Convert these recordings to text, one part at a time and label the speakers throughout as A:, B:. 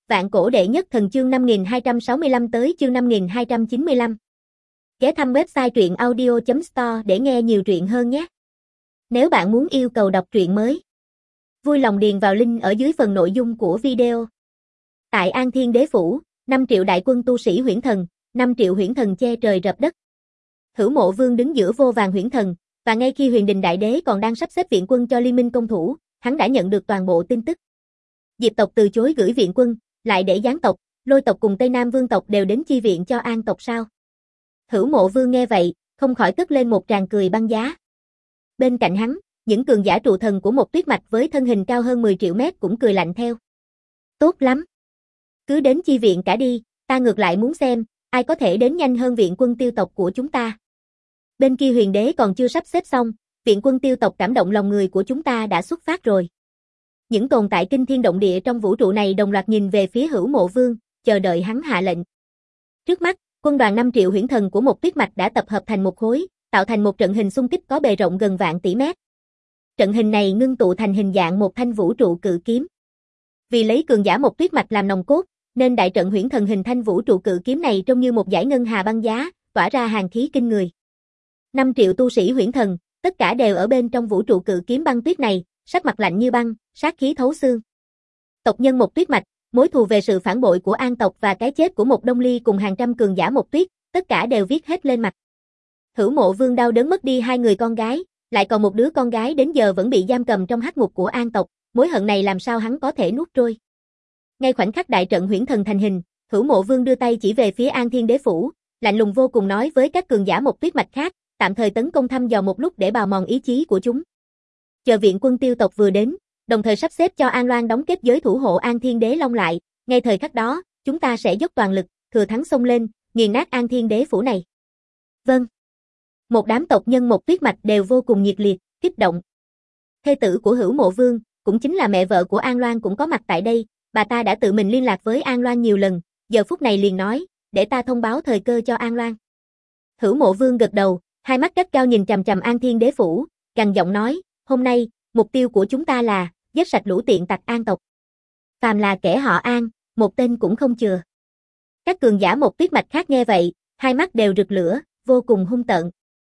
A: Vạn cổ đệ nhất thần chương 5265 tới chương 5295. Ghé thăm website truyện audio.store để nghe nhiều truyện hơn nhé. Nếu bạn muốn yêu cầu đọc truyện mới, vui lòng điền vào link ở dưới phần nội dung của video. Tại An Thiên Đế Phủ, 5 triệu đại quân tu sĩ huyễn thần, 5 triệu huyễn thần che trời rập đất. Hữu Mộ Vương đứng giữa vô vàn huyễn thần, và ngay khi Huyền Đình Đại Đế còn đang sắp xếp viện quân cho Liên Minh công thủ, hắn đã nhận được toàn bộ tin tức. Diệp tộc từ chối gửi viện quân, lại để Giáng tộc, Lôi tộc cùng Tây Nam Vương tộc đều đến chi viện cho An tộc sao? Hữu Mộ Vương nghe vậy, không khỏi cất lên một tràng cười băng giá. Bên cạnh hắn, những cường giả trụ thần của một tuyết mạch với thân hình cao hơn 10 triệu mét cũng cười lạnh theo. Tốt lắm. Cứ đến chi viện cả đi, ta ngược lại muốn xem, ai có thể đến nhanh hơn viện quân Tiêu tộc của chúng ta. Bên kia Huyền Đế còn chưa sắp xếp xong, viện quân Tiêu tộc cảm động lòng người của chúng ta đã xuất phát rồi. Những tồn tại kinh thiên động địa trong vũ trụ này đồng loạt nhìn về phía Hữu Mộ Vương, chờ đợi hắn hạ lệnh. Trước mắt, quân đoàn 5 triệu huyễn thần của một tuyết mạch đã tập hợp thành một khối, tạo thành một trận hình xung kích có bề rộng gần vạn tỷ mét. Trận hình này ngưng tụ thành hình dạng một thanh vũ trụ cự kiếm. Vì lấy cường giả một tuyết mạch làm nòng cốt, nên đại trận huyễn thần hình thanh vũ trụ cự kiếm này trông như một dải ngân hà băng giá, tỏa ra hàn khí kinh người. 5 triệu tu sĩ huyễn thần, tất cả đều ở bên trong vũ trụ cự kiếm băng tuyết này, sắc mặt lạnh như băng, sát khí thấu xương. Tộc nhân một tuyết mạch, mối thù về sự phản bội của An tộc và cái chết của một Đông Ly cùng hàng trăm cường giả một tuyết, tất cả đều viết hết lên mặt. Hữu Mộ Vương đau đớn mất đi 2 người con gái, lại còn một đứa con gái đến giờ vẫn bị giam cầm trong hắc ngục của An tộc, mối hận này làm sao hắn có thể nuốt trôi. Ngay khoảnh khắc đại trận huyễn thần thành hình, Hữu Mộ Vương đưa tay chỉ về phía An Thiên Đế Phủ, lạnh lùng vô cùng nói với các cường giả một tuyết mạch khác, tạm thời tấn công thăm dò một lúc để bào mòn ý chí của chúng. Chờ viện quân Tiêu tộc vừa đến, đồng thời sắp xếp cho An Loan đóng kết giới thủ hộ An Thiên Đế Long lại, ngay thời khắc đó, chúng ta sẽ dốc toàn lực, thừa thắng xông lên, nghiền nát An Thiên Đế Phủ này. Vâng. Một đám tộc nhân một tuyết mạch đều vô cùng nhiệt liệt, kích động. Thê tử của Hữu Mộ Vương, cũng chính là mẹ vợ của An Loan cũng có mặt tại đây, bà ta đã tự mình liên lạc với An Loan nhiều lần, giờ phút này liền nói, để ta thông báo thời cơ cho An Loan. Hữu Mộ Vương gật đầu, hai mắt gắt cao nhìn chằm chằm An Thiên Đế Phủ, gằn giọng nói, hôm nay, mục tiêu của chúng ta là, giết sạch lũ tiện tặc An tộc. Phàm là kẻ họ An, một tên cũng không chừa. Các cường giả một tuyết mạch khác nghe vậy, hai mắt đều rực lửa, vô cùng hung tợn.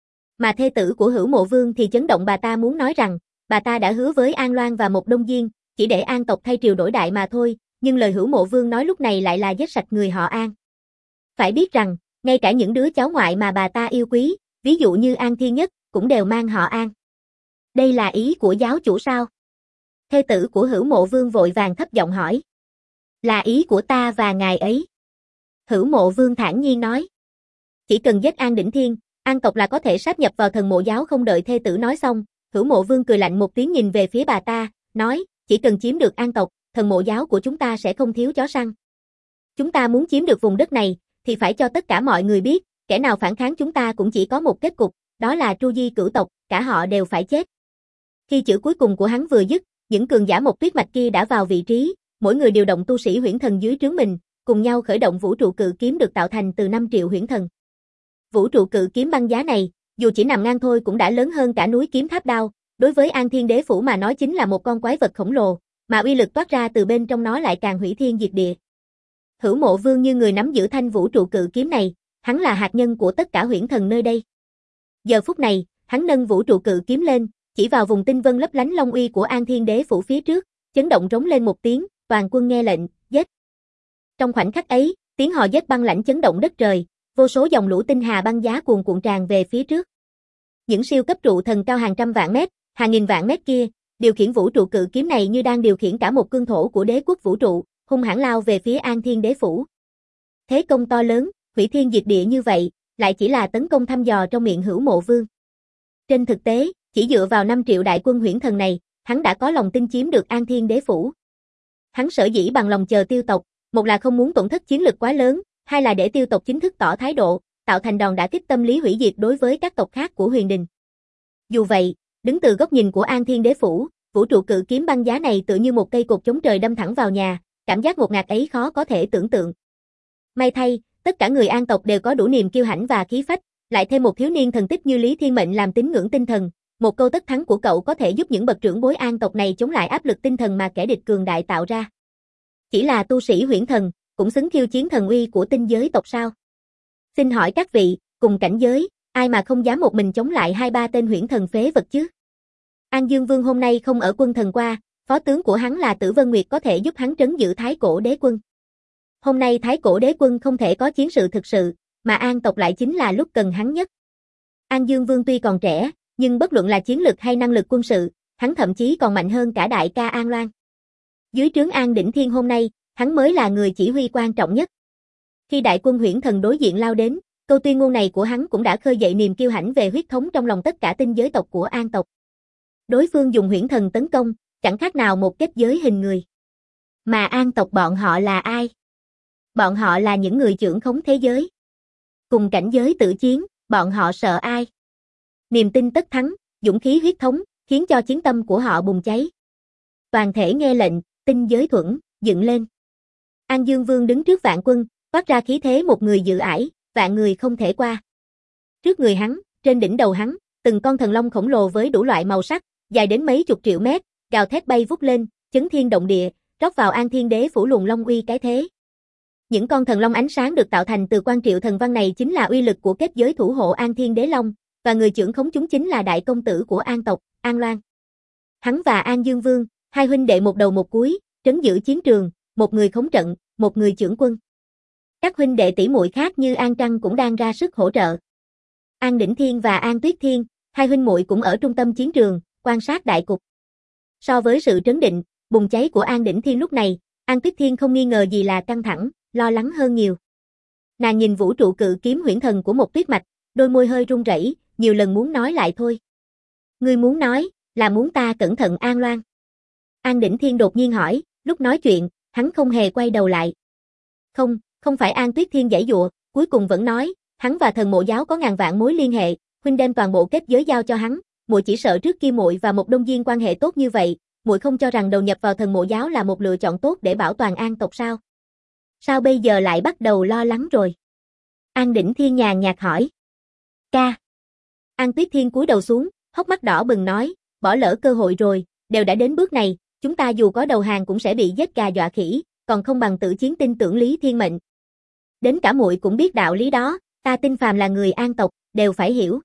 A: Mà thê tử của Hữu Mộ Vương thì chấn động, bà ta muốn nói rằng, bà ta đã hứa với An Loan và một Đông Diên, chỉ để An tộc thay triều đổi đại mà thôi, nhưng lời Hữu Mộ Vương nói lúc này lại là giết sạch người họ An. Phải biết rằng, ngay cả những đứa cháu ngoại mà bà ta yêu quý, ví dụ như An Thiên Nhất, cũng đều mang họ An. Đây là ý của giáo chủ sao? Thê tử của Hữu Mộ Vương vội vàng thấp giọng hỏi. Là ý của ta và ngài ấy. Hữu Mộ Vương thản nhiên nói. Chỉ cần giết An Đỉnh Thiên, An tộc là có thể sáp nhập vào Thần Mộ giáo. Không đợi thê tử nói xong, Hữu Mộ Vương cười lạnh một tiếng nhìn về phía bà ta, nói, chỉ cần chiếm được An tộc, Thần Mộ giáo của chúng ta sẽ không thiếu chó săn. Chúng ta muốn chiếm được vùng đất này, thì phải cho tất cả mọi người biết, kẻ nào phản kháng chúng ta cũng chỉ có một kết cục, đó là tru di cửu tộc, cả họ đều phải chết. Khi chữ cuối cùng của hắn vừa dứt, những cường giả một tuyết mạch kia đã vào vị trí, mỗi người điều động tu sĩ huyễn thần dưới trướng mình, cùng nhau khởi động vũ trụ cự kiếm được tạo thành từ 5 triệu huyễn thần. Vũ trụ cự kiếm băng giá này, dù chỉ nằm ngang thôi cũng đã lớn hơn cả núi Kiếm Tháp Đao, đối với An Thiên Đế Phủ mà nói chính là một con quái vật khổng lồ, mà uy lực toát ra từ bên trong nó lại càng hủy thiên diệt địa. Hữu Mộ Vương như người nắm giữ thanh vũ trụ cự kiếm này, hắn là hạt nhân của tất cả huyễn thần nơi đây. Giờ phút này, hắn nâng vũ trụ cự kiếm lên, chỉ vào vùng tinh vân lấp lánh long uy của An Thiên Đế Phủ phía trước, chấn động rống lên một tiếng, toàn quân nghe lệnh, giết. Trong khoảnh khắc ấy, tiếng hò giết băng lãnh chấn động đất trời, vô số dòng lũ tinh hà băng giá cuồn cuộn tràn về phía trước. Những siêu cấp trụ thần cao hàng trăm vạn mét, hàng nghìn vạn mét kia, điều khiển vũ trụ cự kiếm này như đang điều khiển cả một cương thổ của đế quốc vũ trụ, hung hãn lao về phía An Thiên Đế Phủ. Thế công to lớn, hủy thiên diệt địa như vậy, lại chỉ là tấn công thăm dò trong miệng Hữu Mộ Vương. Trên thực tế, chỉ dựa vào 5 triệu đại quân huyễn thần này, hắn đã có lòng tin chiếm được An Thiên Đế Phủ. Hắn sở dĩ bằng lòng chờ Tiêu tộc, một là không muốn tổn thất chiến lực quá lớn, hai là để Tiêu tộc chính thức tỏ thái độ, tạo thành đòn đả kích tâm lý hủy diệt đối với các tộc khác của Huyền Đình. Dù vậy, đứng từ góc nhìn của An Thiên Đế Phủ, vũ trụ cự kiếm băng giá này tựa như một cây cột chống trời đâm thẳng vào nhà, cảm giác ngột ngạt ấy khó có thể tưởng tượng. May thay, tất cả người An tộc đều có đủ niềm kiêu hãnh và khí phách, lại thêm một thiếu niên thần tích như Lý Thiên Mệnh làm tín ngưỡng tinh thần, một câu tất thắng của cậu có thể giúp những bậc trưởng bối An tộc này chống lại áp lực tinh thần mà kẻ địch cường đại tạo ra. Chỉ là tu sĩ huyễn thần, cũng xứng khiêu chiến thần uy của tinh giới tộc sao? Xin hỏi các vị, cùng cảnh giới, ai mà không dám một mình chống lại 2-3 tên huyễn thần phế vật chứ? An Dương Vương hôm nay không ở quân thần qua, phó tướng của hắn là Tử Vân Nguyệt có thể giúp hắn trấn giữ Thái Cổ Đế Quân. Hôm nay Thái Cổ Đế Quân không thể có chiến sự thực sự, mà An tộc lại chính là lúc cần hắn nhất. An Dương Vương tuy còn trẻ, nhưng bất luận là chiến lực hay năng lực quân sự, hắn thậm chí còn mạnh hơn cả đại ca An Loan. Dưới trướng An Đỉnh Thiên hôm nay, hắn mới là người chỉ huy quan trọng nhất. Khi đại quân huyễn thần đối diện lao đến, câu tuyên ngôn này của hắn cũng đã khơi dậy niềm kiêu hãnh về huyết thống trong lòng tất cả tinh giới tộc của An tộc. Đối phương dùng huyễn thần tấn công, chẳng khác nào một kết giới hình người. Mà An tộc bọn họ là ai? Bọn họ là những người trưởng khống thế giới. Cùng cảnh giới tự chiến, bọn họ sợ ai? Niềm tin tất thắng, dũng khí huyết thống, khiến cho chiến tâm của họ bùng cháy. Toàn thể nghe lệnh, tinh giới thuẫn, dựng lên. An Dương Vương đứng trước vạn quân, phát ra khí thế một người dự ải, vạn người không thể qua. Trước người hắn, trên đỉnh đầu hắn, từng con thần long khổng lồ với đủ loại màu sắc, dài đến mấy chục triệu mét, gào thét bay vút lên, chấn thiên động địa, rót vào An Thiên Đế phủ luồng long uy cái thế. Những con thần long ánh sáng được tạo thành từ quan triệu thần văn này chính là uy lực của kết giới thủ hộ An Thiên Đế Long, và người trưởng khống chúng chính là đại công tử của An tộc, An Loan. Hắn và An Dương Vương, hai huynh đệ một đầu một cuối, trấn giữ chiến trường, một người khống trận, một người trưởng quân. Các huynh đệ tỷ muội khác như An Trăng cũng đang ra sức hỗ trợ. An Đỉnh Thiên và An Tuyết Thiên, hai huynh muội cũng ở trung tâm chiến trường, quan sát đại cục. So với sự trấn định, bùng cháy của An Đỉnh Thiên lúc này, An Tuyết Thiên không nghi ngờ gì là căng thẳng, lo lắng hơn nhiều. Nàng nhìn vũ trụ cự kiếm huyễn thần của một Tuyết Mạch, đôi môi hơi run rẩy, nhiều lần muốn nói lại thôi. Ngươi muốn nói, là muốn ta cẩn thận An Loan. An Đỉnh Thiên đột nhiên hỏi, lúc nói chuyện, hắn không hề quay đầu lại. Không phải An Tuyết Thiên giãy giụa, cuối cùng vẫn nói, hắn và thần mộ giáo có ngàn vạn mối liên hệ, huynh đem toàn bộ kết giới giao cho hắn, muội chỉ sợ trước kia muội và một Đông Diên quan hệ tốt như vậy, muội không cho rằng đầu nhập vào thần mộ giáo là một lựa chọn tốt để bảo toàn An tộc sao? Sao bây giờ lại bắt đầu lo lắng rồi? An Đỉnh Thiên nhàn nhạt hỏi. Ca. An Tuyết Thiên cúi đầu xuống, hốc mắt đỏ bừng nói, bỏ lỡ cơ hội rồi, đều đã đến bước này, chúng ta dù có đầu hàng cũng sẽ bị giết gà dọa khỉ, còn không bằng tự chiến tin tưởng Lý Thiên mệnh. Đến cả muội cũng biết đạo lý đó, ta tin phàm là người An tộc, đều phải hiểu.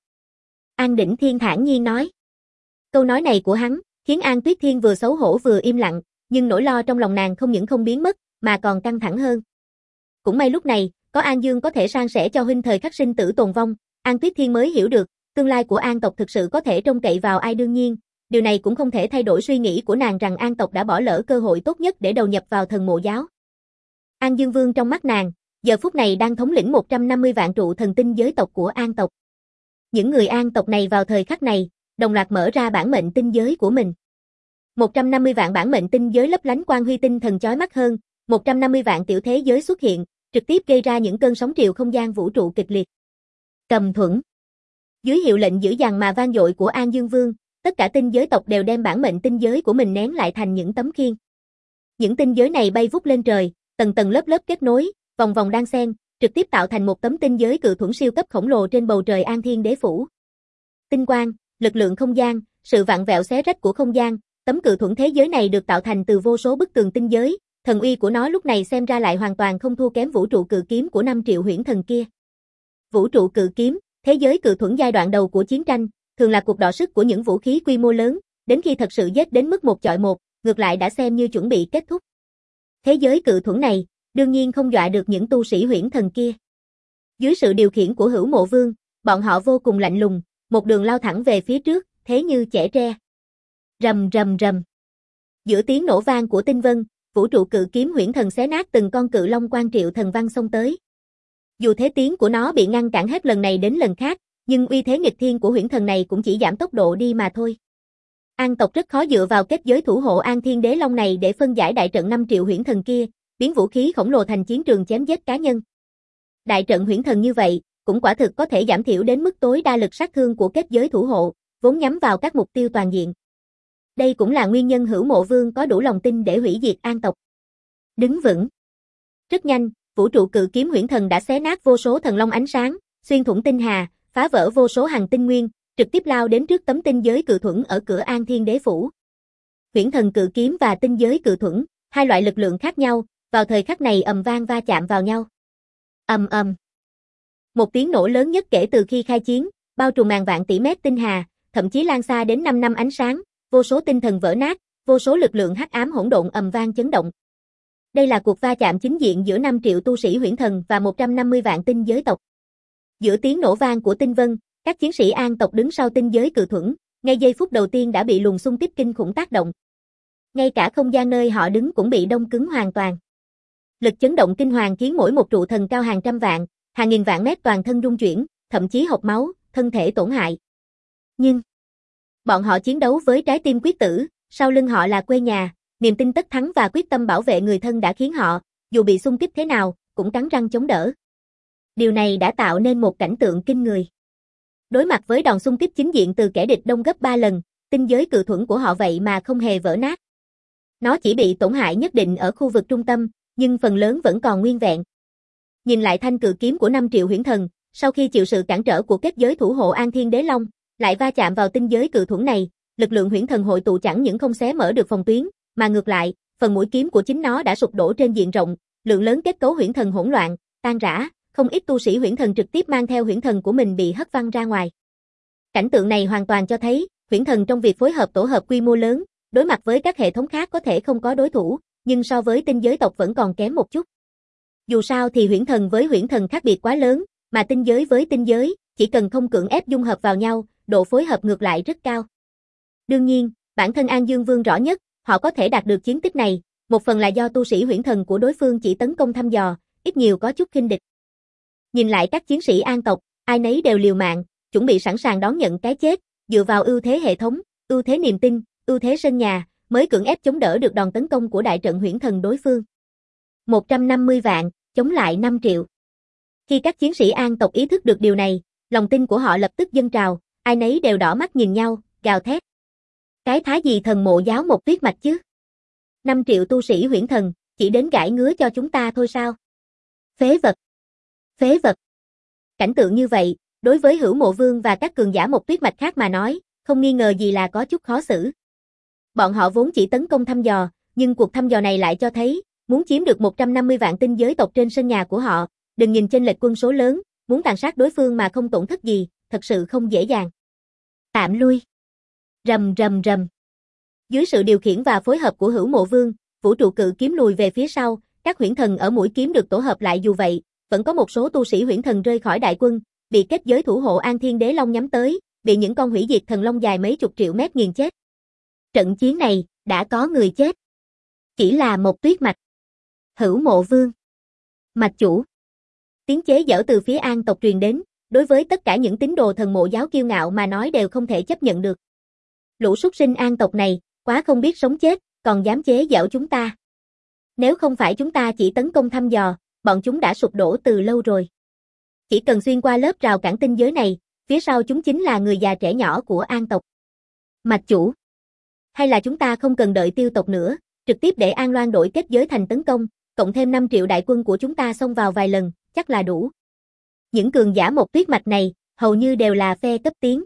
A: An Đỉnh Thiên thản nhiên nói. Câu nói này của hắn, khiến An Tuyết Thiên vừa xấu hổ vừa im lặng, nhưng nỗi lo trong lòng nàng không những không biến mất, mà còn căng thẳng hơn. Cũng may lúc này, có An Dương có thể san sẻ cho huynh thời khắc sinh tử tồn vong, An Tuyết Thiên mới hiểu được, tương lai của An tộc thực sự có thể trông cậy vào ai đương nhiên, điều này cũng không thể thay đổi suy nghĩ của nàng rằng An tộc đã bỏ lỡ cơ hội tốt nhất để đầu nhập vào thần mộ giáo. An Dương Vương trong mắt nàng, giờ phút này đang thống lĩnh 150 vạn trụ thần tinh giới tộc của An tộc. Những người An tộc này vào thời khắc này, đồng loạt mở ra bản mệnh tinh giới của mình. 150 vạn bản mệnh tinh giới lấp lánh quang huy tinh thần chói mắt hơn, 150 vạn tiểu thế giới xuất hiện, trực tiếp gây ra những cơn sóng triều không gian vũ trụ kịch liệt. Cầm thuẫn. Dưới hiệu lệnh dữ dằn mà vang dội của An Dương Vương, tất cả tinh giới tộc đều đem bản mệnh tinh giới của mình nén lại thành những tấm khiên. Những tinh giới này bay vút lên trời, tầng tầng lớp lớp kết nối, vòng vòng đan xen, trực tiếp tạo thành một tấm tinh giới cự thuẫn siêu cấp khổng lồ trên bầu trời An Thiên Đế phủ. Tinh quang, lực lượng không gian, sự vặn vẹo xé rách của không gian, tấm cự thuẫn thế giới này được tạo thành từ vô số bức tường tinh giới, thần uy của nó lúc này xem ra lại hoàn toàn không thua kém vũ trụ cự kiếm của 5 triệu huyễn thần kia. Vũ trụ cự kiếm, thế giới cự thuẫn giai đoạn đầu của chiến tranh, thường là cuộc đọ sức của những vũ khí quy mô lớn, đến khi thật sự giết đến mức một chọi một, ngược lại đã xem như chuẩn bị kết thúc. Thế giới cự thuẫn này, đương nhiên không dọa được những tu sĩ huyễn thần kia. Dưới sự điều khiển của Hữu Mộ Vương, bọn họ vô cùng lạnh lùng, một đường lao thẳng về phía trước, thế như chẻ tre. Rầm rầm rầm. Giữa tiếng nổ vang của tinh vân, vũ trụ cự kiếm huyễn thần xé nát từng con cự long quan triệu thần văn xông tới. Dù thế tiến của nó bị ngăn cản hết lần này đến lần khác, nhưng uy thế nghịch thiên của huyễn thần này cũng chỉ giảm tốc độ đi mà thôi. An tộc rất khó dựa vào kết giới thủ hộ An Thiên Đế Long này để phân giải đại trận 5 triệu huyễn thần kia, biến vũ khí khổng lồ thành chiến trường chém giết cá nhân. Đại trận huyễn thần như vậy, cũng quả thực có thể giảm thiểu đến mức tối đa lực sát thương của kết giới thủ hộ, vốn nhắm vào các mục tiêu toàn diện. Đây cũng là nguyên nhân Hữu Mộ Vương có đủ lòng tin để hủy diệt An tộc. Đứng vững. Rất nhanh, vũ trụ cự kiếm huyễn thần đã xé nát vô số thần long ánh sáng, xuyên thủng tinh hà, phá vỡ vô số hành tinh nguyên, trực tiếp lao đến trước tấm tinh giới cự thuẫn ở cửa An Thiên Đế phủ. Huyễn thần cự kiếm và tinh giới cự thuẫn, hai loại lực lượng khác nhau, Vào thời khắc này ầm vang va chạm vào nhau. Ầm ầm. Một tiếng nổ lớn nhất kể từ khi khai chiến, bao trùm ngàn vạn tỷ mét tinh hà, thậm chí lan xa đến 5 năm ánh sáng, vô số tinh thần vỡ nát, vô số lực lượng hắc ám hỗn độn ầm vang chấn động. Đây là cuộc va chạm chính diện giữa 5 triệu tu sĩ huyễn thần và 150 vạn tinh giới tộc. Giữa tiếng nổ vang của tinh vân, các chiến sĩ An tộc đứng sau tinh giới cự thuẫn, ngay giây phút đầu tiên đã bị luồng xung kích kinh khủng tác động. Ngay cả không gian nơi họ đứng cũng bị đông cứng hoàn toàn. Lực chấn động kinh hoàng khiến mỗi một trụ thần cao hàng trăm vạn, hàng nghìn vạn mét toàn thân rung chuyển, thậm chí hộc máu, thân thể tổn hại. Nhưng bọn họ chiến đấu với trái tim quyết tử, sau lưng họ là quê nhà, niềm tin tất thắng và quyết tâm bảo vệ người thân đã khiến họ, dù bị xung kích thế nào, cũng cắn răng chống đỡ. Điều này đã tạo nên một cảnh tượng kinh người. Đối mặt với đòn xung kích chính diện từ kẻ địch đông gấp 3 lần, tinh giới cự thuẫn của họ vậy mà không hề vỡ nát. Nó chỉ bị tổn hại nhất định ở khu vực trung tâm, nhưng phần lớn vẫn còn nguyên vẹn. Nhìn lại thanh cự kiếm của 5 triệu huyễn thần, sau khi chịu sự cản trở của kết giới thủ hộ An Thiên Đế Long, lại va chạm vào tinh giới cự thuẫn này, lực lượng huyễn thần hội tụ chẳng những không xé mở được phòng tuyến, mà ngược lại, phần mũi kiếm của chính nó đã sụp đổ trên diện rộng, lượng lớn kết cấu huyễn thần hỗn loạn, tan rã, không ít tu sĩ huyễn thần trực tiếp mang theo huyễn thần của mình bị hất văng ra ngoài. Cảnh tượng này hoàn toàn cho thấy, huyễn thần trong việc phối hợp tổ hợp quy mô lớn, đối mặt với các hệ thống khác có thể không có đối thủ, nhưng so với tinh giới tộc vẫn còn kém một chút. Dù sao thì huyễn thần với huyễn thần khác biệt quá lớn, mà tinh giới với tinh giới, chỉ cần không cưỡng ép dung hợp vào nhau, độ phối hợp ngược lại rất cao. Đương nhiên, bản thân An Dương Vương rõ nhất, họ có thể đạt được chiến tích này, một phần là do tu sĩ huyễn thần của đối phương chỉ tấn công thăm dò, ít nhiều có chút khinh địch. Nhìn lại các chiến sĩ An tộc, ai nấy đều liều mạng, chuẩn bị sẵn sàng đón nhận cái chết, dựa vào ưu thế hệ thống, ưu thế niềm tin, ưu thế sân nhà, mới cưỡng ép chống đỡ được đòn tấn công của đại trận huyễn thần đối phương. 150 vạn, chống lại 5 triệu. Khi các chiến sĩ An tộc ý thức được điều này, lòng tin của họ lập tức dâng trào, ai nấy đều đỏ mắt nhìn nhau, gào thét. Cái thá gì thần mộ giáo một tuyết mạch chứ? 5 triệu tu sĩ huyễn thần, chỉ đến gãi ngứa cho chúng ta thôi sao? Phế vật! Phế vật! Cảnh tượng như vậy, đối với Hữu Mộ Vương và các cường giả một tuyết mạch khác mà nói, không nghi ngờ gì là có chút khó xử. Bọn họ vốn chỉ tấn công thăm dò, nhưng cuộc thăm dò này lại cho thấy, muốn chiếm được 150 vạn tinh giới tộc trên sân nhà của họ, đừng nhìn chênh lệch quân số lớn, muốn tàn sát đối phương mà không tổn thất gì, thật sự không dễ dàng. Tạm lui. Rầm rầm rầm. Dưới sự điều khiển và phối hợp của Hữu Mộ Vương, vũ trụ cự kiếm lùi về phía sau, các huyễn thần ở mũi kiếm được tổ hợp lại, dù vậy, vẫn có một số tu sĩ huyễn thần rơi khỏi đại quân, bị kết giới thủ hộ An Thiên Đế Long nhắm tới, bị những con hủy diệt thần long dài mấy chục triệu mét nghiền chết. Trận chiến này, đã có người chết. Chỉ là một tuyết mạch. Hữu Mộ Vương. Mạch chủ. Tiếng chế giễu từ phía An tộc truyền đến, đối với tất cả những tín đồ thần mộ giáo kiêu ngạo mà nói đều không thể chấp nhận được. Lũ súc sinh An tộc này, quá không biết sống chết, còn dám chế giễu chúng ta. Nếu không phải chúng ta chỉ tấn công thăm dò, bọn chúng đã sụp đổ từ lâu rồi. Chỉ cần xuyên qua lớp rào cản tinh giới này, phía sau chúng chính là người già trẻ nhỏ của An tộc. Mạch chủ. Hay là chúng ta không cần đợi Tiêu tộc nữa, trực tiếp để An Loan đổi kết giới thành tấn công, cộng thêm 5 triệu đại quân của chúng ta xông vào vài lần, chắc là đủ. Những cường giả một tuyết mạch này, hầu như đều là phe cấp tiến.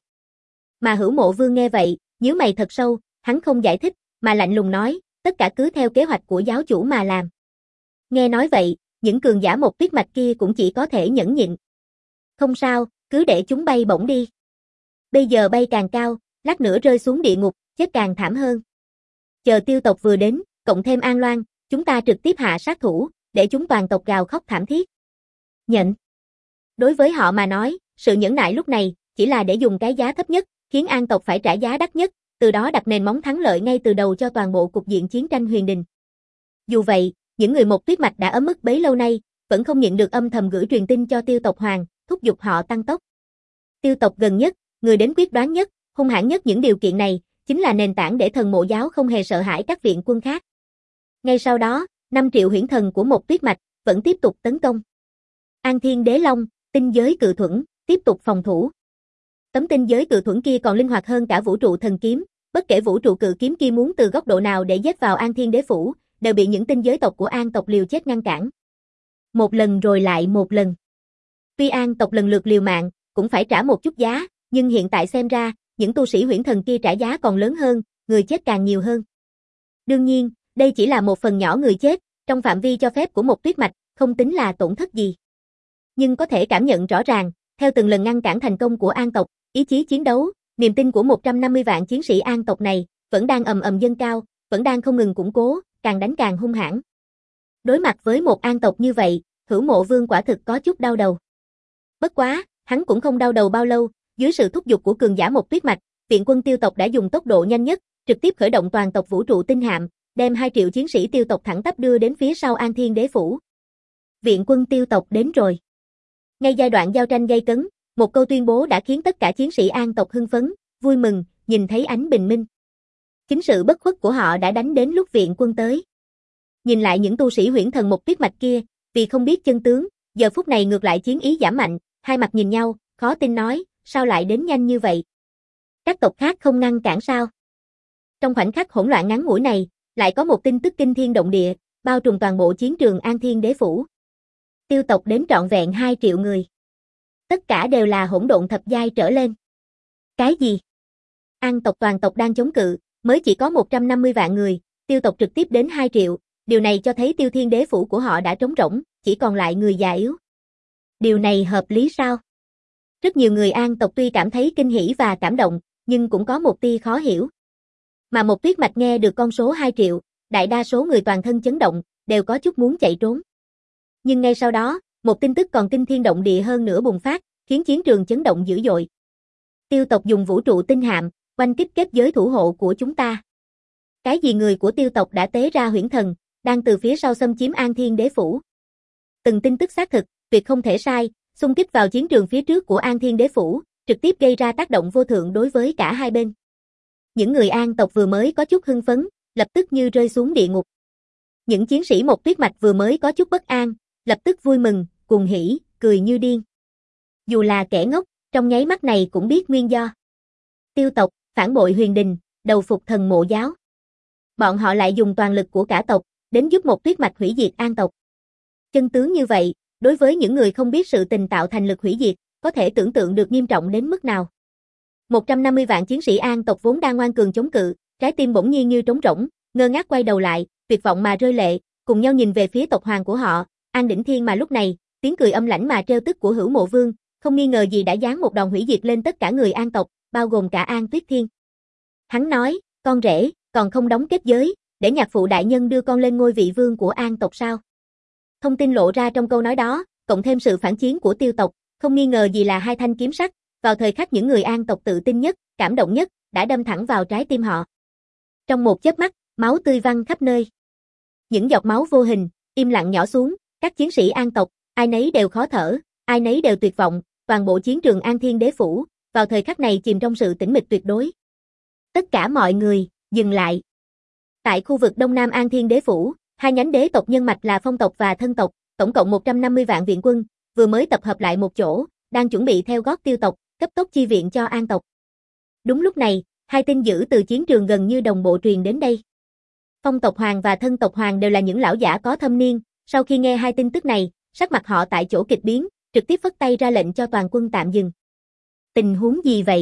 A: Mà Hữu Mộ Vương nghe vậy, nhíu mày thật sâu, hắn không giải thích, mà lạnh lùng nói, tất cả cứ theo kế hoạch của giáo chủ mà làm. Nghe nói vậy, những cường giả một tuyết mạch kia cũng chỉ có thể nhẫn nhịn. Không sao, cứ để chúng bay bổng đi. Bây giờ bay càng cao, lát nữa rơi xuống địa ngục, chết càng thảm hơn. Chờ Tiêu tộc vừa đến, cộng thêm An Loan, chúng ta trực tiếp hạ sát thủ, để chúng toàn tộc gào khóc thảm thiết. Nhịn. Đối với họ mà nói, sự nhẫn nại lúc này, chỉ là để dùng cái giá thấp nhất, khiến An tộc phải trả giá đắt nhất, từ đó đặt nền móng thắng lợi ngay từ đầu cho toàn bộ cục diện chiến tranh huyền đình. Dù vậy, những người một tuyết mạch đã ấm ức bấy lâu nay, vẫn không nhịn được âm thầm gửi truyền tin cho Tiêu tộc Hoàng, thúc giục họ tăng tốc. Tiêu tộc gần nhất, người đến quyết đoán nhất, hung hãn nhất, những điều kiện này, chính là nền tảng để thần mộ giáo không hề sợ hãi các viện quân khác. Ngay sau đó, 5 triệu huyễn thần của một tuyết mạch, vẫn tiếp tục tấn công. An Thiên Đế Long, tinh giới cự thuẫn, tiếp tục phòng thủ. Tấm tinh giới cự thuẫn kia còn linh hoạt hơn cả vũ trụ thần kiếm, bất kể vũ trụ cự kiếm kia muốn từ góc độ nào để giết vào An Thiên Đế Phủ, đều bị những tinh giới tộc của An tộc liều chết ngăn cản. Một lần rồi lại một lần. Tuy An tộc lần lượt liều mạng, cũng phải trả một chút giá, nhưng hiện tại xem ra, những tu sĩ huyễn thần kia trả giá còn lớn hơn, người chết càng nhiều hơn. Đương nhiên, đây chỉ là một phần nhỏ người chết, Trong phạm vi cho phép của một tuyết mạch, không tính là tổn thất gì. Nhưng có thể cảm nhận rõ ràng, theo từng lần ngăn cản thành công của An tộc, ý chí chiến đấu, niềm tin của 150 vạn chiến sĩ An tộc này, vẫn đang ầm ầm dâng cao, vẫn đang không ngừng củng cố, càng đánh càng hung hãn. Đối mặt với một An tộc như vậy, Hữu Mộ Vương quả thực có chút đau đầu. Bất quá, hắn cũng không đau đầu bao lâu, dưới sự thúc giục của cường giả một tuyết mạch, viện quân Tiêu tộc đã dùng tốc độ nhanh nhất, trực tiếp khởi động toàn tộc vũ trụ tinh hạm, đem 2 triệu chiến sĩ Tiêu tộc thẳng tắp đưa đến phía sau An Thiên Đế phủ. Viện quân Tiêu tộc đến rồi. Ngay giai đoạn giao tranh gay cấn, một câu tuyên bố đã khiến tất cả chiến sĩ An tộc hưng phấn, vui mừng, nhìn thấy ánh bình minh. Chính sự bất khuất của họ đã đánh đến lúc viện quân tới. Nhìn lại những tu sĩ Huyễn Thần một tuyết mạch kia, vì không biết chân tướng, giờ phút này ngược lại chiến ý giảm mạnh, hai mặt nhìn nhau, khó tin nói, sao lại đến nhanh như vậy? Các tộc khác không ngăn cản sao? Trong khoảnh khắc hỗn loạn ngắn ngủi này, lại có một tin tức kinh thiên động địa, bao trùm toàn bộ chiến trường An Thiên Đế phủ. Tiêu tộc đến trọn vẹn 2 triệu người. Tất cả đều là hỗn độn thập giai trở lên. Cái gì? An tộc toàn tộc đang chống cự, mới chỉ có 150 vạn người, Tiêu tộc trực tiếp đến 2 triệu, điều này cho thấy Tiêu Thiên Đế phủ của họ đã trống rỗng, chỉ còn lại người già yếu. Điều này hợp lý sao? Rất nhiều người An tộc tuy cảm thấy kinh hỉ và cảm động, nhưng cũng có một tia khó hiểu. Mà một tuyết mạch nghe được con số 2 triệu, đại đa số người toàn thân chấn động, đều có chút muốn chạy trốn. Nhưng ngay sau đó, một tin tức còn kinh thiên động địa hơn nữa bùng phát, khiến chiến trường chấn động dữ dội. Tiêu tộc dùng vũ trụ tinh hạm, oanh kích kết giới thủ hộ của chúng ta. Cái gì người của Tiêu tộc đã tế ra Huyễn Thần, đang từ phía sau xâm chiếm An Thiên Đế phủ. Từng tin tức xác thực, tuyệt không thể sai, xung kích vào chiến trường phía trước của An Thiên Đế phủ, trực tiếp gây ra tác động vô thượng đối với cả hai bên. Những người An tộc vừa mới có chút hưng phấn, lập tức như rơi xuống địa ngục. Những chiến sĩ một tuyết mạch vừa mới có chút bất an, lập tức vui mừng, cuồng hỉ, cười như điên. Dù là kẻ ngốc, trong nháy mắt này cũng biết nguyên do. Tiêu tộc, phản bội Huyền Đình, đầu phục Thần Mộ giáo. Bọn họ lại dùng toàn lực của cả tộc, đến giúp một tuyết mạch hủy diệt An tộc. Chân tướng như vậy, đối với những người không biết sự tình tạo thành lực hủy diệt, có thể tưởng tượng được nghiêm trọng đến mức nào. 150 vạn chiến sĩ An tộc vốn đang ngoan cường chống cự, trái tim bỗng nhiên như trống rỗng, ngơ ngác quay đầu lại, tuyệt vọng mà rơi lệ, cùng nhau nhìn về phía tộc hoàng của họ, An Đỉnh Thiên mà lúc này, tiếng cười âm lãnh mà trêu tức của Hữu Mộ Vương, không nghi ngờ gì đã giáng một đòn hủy diệt lên tất cả người An tộc, bao gồm cả An Tuyết Thiên. Hắn nói, con rể, còn không đóng kết giới, để nhạc phụ đại nhân đưa con lên ngôi vị vương của An tộc sao? Thông tin lộ ra trong câu nói đó, cộng thêm sự phản chiến của Tiêu tộc, không nghi ngờ gì là hai thanh kiếm sắc, vào thời khắc những người An tộc tự tin nhất, cảm động nhất, đã đâm thẳng vào trái tim họ. Trong một chớp mắt, máu tươi văng khắp nơi. Những giọt máu vô hình, im lặng nhỏ xuống, các chiến sĩ An tộc, ai nấy đều khó thở, ai nấy đều tuyệt vọng, toàn bộ chiến trường An Thiên Đế phủ, vào thời khắc này chìm trong sự tĩnh mịch tuyệt đối. Tất cả mọi người, dừng lại. Tại khu vực Đông Nam An Thiên Đế phủ, hai nhánh đế tộc nhân mạch là Phong tộc và Thân tộc, tổng cộng 150 vạn viện quân, vừa mới tập hợp lại một chỗ, đang chuẩn bị theo gót Tiêu tộc, cấp tốc chi viện cho An tộc. Đúng lúc này, hai tin dữ từ chiến trường gần như đồng bộ truyền đến đây. Phong tộc hoàng và Thân tộc hoàng đều là những lão giả có thâm niên, sau khi nghe hai tin tức này, sắc mặt họ tại chỗ kịch biến, trực tiếp phất tay ra lệnh cho toàn quân tạm dừng. Tình huống gì vậy?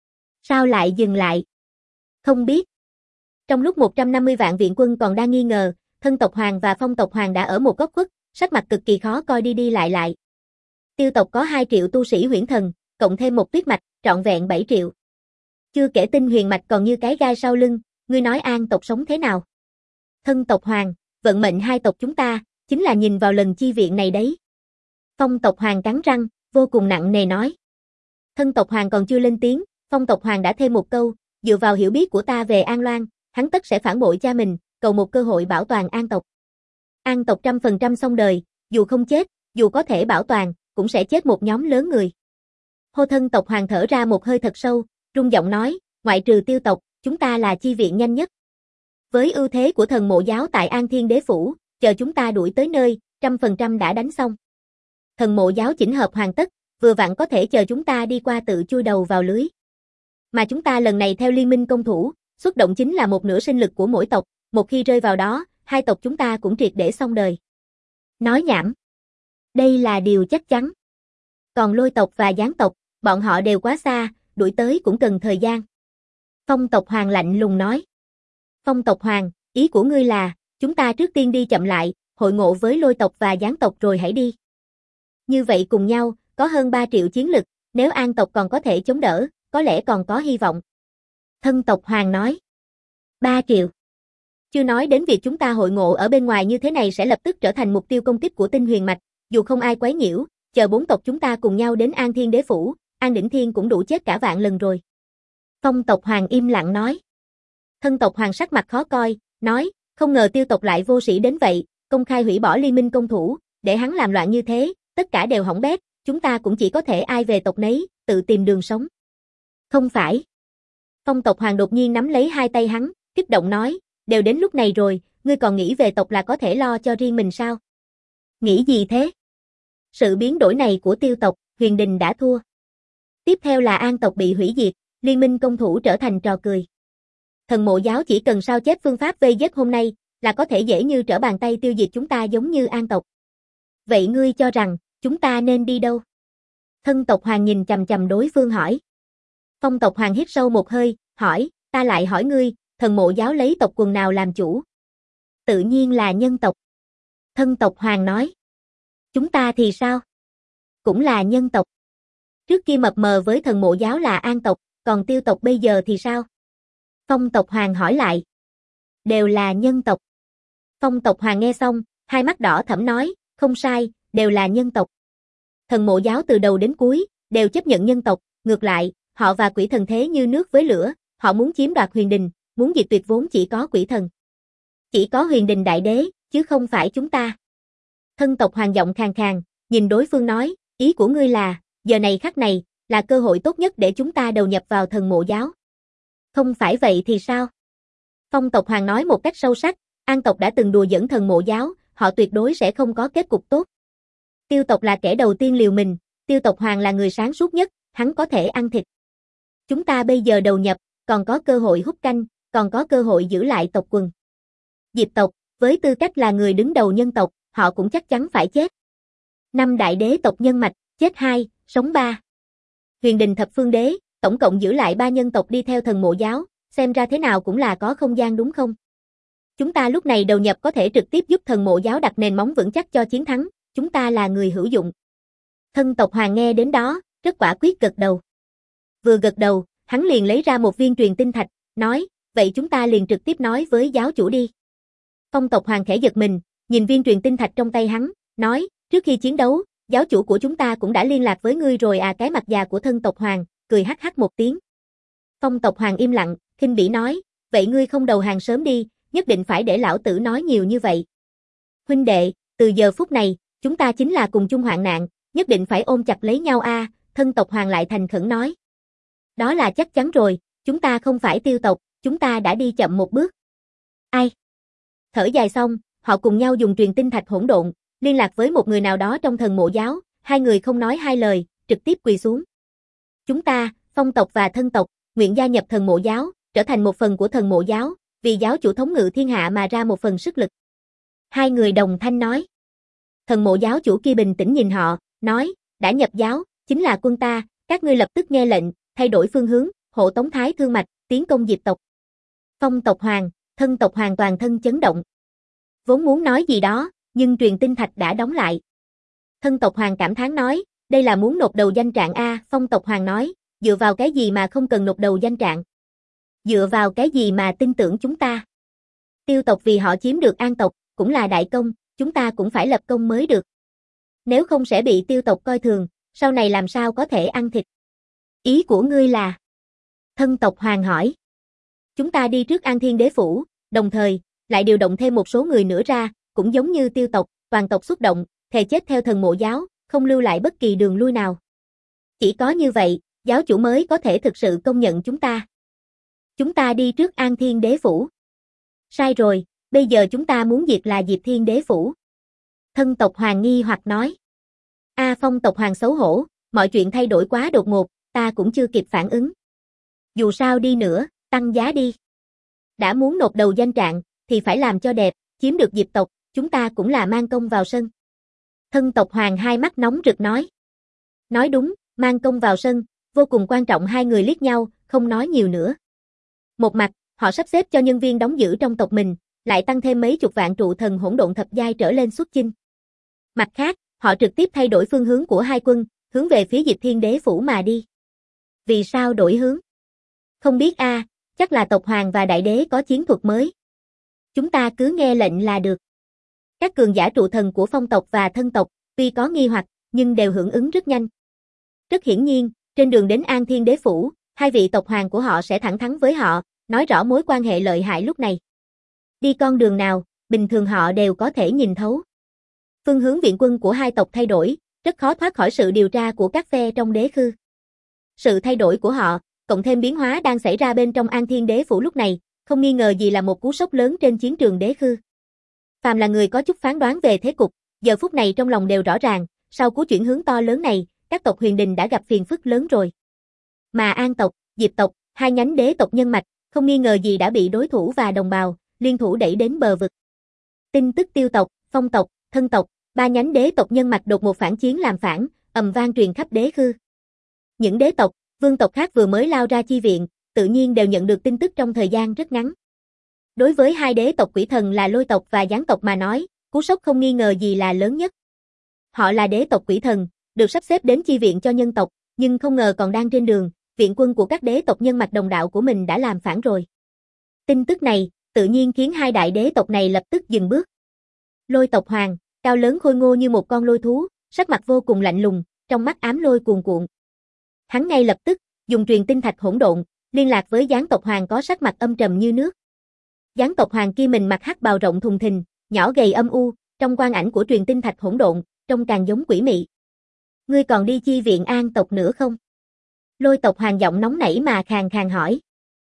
A: Sao lại dừng lại? Không biết. Trong lúc 150 vạn viện quân còn đang nghi ngờ, Thân tộc hoàng và Phong tộc hoàng đã ở một góc khuất, sắc mặt cực kỳ khó coi đi đi lại. Tiêu tộc có 2 triệu tu sĩ Huyễn Thần, cộng thêm một tuyết mạch, trọn vẹn 7 triệu. Chưa kể tinh huyền mạch còn như cái gai sau lưng, ngươi nói An tộc sống thế nào? Thân tộc hoàng, vận mệnh hai tộc chúng ta, chính là nhìn vào lần chi viện này đấy. Phong tộc hoàng cắn răng, vô cùng nặng nề nói. Thân tộc hoàng còn chưa lên tiếng, Phong tộc hoàng đã thêm một câu, dựa vào hiểu biết của ta về An Loan, hắn tất sẽ phản bội cha mình, cầu một cơ hội bảo toàn An tộc. An tộc 100% xong đời, dù không chết, dù có thể bảo toàn, cũng sẽ chết một nhóm lớn người. Hô Thân tộc hoàng thở ra một hơi thật sâu, rung giọng nói, ngoại trừ Tiêu tộc, chúng ta là chi viện nhanh nhất. Với ưu thế của Thần Mộ giáo tại An Thiên Đế phủ, chờ chúng ta đuổi tới nơi, 100% đã đánh xong. Thần Mộ giáo chỉnh hợp hoàn tất, vừa vặn có thể chờ chúng ta đi qua tự chui đầu vào lưới. Mà chúng ta lần này theo liên minh công thủ, xuất động chính là một nửa sinh lực của mỗi tộc, một khi rơi vào đó, hai tộc chúng ta cũng triệt để xong đời. Nói nhảm. Đây là điều chắc chắn. Còn Lôi tộc và Gián tộc, bọn họ đều quá xa, đuổi tới cũng cần thời gian. Phong tộc hoàng lạnh lùng nói. Phong tộc hoàng, ý của ngươi là, chúng ta trước tiên đi chậm lại, hội ngộ với Lôi tộc và Gián tộc rồi hãy đi. Như vậy cùng nhau, có hơn 3 triệu chiến lực, nếu An tộc còn có thể chống đỡ, có lẽ còn có hy vọng. Thân tộc Hoàng nói. 3 triệu. Chưa nói đến việc chúng ta hội ngộ ở bên ngoài như thế này sẽ lập tức trở thành mục tiêu công kích của Tinh Huyền Mạch, dù không ai quấy nhiễu, chờ 4 tộc chúng ta cùng nhau đến An Thiên Đế Phủ, An Đỉnh Thiên cũng đủ chết cả vạn lần rồi. Phong tộc Hoàng im lặng nói. Thân tộc Hoàng sắc mặt khó coi, nói, không ngờ Tiêu tộc lại vô sĩ đến vậy, công khai hủy bỏ liên minh công thủ, để hắn làm loạn như thế, tất cả đều hỏng bét, chúng ta cũng chỉ có thể ai về tộc nấy, tự tìm đường sống. Không phải. Phong tộc Hoàng đột nhiên nắm lấy hai tay hắn, kích động nói, đều đến lúc này rồi, ngươi còn nghĩ về tộc là có thể lo cho riêng mình sao? Nghĩ gì thế? Sự biến đổi này của Tiêu tộc, Huyền Đình đã thua. Tiếp theo là An tộc bị hủy diệt, liên minh công thủ trở thành trò cười. Thần Mộ giáo chỉ cần sao chép phương pháp vây giết hôm nay, là có thể dễ như trở bàn tay tiêu diệt chúng ta giống như An tộc. Vậy ngươi cho rằng, chúng ta nên đi đâu? Thân tộc Hoàng nhìn chằm chằm đối phương hỏi. Phong tộc Hoàng hít sâu một hơi, hỏi, ta lại hỏi ngươi, Thần Mộ giáo lấy tộc quần nào làm chủ? Tự nhiên là nhân tộc. Thân tộc Hoàng nói. Chúng ta thì sao? Cũng là nhân tộc. Trước kia mập mờ với Thần Mộ giáo là An tộc, còn Tiêu tộc bây giờ thì sao? Phong tộc Hoàng hỏi lại. Đều là nhân tộc. Phong tộc Hoàng nghe xong, hai mắt đỏ thẫm nói, không sai, đều là nhân tộc. Thần Mộ giáo từ đầu đến cuối, đều chấp nhận nhân tộc, ngược lại, họ và quỷ thần thế như nước với lửa, họ muốn chiếm đoạt Huyền Đình, muốn diệt tuyệt vốn chỉ có quỷ thần. Chỉ có Huyền Đình đại đế, chứ không phải chúng ta. Thân tộc Hoàng giọng khàn khàn, nhìn đối phương nói, ý của ngươi là, giờ này khắc này, là cơ hội tốt nhất để chúng ta đầu nhập vào Thần Mộ giáo. Không phải vậy thì sao? Phong tộc Hoàng nói một cách sâu sắc, An tộc đã từng đùa giỡn Thần Mộ giáo, họ tuyệt đối sẽ không có kết cục tốt. Tiêu tộc là kẻ đầu tiên liều mình, Tiêu tộc Hoàng là người sáng suốt nhất, hắn có thể ăn thịt. Chúng ta bây giờ đầu nhập, còn có cơ hội hút canh, còn có cơ hội giữ lại tộc quần. Diệt tộc, với tư cách là người đứng đầu nhân tộc, họ cũng chắc chắn phải chết. 5 đại đế tộc nhân mạch, chết 2, sống 3. Huyền Đình thập phương đế, tổng cộng giữ lại 3 nhân tộc đi theo Thần Mộ giáo, xem ra thế nào cũng là có không gian đúng không? Chúng ta lúc này đầu nhập có thể trực tiếp giúp Thần Mộ giáo đặt nền móng vững chắc cho chiến thắng, chúng ta là người hữu dụng. Thân tộc Hoàng nghe đến đó, rất quả quyết gật đầu. Vừa gật đầu, hắn liền lấy ra một viên truyền tinh thạch, nói, vậy chúng ta liền trực tiếp nói với giáo chủ đi. Phong tộc Hoàng khẽ giật mình, nhìn viên truyền tinh thạch trong tay hắn, nói, trước khi chiến đấu, giáo chủ của chúng ta cũng đã liên lạc với ngươi rồi à. Cái mặt già của thân tộc Hoàng, cười hắc hắc một tiếng. Phong tộc Hoàng im lặng, khinh bỉ nói, vậy ngươi không đầu hàng sớm đi, nhất định phải để lão tử nói nhiều như vậy. Huynh đệ, từ giờ phút này, chúng ta chính là cùng chung hoạn nạn, nhất định phải ôm chặt lấy nhau a. Thân tộc Hoàng lại thành khẩn nói. Đó là chắc chắn rồi, chúng ta không phải Tiêu tộc, chúng ta đã đi chậm một bước. Ai? Thở dài xong, họ cùng nhau dùng truyền tinh thạch hỗn độn, liên lạc với một người nào đó trong Thần Mộ giáo, hai người không nói hai lời, trực tiếp quỳ xuống. Chúng ta, Phong tộc và Thân tộc, nguyện gia nhập Thần Mộ giáo, trở thành một phần của Thần Mộ giáo, vì giáo chủ thống ngự thiên hạ mà ra một phần sức lực. Hai người đồng thanh nói. Thần Mộ giáo chủ kia bình tĩnh nhìn họ, nói, đã nhập giáo, chính là quân ta, các ngươi lập tức nghe lệnh, thay đổi phương hướng, hộ tống Thái Thương Mạch, tiến công diệt tộc. Phong tộc Hoàng, Thân tộc Hoàng toàn thân chấn động. Vốn muốn nói gì đó, nhưng truyền tinh thạch đã đóng lại. Thân tộc Hoàng cảm thán nói, đây là muốn nộp đầu danh trạng a. Phong tộc Hoàng nói, dựa vào cái gì mà không cần nộp đầu danh trạng? Dựa vào cái gì mà tin tưởng chúng ta? Tiêu tộc vì họ chiếm được An tộc, cũng là đại công, chúng ta cũng phải lập công mới được. Nếu không sẽ bị Tiêu tộc coi thường, sau này làm sao có thể ăn thịt? Ý của ngươi là? Thân tộc Hoàng hỏi. Chúng ta đi trước An Thiên Đế Phủ, đồng thời, lại điều động thêm một số người nữa ra, cũng giống như Tiêu tộc, toàn tộc xúc động, thề chết theo Thần Mộ giáo, không lưu lại bất kỳ đường lui nào. Chỉ có như vậy, giáo chủ mới có thể thực sự công nhận chúng ta. Chúng ta đi trước An Thiên Đế Phủ. Sai rồi, bây giờ chúng ta muốn diệt là Diệp Thiên Đế Phủ. Thân tộc Hoàng nghi hoặc nói. Phong tộc Hoàng xấu hổ, mọi chuyện thay đổi quá đột ngột, ta cũng chưa kịp phản ứng. Dù sao đi nữa, tăng giá đi. Đã muốn nộp đầu danh trạng, thì phải làm cho đẹp, chiếm được Diệp tộc, chúng ta cũng là mang công vào sân. Thân tộc Hoàng hai mắt nóng rực nói. Nói đúng, mang công vào sân, vô cùng quan trọng. Hai người liếc nhau, không nói nhiều nữa. Một mặt, họ sắp xếp cho nhân viên đóng giữ trong tộc mình, lại tăng thêm mấy chục vạn trụ thần hỗn độn thập giai trở lên xuất chinh. Mặt khác, họ trực tiếp thay đổi phương hướng của hai quân, hướng về phía Diệp Thiên Đế phủ mà đi. Vì sao đổi hướng? Không biết a, chắc là tộc hoàng và đại đế có chiến thuật mới. Chúng ta cứ nghe lệnh là được. Các cường giả trụ thần của phong tộc và thân tộc, tuy có nghi hoặc, nhưng đều hưởng ứng rất nhanh. Rất hiển nhiên, trên đường đến An Thiên Đế phủ, hai vị tộc hoàng của họ sẽ thẳng thắn với họ, nói rõ mối quan hệ lợi hại lúc này. Đi con đường nào, bình thường họ đều có thể nhìn thấu. Phương hướng viện quân của hai tộc thay đổi, rất khó thoát khỏi sự điều tra của các phe trong đế khư. Sự thay đổi của họ, cộng thêm biến hóa đang xảy ra bên trong An Thiên Đế phủ lúc này, không nghi ngờ gì là một cú sốc lớn trên chiến trường đế khư. Phàm là người có chút phán đoán về thế cục, giờ phút này trong lòng đều rõ ràng, sau cú chuyển hướng to lớn này, các tộc huyền đình đã gặp phiền phức lớn rồi. Mà An tộc, Diệp tộc, hai nhánh đế tộc nhân mạch, không nghi ngờ gì đã bị đối thủ và đồng bào, liên thủ đẩy đến bờ vực. Tin tức Tiêu tộc, Phong tộc, Thân tộc, ba nhánh đế tộc nhân mạch đột ngột phản chiến làm phản, ầm vang truyền khắp đế khư. Những đế tộc, vương tộc khác vừa mới lao ra chi viện, tự nhiên đều nhận được tin tức trong thời gian rất ngắn. Đối với hai đế tộc quỷ thần là Lôi tộc và Giáng tộc mà nói, cú sốc không nghi ngờ gì là lớn nhất. Họ là đế tộc quỷ thần, được sắp xếp đến chi viện cho nhân tộc, nhưng không ngờ còn đang trên đường, viện quân của các đế tộc nhân mạch đồng đạo của mình đã làm phản rồi. Tin tức này, tự nhiên khiến hai đại đế tộc này lập tức dừng bước. Lôi tộc hoàng, cao lớn khôi ngô như một con lôi thú, sắc mặt vô cùng lạnh lùng, trong mắt ám lôi cuồn cuộn. Hắn ngay lập tức dùng truyền tinh thạch hỗn độn, liên lạc với Giáng tộc hoàng có sắc mặt âm trầm như nước. Giáng tộc hoàng kia mình mặc hắc bào rộng thùng thình, nhỏ gầy âm u, trong quang ảnh của truyền tinh thạch hỗn độn, trông càng giống quỷ mị. Ngươi còn đi chi viện An tộc nữa không? Lôi tộc hoàng giọng nóng nảy mà khàn khàn hỏi.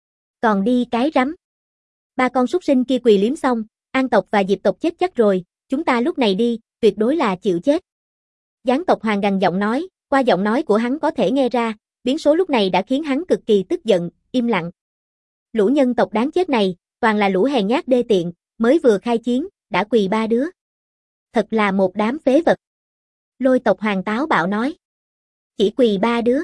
A: Còn đi cái rắm. Ba con súc sinh kia quỳ liếm xong, An tộc và Diệp tộc chết chắc rồi, chúng ta lúc này đi, tuyệt đối là chịu chết. Giáng tộc hoàng gằn giọng nói, qua giọng nói của hắn có thể nghe ra, biến số lúc này đã khiến hắn cực kỳ tức giận, im lặng. Lũ nhân tộc đáng chết này, toàn là lũ hèn nhát đê tiện, mới vừa khai chiến, đã quỳ ba đứa. Thật là một đám phế vật. Lôi tộc hoàng táo bạo nói. Chỉ quỳ ba đứa.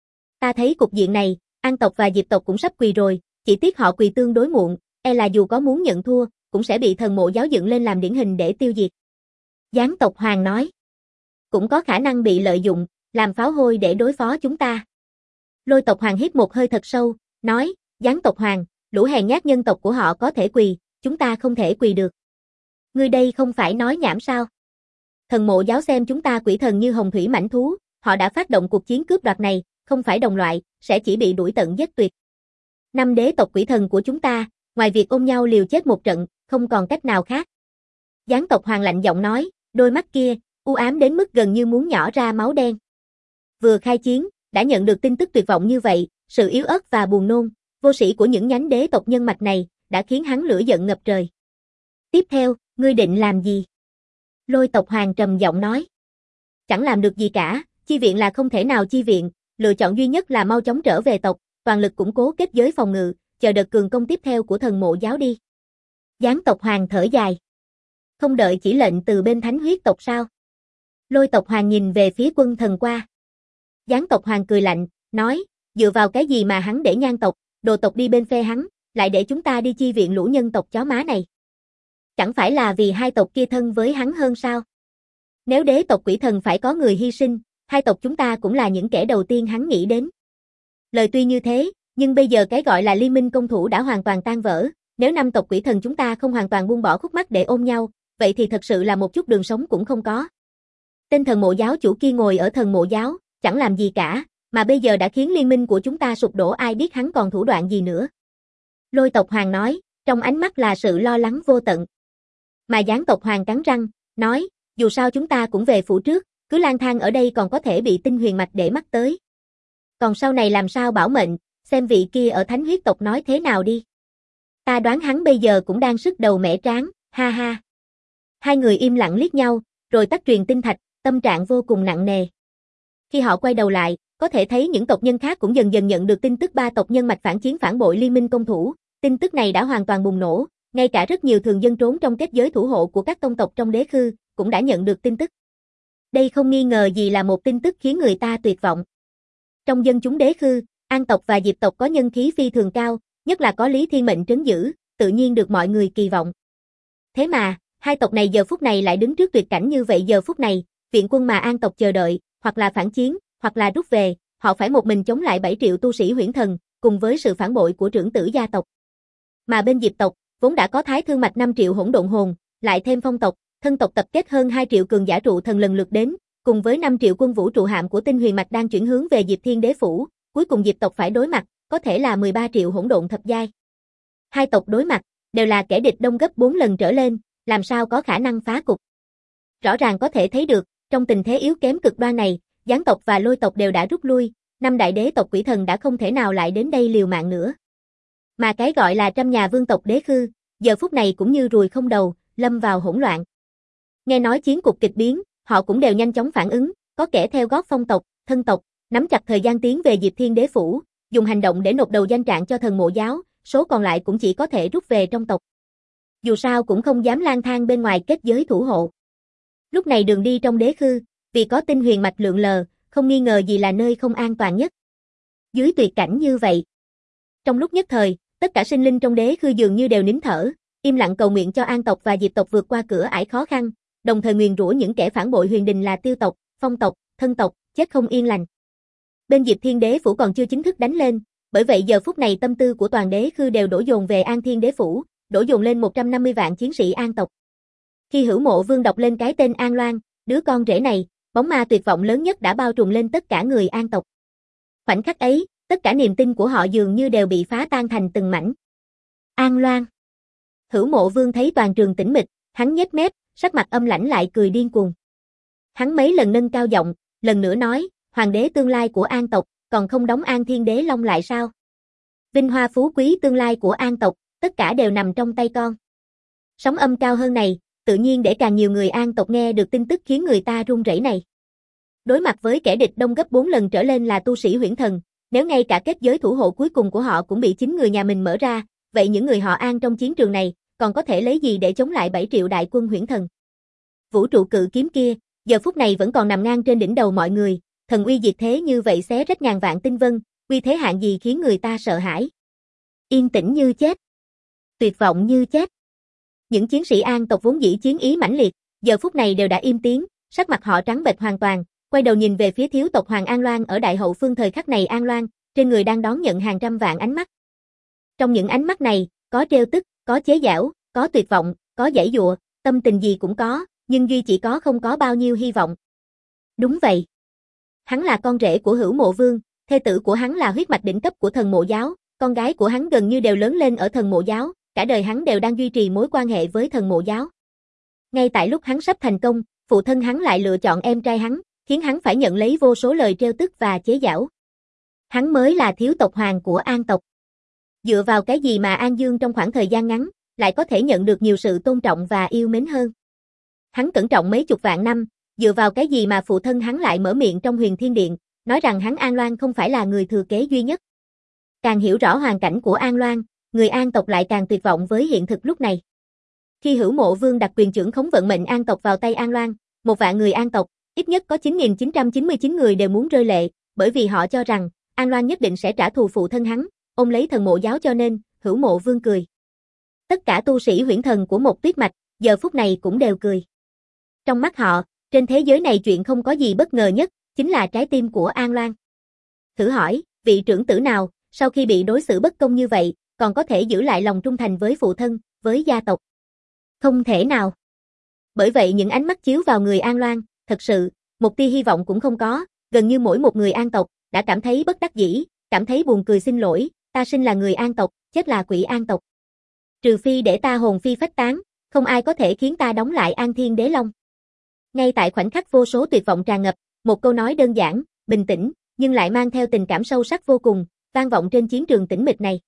A: Ta thấy cục diện này, An tộc và Diệp tộc cũng sắp quỳ rồi, chỉ tiếc họ quỳ tương đối muộn, e là dù có muốn nhận thua, cũng sẽ bị thần mộ giáo dựng lên làm điển hình để tiêu diệt. Giáng tộc hoàng nói. Cũng có khả năng bị lợi dụng, làm pháo hôi để đối phó chúng ta. Lôi tộc hoàng hít một hơi thật sâu, nói, Giáng tộc hoàng, lũ hèn nhát nhân tộc của họ có thể quỳ, chúng ta không thể quỳ được. Ngươi đây không phải nói nhảm sao? Thần mộ giáo xem chúng ta quỷ thần như hồng thủy mãnh thú, họ đã phát động cuộc chiến cướp đoạt này, không phải đồng loại, sẽ chỉ bị đuổi tận giết tuyệt. Năm đế tộc quỷ thần của chúng ta, ngoài việc ôm nhau liều chết một trận, không còn cách nào khác. Giáng tộc hoàng lạnh giọng nói, đôi mắt kia, u ám đến mức gần như muốn nhỏ ra máu đen. Vừa khai chiến, đã nhận được tin tức tuyệt vọng như vậy, sự yếu ớt và buồn nôn, vô sĩ của những nhánh đế tộc nhân mạch này, đã khiến hắn lửa giận ngập trời. Tiếp theo, ngươi định làm gì? Lôi tộc hoàng trầm giọng nói. Chẳng làm được gì cả, chi viện là không thể nào chi viện, lựa chọn duy nhất là mau chóng trở về tộc, toàn lực củng cố kết giới phòng ngự, chờ đợt cường công tiếp theo của thần mộ giáo đi. Giáng tộc hoàng thở dài. Không đợi chỉ lệnh từ bên thánh huyết tộc sao? Lôi tộc hoàng nhìn về phía quân thần qua. Giáng tộc hoàng cười lạnh, nói, dựa vào cái gì mà hắn để nhan tộc, đồ tộc đi bên phe hắn, lại để chúng ta đi chi viện lũ nhân tộc chó má này. Chẳng phải là vì hai tộc kia thân với hắn hơn sao? Nếu đế tộc quỷ thần phải có người hy sinh, hai tộc chúng ta cũng là những kẻ đầu tiên hắn nghĩ đến. Lời tuy như thế, nhưng bây giờ cái gọi là liên minh công thủ đã hoàn toàn tan vỡ, nếu năm tộc quỷ thần chúng ta không hoàn toàn buông bỏ khúc mắc để ôm nhau, vậy thì thật sự là một chút đường sống cũng không có. Tên thần mộ giáo chủ kia ngồi ở thần mộ giáo, chẳng làm gì cả, mà bây giờ đã khiến liên minh của chúng ta sụp đổ, ai biết hắn còn thủ đoạn gì nữa. Lôi tộc hoàng nói, trong ánh mắt là sự lo lắng vô tận. Mà Giáng tộc hoàng cắn răng, nói, dù sao chúng ta cũng về phủ trước, cứ lang thang ở đây còn có thể bị tinh huyền mạch để mắt tới. Còn sau này làm sao bảo mệnh, xem vị kia ở thánh huyết tộc nói thế nào đi. Ta đoán hắn bây giờ cũng đang sức đầu mẻ trán, ha ha. Hai người im lặng liếc nhau, rồi tắt truyền tinh thạch, tâm trạng vô cùng nặng nề. Khi họ quay đầu lại, có thể thấy những tộc nhân khác cũng dần dần nhận được tin tức ba tộc nhân mạch phản chiến phản bội liên minh công thủ. Tin tức này đã hoàn toàn bùng nổ, ngay cả rất nhiều thường dân trốn trong kết giới thủ hộ của các tông tộc trong đế khư, cũng đã nhận được tin tức. Đây không nghi ngờ gì là một tin tức khiến người ta tuyệt vọng. Trong dân chúng đế khư, An tộc và Diệp tộc có nhân khí phi thường cao, nhất là có Lý Thiên Mệnh trấn giữ, tự nhiên được mọi người kỳ vọng. Thế mà, hai tộc này giờ phút này lại đứng trước tuyệt cảnh như vậy. Giờ phút này, viện quân mà An tộc chờ đợi, hoặc là phản chiến, hoặc là rút về, họ phải một mình chống lại 7 triệu tu sĩ Huyễn Thần, cùng với sự phản bội của trưởng tử gia tộc. Mà bên Diệp tộc, vốn đã có Thái Thương Mạch 5 triệu hỗn độn hồn, lại thêm Phong tộc, Thân tộc tập kết hơn 2 triệu cường giả trụ thần lần lượt đến, cùng với 5 triệu quân vũ trụ hạm của Tinh Huyền Mạch đang chuyển hướng về Diệp Thiên Đế phủ, cuối cùng Diệp tộc phải đối mặt, có thể là 13 triệu hỗn độn thập giai. Hai tộc đối mặt, đều là kẻ địch đông gấp 4 lần trở lên, làm sao có khả năng phá cục. Rõ ràng có thể thấy được, trong tình thế yếu kém cực đoan này, Gián tộc và Lôi tộc đều đã rút lui, 5 đại đế tộc Quỷ Thần đã không thể nào lại đến đây liều mạng nữa. Mà cái gọi là trăm nhà vương tộc Đế Khư, giờ phút này cũng như ruồi không đầu, lâm vào hỗn loạn. Nghe nói chiến cục kịch biến, họ cũng đều nhanh chóng phản ứng, có kẻ theo gót Phong tộc, Thân tộc, nắm chặt thời gian tiến về Diệp Thiên Đế phủ, dùng hành động để nộp đầu danh trạng cho Thần Mộ giáo, số còn lại cũng chỉ có thể rút về trong tộc. Dù sao cũng không dám lang thang bên ngoài kết giới thủ hộ. Lúc này đường đi trong Đế Khư, vì có Tinh Huyền Mạch lượn lờ, không nghi ngờ gì là nơi không an toàn nhất. Dưới tuyệt cảnh như vậy, trong lúc nhất thời, tất cả sinh linh trong Đế Khư dường như đều nín thở, im lặng cầu nguyện cho An tộc và Diệp tộc vượt qua cửa ải khó khăn, đồng thời nguyền rủa những kẻ phản bội Huyền Đình là Tiêu tộc, Phong tộc, Thân tộc, chết không yên lành. Bên Diệp Thiên Đế phủ còn chưa chính thức đánh lên, bởi vậy giờ phút này tâm tư của toàn Đế Khư đều đổ dồn về An Thiên Đế phủ, đổ dồn lên 150 vạn chiến sĩ An tộc. Khi Hữu Mộ Vương đọc lên cái tên An Loan, đứa con rể này, bóng ma tuyệt vọng lớn nhất đã bao trùm lên tất cả người An tộc. Khoảnh khắc ấy, tất cả niềm tin của họ dường như đều bị phá tan thành từng mảnh. An Loan. Hữu Mộ Vương thấy toàn trường tĩnh mịch, hắn nhếch mép, sắc mặt âm lãnh lại cười điên cuồng. Hắn mấy lần nâng cao giọng, lần nữa nói, hoàng đế tương lai của An tộc, còn không đóng An Thiên Đế Long lại sao? Vinh hoa phú quý tương lai của An tộc, tất cả đều nằm trong tay con. Sóng âm cao hơn này, tự nhiên để càng nhiều người An tộc nghe được tin tức khiến người ta run rẩy này. Đối mặt với kẻ địch đông gấp 4 lần trở lên là tu sĩ Huyễn Thần, nếu ngay cả kết giới thủ hộ cuối cùng của họ cũng bị chính người nhà mình mở ra, vậy những người họ An trong chiến trường này, còn có thể lấy gì để chống lại 7 triệu đại quân Huyễn Thần? Vũ trụ cự kiếm kia, giờ phút này vẫn còn nằm ngang trên đỉnh đầu mọi người, thần uy diệt thế như vậy xé rách ngàn vạn tinh vân, uy thế hạng gì khiến người ta sợ hãi. Yên tĩnh như chết, tuyệt vọng như chết. Những chiến sĩ An tộc vốn dĩ chiến ý mãnh liệt, giờ phút này đều đã im tiếng, sắc mặt họ trắng bệch hoàn toàn, quay đầu nhìn về phía thiếu tộc Hoàng An Loan ở Đại Hậu Phương thời khắc này. An Loan, trên người đang đón nhận hàng trăm vạn ánh mắt. Trong những ánh mắt này, có trêu tức, có chế giễu, có tuyệt vọng, có giãy giụa, tâm tình gì cũng có, nhưng duy chỉ có không có bao nhiêu hy vọng. Đúng vậy. Hắn là con rể của Hữu Mộ Vương, thê tử của hắn là huyết mạch đỉnh cấp của Thần Mộ giáo, con gái của hắn gần như đều lớn lên ở Thần Mộ giáo, cả đời hắn đều đang duy trì mối quan hệ với Thần Mộ giáo. Ngay tại lúc hắn sắp thành công, phụ thân hắn lại lựa chọn em trai hắn, khiến hắn phải nhận lấy vô số lời trêu tức và chế giễu. Hắn mới là thiếu tộc hoàng của An tộc. Dựa vào cái gì mà An Dương trong khoảng thời gian ngắn, lại có thể nhận được nhiều sự tôn trọng và yêu mến hơn? Hắn cẩn trọng mấy chục vạn năm, dựa vào cái gì mà phụ thân hắn lại mở miệng trong Huyền Thiên Điện, nói rằng hắn An Loan không phải là người thừa kế duy nhất. Càng hiểu rõ hoàn cảnh của An Loan, người An tộc lại càng tuyệt vọng với hiện thực lúc này. Khi Hữu Mộ Vương đặt quyền trưởng khống vận mệnh An tộc vào tay An Loan, 1 vạn người An tộc, ít nhất có 9.999 người đều muốn rơi lệ, bởi vì họ cho rằng An Loan nhất định sẽ trả thù phụ thân hắn, ôm lấy Thần Mộ giáo, cho nên Hữu Mộ Vương cười. Tất cả tu sĩ Huyễn Thần của một tuyết mạch, giờ phút này cũng đều cười. Trong mắt họ, trên thế giới này chuyện không có gì bất ngờ nhất, chính là trái tim của An Loan. Thử hỏi, vị trưởng tử nào, sau khi bị đối xử bất công như vậy, còn có thể giữ lại lòng trung thành với phụ thân, với gia tộc? Không thể nào. Bởi vậy những ánh mắt chiếu vào người An Loan, thật sự, một tia hy vọng cũng không có, gần như mỗi một người An tộc, đã cảm thấy bất đắc dĩ, cảm thấy buồn cười. Xin lỗi, ta sinh là người An tộc, chết là quỷ An tộc. Trừ phi để ta hồn phi phách tán, không ai có thể khiến ta đóng lại An Thiên Đế Long. Ngay tại khoảnh khắc vô số tuyệt vọng tràn ngập, một câu nói đơn giản, bình tĩnh, nhưng lại mang theo tình cảm sâu sắc vô cùng, vang vọng trên chiến trường tĩnh mịch này.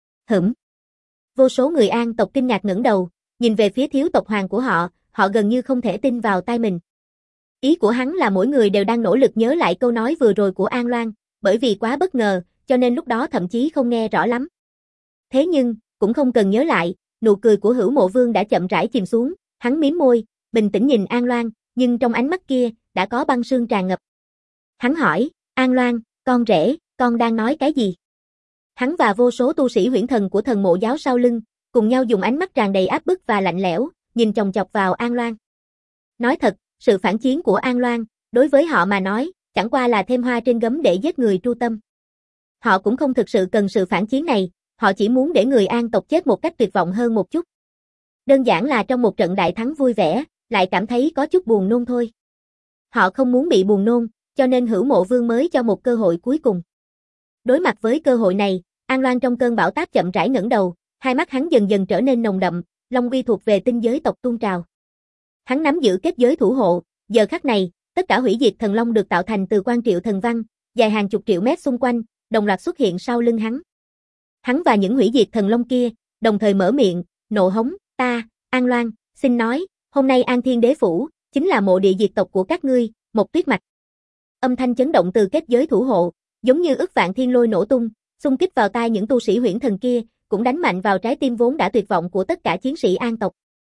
A: Vô số người An tộc kinh ngạc ngẩng đầu, nhìn về phía thiếu tộc hoàng của họ, họ gần như không thể tin vào tai mình. Ý của hắn là mỗi người đều đang nỗ lực nhớ lại câu nói vừa rồi của An Loan, bởi vì quá bất ngờ, cho nên lúc đó thậm chí không nghe rõ lắm. Thế nhưng, cũng không cần nhớ lại, nụ cười của Hữu Mộ Vương đã chậm rãi chìm xuống, hắn mím môi, bình tĩnh nhìn An Loan, nhưng trong ánh mắt kia, đã có băng sương tràn ngập. Hắn hỏi, An Loan, con rể, con đang nói cái gì? Hắn và vô số tu sĩ Huyễn Thần của Thần Mộ giáo sau lưng, cùng nhau dùng ánh mắt tràn đầy áp bức và lạnh lẽo, nhìn chòng chọc vào An Loan. Nói thật, sự phản chiến của An Loan, đối với họ mà nói, chẳng qua là thêm hoa trên gấm để giết người tru tâm. Họ cũng không thực sự cần sự phản chiến này, họ chỉ muốn để người An tộc chết một cách tuyệt vọng hơn một chút. Đơn giản là trong một trận đại thắng vui vẻ, lại cảm thấy có chút buồn nôn thôi. Họ không muốn bị buồn nôn, cho nên Hữu Mộ Vương mới cho một cơ hội cuối cùng. Đối mặt với cơ hội này, An Loan trong cơn bão táp chậm rãi ngẩng đầu, hai mắt hắn dần dần trở nên nồng đậm, long uy thuộc về tinh giới tộc tuôn trào. Hắn nắm giữ kết giới thủ hộ, giờ khắc này, tất cả hủy diệt thần long được tạo thành từ quan triệu thần văn, dài hàng chục triệu mét xung quanh, đồng loạt xuất hiện sau lưng hắn. Hắn và những hủy diệt thần long kia, đồng thời mở miệng, nộ hống, ta, An Loan, xin nói, hôm nay An Thiên Đế Phủ, chính là mộ địa diệt tộc của các ngươi, Một Tuyết Mạch. Âm thanh chấn động từ kết giới thủ hộ, giống như ức vạn thiên lôi nổ tung, xung kích vào tai những tu sĩ huyễn thần kia, cũng đánh mạnh vào trái tim vốn đã tuyệt vọng của tất cả chiến sĩ An tộc.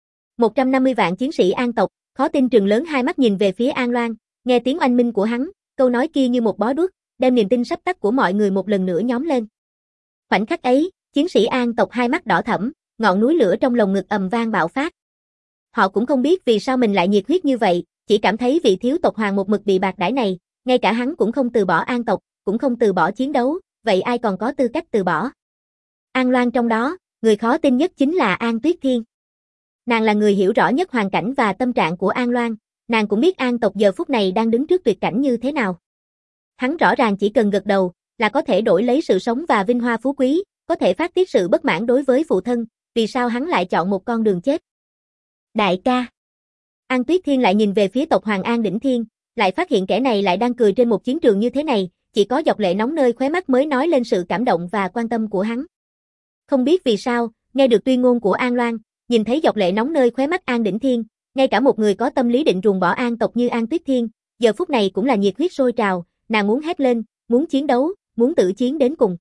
A: 150 vạn chiến sĩ An tộc, khó tin trừng lớn hai mắt nhìn về phía An Loan, nghe tiếng oanh minh của hắn, câu nói kia như một bó đuốc, đem niềm tin sắp tắt của mọi người một lần nữa nhóm lên. Khoảnh khắc ấy, chiến sĩ An tộc hai mắt đỏ thẫm, ngọn núi lửa trong lồng ngực ầm vang bạo phát. Họ cũng không biết vì sao mình lại nhiệt huyết như vậy, chỉ cảm thấy vị thiếu tộc hoàng một mực bị bạc đãi này, ngay cả hắn cũng không từ bỏ An tộc, cũng không từ bỏ chiến đấu, vậy ai còn có tư cách từ bỏ? An Loan trong đó, người khó tin nhất chính là An Tuyết Thiên. Nàng là người hiểu rõ nhất hoàn cảnh và tâm trạng của An Loan, nàng cũng biết An tộc giờ phút này đang đứng trước tuyệt cảnh như thế nào. Hắn rõ ràng chỉ cần gật đầu, là có thể đổi lấy sự sống và vinh hoa phú quý, có thể phát tiết sự bất mãn đối với phụ thân, vì sao hắn lại chọn một con đường chết? Đại ca. An Tuyết Thiên lại nhìn về phía tộc Hoàng An Đỉnh Thiên, lại phát hiện kẻ này lại đang cười trên một chiến trường như thế này, chỉ có giọt lệ nóng nơi khóe mắt mới nói lên sự cảm động và quan tâm của hắn. Không biết vì sao, nghe được tuyên ngôn của An Loan, nhìn thấy giọt lệ nóng nơi khóe mắt An Đỉnh Thiên, ngay cả một người có tâm lý định ruồng bỏ An tộc như An Tuyết Thiên, giờ phút này cũng là nhiệt huyết sôi trào, nàng muốn hét lên, muốn chiến đấu, muốn tự chiến đến cùng.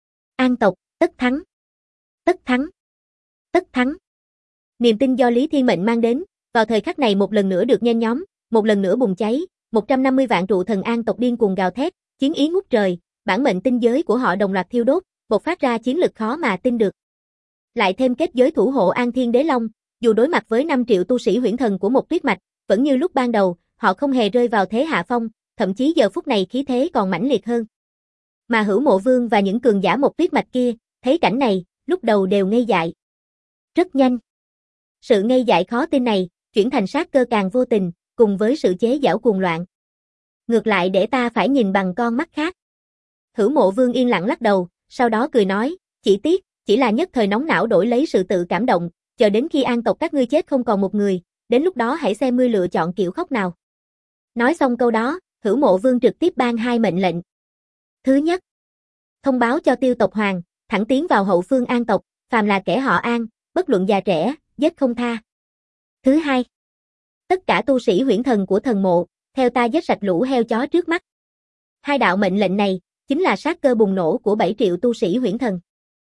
A: An tộc, tất thắng. Tất thắng. Tất thắng. Niềm tin do Lý Thiên Mệnh mang đến, vào thời khắc này một lần nữa được nhen nhóm, một lần nữa bùng cháy, 150 vạn trụ thần An tộc điên cuồng gào thét, chiến ý ngút trời, bản mệnh tinh giới của họ đồng loạt thiêu đốt, bộc phát ra chiến lực khó mà tin được. Lại thêm kết giới thủ hộ An Thiên Đế Long, dù đối mặt với 5 triệu tu sĩ huyễn thần của Một Tuyết Mạch, vẫn như lúc ban đầu, họ không hề rơi vào thế hạ phong, thậm chí giờ phút này khí thế còn mãnh liệt hơn. Mà Hữu Mộ Vương và những cường giả Một Tuyết Mạch kia, thấy cảnh này, lúc đầu đều ngây dại. Rất nhanh. Sự ngây dại khó tin này, chuyển thành sát cơ càng vô tình, cùng với sự chế giễu cuồng loạn. Ngược lại để ta phải nhìn bằng con mắt khác. Hữu Mộ Vương yên lặng lắc đầu, sau đó cười nói, chỉ tiếc, chỉ là nhất thời nóng não đổi lấy sự tự cảm động, chờ đến khi An tộc các ngươi chết không còn một người, đến lúc đó hãy xem ngươi lựa chọn kiểu khóc nào. Nói xong câu đó, Hữu Mộ Vương trực tiếp ban 2 mệnh lệnh. Thứ nhất, thông báo cho Tiêu tộc Hoàng, thẳng tiến vào hậu phương An tộc, phàm là kẻ họ An, bất luận già trẻ, giết không tha. Thứ hai, tất cả tu sĩ huyễn thần của thần mộ, theo ta giết sạch lũ heo chó trước mắt. 2 đạo mệnh lệnh này, chính là sát cơ bùng nổ của 7 triệu tu sĩ huyễn thần.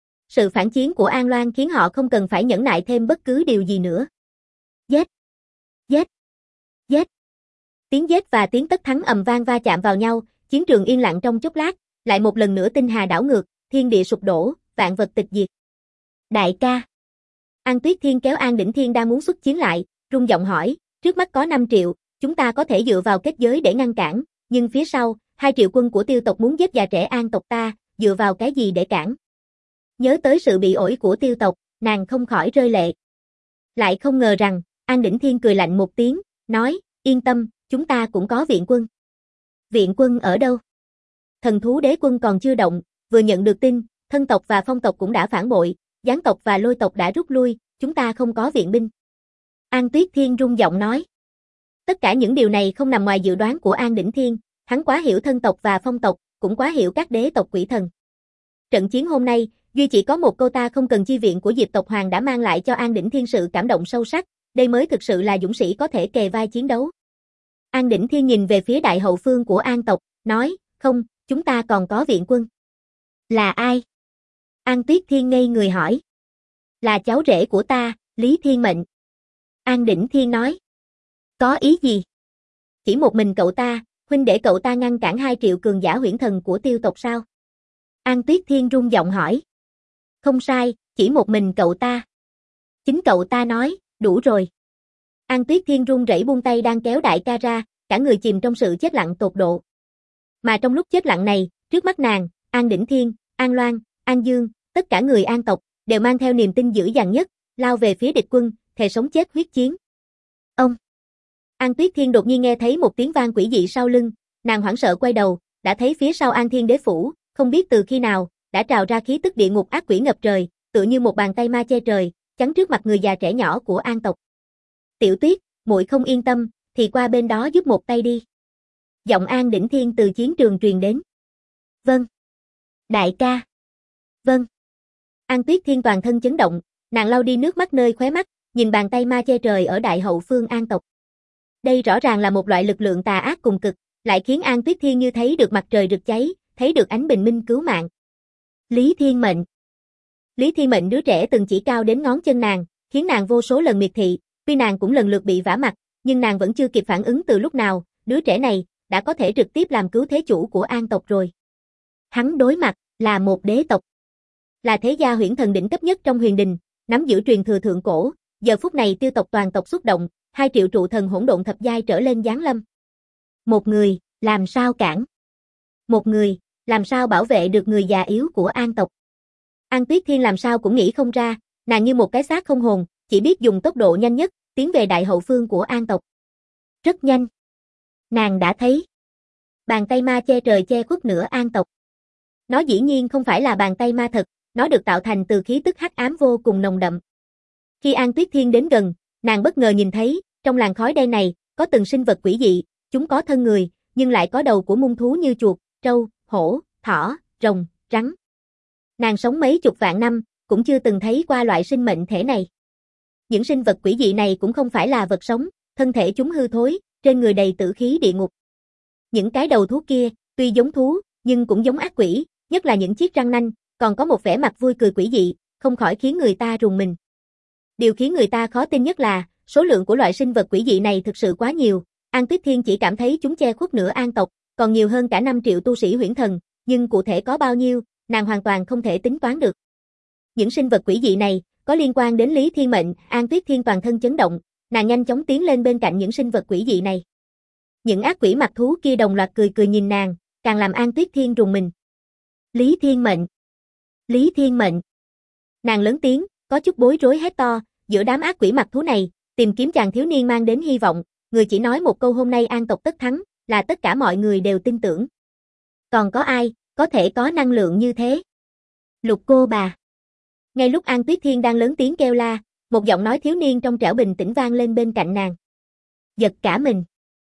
A: Sự phản chiến của An Loan khiến họ không cần phải nhẫn nại thêm bất cứ điều gì nữa. Giết! Giết! Giết! Tiếng giết và tiếng tất thắng ầm vang va chạm vào nhau, chiến trường yên lặng trong chốc lát, lại một lần nữa tinh hà đảo ngược, thiên địa sụp đổ, vạn vật tịch diệt. Đại ca! An Tuyết Thiên kéo An Đỉnh Thiên đang muốn xuất chiến lại, rung giọng hỏi, trước mắt có 5 triệu, chúng ta có thể dựa vào kết giới để ngăn cản, nhưng phía sau, 2 triệu quân của Tiêu tộc muốn giết già trẻ An tộc ta, dựa vào cái gì để cản? Nhớ tới sự bị ổi của Tiêu tộc, nàng không khỏi rơi lệ. Lại không ngờ rằng, An Đỉnh Thiên cười lạnh một tiếng, nói, yên tâm, chúng ta cũng có viện quân. Viện quân ở đâu? Thần thú đế quân còn chưa động, vừa nhận được tin, thân tộc và phong tộc cũng đã phản bội, gián tộc và lôi tộc đã rút lui, chúng ta không có viện binh. An Tuyết Thiên rung giọng nói. Tất cả những điều này không nằm ngoài dự đoán của An Đỉnh Thiên, hắn quá hiểu thân tộc và phong tộc, cũng quá hiểu các đế tộc quỷ thần. Trận chiến hôm nay, duy chỉ có một câu ta không cần chi viện của Diệp tộc Hoàng đã mang lại cho An Đỉnh Thiên sự cảm động sâu sắc, đây mới thực sự là dũng sĩ có thể kề vai chiến đấu. An Đỉnh Thiên nhìn về phía đại hậu phương của An tộc, nói, không, chúng ta còn có viện quân. Là ai? An Tuyết Thiên ngây người hỏi. Là cháu rể của ta, Lý Thiên Mệnh. An Đỉnh Thiên nói. Có ý gì? Chỉ một mình cậu ta, huynh để cậu ta ngăn cản 2 triệu cường giả huyễn thần của Tiêu tộc sao? An Tuyết Thiên rung giọng hỏi. Không sai, chỉ một mình cậu ta. Chính cậu ta nói, Đủ rồi. An Tuyết Thiên run rẩy buông tay đang kéo đại ca ra, cả người chìm trong sự chết lặng tột độ. Mà trong lúc chết lặng này, trước mắt nàng, An Đỉnh Thiên, An Loan, An Dương, tất cả người An tộc, đều mang theo niềm tin dữ dằn nhất, lao về phía địch quân, thề sống chết huyết chiến. Ông! An Tuyết Thiên đột nhiên nghe thấy một tiếng vang quỷ dị sau lưng, nàng hoảng sợ quay đầu, đã thấy phía sau An Thiên Đế Phủ, không biết từ khi nào, đã trào ra khí tức địa ngục ác quỷ ngập trời, tựa như một bàn tay ma che trời, chắn trước mặt người già trẻ nhỏ của An tộc. Tiểu Tuyết, muội không yên tâm, thì qua bên đó giúp một tay đi. Giọng An Đỉnh Thiên từ chiến trường truyền đến. Vâng. Đại ca. Vâng. An Tuyết Thiên toàn thân chấn động, nàng lau đi nước mắt nơi khóe mắt, nhìn bàn tay ma che trời ở đại hậu phương An tộc. Đây rõ ràng là một loại lực lượng tà ác cùng cực, lại khiến An Tuyết Thiên như thấy được mặt trời rực cháy, thấy được ánh bình minh cứu mạng. Lý Thiên Mệnh. Lý Thiên Mệnh đứa trẻ từng chỉ cao đến ngón chân nàng, khiến nàng vô số lần miệt thị, tuy nàng cũng lần lượt bị vả mặt, nhưng nàng vẫn chưa kịp phản ứng từ lúc nào, đứa trẻ này đã có thể trực tiếp làm cứu thế chủ của An tộc rồi. Hắn đối mặt là một đế tộc, là thế gia huyễn thần đỉnh cấp nhất trong huyền đình, nắm giữ truyền thừa thượng cổ, giờ phút này tiêu tộc toàn tộc xúc động, 2 triệu trụ thần hỗn độn thập giai trở lên giáng lâm. Một người, làm sao cản? Một người, làm sao bảo vệ được người già yếu của An tộc? An Tuyết Thiên làm sao cũng nghĩ không ra, nàng như một cái xác không hồn, chỉ biết dùng tốc độ nhanh nhất, tiến về đại hậu phương của An tộc. Rất nhanh. Nàng đã thấy bàn tay ma che trời che khuất nửa An tộc. Nó dĩ nhiên không phải là bàn tay ma thật, nó được tạo thành từ khí tức hắc ám vô cùng nồng đậm. Khi An Tuyết Thiên đến gần, nàng bất ngờ nhìn thấy, trong làn khói đen này, có từng sinh vật quỷ dị, chúng có thân người, nhưng lại có đầu của muôn thú như chuột, trâu, hổ, thỏ, rồng, rắn. Nàng sống mấy chục vạn năm, cũng chưa từng thấy qua loại sinh mệnh thể này. Những sinh vật quỷ dị này cũng không phải là vật sống, thân thể chúng hư thối, trên người đầy tử khí địa ngục. Những cái đầu thú kia, tuy giống thú, nhưng cũng giống ác quỷ, nhất là những chiếc răng nanh, còn có một vẻ mặt vui cười quỷ dị, không khỏi khiến người ta rùng mình. Điều khiến người ta khó tin nhất là, số lượng của loại sinh vật quỷ dị này thực sự quá nhiều, An Tuyết Thiên chỉ cảm thấy chúng che khuất nửa An tộc, còn nhiều hơn cả 5 triệu tu sĩ huyễn thần, nhưng cụ thể có bao nhiêu, nàng hoàn toàn không thể tính toán được. Những sinh vật quỷ dị này, có liên quan đến Lý Thiên Mệnh, An Tuyết Thiên toàn thân chấn động, nàng nhanh chóng tiến lên bên cạnh những sinh vật quỷ dị này. Những ác quỷ mặt thú kia đồng loạt cười cười nhìn nàng, càng làm An Tuyết Thiên rùng mình. Lý Thiên Mệnh! Lý Thiên Mệnh! Nàng lớn tiếng, có chút bối rối hét to, giữa đám ác quỷ mặt thú này, tìm kiếm chàng thiếu niên mang đến hy vọng, người chỉ nói một câu hôm nay An tộc tất thắng, là tất cả mọi người đều tin tưởng. Còn có ai, có thể có năng lượng như thế? Lục cô bà! Ngay lúc An Tuyết Thiên đang lớn tiếng kêu la, một giọng nói thiếu niên trong trẻo bình tĩnh vang lên bên cạnh nàng. Giật cả mình.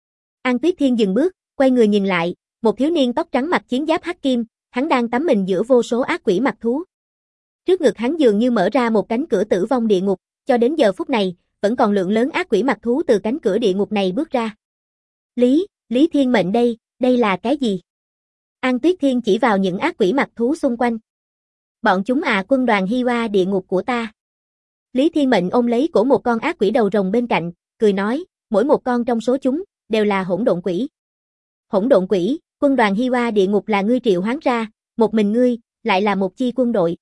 A: An Tuyết Thiên dừng bước, quay người nhìn lại, một thiếu niên tóc trắng mặc chiến giáp hắc kim, hắn đang tắm mình giữa vô số ác quỷ mặt thú. Trước ngực hắn dường như mở ra một cánh cửa tử vong địa ngục, cho đến giờ phút này, vẫn còn lượng lớn ác quỷ mặt thú từ cánh cửa địa ngục này bước ra. Lý Thiên Mệnh đây là cái gì? An Tuyết Thiên chỉ vào những ác quỷ mặt thú xung quanh. Bọn chúng quân đoàn Hi Hoa địa ngục của ta. Lý Thiên Mệnh ôm lấy cổ một con ác quỷ đầu rồng bên cạnh, cười nói, mỗi một con trong số chúng, đều là hỗn độn quỷ. Hỗn độn quỷ, quân đoàn Hi Hoa địa ngục là ngươi triệu hoán ra, một mình ngươi, lại là một chi quân đội.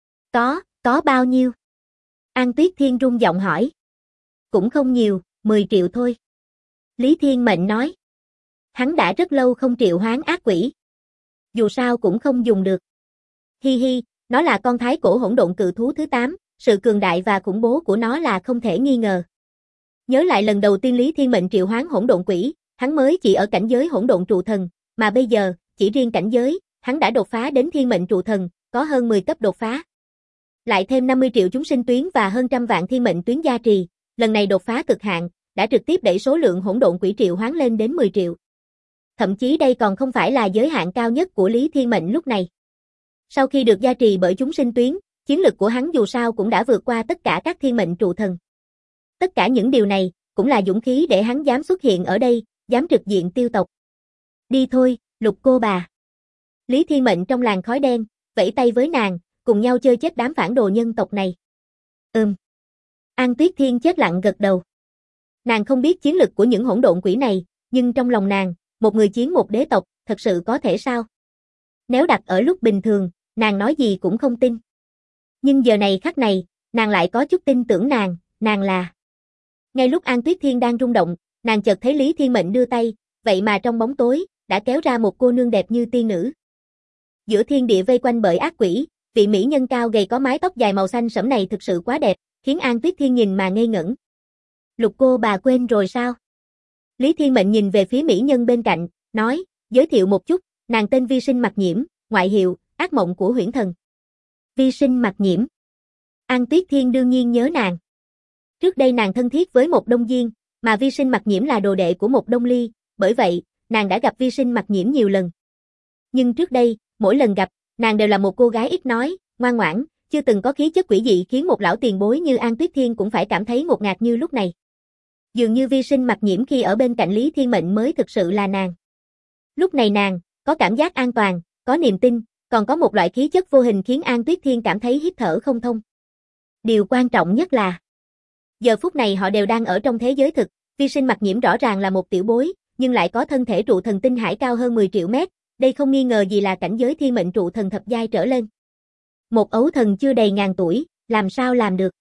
A: Có bao nhiêu? An Tuyết Thiên rung giọng hỏi. Cũng không nhiều, 10 triệu thôi. Lý Thiên Mệnh nói. Hắn đã rất lâu không triệu hoán ác quỷ. Dù sao cũng không dùng được. Hi hi, nó là con thái cổ hỗn độn cự thú thứ 8, sự cường đại và khủng bố của nó là không thể nghi ngờ. Nhớ lại lần đầu tiên Lý Thiên Mệnh triệu hoán hỗn độn quỷ, hắn mới chỉ ở cảnh giới hỗn độn trụ thần, mà bây giờ, chỉ riêng cảnh giới, hắn đã đột phá đến thiên mệnh trụ thần, có hơn 10 cấp đột phá. Lại thêm 50 triệu chúng sinh tuyến và hơn trăm vạn thiên mệnh tuyến gia trì, lần này đột phá cực hạn, đã trực tiếp đẩy số lượng hỗn độn quỷ triệu hoán lên đến 10 triệu. Thậm chí đây còn không phải là giới hạn cao nhất của Lý Thiên Mệnh lúc này. Sau khi được gia trì bởi chúng sinh tuyến, chiến lực của hắn dù sao cũng đã vượt qua tất cả các thiên mệnh trụ thần. Tất cả những điều này, cũng là dũng khí để hắn dám xuất hiện ở đây, dám trực diện tiêu tộc. Đi thôi, Lục cô bà. Lý Thiên Mệnh trong làn khói đen, vẫy tay với nàng, cùng nhau chơi chết đám phản đồ nhân tộc này. An Tuyết Thiên chết lặng gật đầu. Nàng không biết chiến lực của những hỗn độn quỷ này, nhưng trong lòng nàng, một người chiến một đế tộc, thật sự có thể sao? Nếu đặt ở lúc bình thường, nàng nói gì cũng không tin. Nhưng giờ này khắc này, nàng lại có chút tin tưởng nàng là Ngay lúc An Tuyết Thiên đang rung động, nàng chợt thấy Lý Thiên Mệnh đưa tay, vậy mà trong bóng tối, đã kéo ra một cô nương đẹp như tiên nữ. Giữa thiên địa vây quanh bởi ác quỷ, vị mỹ nhân cao gầy có mái tóc dài màu xanh sẫm này thực sự quá đẹp, khiến An Tuyết Thiên nhìn mà ngây ngẩn. Lục cô bà quên rồi sao? Lý Thiên Mệnh nhìn về phía mỹ nhân bên cạnh, nói, giới thiệu một chút, nàng tên Vi Sinh Mặc Nhiễm, ngoại hiệu, ác mộng của huyễn thần. Vi Sinh Mặc Nhiễm. An Tuyết Thiên đương nhiên nhớ nàng. Trước đây nàng thân thiết với một Đông Diên, mà Vi Sinh Mặc Nhiễm là đồ đệ của một Đông Ly, bởi vậy, nàng đã gặp Vi Sinh Mặc Nhiễm nhiều lần. Nhưng trước đây, mỗi lần gặp, nàng đều là một cô gái ít nói, ngoan ngoãn, chưa từng có khí chất quỷ dị khiến một lão tiền bối như An Tuyết Thiên cũng phải cảm thấy ngột ngạt như lúc này. Dường như Vi Sinh Mặc Nhiễm khi ở bên cạnh Lý Thiên Mệnh mới thực sự là nàng. Lúc này nàng, có cảm giác an toàn, có niềm tin, còn có một loại khí chất vô hình khiến An Tuyết Thiên cảm thấy hít thở không thông. Điều quan trọng nhất là, giờ phút này họ đều đang ở trong thế giới thực, Vi Sinh Mặc Nhiễm rõ ràng là một tiểu bối, nhưng lại có thân thể trụ thần tinh hải cao hơn 10 triệu mét, đây không nghi ngờ gì là cảnh giới thiên mệnh trụ thần thập giai trở lên. Một ấu thần chưa đầy ngàn tuổi, làm sao làm được?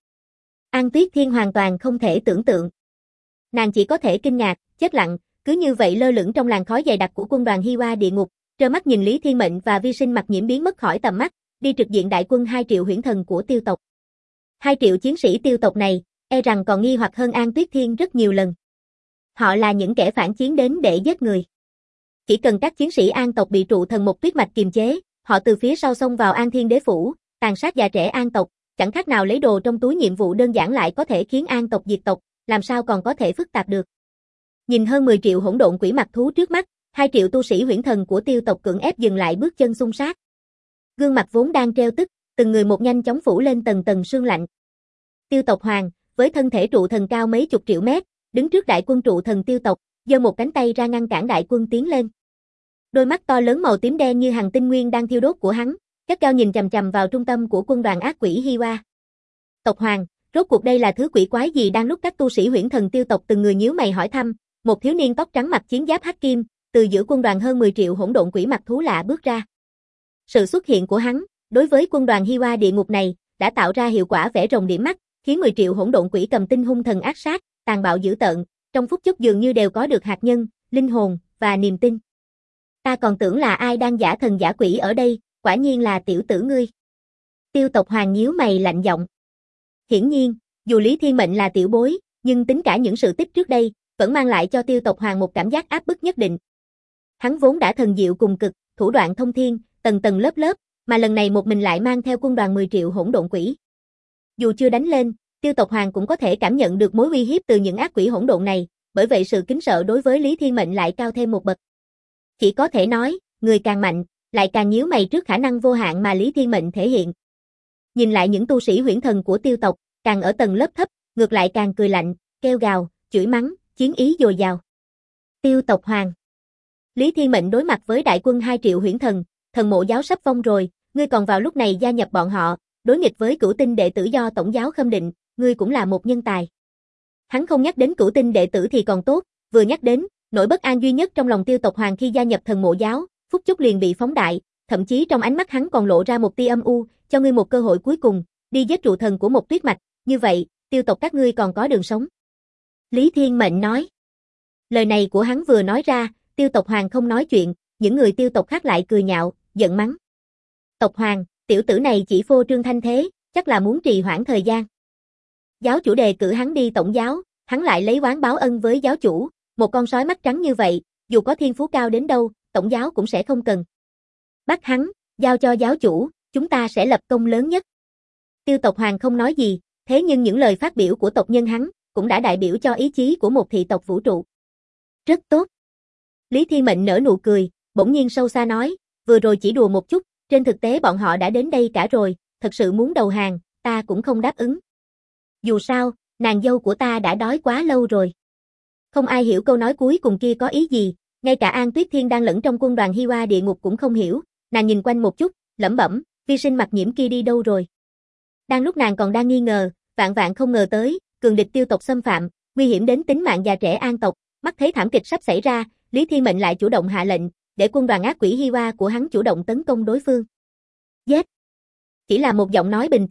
A: An Tuyết Thiên hoàn toàn không thể tưởng tượng. Nàng chỉ có thể kinh ngạc, chết lặng, cứ như vậy lơ lửng trong làn khói dày đặc của quân đoàn Hi Hoa địa ngục, trơ mắt nhìn Lý Thiên Mệnh và Vi Sinh Mặc Nhiễm biến mất khỏi tầm mắt, đi trực diện đại quân 2 triệu huyễn thần của tiêu tộc. 2 triệu chiến sĩ tiêu tộc này, e rằng còn nghi hoặc hơn An Tuyết Thiên rất nhiều lần. Họ là những kẻ phản chiến đến để giết người. Chỉ cần các chiến sĩ An tộc bị trụ thần một tuyết mạch kiềm chế, họ từ phía sau xông vào An Thiên Đế phủ, tàn sát già trẻ An tộc, chẳng khác nào lấy đồ trong túi, nhiệm vụ đơn giản lại có thể khiến An tộc diệt tộc, làm sao còn có thể phức tạp được. Nhìn hơn 10 triệu hỗn độn quỷ mặc thú trước mắt, 2 triệu tu sĩ huyễn thần của tiêu tộc cưỡng ép dừng lại bước chân xung sát. Gương mặt vốn đang treo tức, từng người một nhanh chóng phủ lên tầng tầng sương lạnh. Tiêu tộc hoàng, với thân thể trụ thần cao mấy chục triệu mét, đứng trước đại quân trụ thần tiêu tộc, giơ một cánh tay ra ngăn cản đại quân tiến lên. Đôi mắt to lớn màu tím đen như hằng tinh nguyên đang thiêu đốt của hắn, gắt gao nhìn chằm chằm vào trung tâm của quân đoàn ác quỷ Hi Hoa. Tộc hoàng, rốt cuộc đây là thứ quỷ quái gì? Đang lúc các tu sĩ huyễn thần tiêu tộc từng người nhíu mày hỏi thăm, một thiếu niên tóc trắng mặc chiến giáp hắc kim, từ giữa quân đoàn hơn 10 triệu hỗn độn quỷ mặc thú lạ bước ra. Sự xuất hiện của hắn, đối với quân đoàn Hi Hoa địa ngục này, đã tạo ra hiệu quả vẽ rồng điểm mắt, khiến 10 triệu hỗn độn quỷ cầm tinh hung thần ác sát, tàn bạo dữ tợn, trong phút chốc dường như đều có được hạt nhân, linh hồn và niềm tin. Ta còn tưởng là ai đang giả thần giả quỷ ở đây, quả nhiên là tiểu tử ngươi. Tiêu tộc hoàng nhíu mày lạnh giọng. Hiển nhiên, dù Lý Thiên Mệnh là tiểu bối, nhưng tính cả những sự tích trước đây, vẫn mang lại cho tiêu tộc hoàng một cảm giác áp bức nhất định. Hắn vốn đã thần diệu cùng cực, thủ đoạn thông thiên, tầng tầng lớp lớp, mà lần này một mình lại mang theo quân đoàn 10 triệu hỗn độn quỷ. Dù chưa đánh lên, tiêu tộc hoàng cũng có thể cảm nhận được mối uy hiếp từ những ác quỷ hỗn độn này, bởi vậy sự kính sợ đối với Lý Thiên Mệnh lại cao thêm một bậc. Chỉ có thể nói, người càng mạnh, lại càng nhíu mày trước khả năng vô hạn mà Lý Thiên Mệnh thể hiện. Nhìn lại những tu sĩ huyễn thần của tiêu tộc, càng ở tầng lớp thấp, ngược lại càng cười lạnh, kêu gào, chửi mắng, chiến ý dồi dào. Tiêu tộc hoàng. Lý Thiên Mệnh đối mặt với đại quân 2 triệu huyễn thần, thần mộ giáo sắp vong rồi, ngươi còn vào lúc này gia nhập bọn họ, đối nghịch với cửu tinh đệ tử do tổng giáo khâm định, ngươi cũng là một nhân tài. Hắn không nhắc đến cửu tinh đệ tử thì còn tốt, vừa nhắc đến, nỗi bất an duy nhất trong lòng tiêu tộc hoàng khi gia nhập thần mộ giáo, phút chốc liền bị phóng đại, thậm chí trong ánh mắt hắn còn lộ ra một tia âm u, cho ngươi một cơ hội cuối cùng, đi giết trụ thần của một tuyết mạch, như vậy, tiêu tộc các ngươi còn có đường sống. Lý Thiên Mệnh nói. Lời này của hắn vừa nói ra, tiêu tộc hoàng không nói chuyện, những người tiêu tộc khác lại cười nhạo, giận mắng. Tộc hoàng, tiểu tử này chỉ phô trương thanh thế, chắc là muốn trì hoãn thời gian. Giáo chủ đề cử hắn đi tổng giáo, hắn lại lấy oán báo ân với giáo chủ, một con sói mắt trắng như vậy, dù có thiên phú cao đến đâu, tổng giáo cũng sẽ không cần. Bắt hắn, giao cho giáo chủ, chúng ta sẽ lập công lớn nhất. Tiêu tộc hoàng không nói gì, thế nhưng những lời phát biểu của tộc nhân hắn, cũng đã đại biểu cho ý chí của một thị tộc vũ trụ. Rất tốt. Lý Thiên Mệnh nở nụ cười, bỗng nhiên sâu xa nói, vừa rồi chỉ đùa một chút, trên thực tế bọn họ đã đến đây cả rồi, thật sự muốn đầu hàng, ta cũng không đáp ứng. Dù sao, nàng dâu của ta đã đói quá lâu rồi. Không ai hiểu câu nói cuối cùng kia có ý gì, ngay cả An Tuyết Thiên đang lẫn trong quân đoàn Hi Hoa địa ngục cũng không hiểu, nàng nhìn quanh một chút, lẩm bẩm, Vi Sinh Mặc Nhiễm kia đi đâu rồi? Đang lúc nàng còn đang nghi ngờ, vạn vạn không ngờ tới, cường địch tiêu tộc xâm phạm, nguy hiểm đến tính mạng già trẻ An tộc, mắt thấy thảm kịch sắp xảy ra, Lý Thiên Mệnh lại chủ động hạ lệnh, để quân đoàn ác quỷ Hi Hoa của hắn chủ động tấn công đối phương. Giết! Chỉ là một giọng nói bình tĩnh,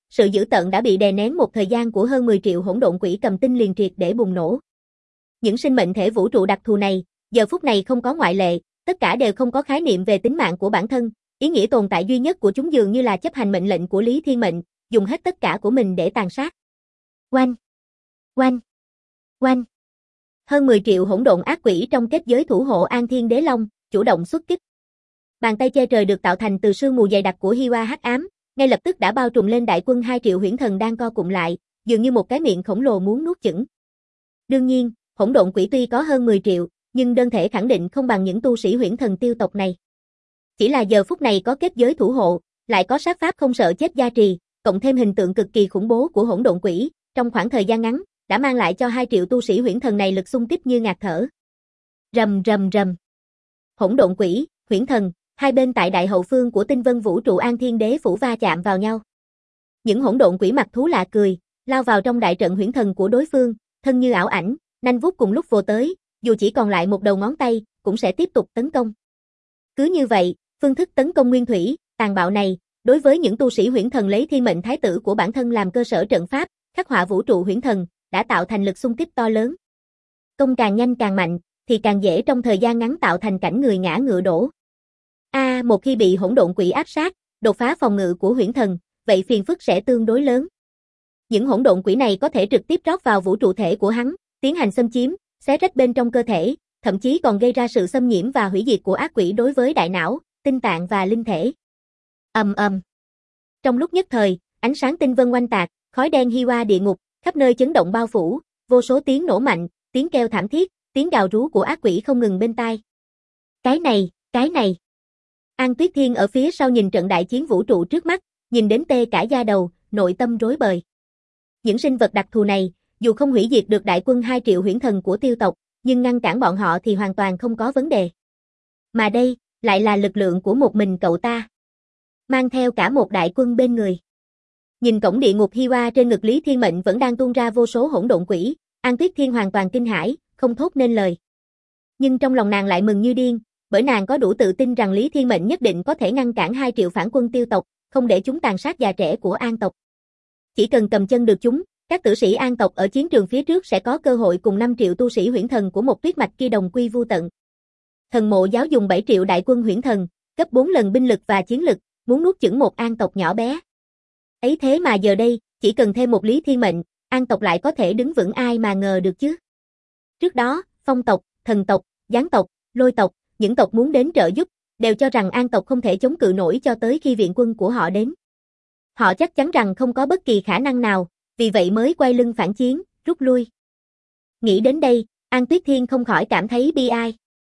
A: sự dữ tợn đã bị đè nén một thời gian của hơn 10 triệu hỗn độn quỷ cầm tinh liền triệt để bùng nổ. Những sinh mệnh thể vũ trụ đặc thù này, giờ phút này không có ngoại lệ, tất cả đều không có khái niệm về tính mạng của bản thân, ý nghĩa tồn tại duy nhất của chúng dường như là chấp hành mệnh lệnh của Lý Thiên Mệnh, dùng hết tất cả của mình để tàn sát. Oanh! Oanh! Oanh! Hơn 10 triệu hỗn độn ác quỷ trong kết giới thủ hộ An Thiên Đế Long, chủ động xuất kích. Bàn tay che trời được tạo thành từ sương mù dày đặc của Hiwa hắc ám, ngay lập tức đã bao trùm lên đại quân 2 triệu huyễn thần đang co cụm lại, dường như một cái miệng khổng lồ muốn nuốt chửng. Đương nhiên, hỗn độn quỷ tuy có hơn 10 triệu, nhưng đơn thể khẳng định không bằng những tu sĩ huyễn thần tiêu tộc này. Chỉ là giờ phút này có kết giới thủ hộ, lại có sát pháp không sợ chết gia trì, cộng thêm hình tượng cực kỳ khủng bố của hỗn độn quỷ, trong khoảng thời gian ngắn, đã mang lại cho 2 triệu tu sĩ huyễn thần này lực xung kích như ngạt thở. Rầm rầm rầm. Hỗn độn quỷ, huyễn thần, hai bên tại đại hậu phương của tinh vân vũ trụ An Thiên Đế phủ va chạm vào nhau. Những hỗn độn quỷ mặt thú lạ cười, lao vào trong đại trận huyễn thần của đối phương, thân như ảo ảnh, nanh vuốt cùng lúc vồ tới, dù chỉ còn lại một đầu ngón tay, cũng sẽ tiếp tục tấn công. Cứ như vậy, phương thức tấn công nguyên thủy, tàn bạo này, đối với những tu sĩ huyễn thần lấy thiên mệnh thái tử của bản thân làm cơ sở trận pháp, khắc họa vũ trụ huyễn thần, đã tạo thành lực xung kích to lớn. Công càng nhanh càng mạnh, thì càng dễ trong thời gian ngắn tạo thành cảnh người ngã ngựa đổ. Một khi bị hỗn độn quỷ áp sát, đột phá phòng ngự của huyễn thần, vậy phiền phức sẽ tương đối lớn. Những hỗn độn quỷ này có thể trực tiếp rót vào vũ trụ thể của hắn, tiến hành xâm chiếm, xé rách bên trong cơ thể, thậm chí còn gây ra sự xâm nhiễm và hủy diệt của ác quỷ đối với đại não, tinh tạng và linh thể. Ầm ầm. Trong lúc nhất thời, ánh sáng tinh vân oanh tạc, khói đen hi qua địa ngục, khắp nơi chấn động bao phủ, vô số tiếng nổ mạnh, tiếng kêu thảm thiết, tiếng gào rú của ác quỷ không ngừng bên tai. Cái này. An Tuyết Thiên ở phía sau nhìn trận đại chiến vũ trụ trước mắt, nhìn đến tê cả da đầu, nội tâm rối bời. Những sinh vật đặc thù này, dù không hủy diệt được đại quân 2 triệu huyễn thần của tiêu tộc, nhưng ngăn cản bọn họ thì hoàn toàn không có vấn đề. Mà đây, lại là lực lượng của một mình cậu ta. Mang theo cả một đại quân bên người. Nhìn cổng địa ngục Hiwa trên ngực Lý Thiên Mệnh vẫn đang tuôn ra vô số hỗn độn quỷ, An Tuyết Thiên hoàn toàn kinh hãi, không thốt nên lời. Nhưng trong lòng nàng lại mừng như điên, bởi nàng có đủ tự tin rằng Lý Thiên Mệnh nhất định có thể ngăn cản 2 triệu phản quân tiêu tộc, không để chúng tàn sát già trẻ của An tộc. Chỉ cần cầm chân được chúng, các tử sĩ An tộc ở chiến trường phía trước sẽ có cơ hội cùng 5 triệu tu sĩ huyễn thần của một tuyết mạch kia đồng quy vu tận. Thần mộ giáo dùng 7 triệu đại quân huyễn thần, gấp 4 lần binh lực và chiến lực, muốn nuốt chửng một An tộc nhỏ bé. Ấy thế mà giờ đây, chỉ cần thêm một Lý Thiên Mệnh, An tộc lại có thể đứng vững, ai mà ngờ được chứ. Trước đó, phong tộc, thần tộc, gián tộc, lôi tộc, những tộc muốn đến trợ giúp, đều cho rằng An tộc không thể chống cự nổi cho tới khi viện quân của họ đến. Họ chắc chắn rằng không có bất kỳ khả năng nào, vì vậy mới quay lưng phản chiến, rút lui. Nghĩ đến đây, An Tuyết Thiên không khỏi cảm thấy bi ai.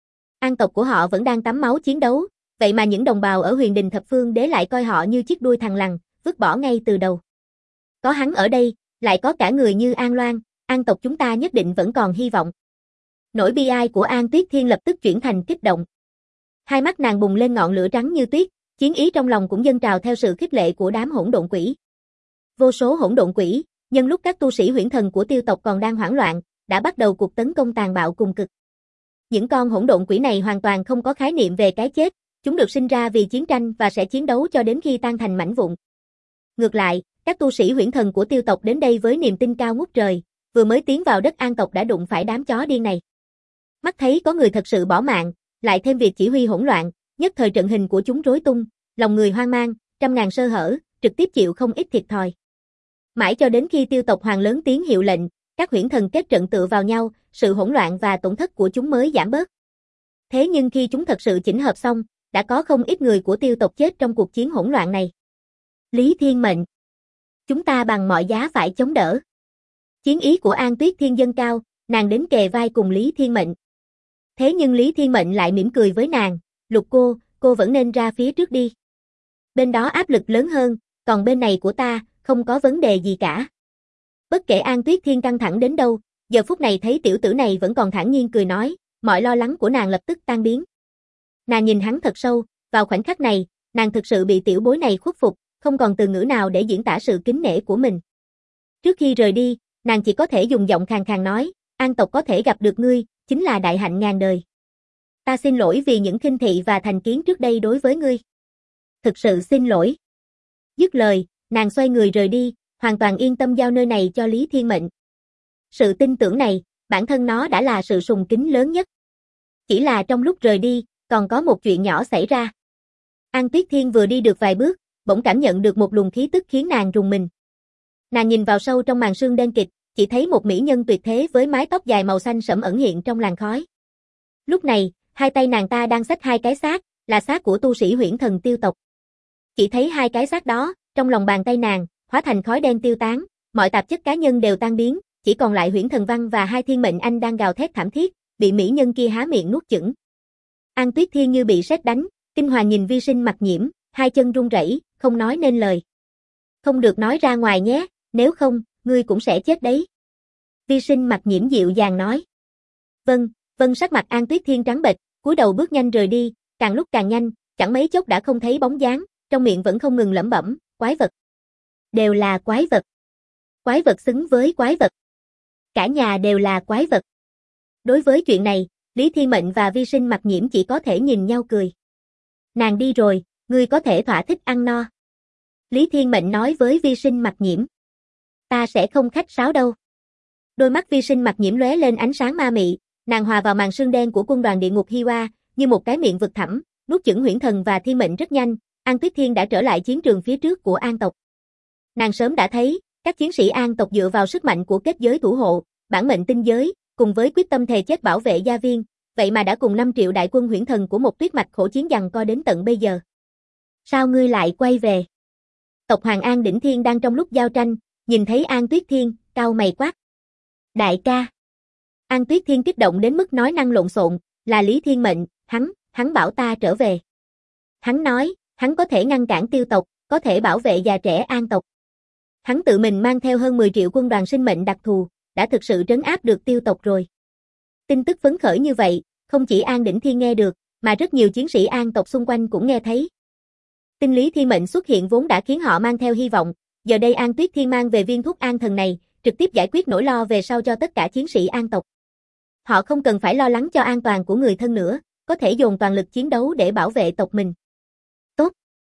A: An tộc của họ vẫn đang tắm máu chiến đấu, vậy mà những đồng bào ở Huyền Đình Thập Phương Đế lại coi họ như chiếc đuôi thằn lằn, vứt bỏ ngay từ đầu. Có hắn ở đây, lại có cả người như An Loan, An tộc chúng ta nhất định vẫn còn hy vọng. Nỗi bi ai của An Tuyết Thiên lập tức chuyển thành kích động. Hai mắt nàng bùng lên ngọn lửa trắng như tuyết, chiến ý trong lòng cũng dâng trào theo sự khích lệ của đám hỗn độn quỷ. Vô số hỗn độn quỷ, nhân lúc các tu sĩ huyễn thần của tiêu tộc còn đang hoảng loạn, đã bắt đầu cuộc tấn công tàn bạo cùng cực. Những con hỗn độn quỷ này hoàn toàn không có khái niệm về cái chết, chúng được sinh ra vì chiến tranh và sẽ chiến đấu cho đến khi tan thành mảnh vụn. Ngược lại, các tu sĩ huyễn thần của tiêu tộc đến đây với niềm tin cao ngút trời, vừa mới tiến vào đất An tộc đã đụng phải đám chó điên này. Mắt thấy có người thật sự bỏ mạng, lại thêm việc chỉ huy hỗn loạn, nhất thời trận hình của chúng rối tung, lòng người hoang mang, trăm ngàn sơ hở, trực tiếp chịu không ít thiệt thòi. Mãi cho đến khi tiêu tộc hoàng lớn tiếng hiệu lệnh, các huyễn thần kết trận tựa vào nhau, sự hỗn loạn và tổn thất của chúng mới giảm bớt. Thế nhưng khi chúng thật sự chỉnh hợp xong, đã có không ít người của tiêu tộc chết trong cuộc chiến hỗn loạn này. Lý Thiên Mệnh, chúng ta bằng mọi giá phải chống đỡ. Chiến ý của An Tuyết Thiên dâng cao, nàng đến kề vai cùng Lý Thiên Mệnh. Thế nhưng Lý Thiên Mệnh lại mỉm cười với nàng, Lục cô vẫn nên ra phía trước đi. Bên đó áp lực lớn hơn, còn bên này của ta, không có vấn đề gì cả. Bất kể An Tuyết Thiên căng thẳng đến đâu, giờ phút này thấy tiểu tử này vẫn còn thản nhiên cười nói, mọi lo lắng của nàng lập tức tan biến. Nàng nhìn hắn thật sâu, vào khoảnh khắc này, nàng thực sự bị tiểu bối này khuất phục, không còn từ ngữ nào để diễn tả sự kính nể của mình. Trước khi rời đi, nàng chỉ có thể dùng giọng khàn khàn nói, An tộc có thể gặp được ngươi, chính là đại hạnh ngàn đời. Ta xin lỗi vì những khinh thị và thành kiến trước đây đối với ngươi. Thực sự xin lỗi. Dứt lời, Nàng xoay người rời đi, hoàn toàn yên tâm giao nơi này cho Lý Thiên Mệnh. Sự tin tưởng này, bản thân nó đã là sự sùng kính lớn nhất. Chỉ là trong lúc rời đi, còn có một chuyện nhỏ xảy ra. An Tuyết Thiên vừa đi được vài bước, bỗng cảm nhận được một luồng khí tức khiến nàng rùng mình. Nàng nhìn vào sâu trong màn sương đen kịt, chỉ thấy một mỹ nhân tuyệt thế với mái tóc dài màu xanh sẫm ẩn hiện trong làn khói. Lúc này, hai tay nàng ta đang xách hai cái xác, là xác của tu sĩ Huyễn Thần Tiêu tộc. Chỉ thấy hai cái xác đó, trong lòng bàn tay nàng, hóa thành khói đen tiêu tán, mọi tạp chất cá nhân đều tan biến, chỉ còn lại Huyễn Thần Văn và hai thiên mệnh anh đang gào thét thảm thiết, bị mỹ nhân kia há miệng nuốt chửng. An Tuyết Thiên như bị sét đánh, kinh hoàng nhìn Vi Sinh Mặc Nhiễm, hai chân run rẩy, không nói nên lời. Không được nói ra ngoài nhé, nếu không, ngươi cũng sẽ chết đấy. Vi Sinh Mặc Nhiễm dịu dàng nói. Vâng, vâng. Sắc mặt An Tuyết Thiên trắng bệch, cúi đầu bước nhanh rời đi, càng lúc càng nhanh, chẳng mấy chốc đã không thấy bóng dáng, trong miệng vẫn không ngừng lẩm bẩm, quái vật. Đều là quái vật. Quái vật xứng với quái vật. Cả nhà đều là quái vật. Đối với chuyện này, Lý Thiên Mệnh và Vi Sinh Mặc Nhiễm chỉ có thể nhìn nhau cười. Nàng đi rồi, ngươi có thể thỏa thích ăn no. Lý Thiên Mệnh nói với Vi Sinh Mặc Nhiễm. Ta sẽ không khách sáo đâu. Đôi mắt Vi Sinh Mặc Nhiễm lóe lên ánh sáng ma mị, nàng hòa vào màn sương đen của quân đoàn địa ngục Hi Oa, như một cái miệng vực thẳm, nuốt chửng Huyễn Thần và Thiên Mệnh rất nhanh. An Tuyết Thiên đã trở lại chiến trường phía trước của An tộc. Nàng sớm đã thấy, các chiến sĩ An tộc dựa vào sức mạnh của kết giới thủ hộ, bản mệnh tinh giới, cùng với quyết tâm thề chết bảo vệ gia viên, vậy mà đã cùng 5 triệu đại quân Huyễn Thần của một tuyết mạch khổ chiến giằng co đến tận bây giờ. Sao ngươi lại quay về? Tộc Hoàng An Đỉnh Thiên đang trong lúc giao tranh, nhìn thấy An Tuyết Thiên, cau mày quát. Đại ca. An Tuyết Thiên kích động đến mức nói năng lộn xộn, là Lý Thiên Mệnh, hắn bảo ta trở về. Hắn nói, hắn có thể ngăn cản Tiêu tộc, có thể bảo vệ già trẻ An tộc. Hắn tự mình mang theo hơn 10 triệu quân đoàn sinh mệnh đặc thù, đã thực sự trấn áp được Tiêu tộc rồi. Tin tức phấn khởi như vậy, không chỉ An Đỉnh Thiên nghe được, mà rất nhiều chiến sĩ An tộc xung quanh cũng nghe thấy. Tin Lý Thiên Mệnh xuất hiện vốn đã khiến họ mang theo hy vọng, giờ đây An Tuyết Thiên mang về viên thuốc an thần này, trực tiếp giải quyết nỗi lo về sau cho tất cả chiến sĩ An tộc. Họ không cần phải lo lắng cho an toàn của người thân nữa, có thể dồn toàn lực chiến đấu để bảo vệ tộc mình. Tốt.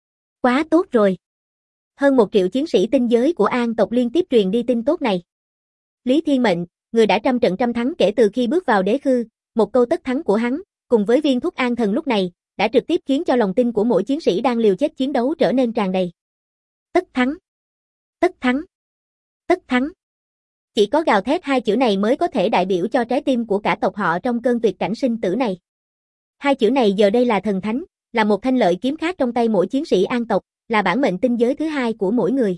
A: Quá tốt rồi. Hơn 1 triệu chiến sĩ tinh giới của An tộc liên tiếp truyền đi tin tốt này. Lý Thiên Mệnh, người đã trăm trận trăm thắng kể từ khi bước vào đế khư, một câu tất thắng của hắn, cùng với viên thuốc an thần lúc này, đã trực tiếp khiến cho lòng tin của mỗi chiến sĩ đang liều chết chiến đấu trở nên tràn đầy. Tất thắng. Tất thắng. Tất thắng. Chỉ có gào thét hai chữ này mới có thể đại biểu cho trái tim của cả tộc họ trong cơn tuyệt cảnh sinh tử này. Hai chữ này giờ đây là thần thánh, là một thanh lợi kiếm khác trong tay mỗi chiến sĩ An tộc, là bản mệnh tinh giới thứ hai của mỗi người.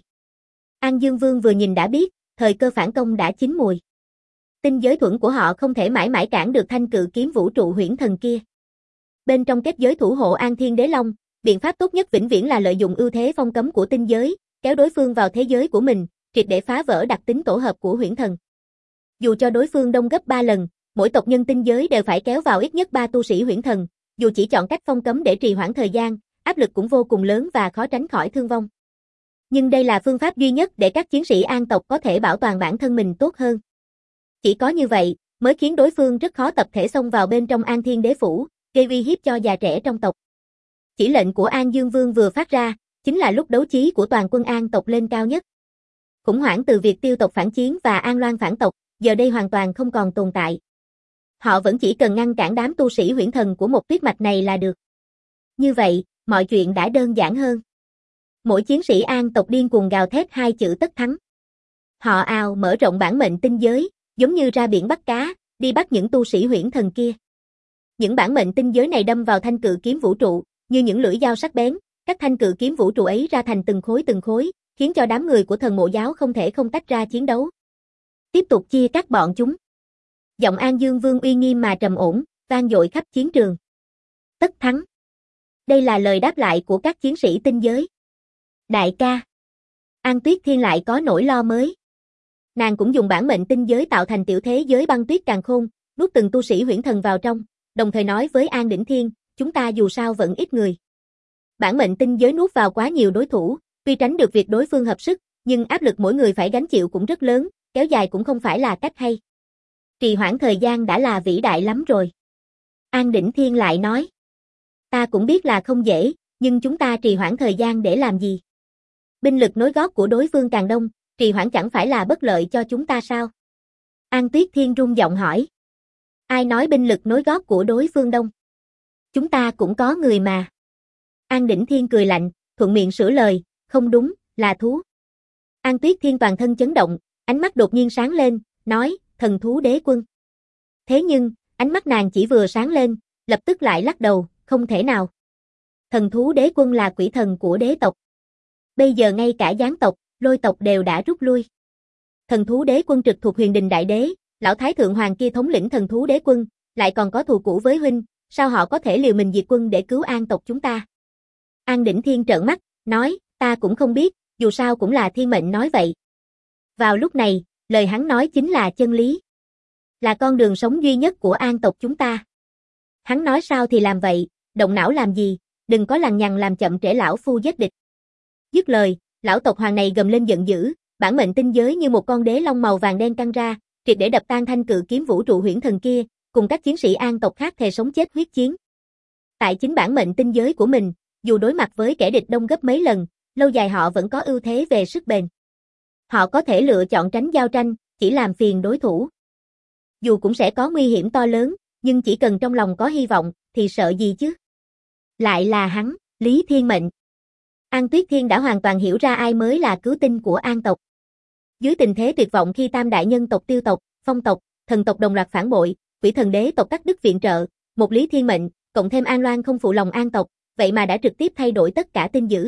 A: An Dương Vương vừa nhìn đã biết, thời cơ phản công đã chín mùi. Tinh giới thuẫn của họ không thể mãi mãi cản được thanh cự kiếm vũ trụ Huyễn Thần kia. Bên trong kết giới thủ hộ An Thiên Đế Long, biện pháp tốt nhất vĩnh viễn là lợi dụng ưu thế phong cấm của tinh giới, kéo đối phương vào thế giới của mình, triệt để phá vỡ đặc tính tổ hợp của Huyễn Thần. Dù cho đối phương đông gấp 3 lần, mỗi tộc nhân tinh giới đều phải kéo vào ít nhất 3 tu sĩ Huyễn Thần, dù chỉ chọn cách phong cấm để trì hoãn thời gian, áp lực cũng vô cùng lớn và khó tránh khỏi thương vong. Nhưng đây là phương pháp duy nhất để các chiến sĩ An tộc có thể bảo toàn bản thân mình tốt hơn. Chỉ có như vậy, mới khiến đối phương rất khó tập thể xông vào bên trong An Thiên Đế Phủ, gây uy hiếp cho già trẻ trong tộc. Chỉ lệnh của An Dương Vương vừa phát ra, chính là lúc đấu trí của toàn quân An tộc lên cao nhất. Khủng hoảng từ việc Tiêu tộc phản chiến và An Loan phản tộc, giờ đây hoàn toàn không còn tồn tại. Họ vẫn chỉ cần ngăn cản đám tu sĩ Huyễn Thần của một tuyết mạch này là được. Như vậy, mọi chuyện đã đơn giản hơn. Mỗi chiến sĩ An tộc điên cuồng gào thét hai chữ tất thắng. Họ ào mở rộng bản mệnh tinh giới, giống như ra biển bắt cá, đi bắt những tu sĩ Huyễn Thần kia. Những bản mệnh tinh giới này đâm vào thanh cự kiếm vũ trụ, như những lưỡi dao sắc bén, các thanh cự kiếm vũ trụ ấy ra thành từng khối, khiến cho đám người của thần mộ giáo không thể không tách ra chiến đấu. Tiếp tục chia cắt bọn chúng. Giọng An Dương Vương uy nghiêm mà trầm ổn, vang dội khắp chiến trường. Tất thắng. Đây là lời đáp lại của các chiến sĩ tinh giới. Đại ca. An Tuyết Thiên lại có nỗi lo mới. Nàng cũng dùng bản mệnh tinh giới tạo thành tiểu thế giới băng tuyết càn khôn, nuốt từng tu sĩ Huyễn Thần vào trong, đồng thời nói với An Đỉnh Thiên, chúng ta dù sao vẫn ít người. Bản mệnh tinh giới nuốt vào quá nhiều đối thủ, tuy tránh được việc đối phương hợp sức, nhưng áp lực mỗi người phải gánh chịu cũng rất lớn, kéo dài cũng không phải là cách hay. Trì hoãn thời gian đã là vĩ đại lắm rồi. An Đỉnh Thiên lại nói. Ta cũng biết là không dễ, nhưng chúng ta trì hoãn thời gian để làm gì? Binh lực nối gót của đối phương càng đông, trì hoãn chẳng phải là bất lợi cho chúng ta sao? An Tuyết Thiên rung giọng hỏi. Ai nói binh lực nối gót của đối phương đông? Chúng ta cũng có người mà. An Đỉnh Thiên cười lạnh, thuận miệng sửa lời, không đúng, là thú. An Tuyết Thiên toàn thân chấn động, ánh mắt đột nhiên sáng lên, nói, thần thú đế quân. Thế nhưng, ánh mắt nàng chỉ vừa sáng lên, lập tức lại lắc đầu, không thể nào. Thần thú đế quân là quỷ thần của đế tộc. Bây giờ ngay cả gián tộc, lôi tộc đều đã rút lui. Thần thú đế quân trực thuộc Huyền Đình Đại Đế, lão thái thượng hoàng kia thống lĩnh thần thú đế quân, lại còn có thù cũ với huynh, sao họ có thể liều mình diệt quân để cứu An tộc chúng ta? An Đỉnh Thiên trợn mắt, nói, ta cũng không biết, dù sao cũng là thiên mệnh nói vậy. Vào lúc này, lời hắn nói chính là chân lý. Là con đường sống duy nhất của An tộc chúng ta. Hắn nói sao thì làm vậy, động não làm gì, đừng có lằng nhằng làm chậm trễ lão phu giết địch. Dứt lời, lão tộc hoàng này gầm lên giận dữ, bản mệnh tinh giới như một con đế long màu vàng đen căng ra, triệt để đập tan thanh cự kiếm vũ trụ huyễn thần kia, cùng các chiến sĩ An tộc khác thề sống chết huyết chiến. Tại chính bản mệnh tinh giới của mình, dù đối mặt với kẻ địch đông gấp mấy lần, lâu dài họ vẫn có ưu thế về sức bền. Họ có thể lựa chọn tránh giao tranh, chỉ làm phiền đối thủ. Dù cũng sẽ có nguy hiểm to lớn, nhưng chỉ cần trong lòng có hy vọng, thì sợ gì chứ? Lại là hắn, Lý Thiên Mệnh. An Tuyết Thiên đã hoàn toàn hiểu ra ai mới là cứu tinh của An tộc. Dưới tình thế tuyệt vọng khi tam đại nhân tộc Tiêu tộc, Phong tộc, Thần tộc đồng loạt phản bội, quỷ thần đế tộc cắt đứt viện trợ, một Lý Thiên Mệnh, cộng thêm An Loan không phụ lòng An tộc, vậy mà đã trực tiếp thay đổi tất cả tin dữ.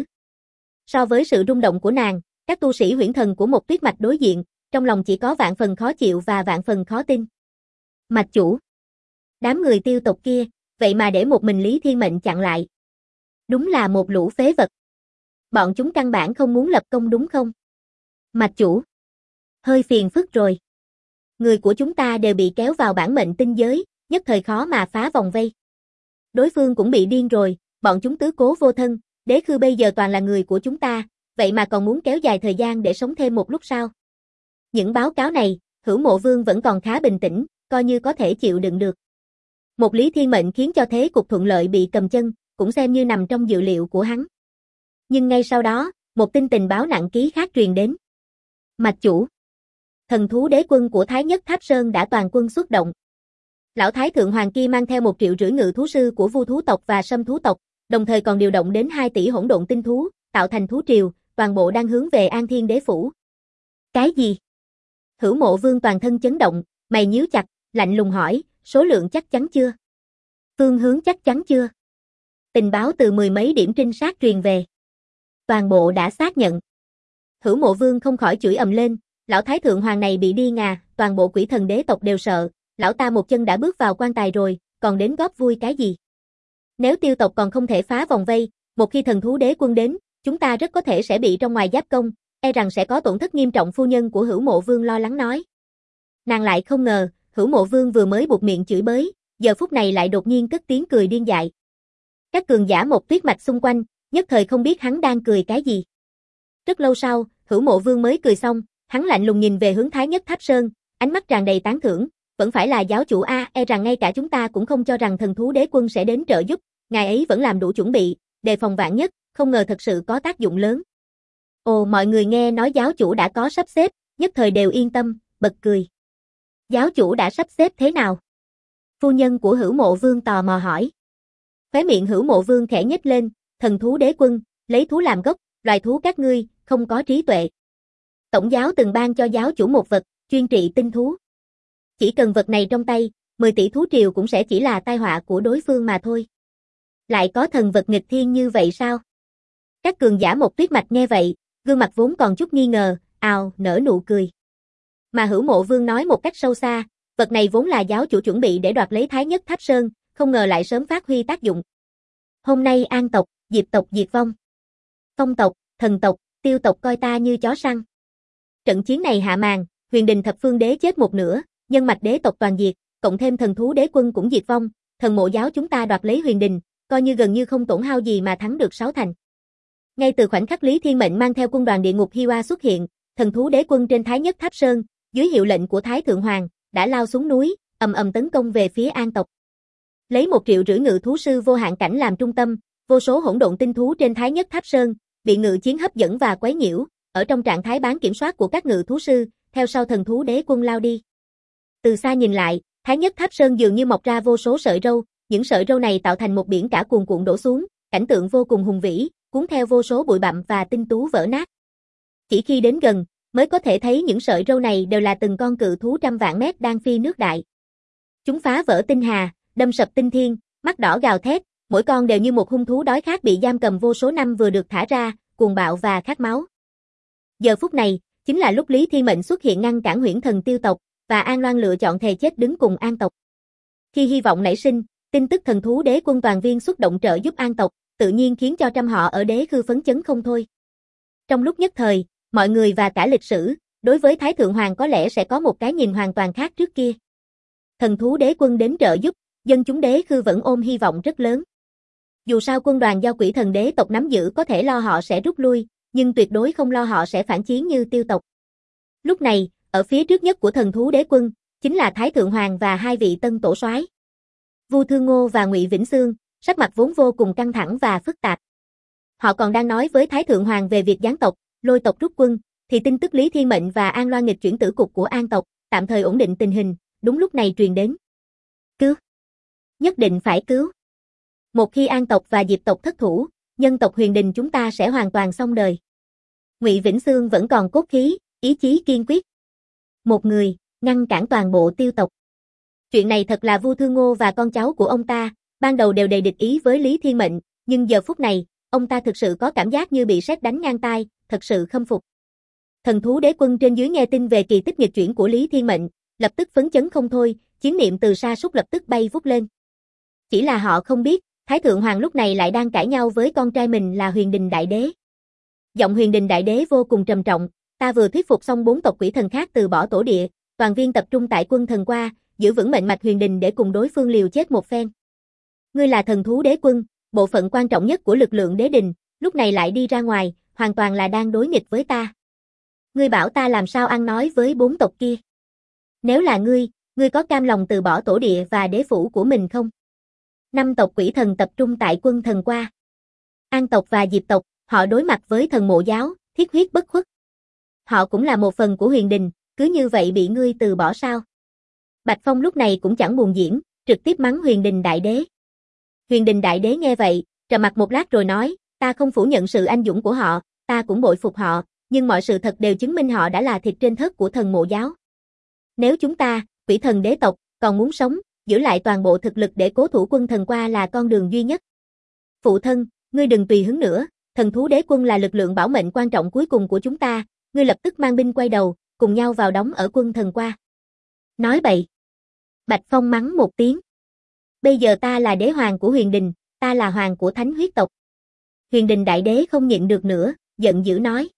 A: So với sự rung động của nàng, các tu sĩ huyễn thần của một Tuyết Mạch đối diện, trong lòng chỉ có vạn phần khó chịu và vạn phần khó tin. Mạch chủ. Đám người Tiêu tộc kia, vậy mà để một mình Lý Thiên Mệnh chặn lại. Đúng là một lũ phế vật. Bọn chúng căn bản không muốn lập công đúng không? Mạch chủ. Hơi phiền phức rồi. Người của chúng ta đều bị kéo vào bản mệnh tinh giới, nhất thời khó mà phá vòng vây. Đối phương cũng bị điên rồi, bọn chúng tứ cố vô thân, đế khư bây giờ toàn là người của chúng ta, vậy mà còn muốn kéo dài thời gian để sống thêm một lúc sau. Những báo cáo này, Hữu Mộ Vương vẫn còn khá bình tĩnh, coi như có thể chịu đựng được. Một Lý Thiên Mệnh khiến cho thế cục thuận lợi bị cầm chân, cũng xem như nằm trong dự liệu của hắn. Nhưng ngay sau đó, một tin tình báo nặng ký khác truyền đến. Mạch chủ. Thần thú đế quân của Thái Nhất Tháp Sơn đã toàn quân xuất động. Lão Thái Thượng Hoàng kia mang theo 1,5 triệu ngự thú sư của Vu thú tộc và Sâm thú tộc, đồng thời còn điều động đến 2 tỷ hỗn độn tinh thú, tạo thành thú triều, toàn bộ đang hướng về An Thiên Đế phủ. Cái gì? Hữu Mộ Vương toàn thân chấn động, mày nhíu chặt, lạnh lùng hỏi, số lượng chắc chắn chưa? Phương hướng chắc chắn chưa? Tình báo từ 10 mấy điểm trinh sát truyền về. Toàn bộ đã xác nhận. Hữu Mộ Vương không khỏi chửi ầm lên, lão Thái Thượng Hoàng này bị điên à, toàn bộ quỷ thần đế tộc đều sợ, lão ta một chân đã bước vào quan tài rồi, còn đến góp vui cái gì? Nếu Tiêu tộc còn không thể phá vòng vây, một khi thần thú đế quân đến, chúng ta rất có thể sẽ bị trong ngoài giáp công, e rằng sẽ có tổn thất nghiêm trọng. Phu nhân của Hữu Mộ Vương lo lắng nói. Nàng lại không ngờ, Hữu Mộ Vương vừa mới buột miệng chửi bới, giờ phút này lại đột nhiên cất tiếng cười điên dại. Các cường giả một Tuyết Mạch xung quanh, nhất thời không biết hắn đang cười cái gì. Rất lâu sau, Hữu Mộ Vương mới cười xong, hắn lạnh lùng nhìn về hướng Thái Nhất Tháp Sơn, ánh mắt tràn đầy tán thưởng, vẫn phải là giáo chủ a, e rằng ngay cả chúng ta cũng không cho rằng thần thú đế quân sẽ đến trợ giúp, ngài ấy vẫn làm đủ chuẩn bị, đề phòng vạn nhất, không ngờ thật sự có tác dụng lớn. Ồ, mọi người nghe nói giáo chủ đã có sắp xếp, nhất thời đều yên tâm, bật cười. Giáo chủ đã sắp xếp thế nào? Phu nhân của Hữu Mộ Vương tò mò hỏi. Khóe miệng Hữu Mộ Vương khẽ nhếch lên, thần thú đế quân, lấy thú làm gốc, loài thú các ngươi, không có trí tuệ. Tổng giáo từng ban cho giáo chủ một vật, chuyên trị tinh thú. Chỉ cần vật này trong tay, 10 tỷ thú triều cũng sẽ chỉ là tai họa của đối phương mà thôi. Lại có thần vật nghịch thiên như vậy sao? Các cường giả một Tuyết Mạch nghe vậy, gương mặt vốn còn chút nghi ngờ, ào, nở nụ cười. Mà Hữu Mộ Vương nói một cách sâu xa, vật này vốn là giáo chủ chuẩn bị để đoạt lấy Thái Nhất Tháp Sơn, không ngờ lại sớm phát huy tác dụng. Hôm nay An tộc, Diệp tộc diệt vong. Phong tộc, Thần tộc, Tiêu tộc coi ta như chó săn. Trận chiến này hạ màn, Huyền Đình Thập Phương Đế chết một nửa, nhân mạch đế tộc toàn diệt, cộng thêm thần thú đế quân cũng diệt vong, thần mộ giáo chúng ta đoạt lấy Huyền Đình, coi như gần như không tổn hao gì mà thắng được 6 thành. Ngay từ khoảnh khắc Lý Thiên Mệnh mang theo quân đoàn địa ngục Hi Oa xuất hiện, thần thú đế quân trên Thái Nhất Tháp Sơn, dưới hiệu lệnh của Thái Thượng Hoàng, đã lao xuống núi, ầm ầm tấn công về phía An tộc. Lấy 1,5 triệu ngự thú sư vô hạn cảnh làm trung tâm, vô số hỗn độn tinh thú trên Thái Nhất Tháp Sơn, bị ngự chiến hấp dẫn và quấy nhiễu, ở trong trạng thái bán kiểm soát của các ngự thú sư, theo sau thần thú đế quân lao đi. Từ xa nhìn lại, Thái Nhất Tháp Sơn dường như mọc ra vô số sợi râu, những sợi râu này tạo thành một biển cả cuồn cuộn đổ xuống, cảnh tượng vô cùng hùng vĩ, cuốn theo vô số bụi bặm và tinh tú vỡ nát. Chỉ khi đến gần, mới có thể thấy những sợi râu này đều là từng con cự thú trăm vạn mét đang phi nước đại. Chúng phá vỡ tinh hà, đâm sập tinh thiên, mắt đỏ gào thét, mỗi con đều như một hung thú đói khát bị giam cầm vô số năm vừa được thả ra, cuồng bạo và khát máu. Giờ phút này, chính là lúc Lý Thiên Mệnh xuất hiện ngăn cản Huyễn Thần Tiêu tộc, và An Loan lựa chọn thề chết đứng cùng An tộc. Khi hy vọng nảy sinh, tin tức thần thú đế quân toàn viên xuất động trợ giúp An tộc, tự nhiên khiến cho trăm họ ở đế khư phấn chấn không thôi. Trong lúc nhất thời, mọi người và cả lịch sử, đối với Thái Thượng Hoàng có lẽ sẽ có một cái nhìn hoàn toàn khác trước kia. Thần thú đế quân đến trợ giúp, dân chúng đế khư vẫn ôm hy vọng rất lớn. Dù sao quân đoàn do quỷ thần đế tộc nắm giữ có thể lo họ sẽ rút lui, nhưng tuyệt đối không lo họ sẽ phản chiến như Tiêu tộc. Lúc này, ở phía trước nhất của thần thú đế quân, chính là Thái Thượng Hoàng và hai vị tân tổ soái. Vu Thương Ngô và Ngụy Vĩnh Xương, sắc mặt vốn vô cùng căng thẳng và phức tạp. Họ còn đang nói với Thái Thượng Hoàng về việc giáng tộc, Lôi tộc rút quân, thì tin tức Lý Thiên Mệnh và An Loan nghịch chuyển tử cục của An tộc, tạm thời ổn định tình hình, đúng lúc này truyền đến. Cứu! Nhất định phải cứu! Một khi An tộc và Diệp tộc thất thủ, nhân tộc Huyền Đình chúng ta sẽ hoàn toàn xong đời. Ngụy Vĩnh Xương vẫn còn cốt khí, ý chí kiên quyết. Một người, ngăn cản toàn bộ Tiêu tộc. Chuyện này thật là Vu Thương Ngô và con cháu của ông ta, ban đầu đều đầy địch ý với Lý Thiên Mệnh, nhưng giờ phút này, ông ta thực sự có cảm giác như bị sét đánh ngang tai, thật sự khâm phục. Thần thú đế quân trên dưới nghe tin về kỳ tích nghịch chuyển của Lý Thiên Mệnh, lập tức phấn chấn không thôi, chiến niệm từ sa sút lập tức bay vút lên. Chỉ là họ không biết, Thái Thượng Hoàng lúc này lại đang cãi nhau với con trai mình là Huyền Đình Đại Đế. Giọng Huyền Đình Đại Đế vô cùng trầm trọng, ta vừa thuyết phục xong 4 tộc quỷ thần khác từ bỏ tổ địa, toàn viên tập trung tại quân thần qua, giữ vững mệnh mạch Huyền Đình để cùng đối phương liều chết một phen. Ngươi là thần thú đế quân, bộ phận quan trọng nhất của lực lượng đế đình, lúc này lại đi ra ngoài, hoàn toàn là đang đối nghịch với ta. Ngươi bảo ta làm sao ăn nói với 4 tộc kia? Nếu là ngươi có cam lòng từ bỏ tổ địa và đế phủ của mình không? 5 tộc quỷ thần tập trung tại quân thần qua. An tộc và Diệp tộc, họ đối mặt với thần mộ giáo, thiết huyết bất khuất. Họ cũng là một phần của Huyền Đình, cứ như vậy bị ngươi từ bỏ sao? Bạch Phong lúc này cũng chẳng buồn diễn, trực tiếp mắng Huyền Đình Đại Đế. Huyền Đình Đại Đế nghe vậy, trầm mặc một lát rồi nói, ta không phủ nhận sự anh dũng của họ, ta cũng bội phục họ, nhưng mọi sự thật đều chứng minh họ đã là thịt trên thớt của thần mộ giáo. Nếu chúng ta, quỷ thần đế tộc, còn muốn sống, giữ lại toàn bộ thực lực để cố thủ quân thần qua là con đường duy nhất. Phụ thân, ngươi đừng tùy hứng nữa, thần thú đế quân là lực lượng bảo mệnh quan trọng cuối cùng của chúng ta, ngươi lập tức mang binh quay đầu, cùng nhau vào đóng ở quân thần qua. Nói bậy. Bạch Phong mắng một tiếng. Bây giờ ta là đế hoàng của Huyền Đình, ta là hoàng của Thánh huyết tộc. Huyền Đình Đại Đế không nhịn được nữa, giận dữ nói.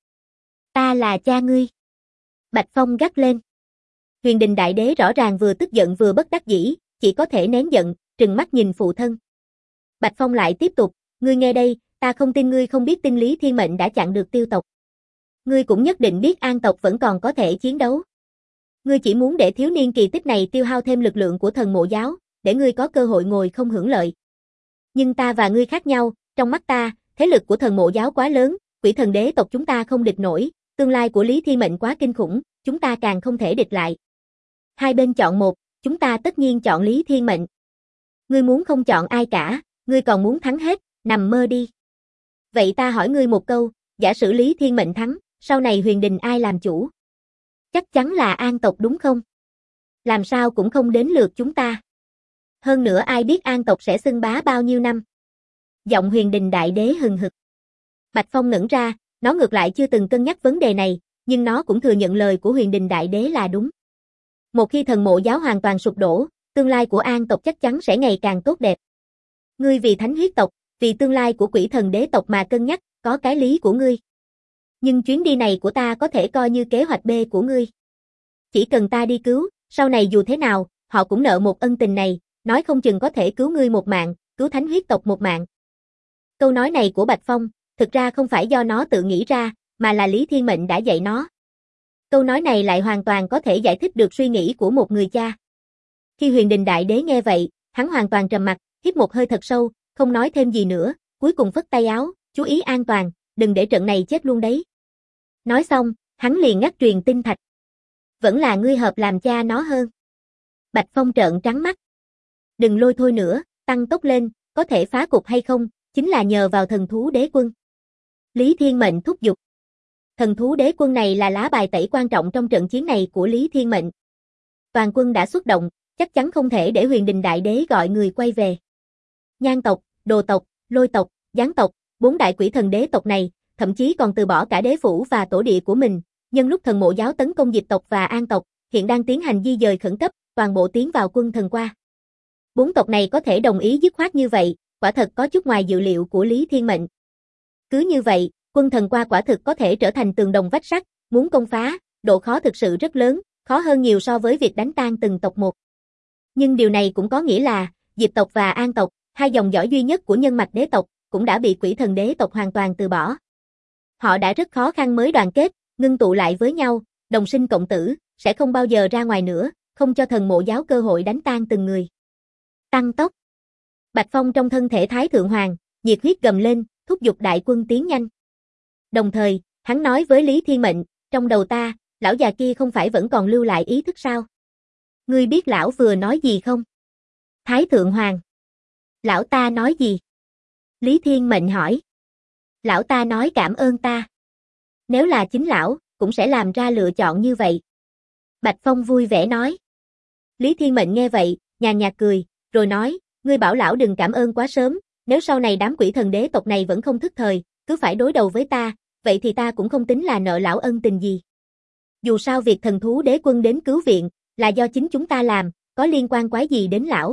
A: Ta là cha ngươi. Bạch Phong gắt lên. Huyền Đình Đại Đế rõ ràng vừa tức giận vừa bất đắc dĩ, chỉ có thể nén giận, trừng mắt nhìn phụ thân. Bạch Phong lại tiếp tục, ngươi nghe đây, ta không tin ngươi không biết tin Lý Thiên Mệnh đã chặn được Tiêu tộc. Ngươi cũng nhất định biết An tộc vẫn còn có thể chiến đấu. Ngươi chỉ muốn để thiếu niên kỳ tích này tiêu hao thêm lực lượng của thần mộ giáo, để ngươi có cơ hội ngồi không hưởng lợi. Nhưng ta và ngươi khác nhau, trong mắt ta, thế lực của thần mộ giáo quá lớn, quỷ thần đế tộc chúng ta không địch nổi, tương lai của Lý Thiên Mệnh quá kinh khủng, chúng ta càng không thể địch lại. Hai bên chọn một, chúng ta tất nhiên chọn Lý Thiên Mệnh. Ngươi muốn không chọn ai cả, ngươi còn muốn thắng hết, nằm mơ đi. Vậy ta hỏi ngươi một câu, giả sử Lý Thiên Mệnh thắng, sau này Huyền Đình ai làm chủ? Chắc chắn là An tộc đúng không? Làm sao cũng không đến lượt chúng ta. Hơn nữa ai biết An tộc sẽ xưng bá bao nhiêu năm? Giọng Huyền Đình Đại Đế hừng hực. Bạch Phong ngẩn ra, nó ngược lại chưa từng cân nhắc vấn đề này, nhưng nó cũng thừa nhận lời của Huyền Đình Đại Đế là đúng. Một khi thần mộ giáo hoàn toàn sụp đổ, tương lai của An tộc chắc chắn sẽ ngày càng tốt đẹp. Ngươi vì Thánh huyết tộc, vì tương lai của quỷ thần đế tộc mà cân nhắc, có cái lý của ngươi. Nhưng chuyến đi này của ta có thể coi như kế hoạch B của ngươi. Chỉ cần ta đi cứu, sau này dù thế nào, họ cũng nợ một ân tình này, nói không chừng có thể cứu ngươi một mạng, cứu Thánh huyết tộc một mạng. Câu nói này của Bạch Phong, thực ra không phải do nó tự nghĩ ra, mà là Lý Thiên Mệnh đã dạy nó. Câu nói này lại hoàn toàn có thể giải thích được suy nghĩ của một người cha. Khi Huyền Đình Đại Đế nghe vậy, hắn hoàn toàn trầm mặc, hít một hơi thật sâu, không nói thêm gì nữa, cuối cùng phất tay áo, chú ý an toàn, đừng để trận này chết luôn đấy. Nói xong, hắn liền ngắt truyền tinh thạch. Vẫn là ngươi hợp làm cha nó hơn. Bạch Phong trợn trắng mắt. Đừng lôi thôi nữa, tăng tốc lên, có thể phá cục hay không, chính là nhờ vào thần thú đế quân. Lý Thiên Mệnh thúc giục. Thần thú đế quân này là lá bài tẩy quan trọng trong trận chiến này của Lý Thiên Mệnh. Toàn quân đã xuất động, chắc chắn không thể để Huyền Đình Đại Đế gọi người quay về. Nhan tộc, Đồ tộc, Lôi tộc, Giáng tộc, 4 đại quỷ thần đế tộc này, thậm chí còn từ bỏ cả đế phủ và tổ địa của mình, nhân lúc thần mộ giáo tấn công Diệp tộc và An tộc, hiện đang tiến hành di dời khẩn cấp, toàn bộ tiến vào quân thần qua. 4 tộc này có thể đồng ý dứt khoát như vậy, quả thật có chút ngoài dự liệu của Lý Thiên Mệnh. Cứ như vậy, quân thần qua quả thực có thể trở thành tường đồng vách sắt, muốn công phá, độ khó thực sự rất lớn, khó hơn nhiều so với việc đánh tan từng tộc một. Nhưng điều này cũng có nghĩa là, Diệp tộc và An tộc, hai dòng dõi duy nhất của nhân mạch đế tộc, cũng đã bị quỷ thần đế tộc hoàn toàn từ bỏ. Họ đã rất khó khăn mới đoàn kết, ngưng tụ lại với nhau, đồng sinh cộng tử, sẽ không bao giờ ra ngoài nữa, không cho thần mộ giáo cơ hội đánh tan từng người. Tăng tốc. Bạch Phong trong thân thể Thái Thượng Hoàng, nhiệt huyết gầm lên, thúc giục đại quân tiến nhanh. Đồng thời, hắn nói với Lý Thiên Mệnh, trong đầu ta, lão già kia không phải vẫn còn lưu lại ý thức sao? Ngươi biết lão vừa nói gì không? Thái Thượng Hoàng. Lão ta nói gì? Lý Thiên Mệnh hỏi. Lão ta nói cảm ơn ta. Nếu là chính lão, cũng sẽ làm ra lựa chọn như vậy. Bạch Phong vui vẻ nói. Lý Thiên Mệnh nghe vậy, nhàn nhạt cười, rồi nói, ngươi bảo lão đừng cảm ơn quá sớm, nếu sau này đám quỷ thần đế tộc này vẫn không thức thời, cứ phải đối đầu với ta, vậy thì ta cũng không tính là nợ lão ân tình gì. Dù sao việc thần thú đế quân đến cứu viện, là do chính chúng ta làm, có liên quan quái gì đến lão?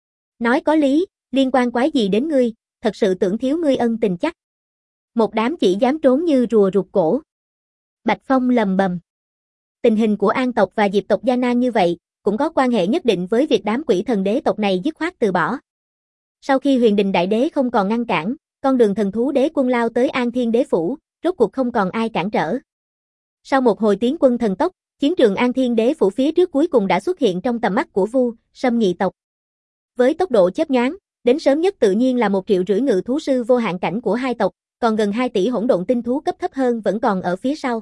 A: Nói có lý, liên quan quái gì đến ngươi, thật sự tưởng thiếu ngươi ân tình chắc. Một đám chỉ dám trốn như rùa rụt cổ. Bạch Phong lầm bầm. Tình hình của An tộc và Diệp tộc gian nan như vậy, cũng có quan hệ nhất định với việc đám quỷ thần đế tộc này dứt khoát từ bỏ. Sau khi Huyền Đình Đại Đế không còn ngăn cản, con đường thần thú đế quân lao tới An Thiên Đế Phủ, rốt cuộc không còn ai cản trở. Sau một hồi tiến quân thần tốc, chiến trường An Thiên Đế Phủ phía trước cuối cùng đã xuất hiện trong tầm mắt của Vu, Sâm nhị tộc. Với tốc độ chớp nhoáng, đến sớm nhất tự nhiên là 1,5 triệu ngự thú sư vô hạn cảnh của hai tộc, còn gần 2 tỷ hỗn độn tinh thú cấp thấp hơn vẫn còn ở phía sau.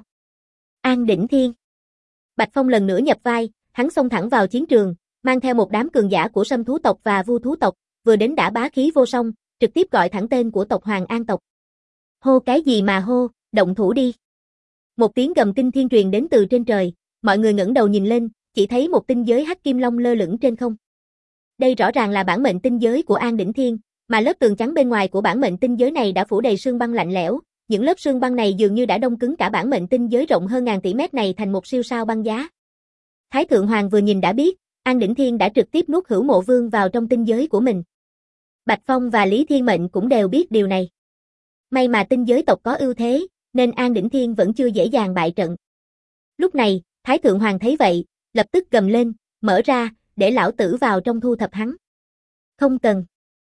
A: An Đỉnh Thiên. Bạch Phong lần nữa nhập vai, hắn xông thẳng vào chiến trường, mang theo một đám cường giả của Sâm thú tộc và Vu thú tộc, vừa đến đã bá khí vô song, trực tiếp gọi thẳng tên của tộc Hoàng An tộc. Hô cái gì mà hô, động thủ đi. Một tiếng gầm kinh thiên truyền đến từ trên trời, mọi người ngẩng đầu nhìn lên, chỉ thấy một tinh giới hắc kim long lơ lửng trên không. Đây rõ ràng là bản mệnh tinh giới của An Đỉnh Thiên, mà lớp tường trắng bên ngoài của bản mệnh tinh giới này đã phủ đầy sương băng lạnh lẽo, những lớp sương băng này dường như đã đông cứng cả bản mệnh tinh giới rộng hơn ngàn tỷ mét này thành một siêu sao băng giá. Thái Thượng Hoàng vừa nhìn đã biết, An Đỉnh Thiên đã trực tiếp nuốt Hữu Mộ Vương vào trong tinh giới của mình. Bạch Phong và Lý Thiên Mệnh cũng đều biết điều này. May mà tinh giới tộc có ưu thế, nên An Đỉnh Thiên vẫn chưa dễ dàng bại trận. Lúc này, Thái Thượng Hoàng thấy vậy, lập tức gầm lên, mở ra, để lão tử vào trong thu thập hắn. Không cần.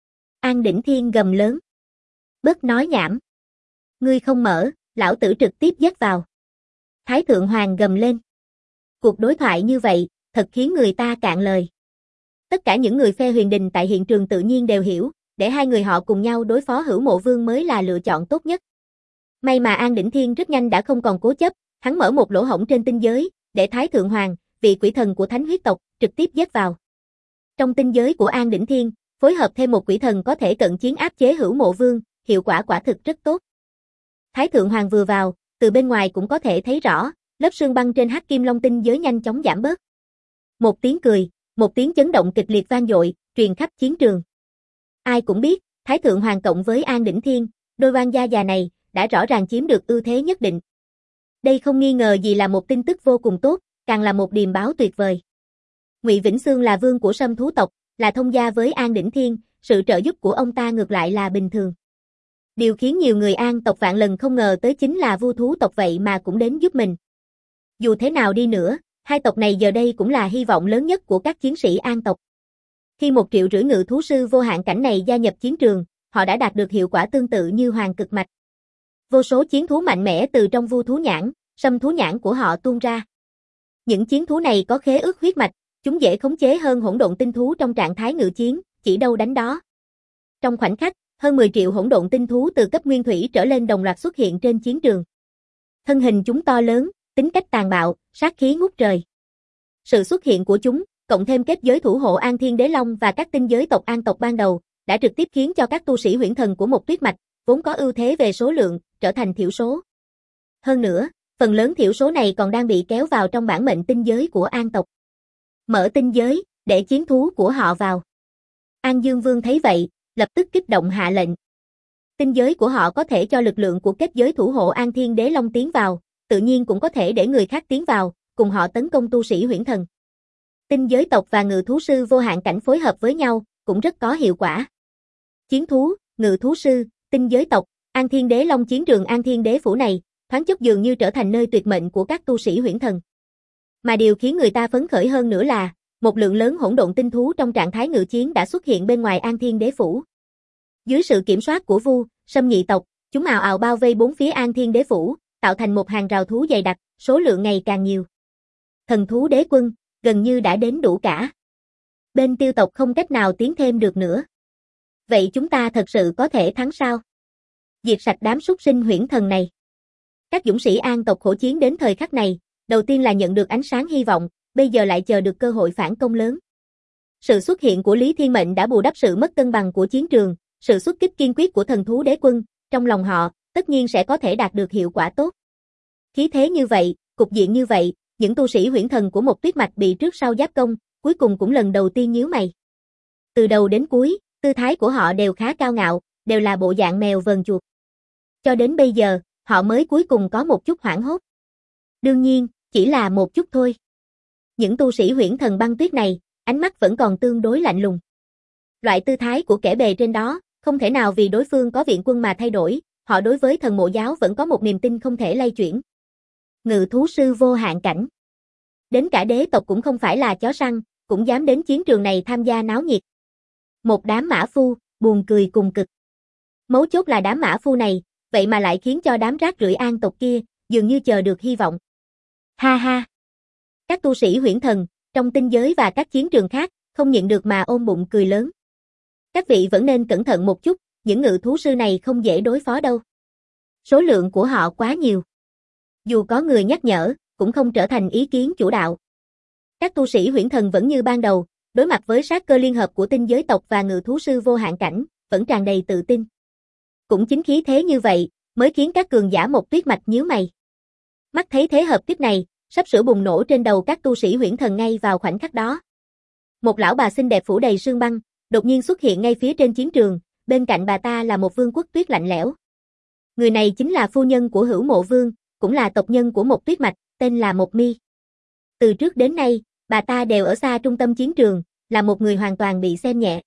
A: An Đỉnh Thiên gầm lớn. Bớt nói nhảm. Ngươi không mở, lão tử trực tiếp dắt vào. Thái Thượng Hoàng gầm lên. Cuộc đối thoại như vậy, thật khiến người ta cạn lời. Tất cả những người phe Huyền Đình tại hiện trường tự nhiên đều hiểu, để hai người họ cùng nhau đối phó Hữu Mộ Vương mới là lựa chọn tốt nhất. May mà An Đỉnh Thiên rất nhanh đã không còn cố chấp, hắn mở một lỗ hổng trên tinh giới, để Thái Thượng Hoàng, vị quỷ thần của Thánh huyết tộc, trực tiếp dắt vào. Trong tinh giới của An Đỉnh Thiên, phối hợp thêm một quỷ thần có thể cận chiến áp chế Hữu Mộ Vương, hiệu quả quả thực rất tốt. Thái Thượng Hoàng vừa vào, từ bên ngoài cũng có thể thấy rõ, lớp sương băng trên hắc kim long tinh giới nhanh chóng giảm bớt. Một tiếng cười, một tiếng chấn động kịch liệt vang dội, truyền khắp chiến trường. Ai cũng biết, Thái Thượng Hoàng cộng với An Đỉnh Thiên, đôi oan gia già này, đã rõ ràng chiếm được ưu thế nhất định. Đây không nghi ngờ gì là một tin tức vô cùng tốt, càng là một điềm báo tuyệt vời. Ngụy Vĩnh Xương là vương của Sâm thú tộc, là thông gia với An Đỉnh Thiên, sự trợ giúp của ông ta ngược lại là bình thường. Điều khiến nhiều người An tộc vạn lần không ngờ tới chính là Vu thú tộc vậy mà cũng đến giúp mình. Dù thế nào đi nữa, hai tộc này giờ đây cũng là hy vọng lớn nhất của các chiến sĩ An tộc. Khi 1,5 triệu ngự thú sư vô hạn cảnh này gia nhập chiến trường, họ đã đạt được hiệu quả tương tự như Hoàng Cực Mạch. Vô số chiến thú mạnh mẽ từ trong Vu thú nhãn, Sâm thú nhãn của họ tuôn ra. Những chiến thú này có khế ước huyết mạch, chúng dễ khống chế hơn hỗn độn tinh thú trong trạng thái ngự chiến, chỉ đâu đánh đó. Trong khoảnh khắc, hơn 10 triệu hỗn độn tinh thú từ cấp nguyên thủy trở lên đồng loạt xuất hiện trên chiến trường. Thân hình chúng to lớn, tính cách tàn bạo, sát khí ngút trời. Sự xuất hiện của chúng, cộng thêm kết giới thủ hộ An Thiên Đế Long và các tinh giới tộc An tộc ban đầu, đã trực tiếp khiến cho các tu sĩ huyễn thần của một tuyết mạch, vốn có ưu thế về số lượng, trở thành thiểu số. Hơn nữa, phần lớn thiểu số này còn đang bị kéo vào trong bản mệnh tinh giới của An tộc. Mở tinh giới, để chiến thú của họ vào. An Dương Vương thấy vậy, lập tức kích động hạ lệnh. Tinh giới của họ có thể cho lực lượng của kết giới thủ hộ An Thiên Đế Long tiến vào, tự nhiên cũng có thể để người khác tiến vào, cùng họ tấn công tu sĩ huyễn thần. Tinh giới tộc và ngự thú sư vô hạn cảnh phối hợp với nhau, cũng rất có hiệu quả. Chiến thú, ngự thú sư, tinh giới tộc, An Thiên Đế Long chiến trường An Thiên Đế phủ này, thoáng chốc dường như trở thành nơi tuyệt mệnh của các tu sĩ huyễn thần. Mà điều khiến người ta phấn khởi hơn nữa là, một lượng lớn hỗn độn tinh thú trong trạng thái ngự chiến đã xuất hiện bên ngoài An Thiên Đế phủ. Dưới sự kiểm soát của Vu, Sâm nhị tộc, chúng ào ào bao vây bốn phía An Thiên Đế phủ, tạo thành một hàng rào thú dày đặc, số lượng ngày càng nhiều. Thần thú đế quân, gần như đã đến đủ cả. Bên Tiêu tộc không cách nào tiến thêm được nữa. Vậy chúng ta thật sự có thể thắng sao? Diệt sạch đám súc sinh huyễn thần này. Các dũng sĩ An tộc khổ chiến đến thời khắc này, đầu tiên là nhận được ánh sáng hy vọng, bây giờ lại chờ được cơ hội phản công lớn. Sự xuất hiện của Lý Thiên Mệnh đã bù đắp sự mất cân bằng của chiến trường, sự xuất kích kiên quyết của thần thú đế quân, trong lòng họ, tất nhiên sẽ có thể đạt được hiệu quả tốt. Khí thế như vậy, cục diện như vậy, những tu sĩ huyễn thần của một tuyết mạch bị trước sau giáp công, cuối cùng cũng lần đầu tiên nhíu mày. Từ đầu đến cuối, tư thái của họ đều khá cao ngạo, đều là bộ dạng mèo vờn chuột. Cho đến bây giờ, họ mới cuối cùng có một chút hoảng hốt. Đương nhiên, chỉ là một chút thôi. Những tu sĩ huyễn thần băng tuyết này, ánh mắt vẫn còn tương đối lạnh lùng. Loại tư thái của kẻ bề trên đó, không thể nào vì đối phương có viện quân mà thay đổi, họ đối với thần mộ giáo vẫn có một niềm tin không thể lay chuyển. Ngự thú sư vô hạn cảnh. Đến cả đế tộc cũng không phải là chó săn, cũng dám đến chiến trường này tham gia náo nhiệt. Một đám mã phu, buồn cười cùng cực. Mấu chốt là đám mã phu này, vậy mà lại khiến cho đám rác rưởi An tộc kia, dường như chờ được hy vọng. Ha ha! Các tu sĩ huyễn thần, trong tinh giới và các chiến trường khác, không nhịn được mà ôm bụng cười lớn. Các vị vẫn nên cẩn thận một chút, những ngự thú sư này không dễ đối phó đâu. Số lượng của họ quá nhiều. Dù có người nhắc nhở, cũng không trở thành ý kiến chủ đạo. Các tu sĩ huyễn thần vẫn như ban đầu, đối mặt với sát cơ liên hợp của tinh giới tộc và ngự thú sư vô hạn cảnh, vẫn tràn đầy tự tin. Cũng chính khí thế như vậy, mới khiến các cường giả một tuyết mạch nhíu mày. Mắt thấy thế hợp kích này, sắp sửa bùng nổ trên đầu các tu sĩ huyễn thần ngay vào khoảnh khắc đó. Một lão bà xinh đẹp phủ đầy sương băng, đột nhiên xuất hiện ngay phía trên chiến trường, bên cạnh bà ta là một vương quốc tuyết lạnh lẽo. Người này chính là phu nhân của Hữu Mộ Vương, cũng là tộc nhân của một tuyết mạch, tên là Một Mi. Từ trước đến nay, bà ta đều ở xa trung tâm chiến trường, là một người hoàn toàn bị xem nhẹ.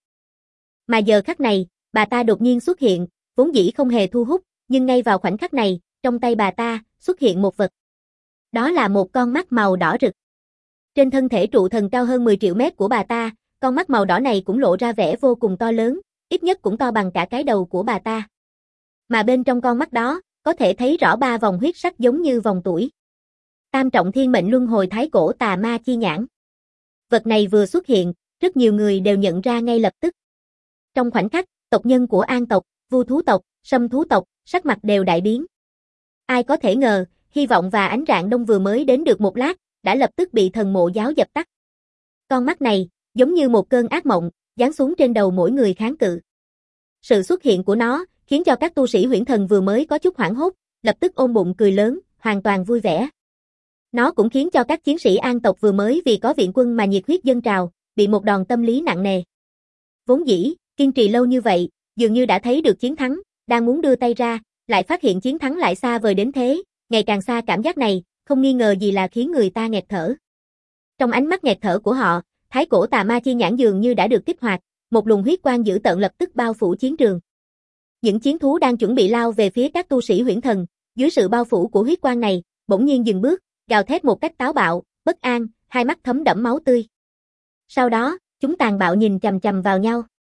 A: Mà giờ khắc này, bà ta đột nhiên xuất hiện, vốn dĩ không hề thu hút, nhưng ngay vào khoảnh khắc này, trong tay bà ta xuất hiện một vật. Đó là một con mắt màu đỏ rực. Trên thân thể trụ thần cao hơn 10 triệu mét của bà ta, con mắt màu đỏ này cũng lộ ra vẻ vô cùng to lớn, ít nhất cũng to bằng cả cái đầu của bà ta. Mà bên trong con mắt đó, có thể thấy rõ 3 vòng huyết sắc giống như vòng tuổi. Tam trọng thiên mệnh luân hồi thái cổ tà ma chi nhãn. Vật này vừa xuất hiện, rất nhiều người đều nhận ra ngay lập tức. Trong khoảnh khắc, tộc nhân của An tộc, Vu thú tộc, Sâm thú tộc, sắc mặt đều đại biến. Ai có thể ngờ, hy vọng và ánh rạng đông vừa mới đến được một lát, đã lập tức bị thần mộ giáo dập tắt. Con mắt này, giống như một cơn ác mộng, giáng xuống trên đầu mỗi người kháng cự. Sự xuất hiện của nó, khiến cho các tu sĩ huyễn thần vừa mới có chút hoảng hốt, lập tức ôm bụng cười lớn, hoàn toàn vui vẻ. Nó cũng khiến cho các chiến sĩ An tộc vừa mới vì có viện quân mà nhiệt huyết dâng trào, bị một đòn tâm lý nặng nề. Vốn dĩ, kiên trì lâu như vậy, dường như đã thấy được chiến thắng, đang muốn đưa tay ra, lại phát hiện chiến thắng lại xa vời đến thế, ngày càng xa cảm giác này, không nghi ngờ gì là khiến người ta nghẹt thở. Trong ánh mắt nghẹt thở của họ, thái cổ tà ma chi nhãn dường như đã được kích hoạt, một luồng huyết quang dữ tợn lập tức bao phủ chiến trường. Những chiến thú đang chuẩn bị lao về phía các tu sĩ huyễn thần, dưới sự bao phủ của huyết quang này, bỗng nhiên dừng bước, gào thét một cách táo bạo, bất an, hai mắt thấm đẫm máu tươi. Sau đó, chúng tàn bạo nhìn chằm chằm vào nhau.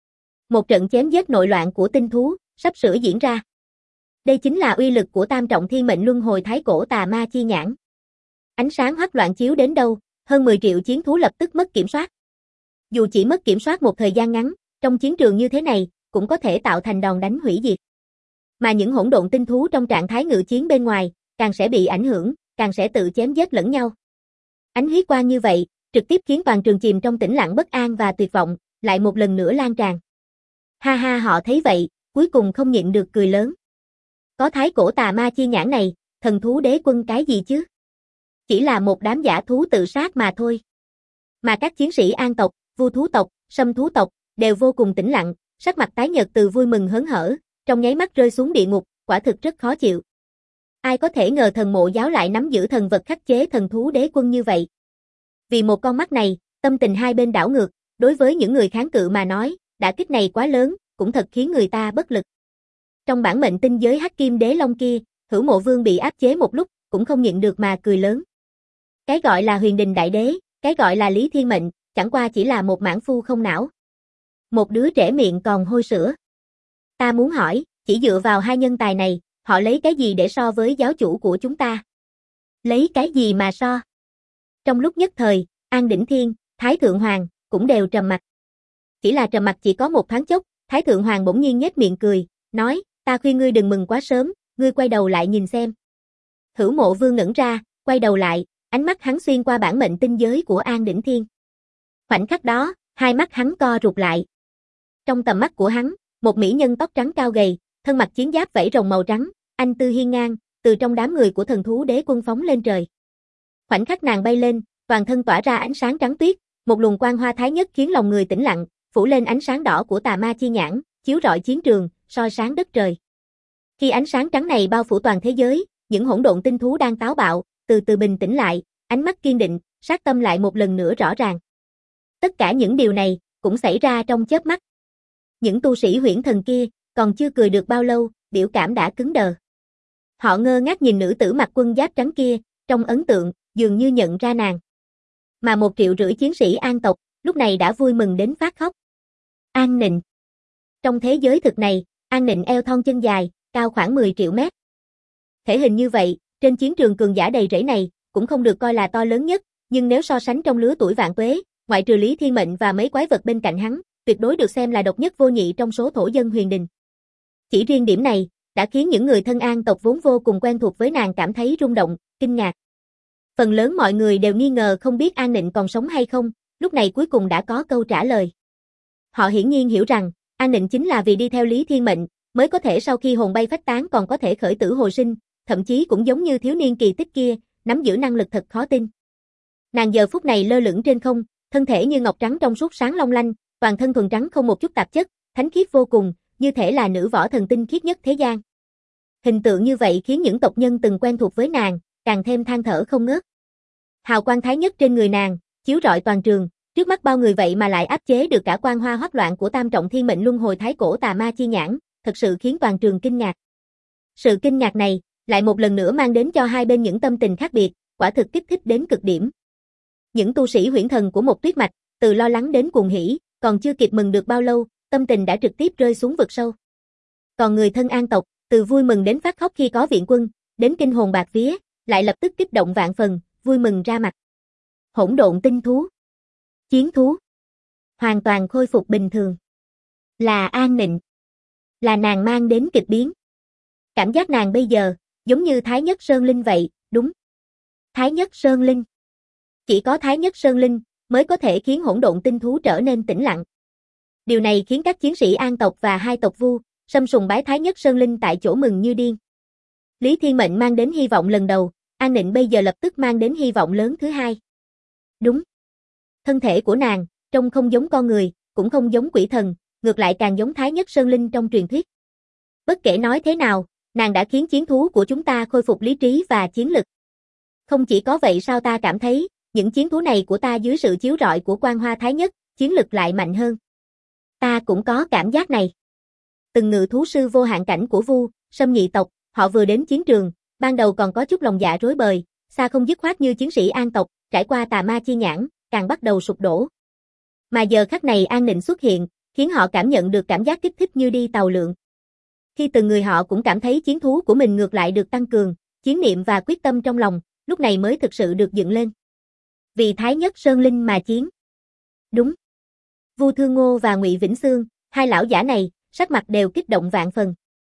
A: Một trận chém giết nội loạn của tinh thú sắp sửa diễn ra. Đây chính là uy lực của tam trọng thiên mệnh luân hồi thái cổ tà ma chi nhãn. Ánh sáng hoắc loạn chiếu đến đâu, hơn 10 triệu chiến thú lập tức mất kiểm soát. Dù chỉ mất kiểm soát một thời gian ngắn, trong chiến trường như thế này, cũng có thể tạo thành đòn đánh hủy diệt. Mà những hỗn độn tinh thú trong trạng thái ngự chiến bên ngoài, càng sẽ bị ảnh hưởng, càng sẽ tự chém giết lẫn nhau. Ánh huyết quang như vậy, trực tiếp khiến toàn trường chìm trong tĩnh lặng bất an và tuyệt vọng, lại một lần nữa lan tràn. Ha ha, họ thấy vậy, cuối cùng không nhịn được cười lớn. Có thái cổ tà ma chi nhãn này, thần thú đế quân cái gì chứ? Chỉ là một đám giả thú tự sát mà thôi. Mà các chiến sĩ an tộc, vu thú tộc, sâm thú tộc, đều vô cùng tĩnh lặng, sắc mặt tái nhợt từ vui mừng hớn hở, trong nháy mắt rơi xuống địa ngục, quả thực rất khó chịu. Ai có thể ngờ thần mộ giáo lại nắm giữ thần vật khắc chế thần thú đế quân như vậy. Vì một con mắt này, tâm tình hai bên đảo ngược, đối với những người kháng cự mà nói, đả kích này quá lớn, cũng thật khiến người ta bất lực. Trong bản mệnh tinh giới hắc kim đế long kia, Hữu Mộ Vương bị áp chế một lúc, cũng không nhịn được mà cười lớn. Cái gọi là huyền đình đại đế, cái gọi là Lý Thiên Mệnh, chẳng qua chỉ là một mãng phu không não. Một đứa trẻ miệng còn hôi sữa. Ta muốn hỏi, chỉ dựa vào hai nhân tài này, họ lấy cái gì để so với giáo chủ của chúng ta? Lấy cái gì mà so? Trong lúc nhất thời, An Đỉnh Thiên, Thái Thượng Hoàng, cũng đều trầm mặt. Chỉ là trầm mặt chỉ có một thoáng chốc, Thái Thượng Hoàng bỗng nhiên nhếch miệng cười, nói, ta khuyên ngươi đừng mừng quá sớm, ngươi quay đầu lại nhìn xem. Hữu Mộ Vương ngẩn ra, quay đầu lại, ánh mắt hắn xuyên qua bản mệnh tinh giới của An Đỉnh Thiên. Khoảnh khắc đó, hai mắt hắn co rụt lại. Trong tầm mắt của hắn, một mỹ nhân tóc trắng cao gầy, thân mặc chiến giáp vảy rồng màu trắng, anh tư hiên ngang, từ trong đám người của thần thú đế quân phóng lên trời. Khoảnh khắc nàng bay lên, toàn thân tỏa ra ánh sáng trắng tuyết, một luồng quang hoa thái nhất khiến lòng người tĩnh lặng, phủ lên ánh sáng đỏ của tà ma chi nhãn, chiếu rọi chiến trường, soi sáng đất trời. Khi ánh sáng trắng này bao phủ toàn thế giới, những hỗn độn tinh thú đang táo bạo, từ từ bình tĩnh lại, ánh mắt kiên định, sát tâm lại một lần nữa rõ ràng. Tất cả những điều này cũng xảy ra trong chớp mắt. Những tu sĩ huyễn thần kia còn chưa cười được bao lâu, biểu cảm đã cứng đờ. Họ ngơ ngác nhìn nữ tử mặc quân giáp trắng kia, trong ấn tượng, dường như nhận ra nàng. Mà 1,5 triệu chiến sĩ an tộc, lúc này đã vui mừng đến phát khóc. An Nịnh. Trong thế giới thực này, An Nịnh eo thon chân dài, cao khoảng 10 triệu mét. Thể hình như vậy, trên chiến trường cường giả đầy rẫy này, cũng không được coi là to lớn nhất, nhưng nếu so sánh trong lứa tuổi vạn tuế, ngoại trừ Lý Thiên Mệnh và mấy quái vật bên cạnh hắn, tuyệt đối được xem là độc nhất vô nhị trong số thổ dân huyền đình. Chỉ riêng điểm này, đã khiến những người thân an tộc vốn vô cùng quen thuộc với nàng cảm thấy rung động, kinh ngạc. Phần lớn mọi người đều nghi ngờ không biết An Nịnh còn sống hay không, lúc này cuối cùng đã có câu trả lời. Họ hiển nhiên hiểu rằng, An Nịnh chính là vì đi theo Lý Thiên Mệnh, mới có thể sau khi hồn bay phách tán còn có thể khởi tử hồi sinh, thậm chí cũng giống như thiếu niên kỳ tích kia, nắm giữ năng lực thật khó tin. Nàng giờ phút này lơ lửng trên không, thân thể như ngọc trắng trong suốt sáng long lanh, toàn thân thuần trắng không một chút tạp chất, thánh khiết vô cùng, như thể là nữ võ thần tinh khiết nhất thế gian. Hình tượng như vậy khiến những tộc nhân từng quen thuộc với nàng, càng thêm than thở không ngớt. Hào quang thái nhất trên người nàng, chiếu rọi toàn trường, trước mắt bao người vậy mà lại áp chế được cả quang hoa hoắc loạn của tam trọng thiên mệnh luân hồi thái cổ tà ma chi nhãn, thật sự khiến toàn trường kinh ngạc. Sự kinh ngạc này, lại một lần nữa mang đến cho hai bên những tâm tình khác biệt, quả thực kích thích đến cực điểm. Những tu sĩ huyễn thần của một tuyết mạch, từ lo lắng đến cuồng hỉ, còn chưa kịp mừng được bao lâu, tâm tình đã trực tiếp rơi xuống vực sâu. Còn người thân an tộc, từ vui mừng đến phát khóc khi có viện quân, đến kinh hồn bạc vía, lại lập tức kích động vạn phần, vui mừng ra mặt. Hỗn độn tinh thú, chiến thú, hoàn toàn khôi phục bình thường. Là An Nịnh. Là nàng mang đến kịch biến. Cảm giác nàng bây giờ, giống như Thái Nhất Sơn Linh vậy, đúng. Thái Nhất Sơn Linh. Chỉ có Thái Nhất Sơn Linh mới có thể khiến hỗn độn tinh thú trở nên tĩnh lặng. Điều này khiến các chiến sĩ an tộc và hai tộc vu, sâm sùng bái Thái Nhất Sơn Linh tại chỗ mừng như điên. Lý Thiên Mệnh mang đến hy vọng lần đầu, An Nịnh bây giờ lập tức mang đến hy vọng lớn thứ hai. Đúng. Thân thể của nàng, trông không giống con người, cũng không giống quỷ thần, ngược lại càng giống Thái Nhất Sơn Linh trong truyền thuyết. Bất kể nói thế nào, nàng đã khiến chiến thú của chúng ta khôi phục lý trí và chiến lực. Không chỉ có vậy sao ta cảm thấy, những chiến thú này của ta dưới sự chiếu rọi của quang hoa thái nhất, chiến lực lại mạnh hơn. Ta cũng có cảm giác này. Từng ngự thú sư vô hạn cảnh của vu, sâm nhị tộc, họ vừa đến chiến trường, ban đầu còn có chút lòng dạ rối bời, xa không dứt khoát như chiến sĩ an tộc, trải qua tà ma chi nhãn, càng bắt đầu sụp đổ. Mà giờ khắc này An Nịnh xuất hiện, khiến họ cảm nhận được cảm giác kích thích như đi tàu lượn. Khi từng người họ cũng cảm thấy chiến thú của mình ngược lại được tăng cường, chiến niệm và quyết tâm trong lòng, lúc này mới thực sự được dựng lên. Vì Thái Nhất Sơn Linh mà chiến. Đúng. Vu Thương Ngô và Ngụy Vĩnh Xương, hai lão giả này, sắc mặt đều kích động vạn phần.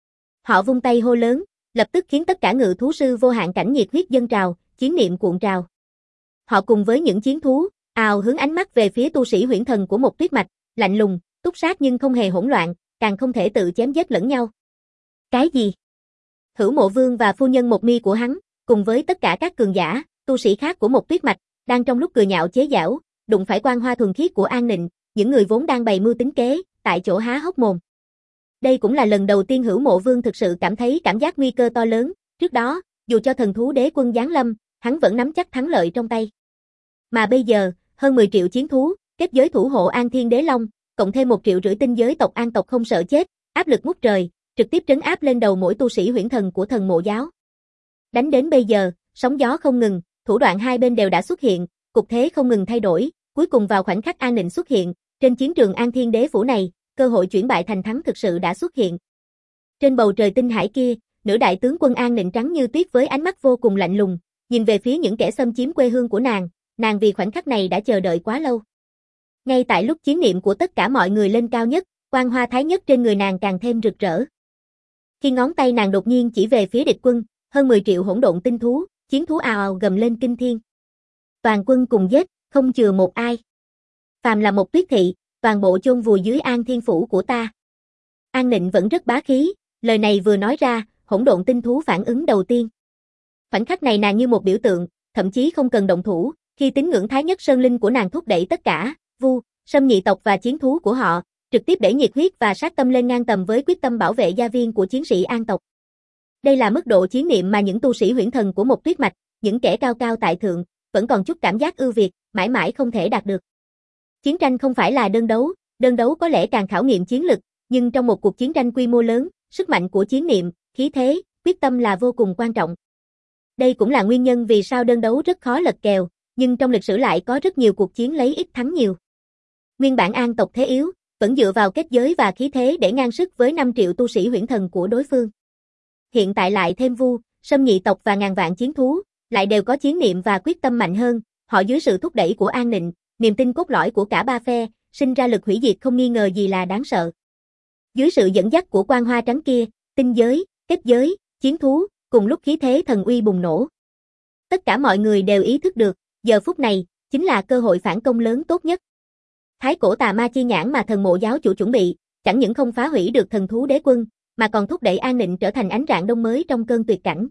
A: Họ vung tay hô lớn, lập tức khiến tất cả ngự thú sư vô hạn cảnh nhiệt huyết dâng trào, chiến niệm cuộn trào. Họ cùng với những chiến thú, ào hướng ánh mắt về phía tu sĩ huyễn thần của một tuyết mạch, lạnh lùng, túc sát nhưng không hề hỗn loạn, càng không thể tự chém giết lẫn nhau. Cái gì? Hữu Mộ Vương và phu nhân Một Mi của hắn, cùng với tất cả các cường giả, tu sĩ khác của một tuyết mạch, đang trong lúc cười nhạo chế giễu, đụng phải quang hoa thuần khiết của An Nịnh, những người vốn đang bày mưu tính kế, tại chỗ há hốc mồm. Đây cũng là lần đầu tiên Hữu Mộ Vương thực sự cảm thấy cảm giác nguy cơ to lớn, trước đó, dù cho thần thú đế quân giáng lâm, hắn vẫn nắm chắc thắng lợi trong tay. Mà bây giờ, hơn 10 triệu chiến thú, kết giới thủ hộ An Thiên Đế Long, cộng thêm 1,5 triệu tinh giới tộc An tộc không sợ chết, áp lực ngút trời, trực tiếp trấn áp lên đầu mỗi tu sĩ huyễn thần của thần mộ giáo. Đánh đến bây giờ, sóng gió không ngừng, thủ đoạn hai bên đều đã xuất hiện, cục thế không ngừng thay đổi, cuối cùng vào khoảnh khắc An Nịnh xuất hiện, trên chiến trường An Thiên Đế phủ này, cơ hội chuyển bại thành thắng thực sự đã xuất hiện. Trên bầu trời tinh hải kia, nữ đại tướng quân An Nịnh trắng như tuyết với ánh mắt vô cùng lạnh lùng, nhìn về phía những kẻ xâm chiếm quê hương của nàng vì khoảnh khắc này đã chờ đợi quá lâu. Ngay tại lúc chiến niệm của tất cả mọi người lên cao nhất, quang hoa thái nhất trên người nàng càng thêm rực rỡ. Khi ngón tay nàng đột nhiên chỉ về phía địch quân, hơn 10 triệu hỗn độn tinh thú, chiến thú ào ào gầm lên kinh thiên. Toàn quân cùng giết, không chừa một ai. Phàm là một tuyết thị, toàn bộ chôn vùi dưới An Thiên phủ của ta. An Nịnh vẫn rất bá khí, lời này vừa nói ra, hỗn độn tinh thú phản ứng đầu tiên. Khoảnh khắc này nàng như một biểu tượng, thậm chí không cần động thủ, khi tín ngưỡng thái nhất sơn linh của nàng thúc đẩy tất cả, Vu, Sâm nhị tộc và chiến thú của họ, trực tiếp đẩy nhiệt huyết và sát tâm lên ngang tầm với quyết tâm bảo vệ gia viên của chiến sĩ An tộc. Đây là mức độ chiến niệm mà những tu sĩ huyễn thần của một tuyết mạch, những kẻ cao cao tại thượng, vẫn còn chút cảm giác ưu việt, mãi mãi không thể đạt được. Chiến tranh không phải là đơn đấu có lẽ càng khảo nghiệm chiến lực, nhưng trong một cuộc chiến tranh quy mô lớn, sức mạnh của chiến niệm, khí thế, quyết tâm là vô cùng quan trọng. Đây cũng là nguyên nhân vì sao đơn đấu rất khó lật kèo, nhưng trong lịch sử lại có rất nhiều cuộc chiến lấy ít thắng nhiều. Nguyên bản An tộc thế yếu, vẫn dựa vào kết giới và khí thế để ngang sức với 5 triệu tu sĩ huyễn thần của đối phương. Hiện tại lại thêm Vu, Sâm nhị tộc và ngàn vạn chiến thú, lại đều có chiến niệm và quyết tâm mạnh hơn, họ dưới sự thúc đẩy của An Nịnh, niềm tin cốt lõi của cả ba phe, sinh ra lực hủy diệt không nghi ngờ gì là đáng sợ. Dưới sự dẫn dắt của quang hoa trắng kia, tinh giới, kết giới, chiến thú, cùng lúc khí thế thần uy bùng nổ. Tất cả mọi người đều ý thức được, giờ phút này, chính là cơ hội phản công lớn tốt nhất. Thái cổ tà ma chi nhãn mà thần mộ giáo chủ chuẩn bị, chẳng những không phá hủy được thần thú đế quân, mà còn thúc đẩy An Nịnh trở thành ánh rạng đông mới trong cơn tuyệt cảnh.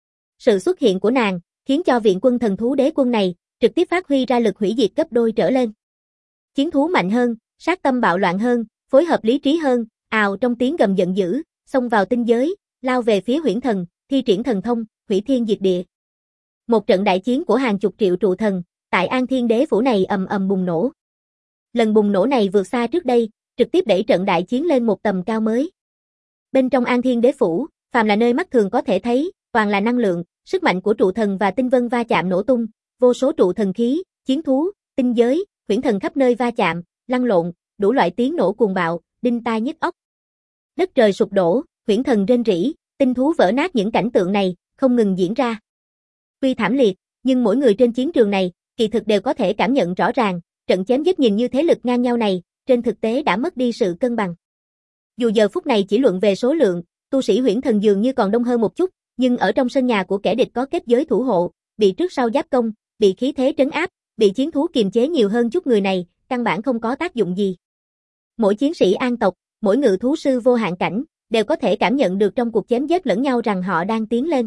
A: Sự xuất hiện của nàng, khiến cho viện quân thần thú đế quân này, trực tiếp phát huy ra lực hủy diệt gấp đôi trở lên. Chiến thú mạnh hơn, sát tâm bạo loạn hơn, phối hợp lý trí hơn, ào trong tiếng gầm giận dữ, xông vào tinh giới, lao về phía huyễn thần, thi triển thần thông, hủy thiên diệt địa. Một trận đại chiến của hàng chục triệu trụ thần, tại An Thiên Đế phủ này ầm ầm bùng nổ. Lần bùng nổ này vượt xa trước đây, trực tiếp đẩy trận đại chiến lên một tầm cao mới. Bên trong An Thiên Đế phủ, phàm là nơi mắt thường có thể thấy, toàn là năng lượng, sức mạnh của trụ thần và tinh vân va chạm nổ tung, vô số trụ thần khí, chiến thú, tinh giới, huyễn thần khắp nơi va chạm, lăn lộn, đủ loại tiếng nổ cuồng bạo, đinh tai nhức óc. Đất trời sụp đổ, huyễn thần rên rỉ, tinh thú vỡ nát, những cảnh tượng này không ngừng diễn ra. Tuy thảm liệt, nhưng mỗi người trên chiến trường này, kỳ thực đều có thể cảm nhận rõ ràng, trận chém giết nhìn như thế lực ngang nhau này, trên thực tế đã mất đi sự cân bằng. Dù giờ phút này chỉ luận về số lượng, tu sĩ huyễn thần dường như còn đông hơn một chút, nhưng ở trong sân nhà của kẻ địch có kết giới thủ hộ, bị trước sau giáp công, bị khí thế trấn áp, bị chiến thú kiềm chế nhiều hơn chút người này, căn bản không có tác dụng gì. Mỗi chiến sĩ An tộc, mỗi ngự thú sư vô hạn cảnh, đều có thể cảm nhận được trong cuộc chém giết lẫn nhau rằng họ đang tiến lên.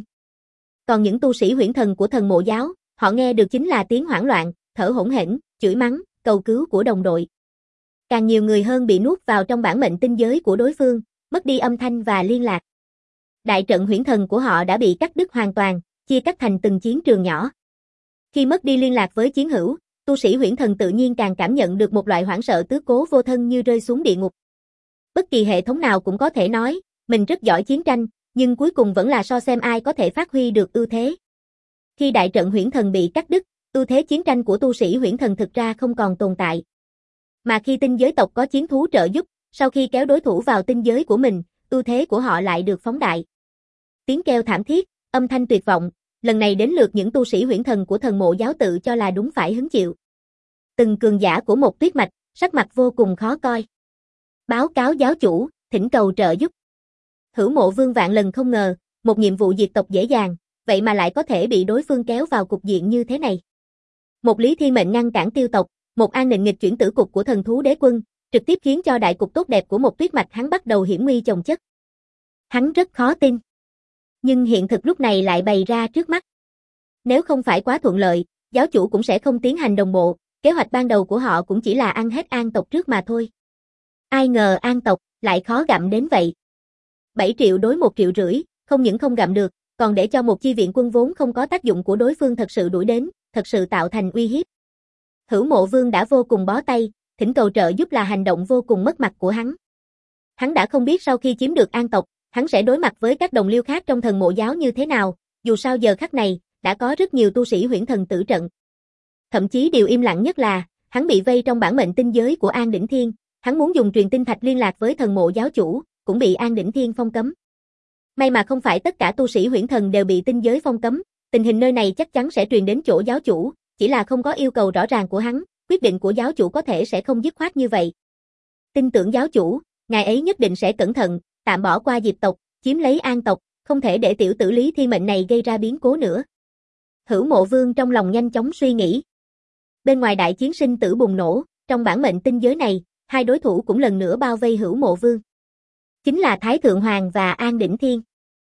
A: Còn những tu sĩ huyễn thần của thần mộ giáo, họ nghe được chính là tiếng hoảng loạn, thở hổn hển, chửi mắng, cầu cứu của đồng đội. Càng nhiều người hơn bị nuốt vào trong bản mệnh tinh giới của đối phương, mất đi âm thanh và liên lạc. Đại trận huyễn thần của họ đã bị cắt đứt hoàn toàn, chia cắt thành từng chiến trường nhỏ. Khi mất đi liên lạc với chiến hữu, tu sĩ huyễn thần tự nhiên càng cảm nhận được một loại hoảng sợ tứ cố vô thân như rơi xuống địa ngục. Bất kỳ hệ thống nào cũng có thể nói, mình rất giỏi chiến tranh, nhưng cuối cùng vẫn là so xem ai có thể phát huy được ưu thế. Khi đại trận huyễn thần bị cắt đứt, ưu thế chiến tranh của tu sĩ huyễn thần thực ra không còn tồn tại. Mà khi tinh giới tộc có chiến thú trợ giúp, sau khi kéo đối thủ vào tinh giới của mình, ưu thế của họ lại được phóng đại. Tiếng kêu thảm thiết, âm thanh tuyệt vọng, lần này đến lượt những tu sĩ huyễn thần của thần mộ giáo tự cho là đúng phải hứng chịu. Từng cường giả của một tuyết mạch, sắc mặt vô cùng khó coi. Báo cáo giáo chủ, thỉnh cầu trợ giúp. Hữu Mộ Vương vạn lần không ngờ, một nhiệm vụ diệt tộc dễ dàng, vậy mà lại có thể bị đối phương kéo vào cục diện như thế này. Một Lý Thiên Mệnh ngăn cản tiêu tộc, một An Định nghịch chuyển tử cục của thần thú đế quân, trực tiếp khiến cho đại cục tốt đẹp của một Tuyết Mạch hắn bắt đầu hiểm nguy chồng chất. Hắn rất khó tin. Nhưng hiện thực lúc này lại bày ra trước mắt. Nếu không phải quá thuận lợi, giáo chủ cũng sẽ không tiến hành đồng bộ, kế hoạch ban đầu của họ cũng chỉ là ăn hết An tộc trước mà thôi. Ai ngờ An tộc lại khó gặm đến vậy. 7 triệu đối 1,5 triệu, không những không gặm được, còn để cho một chi viện quân vốn không có tác dụng của đối phương thật sự đuổi đến, thật sự tạo thành uy hiếp. Hữu Mộ Vương đã vô cùng bó tay, thỉnh cầu trợ giúp là hành động vô cùng mất mặt của hắn. Hắn đã không biết sau khi chiếm được An tộc, hắn sẽ đối mặt với các đồng liêu khác trong thần mộ giáo như thế nào, dù sao giờ khắc này, đã có rất nhiều tu sĩ huyễn thần tử trận. Thậm chí điều im lặng nhất là, hắn bị vây trong bản mệnh tinh giới của An Đỉnh Thiên, hắn muốn dùng truyền tinh thạch liên lạc với thần mộ giáo chủ, cũng bị An Đỉnh Thiên phong cấm. May mà không phải tất cả tu sĩ huyễn thần đều bị tinh giới phong cấm, tình hình nơi này chắc chắn sẽ truyền đến chỗ giáo chủ, chỉ là không có yêu cầu rõ ràng của hắn, quyết định của giáo chủ có thể sẽ không dứt khoát như vậy. Tin tưởng giáo chủ, ngài ấy nhất định sẽ cẩn thận, tạm bỏ qua diệt tộc, chiếm lấy An tộc, không thể để tiểu tử Lý Thiên Mệnh này gây ra biến cố nữa. Hữu Mộ Vương trong lòng nhanh chóng suy nghĩ. Bên ngoài đại chiến sinh tử bùng nổ, trong bản mệnh tinh giới này, hai đối thủ cũng lần nữa bao vây Hữu Mộ Vương. Chính là Thái Thượng Hoàng và An Đỉnh Thiên.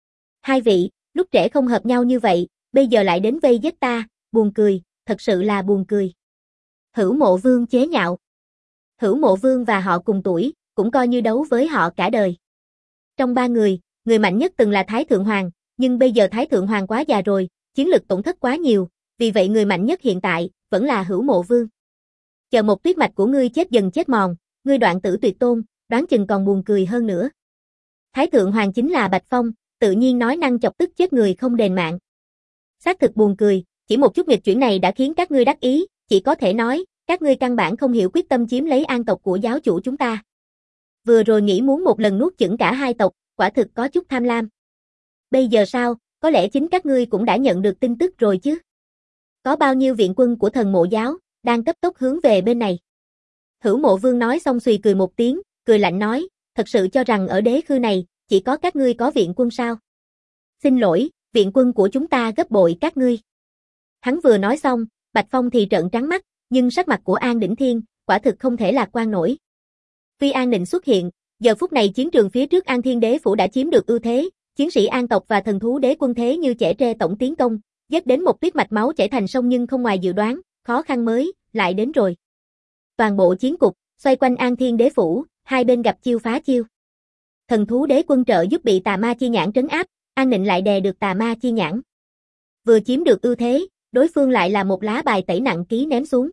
A: Hai vị, lúc trẻ không hợp nhau như vậy, bây giờ lại đến vây giết ta, buồn cười, thật sự là buồn cười. Hữu Mộ Vương chế nhạo. Hữu Mộ Vương và họ cùng tuổi, cũng coi như đấu với họ cả đời. Trong ba người, người mạnh nhất từng là Thái Thượng Hoàng, nhưng bây giờ Thái Thượng Hoàng quá già rồi, chiến lực tổn thất quá nhiều, vì vậy người mạnh nhất hiện tại, vẫn là Hữu Mộ Vương. Chờ một tuyết mạch của ngươi chết dần chết mòn, ngươi đoạn tử tuyệt tôn, đoán chừng còn buồn cười hơn nữa. Thái Thượng Hoàng chính là Bạch Phong, tự nhiên nói năng chọc tức chết người không đền mạng. Xác thực buồn cười, chỉ một chút nghịch chuyển này đã khiến các ngươi đắc ý, chỉ có thể nói, các ngươi căn bản không hiểu quyết tâm chiếm lấy An tộc của giáo chủ chúng ta. Vừa rồi nghĩ muốn một lần nuốt chửng cả hai tộc, quả thực có chút tham lam. Bây giờ sao, có lẽ chính các ngươi cũng đã nhận được tin tức rồi chứ? Có bao nhiêu viện quân của thần mộ giáo, đang cấp tốc hướng về bên này? Hữu Mộ Vương nói xong xùy cười một tiếng, cười lạnh nói, thật sự cho rằng ở đế khư này, chỉ có các ngươi có viện quân sao? Xin lỗi, viện quân của chúng ta gấp bội các ngươi. Hắn vừa nói xong, Bạch Phong thì trợn trắng mắt, nhưng sắc mặt của An Đỉnh Thiên, quả thực không thể lạc quan nổi. Tuy An Định xuất hiện, giờ phút này chiến trường phía trước An Thiên Đế Phủ đã chiếm được ưu thế, chiến sĩ An tộc và thần thú đế quân thế như trẻ tre tổng tiến công, giết đến một tuyết mạch máu chảy thành sông nhưng không ngoài dự đoán, khó khăn mới, lại đến rồi. Toàn bộ chiến cục, xoay quanh An Thiên Đế Phủ, hai bên gặp chiêu phá chiêu. Thần thú đế quân trợ giúp bị tà ma chi nhãn trấn áp, An Định lại đè được tà ma chi nhãn. Vừa chiếm được ưu thế, đối phương lại là một lá bài tẩy nặng ký ném xuống.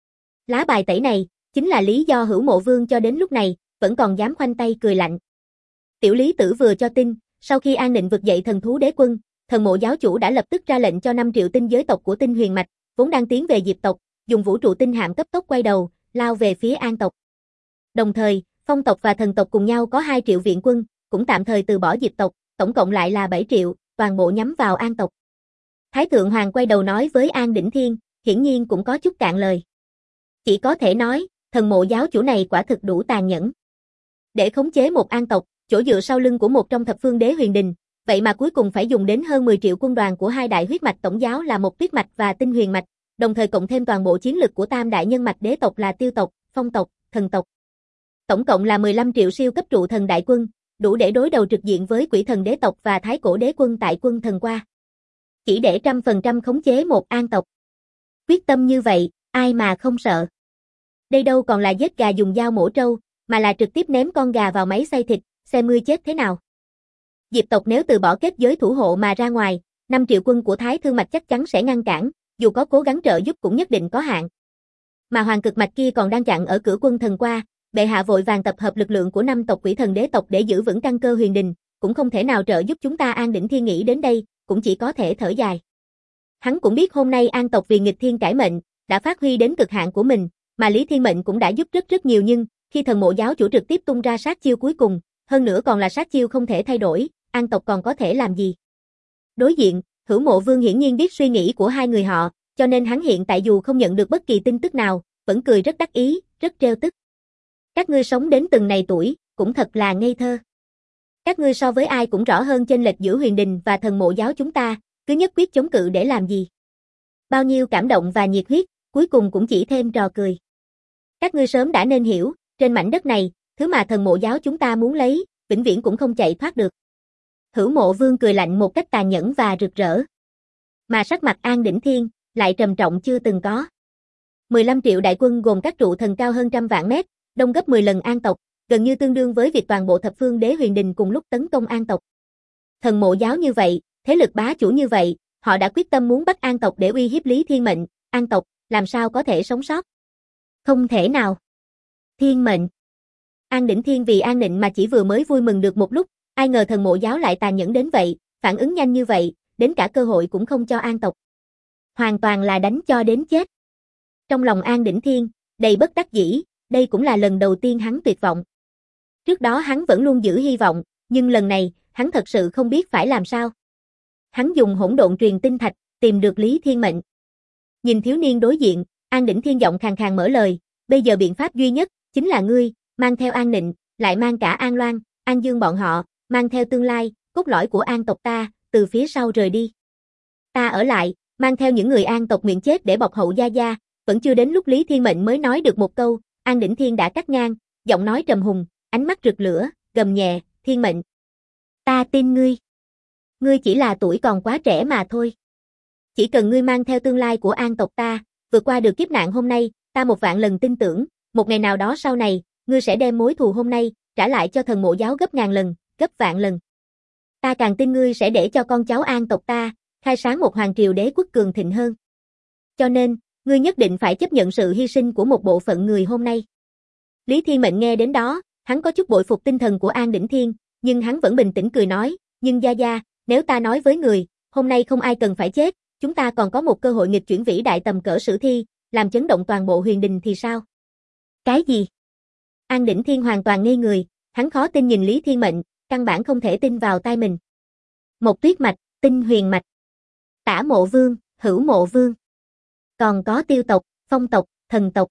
A: Lá bài tẩy này, chính là lý do Hữu Mộ Vương cho đến lúc này, vẫn còn dám khoanh tay cười lạnh. Tiểu Lý Tử vừa cho tin, sau khi An Định vực dậy thần thú đế quân, thần mộ giáo chủ đã lập tức ra lệnh cho 5 triệu tinh giới tộc của tinh huyền mạch, vốn đang tiến về diệp tộc, dùng vũ trụ tinh hạm cấp tốc quay đầu, lao về phía An tộc. Đồng thời, phong tộc và thần tộc cùng nhau có 2 triệu viện quân, cũng tạm thời từ bỏ diệp tộc, tổng cộng lại là 7 triệu, toàn bộ nhắm vào An tộc. Thái Thượng Hoàng quay đầu nói với An Đỉnh Thiên, hiển nhiên cũng có chút cạn lời. Chỉ có thể nói, thần mộ giáo chủ này quả thực đủ tàn nhẫn. Để khống chế một An tộc, chỗ dựa sau lưng của một trong thập phương đế huyền đình, vậy mà cuối cùng phải dùng đến hơn 10 triệu quân đoàn của hai đại huyết mạch tổng giáo là một tuyết mạch và tinh huyền mạch, đồng thời cộng thêm toàn bộ chiến lực của tam đại nhân mạch đế tộc là tiêu tộc, phong tộc, thần tộc. Tổng cộng là 15 triệu siêu cấp trụ thần đại quân, đủ để đối đầu trực diện với quỷ thần đế tộc và thái cổ đế quân tại quân thần qua. Chỉ để 100% khống chế một An tộc. Quyết tâm như vậy, ai mà không sợ. Đây đâu còn là giết gà dùng dao mổ trâu, mà là trực tiếp ném con gà vào máy xay thịt, xem ngươi chết thế nào. Diệp tộc nếu từ bỏ kết giới thủ hộ mà ra ngoài, 5 triệu quân của Thái Thương Mạch chắc chắn sẽ ngăn cản, dù có cố gắng trợ giúp cũng nhất định có hạn. Mà Hoàng Cực Mạch kia còn đang chặn ở cửa quân thần qua, bệ hạ vội vàng tập hợp lực lượng của 5 tộc quỷ thần đế tộc để giữ vững căn cơ huyền đình, cũng không thể nào trợ giúp chúng ta An Đỉnh Thiên nghĩ đến đây, cũng chỉ có thể thở dài. Hắn cũng biết hôm nay An tộc vì nghịch thiên cải mệnh, đã phát huy đến cực hạn của mình, mà Lý Thiên Mệnh cũng đã giúp rất nhiều nhưng, khi thần mộ giáo chủ trực tiếp tung ra sát chiêu cuối cùng, hơn nữa còn là sát chiêu không thể thay đổi, An tộc còn có thể làm gì? Đối diện, Hữu Mộ Vương hiển nhiên biết suy nghĩ của hai người họ, cho nên hắn hiện tại dù không nhận được bất kỳ tin tức nào, vẫn cười rất đắc ý, rất trêu tức. Các ngươi sống đến từng này tuổi, cũng thật là ngây thơ. Các ngươi so với ai cũng rõ hơn chênh lệch giữa huyền đình và thần mộ giáo chúng ta, cứ nhất quyết chống cự để làm gì? Bao nhiêu cảm động và nhiệt huyết, cuối cùng cũng chỉ thêm trò cười. Các ngươi sớm đã nên hiểu, trên mảnh đất này, thứ mà thần mộ giáo chúng ta muốn lấy, vĩnh viễn cũng không chạy thoát được. Hữu Mộ Vương cười lạnh một cách tàn nhẫn và rực rỡ. Mà sắc mặt An Đỉnh Thiên lại trầm trọng chưa từng có. 15 triệu đại quân gồm các trụ thần cao hơn trăm vạn mét, đông gấp 10 lần An tộc, gần như tương đương với việc toàn bộ thập phương đế huyền đình cùng lúc tấn công An tộc. Thần mộ giáo như vậy, thế lực bá chủ như vậy, họ đã quyết tâm muốn bắt An tộc để uy hiếp Lý Thiên Mệnh, An tộc làm sao có thể sống sót? Không thể nào. Thiên Mệnh. An Đỉnh Thiên vì An Nịnh mà chỉ vừa mới vui mừng được một lúc, ai ngờ thần mộ giáo lại tàn nhẫn đến vậy, phản ứng nhanh như vậy, đến cả cơ hội cũng không cho An tộc. Hoàn toàn là đánh cho đến chết. Trong lòng An Đỉnh Thiên, đầy bất đắc dĩ, đây cũng là lần đầu tiên hắn tuyệt vọng. Trước đó hắn vẫn luôn giữ hy vọng, nhưng lần này, hắn thật sự không biết phải làm sao. Hắn dùng hỗn độn truyền tinh thạch, tìm được Lý Thiên Mệnh. Nhìn thiếu niên đối diện, An Đỉnh Thiên giọng khàn khàn mở lời, bây giờ biện pháp duy nhất, chính là ngươi, mang theo An Nịnh, lại mang cả An Loan, An Dương bọn họ, mang theo tương lai, cốt lõi của An tộc ta, từ phía sau rời đi. Ta ở lại, mang theo những người An tộc nguyện chết để bọc hậu gia gia, vẫn chưa đến lúc Lý Thiên Mệnh mới nói được một câu, An Đỉnh Thiên đã cắt ngang, giọng nói trầm hùng, ánh mắt rực lửa, gầm nhẹ, Thiên Mệnh. Ta tin ngươi. Ngươi chỉ là tuổi còn quá trẻ mà thôi. Chỉ cần ngươi mang theo tương lai của An tộc ta, vượt qua được kiếp nạn hôm nay, ta một vạn lần tin tưởng, một ngày nào đó sau này, ngươi sẽ đem mối thù hôm nay, trả lại cho thần mộ giáo gấp ngàn lần, gấp vạn lần. Ta càng tin ngươi sẽ để cho con cháu An tộc ta, khai sáng một hoàng triều đế quốc cường thịnh hơn. Cho nên, ngươi nhất định phải chấp nhận sự hy sinh của một bộ phận người hôm nay. Lý Thiên Mệnh nghe đến đó, hắn có chút bội phục tinh thần của An Đỉnh Thiên, nhưng hắn vẫn bình tĩnh cười nói, nhưng gia gia, nếu ta nói với người, hôm nay không ai cần phải chết, chúng ta còn có một cơ hội nghịch chuyển vĩ đại tầm cỡ sử thi, làm chấn động toàn bộ huyền đình thì sao? Cái gì? An Đỉnh Thiên hoàn toàn ngây người, hắn khó tin nhìn Lý Thiên Mệnh, căn bản không thể tin vào tai mình. Một tuyết mạch, tinh huyền mạch, Tả Mộ Vương, Hữu Mộ Vương. Còn có tiêu tộc, phong tộc, thần tộc.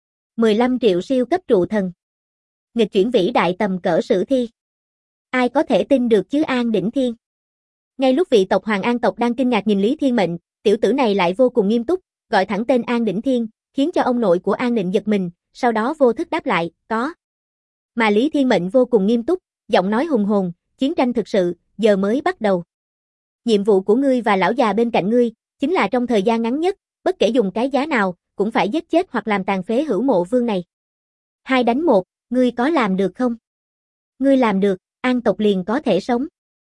A: 15 triệu siêu cấp trụ thần. Nghịch chuyển vĩ đại tầm cỡ sử thi. Ai có thể tin được chứ An Đỉnh Thiên? Ngay lúc vị tộc Hoàng An tộc đang kinh ngạc nhìn Lý Thiên Mệnh, tiểu tử này lại vô cùng nghiêm túc, gọi thẳng tên An Đỉnh Thiên, khiến cho ông nội của An Nịnh giật mình, sau đó vô thức đáp lại, có. Mà Lý Thiên Mệnh vô cùng nghiêm túc, giọng nói hùng hồn, chiến tranh thực sự, giờ mới bắt đầu. Nhiệm vụ của ngươi và lão già bên cạnh ngươi, chính là trong thời gian ngắn nhất, bất kể dùng cái giá nào, cũng phải giết chết hoặc làm tàn phế Hữu Mộ Vương này. 2 đánh 1, ngươi có làm được không? Ngươi làm được, An tộc liền có thể sống.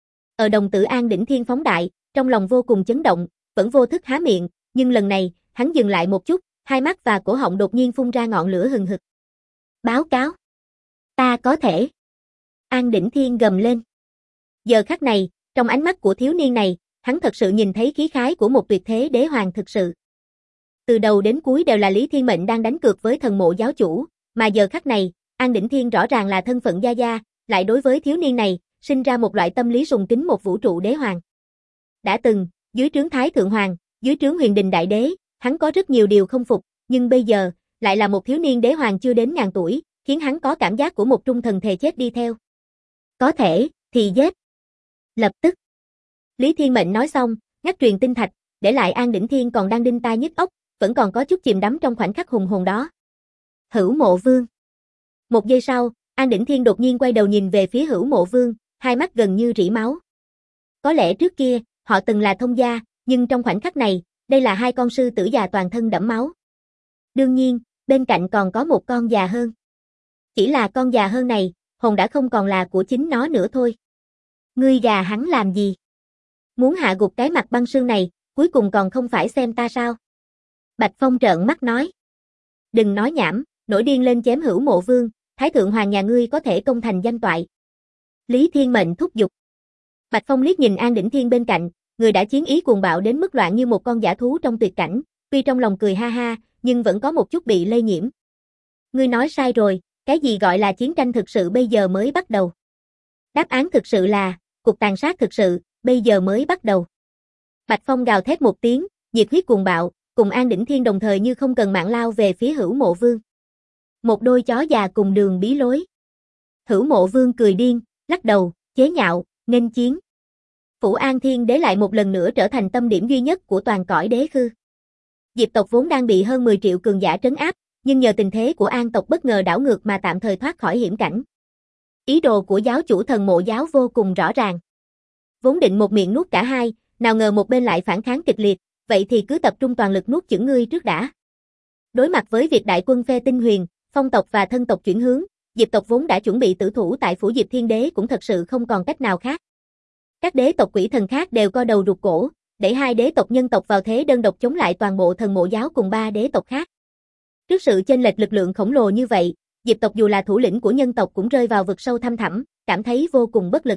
A: Ở đồng tử An Đỉnh Thiên phóng đại, trong lòng vô cùng chấn động, vẫn vô thức há miệng, nhưng lần này, hắn dừng lại một chút, hai mắt và cổ họng đột nhiên phun ra ngọn lửa hừng hực. Báo cáo. Ta có thể. An Đỉnh Thiên gầm lên. Giờ khắc này, trong ánh mắt của thiếu niên này, hắn thật sự nhìn thấy khí khái của một tuyệt thế đế hoàng thực sự. Từ đầu đến cuối đều là Lý Thiên Mệnh đang đánh cược với thần mộ giáo chủ, mà giờ khắc này, An Đỉnh Thiên rõ ràng là thân phận gia gia, lại đối với thiếu niên này, sinh ra một loại tâm lý sùng kính một vũ trụ đế hoàng. Đã từng, dưới trướng Thái Thượng Hoàng, dưới trướng Huyền Đình Đại Đế, hắn có rất nhiều điều không phục, nhưng bây giờ, lại là một thiếu niên đế hoàng chưa đến ngàn tuổi, khiến hắn có cảm giác của một trung thần thề chết đi theo. Có thể, thì giết. Lập tức. Lý Thiên Mệnh nói xong, ngắt truyền tinh thạch, để lại An Đỉnh Thiên còn đang đinh tai nhức óc, vẫn còn có chút chìm đắm trong khoảnh khắc hùng hồn đó. Hữu Mộ Vương. Một giây sau, An Đỉnh Thiên đột nhiên quay đầu nhìn về phía Hữu Mộ Vương, hai mắt gần như rỉ máu. Có lẽ trước kia, họ từng là thông gia, nhưng trong khoảnh khắc này, đây là hai con sư tử già toàn thân đẫm máu. Đương nhiên, bên cạnh còn có một con già hơn. Chỉ là con già hơn này, hồn đã không còn là của chính nó nữa thôi. Ngươi gà hắn làm gì? Muốn hạ gục cái mặt băng xương này, cuối cùng còn không phải xem ta sao? Bạch Phong trợn mắt nói. Đừng nói nhảm, nổi điên lên chém Hữu Mộ Vương, Thái Thượng Hoàng nhà ngươi có thể công thành danh toại. Lý Thiên Mệnh thúc giục. Bạch Phong liếc nhìn An Đỉnh Thiên bên cạnh, người đã chiến ý cuồng bạo đến mức loạn như một con dã thú trong tuyệt cảnh, tuy trong lòng cười ha ha, nhưng vẫn có một chút bị lây nhiễm. Ngươi nói sai rồi, cái gì gọi là chiến tranh thực sự bây giờ mới bắt đầu? Đáp án thực sự là, cuộc tàn sát thực sự, bây giờ mới bắt đầu. Bạch Phong gào thét một tiếng, nhiệt huyết cuồng bạo, cùng An Đỉnh Thiên đồng thời như không cần mạng lao về phía Hữu Mộ Vương. Một đôi chó già cùng đường bí lối. Hữu Mộ Vương cười điên, lắc đầu, chế nhạo, nghênh chiến. Phủ An Thiên Đế lại một lần nữa trở thành tâm điểm duy nhất của toàn cõi đế khư. Diệp tộc vốn đang bị hơn 10 triệu cường giả trấn áp, nhưng nhờ tình thế của An tộc bất ngờ đảo ngược mà tạm thời thoát khỏi hiểm cảnh. Ý đồ của giáo chủ Thần Mộ giáo vô cùng rõ ràng. Vốn định một miệng nuốt cả hai, nào ngờ một bên lại phản kháng kịch liệt, vậy thì cứ tập trung toàn lực nuốt chửng ngươi trước đã. Đối mặt với việc đại quân phe tinh huyền, phong tộc và thân tộc chuyển hướng, Diệp tộc vốn đã chuẩn bị tử thủ tại phủ Diệp Thiên Đế cũng thật sự không còn cách nào khác. Các đế tộc quỷ thần khác đều co đầu rụt cổ, đẩy hai đế tộc nhân tộc vào thế đơn độc chống lại toàn bộ Thần Mộ giáo cùng ba đế tộc khác. Trước sự chênh lệch lực lượng khổng lồ như vậy, Diệp tộc dù là thủ lĩnh của nhân tộc cũng rơi vào vực sâu thăm thẳm, cảm thấy vô cùng bất lực.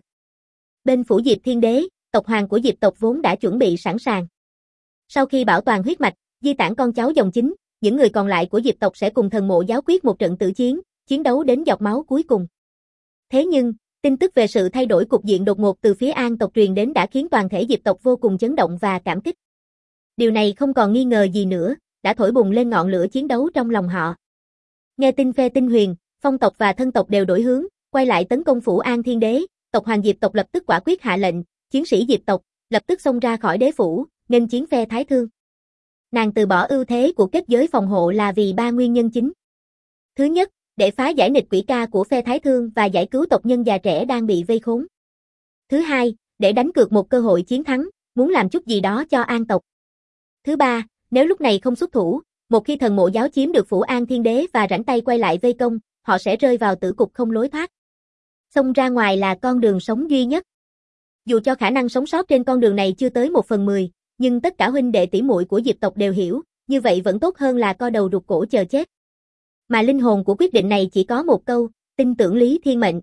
A: Bên phủ Diệp Thiên Đế, tộc hoàng của Diệp tộc vốn đã chuẩn bị sẵn sàng. Sau khi bảo toàn huyết mạch, di tản con cháu dòng chính, những người còn lại của Diệp tộc sẽ cùng Thần Mộ giáo quyết một trận tử chiến, chiến đấu đến giọt máu cuối cùng. Thế nhưng, tin tức về sự thay đổi cục diện đột ngột từ phía An tộc truyền đến đã khiến toàn thể Diệp tộc vô cùng chấn động và cảm kích. Điều này không còn nghi ngờ gì nữa, đã thổi bùng lên ngọn lửa chiến đấu trong lòng họ. Nghe tin phe tinh huyền, phong tộc và thân tộc đều đổi hướng, quay lại tấn công phủ An Thiên Đế, tộc hoàng Diệp tộc lập tức quả quyết hạ lệnh, chiến sĩ Diệp tộc lập tức xông ra khỏi đế phủ, nghênh chiến phe Thái Thương. Nàng từ bỏ ưu thế của kết giới phòng hộ là vì ba nguyên nhân chính. Thứ nhất, để phá giải nghịch quỷ ca của phe Thái Thương và giải cứu tộc nhân già trẻ đang bị vây khốn. Thứ hai, để đánh cược một cơ hội chiến thắng, muốn làm chút gì đó cho An tộc. Thứ ba, nếu lúc này không xuất thủ, một khi Thần Mộ giáo chiếm được phủ An Thiên Đế và rảnh tay quay lại vây công, họ sẽ rơi vào tử cục không lối thoát. Xông ra ngoài là con đường sống duy nhất. Dù cho khả năng sống sót trên con đường này chưa tới 1/10, nhưng tất cả huynh đệ tỷ muội của Diệp tộc đều hiểu, như vậy vẫn tốt hơn là co đầu rụt cổ chờ chết. Mà linh hồn của quyết định này chỉ có một câu, tin tưởng Lý Thiên Mệnh.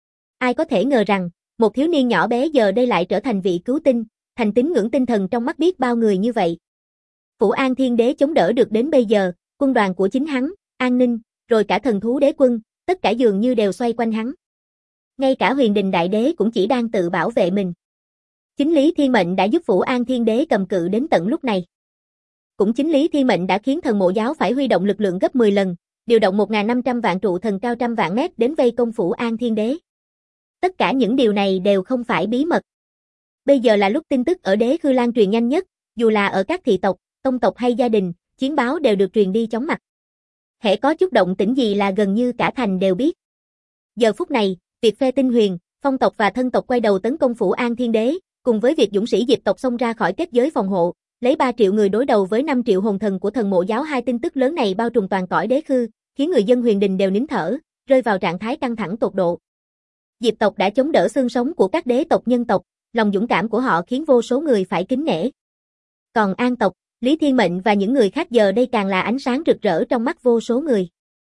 A: Ai có thể ngờ rằng, một thiếu niên nhỏ bé giờ đây lại trở thành vị cứu tinh, thành tín ngưỡng tinh thần trong mắt biết bao người như vậy. Phủ An Thiên Đế chống đỡ được đến bây giờ, quân đoàn của chính hắn, An Ninh, rồi cả thần thú đế quân, tất cả dường như đều xoay quanh hắn. Ngay cả Huyền Đình Đại Đế cũng chỉ đang tự bảo vệ mình. Chính Lý Thiên Mệnh đã giúp Phủ An Thiên Đế cầm cự đến tận lúc này. Cũng chính Lý Thiên Mệnh đã khiến Thần Mộ giáo phải huy động lực lượng gấp 10 lần, điều động 1.500 vạn trụ thần cao trăm vạn mét đến vây công Phủ An Thiên Đế. Tất cả những điều này đều không phải bí mật. Bây giờ là lúc tin tức ở đế khư lan truyền nhanh nhất, dù là ở các thị tộc, tông tộc hay gia đình, chiến báo đều được truyền đi chóng mặt. Hễ có chút động tĩnh gì là gần như cả thành đều biết. Giờ phút này, việc phe tinh huyền, phong tộc và thân tộc quay đầu tấn công Phủ An Thiên Đế, cùng với việc dũng sĩ Diệp tộc xông ra khỏi kết giới phòng hộ, lấy 3 triệu người đối đầu với 5 triệu hồn thần của Thần Mộ giáo, hai tin tức lớn này bao trùm toàn cõi đế khư, khiến người dân Huyền Đình đều nín thở, rơi vào trạng thái căng thẳng tột độ. Diệp tộc đã chống đỡ xương sống của các đế tộc nhân tộc, lòng dũng cảm của họ khiến vô số người phải kính nể. Còn An tộc, Lý Thiên Mệnh và những người khác giờ đây càng là ánh sáng rực rỡ trong mắt vô số người.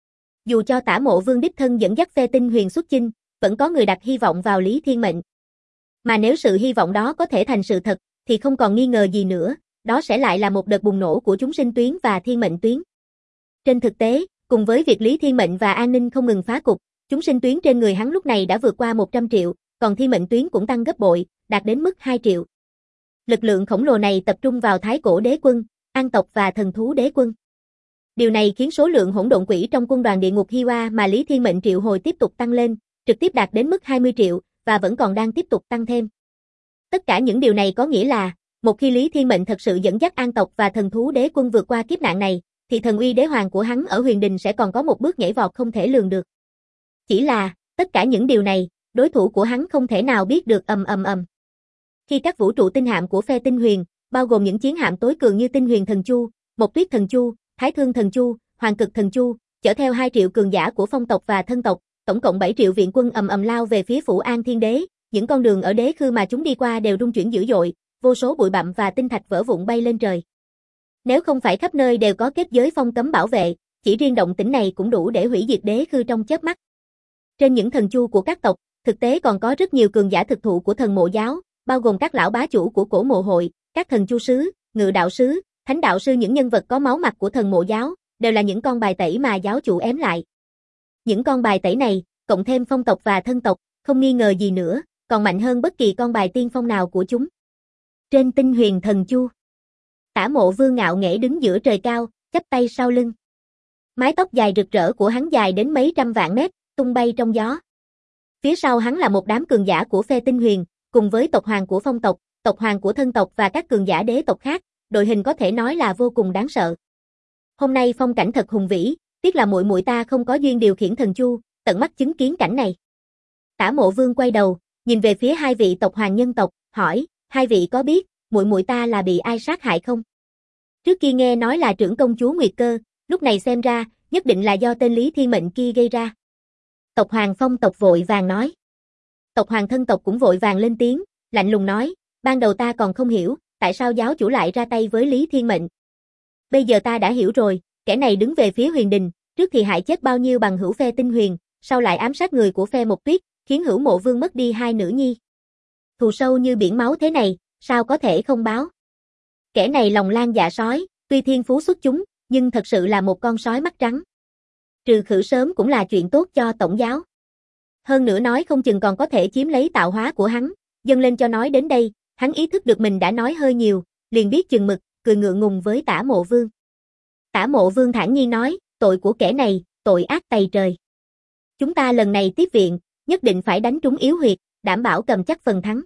A: Dù cho Tả Mộ Vương đích thân dẫn dắt phe tinh huyền xuất chinh, vẫn có người đặt hy vọng vào Lý Thiên Mệnh. Mà nếu sự hy vọng đó có thể thành sự thật, thì không còn nghi ngờ gì nữa, đó sẽ lại là một đợt bùng nổ của chúng sinh tuyến và thiên mệnh tuyến. Trên thực tế, cùng với việc Lý Thiên Mệnh và An Ninh không ngừng phá cục, chúng sinh tuyến trên người hắn lúc này đã vượt qua 100 triệu, còn thiên mệnh tuyến cũng tăng gấp bội, đạt đến mức 2 triệu. Lực lượng khổng lồ này tập trung vào Thái Cổ đế quân, An tộc và thần thú đế quân. Điều này khiến số lượng hỗn độn quỷ trong quân đoàn địa ngục Hiwa mà Lý Thiên Mệnh triệu hồi tiếp tục tăng lên, trực tiếp đạt đến mức 20 triệu, và vẫn còn đang tiếp tục tăng thêm. Tất cả những điều này có nghĩa là, một khi Lý Thiên Mệnh thật sự dẫn dắt An tộc và thần thú đế quân vượt qua kiếp nạn này, thì thần uy đế hoàng của hắn ở Huyền Đình sẽ còn có một bước nhảy vọt không thể lường được. Chỉ là, tất cả những điều này, đối thủ của hắn không thể nào biết được. Khi các vũ trụ tinh hạm của phe tinh huyền, bao gồm những chiến hạm tối cường như Tinh Huyền Thần Chu, Mộc Tuyết Thần Chu, Thái Thương Thần Chu, Hoàng Cực Thần Chu, chở theo 2 triệu cường giả của phong tộc và thân tộc, tổng cộng 7 triệu viện quân lao về phía Phủ An Thiên Đế, những con đường ở đế khư mà chúng đi qua đều rung chuyển dữ dội, vô số bụi bặm và tinh thạch vỡ vụn bay lên trời. Nếu không phải khắp nơi đều có kết giới phong cấm bảo vệ, chỉ riêng động tĩnh này cũng đủ để hủy diệt đế khư trong chớp mắt. Trên những thần chu của các tộc, thực tế còn có rất nhiều cường giả thực thụ của Thần Mộ giáo, bao gồm các lão bá chủ của Cổ Mộ hội, các thần chu sứ, ngự đạo sứ, thánh đạo sư, những nhân vật có máu mặt của Thần Mộ giáo, đều là những con bài tẩy mà giáo chủ ém lại. Những con bài tẩy này, cộng thêm phong tộc và thân tộc, không nghi ngờ gì nữa, còn mạnh hơn bất kỳ con bài tiên phong nào của chúng. Trên Tinh Huyền Thần Chu, Tả Mộ Vương ngạo nghễ đứng giữa trời cao, chắp tay sau lưng. Mái tóc dài rực rỡ của hắn dài đến mấy trăm vạn mét, tung bay trong gió. Phía sau hắn là một đám cường giả của phe tinh huyền, cùng với tộc hoàng của phong tộc, tộc hoàng của thân tộc và các cường giả đế tộc khác, đội hình có thể nói là vô cùng đáng sợ. Hôm nay phong cảnh thật hùng vĩ, tiếc là muội muội ta không có duyên điều khiển thần chu, tận mắt chứng kiến cảnh này. Tả Mộ Vương quay đầu, nhìn về phía hai vị tộc hoàng nhân tộc, hỏi, hai vị có biết, muội muội ta là bị ai sát hại không? Trước kia nghe nói là trưởng công chúa Nguyệt Cơ, lúc này xem ra, nhất định là do tên Lý Thiên Mệnh kia gây ra. Tộc hoàng phong tộc vội vàng nói. Tộc hoàng thân tộc cũng vội vàng lên tiếng, lạnh lùng nói, ban đầu ta còn không hiểu, tại sao giáo chủ lại ra tay với Lý Thiên Mệnh. Bây giờ ta đã hiểu rồi, kẻ này đứng về phía huyền đình, trước thì hại chết bao nhiêu bằng hữu phe tinh huyền, sau lại ám sát người của phe Mộc Tuyết, khiến Hữu Mộ Vương mất đi hai nữ nhi. Thù sâu như biển máu thế này, sao có thể không báo? Kẻ này lòng lang dạ sói, tuy thiên phú xuất chúng, nhưng thật sự là một con sói mắt trắng. Trừ khử sớm cũng là chuyện tốt cho tổng giáo. Hơn nữa nói không chừng còn có thể chiếm lấy tạo hóa của hắn, dâng lên cho nói đến đây, hắn ý thức được mình đã nói hơi nhiều, liền biết chừng mực, cười ngượng ngùng với Tả Mộ Vương. Tả Mộ Vương thản nhiên nói, tội của kẻ này, tội ác tày trời. Chúng ta lần này tiếp viện, nhất định phải đánh trúng yếu huyệt, đảm bảo cầm chắc phần thắng.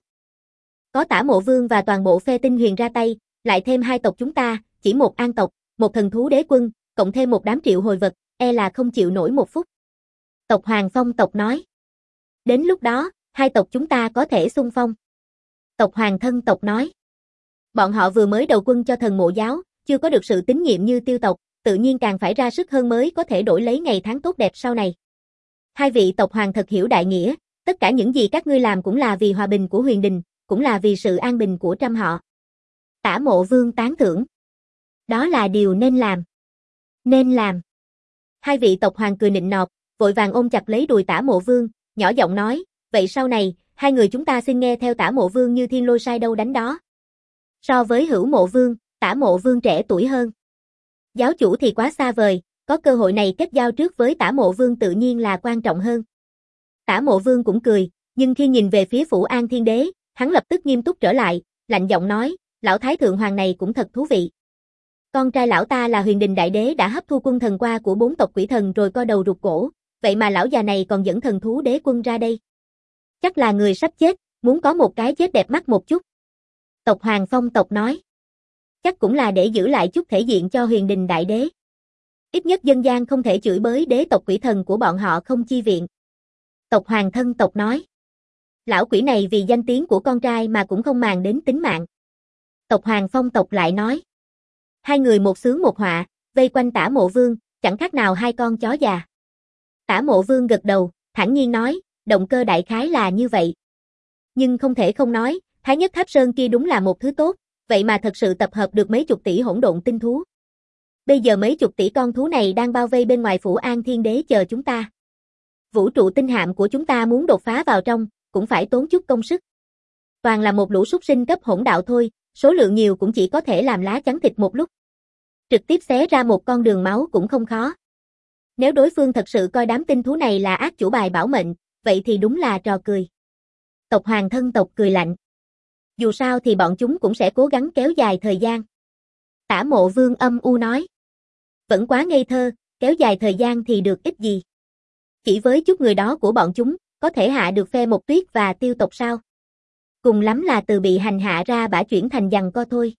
A: Có Tả Mộ Vương và toàn bộ phe tinh huyền ra tay, lại thêm hai tộc chúng ta, chỉ một an tộc, một thần thú đế quân, cộng thêm một đám triệu hồi vật, e là không chịu nổi một phút. Tộc Hoàng Phong tộc nói. Đến lúc đó, hai tộc chúng ta có thể xung phong. Tộc Hoàng Thân tộc nói. Bọn họ vừa mới đầu quân cho thần mộ giáo, chưa có được sự tín nhiệm như Tiêu tộc, tự nhiên càng phải ra sức hơn mới có thể đổi lấy ngày tháng tốt đẹp sau này. Hai vị tộc hoàng thật hiểu đại nghĩa, tất cả những gì các ngươi làm cũng là vì hòa bình của huyền đình, cũng là vì sự an bình của trăm họ. Tả Mộ Vương tán thưởng. Đó là điều nên làm. Nên làm. Hai vị tộc hoàng cười nịnh nọt, vội vàng ôm chặt lấy đùi Tả Mộ Vương, nhỏ giọng nói, vậy sau này, hai người chúng ta xin nghe theo Tả Mộ Vương như thiên lôi sai đâu đánh đó. So với Hữu Mộ Vương, Tả Mộ Vương trẻ tuổi hơn. Giáo chủ thì quá xa vời, có cơ hội này kết giao trước với Tả Mộ Vương tự nhiên là quan trọng hơn. Tả Mộ Vương cũng cười, nhưng khi nhìn về phía Phủ An Thiên Đế, hắn lập tức nghiêm túc trở lại, lạnh giọng nói, lão Thái Thượng Hoàng này cũng thật thú vị. Con trai lão ta là Huyền Đình Đại Đế đã hấp thu quân thần qua của 4 tộc quỷ thần rồi co đầu rụt cổ, vậy mà lão già này còn dẫn thần thú đế quân ra đây. Chắc là người sắp chết, muốn có một cái chết đẹp mắt một chút. Tộc Hoàng Phong tộc nói. Chắc cũng là để giữ lại chút thể diện cho Huyền Đình Đại Đế. Ít nhất dân gian không thể chửi bới đế tộc quỷ thần của bọn họ không chi viện. Tộc Hoàng Thân tộc nói. Lão quỷ này vì danh tiếng của con trai mà cũng không màng đến tính mạng. Tộc Hoàng Phong tộc lại nói. Hai người một xướng một họa, vây quanh Tả Mộ Vương, chẳng khác nào hai con chó già. Tả Mộ Vương gật đầu, thản nhiên nói, động cơ đại khái là như vậy. Nhưng không thể không nói, Thái Nhất Tháp Sơn kia đúng là một thứ tốt, vậy mà thật sự tập hợp được mấy chục tỷ hỗn độn tinh thú. Bây giờ mấy chục tỷ con thú này đang bao vây bên ngoài Phủ An Thiên Đế chờ chúng ta. Vũ trụ tinh hạm của chúng ta muốn đột phá vào trong, cũng phải tốn chút công sức. Toàn là một lũ súc sinh cấp hỗn đạo thôi, số lượng nhiều cũng chỉ có thể làm lá chắn thịt một lúc. Trực tiếp xé ra một con đường máu cũng không khó. Nếu đối phương thật sự coi đám tinh thú này là ác chủ bài bảo mệnh, vậy thì đúng là trò cười. Tộc Hoàng Thân tộc cười lạnh. Dù sao thì bọn chúng cũng sẽ cố gắng kéo dài thời gian. Tả Mộ Vương âm u nói. Vẫn quá ngây thơ, kéo dài thời gian thì được ích gì. Chỉ với chút người đó của bọn chúng, có thể hạ được phe Mộc Tuyết và Tiêu tộc sao? Cùng lắm là từ bị hành hạ ra bả chuyển thành giằng co thôi.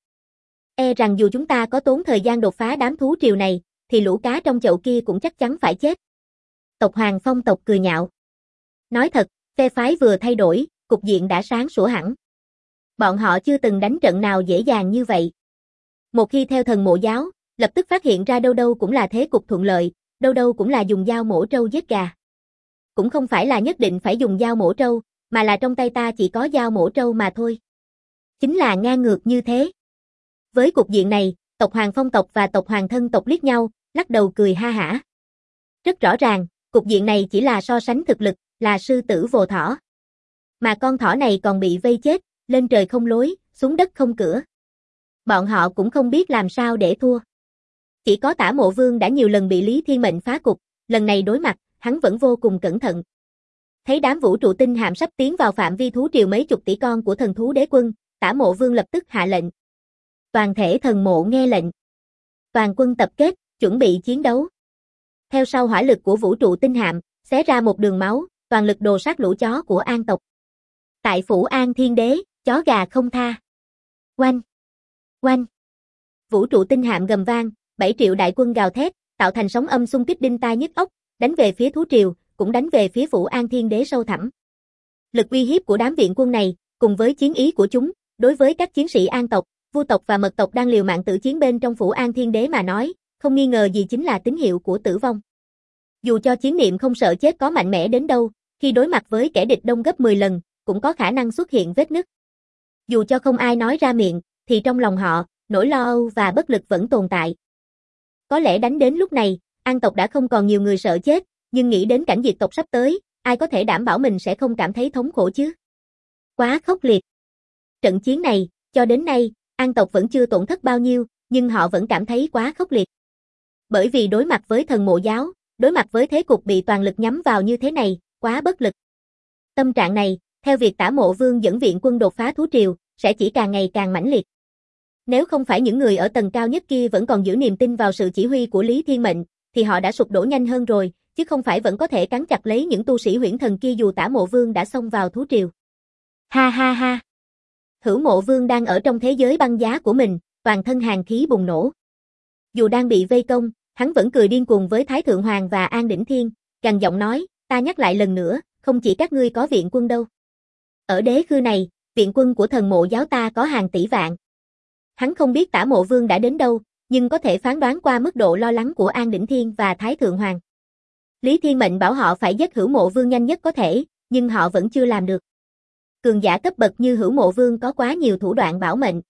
A: E rằng dù chúng ta có tốn thời gian đột phá đám thú triều này, thì lũ cá trong chậu kia cũng chắc chắn phải chết. Tộc Hoàng Phong tộc cười nhạo. Nói thật, phe phái vừa thay đổi, cục diện đã sáng sủa hẳn. Bọn họ chưa từng đánh trận nào dễ dàng như vậy. Một khi theo thần mộ giáo, lập tức phát hiện ra đâu đâu cũng là thế cục thuận lợi, đâu đâu cũng là dùng dao mổ trâu giết gà. Cũng không phải là nhất định phải dùng dao mổ trâu, mà là trong tay ta chỉ có dao mổ trâu mà thôi. Chính là ngang ngược như thế. Với cục diện này, tộc Hoàng Phong tộc và tộc Hoàng Thân tộc liếc nhau, lắc đầu cười ha hả. Rất rõ ràng, cục diện này chỉ là so sánh thực lực, là sư tử vồ thỏ. Mà con thỏ này còn bị vây chết, lên trời không lối, xuống đất không cửa. Bọn họ cũng không biết làm sao để thua. Chỉ có Tả Mộ Vương đã nhiều lần bị Lý Thiên Mệnh phá cục, lần này đối mặt, hắn vẫn vô cùng cẩn thận. Thấy đám vũ trụ tinh hạm sắp tiến vào phạm vi thú triều mấy chục tỷ con của thần thú đế quân, Tả Mộ Vương lập tức hạ lệnh. Toàn thể thần mộ nghe lệnh. Toàn quân tập kết, chuẩn bị chiến đấu. Theo sau hỏa lực của vũ trụ tinh hạm, xé ra một đường máu, toàn lực đồ sát lũ chó của An tộc. Tại phủ An Thiên Đế, chó gà không tha. Oanh! Oanh! Vũ trụ tinh hạm gầm vang, 7 triệu đại quân gào thét, tạo thành sóng âm xung kích đinh tai nhức óc, đánh về phía thú triều, cũng đánh về phía phủ An Thiên Đế sâu thẳm. Lực uy hiếp của đám viện quân này, cùng với chiến ý của chúng, đối với các chiến sĩ An tộc, Vu tộc và Mật tộc đang liều mạng tử chiến bên trong phủ An Thiên Đế mà nói, không nghi ngờ gì chính là tín hiệu của tử vong. Dù cho chiến niệm không sợ chết có mạnh mẽ đến đâu, khi đối mặt với kẻ địch đông gấp 10 lần, cũng có khả năng xuất hiện vết nứt. Dù cho không ai nói ra miệng, thì trong lòng họ, nỗi lo âu và bất lực vẫn tồn tại. Có lẽ đánh đến lúc này, An tộc đã không còn nhiều người sợ chết, nhưng nghĩ đến cảnh diệt tộc sắp tới, ai có thể đảm bảo mình sẽ không cảm thấy thống khổ chứ? Quá khốc liệt. Trận chiến này, cho đến nay, An tộc vẫn chưa tổn thất bao nhiêu, nhưng họ vẫn cảm thấy quá khốc liệt. Bởi vì đối mặt với thần mộ giáo, đối mặt với thế cục bị toàn lực nhắm vào như thế này, quá bất lực. Tâm trạng này, theo việc Tả Mộ Vương dẫn viện quân đột phá thú triều, sẽ chỉ càng ngày càng mãnh liệt. Nếu không phải những người ở tầng cao nhất kia vẫn còn giữ niềm tin vào sự chỉ huy của Lý Thiên Mệnh, thì họ đã sụp đổ nhanh hơn rồi, chứ không phải vẫn có thể cắn chặt lấy những tu sĩ huyễn thần kia dù Tả Mộ Vương đã xông vào thú triều. Ha ha ha! Hữu Mộ Vương đang ở trong thế giới băng giá của mình, toàn thân hàn khí bùng nổ. Dù đang bị vây công, hắn vẫn cười điên cuồng với Thái Thượng Hoàng và An Đỉnh Thiên, gằn giọng nói, ta nhắc lại lần nữa, không chỉ các ngươi có viện quân đâu. Ở đế khư này, viện quân của thần mộ giáo ta có hàng tỷ vạn. Hắn không biết Tả Mộ Vương đã đến đâu, nhưng có thể phán đoán qua mức độ lo lắng của An Đỉnh Thiên và Thái Thượng Hoàng. Lý Thiên Mệnh bảo họ phải giết Hữu Mộ Vương nhanh nhất có thể, nhưng họ vẫn chưa làm được. Cường giả cấp bậc như Hữu Mộ Vương có quá nhiều thủ đoạn bảo mệnh.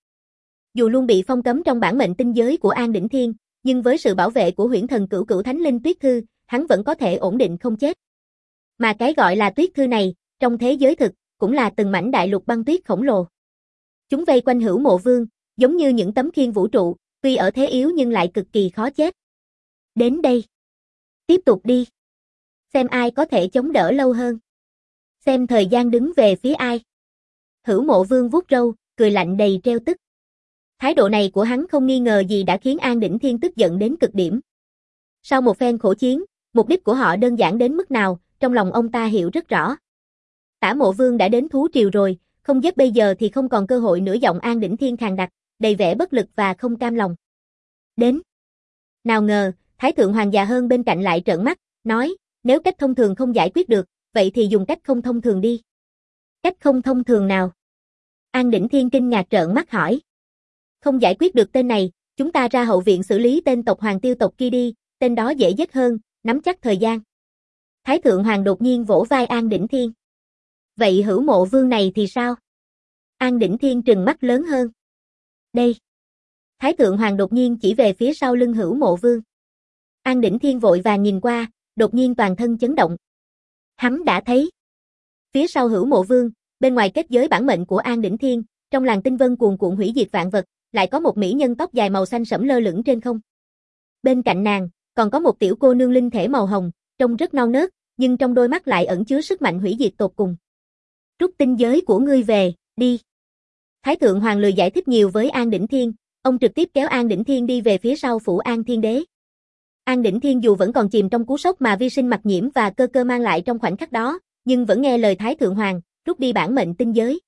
A: Dù luôn bị phong cấm trong bản mệnh tinh giới của An Đỉnh Thiên, nhưng với sự bảo vệ của huyễn thần cửu cửu thánh linh tuyết thư, hắn vẫn có thể ổn định không chết. Mà cái gọi là tuyết thư này, trong thế giới thực, cũng là từng mảnh đại lục băng tuyết khổng lồ. Chúng vây quanh Hữu Mộ Vương, giống như những tấm khiên vũ trụ, tuy ở thế yếu nhưng lại cực kỳ khó chết. Đến đây. Tiếp tục đi. Xem ai có thể chống đỡ lâu hơn. Xem thời gian đứng về phía ai. Hữu Mộ Vương vuốt râu, cười lạnh đầy trêu tức. Thái độ này của hắn không nghi ngờ gì đã khiến An Đỉnh Thiên tức giận đến cực điểm. Sau một phen khổ chiến, mục đích của họ đơn giản đến mức nào, trong lòng ông ta hiểu rất rõ. Tả Mộ Vương đã đến thú triều rồi, không giết bây giờ thì không còn cơ hội nữa. Giọng An Đỉnh Thiên khàn đặc, đầy vẻ bất lực và không cam lòng. Đến. Nào ngờ, Thái Thượng Hoàng già hơn bên cạnh lại trợn mắt, nói, nếu cách thông thường không giải quyết được, vậy thì dùng cách không thông thường đi. Cách không thông thường nào? An Đỉnh Thiên kinh ngạc trợn mắt hỏi. Không giải quyết được tên này, chúng ta ra hậu viện xử lý tên tộc Hoàng Tiêu tộc kia đi, tên đó dễ giết hơn, nắm chắc thời gian. Thái Thượng Hoàng đột nhiên vỗ vai An Đỉnh Thiên. Vậy Hữu Mộ Vương này thì sao? An Đỉnh Thiên trừng mắt lớn hơn. Đây. Thái Thượng Hoàng đột nhiên chỉ về phía sau lưng Hữu Mộ Vương. An Đỉnh Thiên vội vàng nhìn qua, đột nhiên toàn thân chấn động. Hắn đã thấy. Phía sau Hữu Mộ Vương, bên ngoài kết giới bản mệnh của An Đỉnh Thiên, trong làn tinh vân cuồn cuộn hủy diệt vạn vật, lại có một mỹ nhân tóc dài màu xanh sẫm lơ lửng trên không. Bên cạnh nàng, còn có một tiểu cô nương linh thể màu hồng, trông rất non nớt, nhưng trong đôi mắt lại ẩn chứa sức mạnh hủy diệt tột cùng. Rút tinh giới của ngươi về, đi. Thái Thượng Hoàng lười giải thích nhiều với An Đỉnh Thiên, ông trực tiếp kéo An Đỉnh Thiên đi về phía sau phủ An Thiên Đế. An Đỉnh Thiên dù vẫn còn chìm trong cú sốc mà vi sinh mặc nhiễm và cơ cơ mang lại trong khoảnh khắc đó, nhưng vẫn nghe lời Thái Thượng Hoàng, rút đi bản mệnh tinh giới.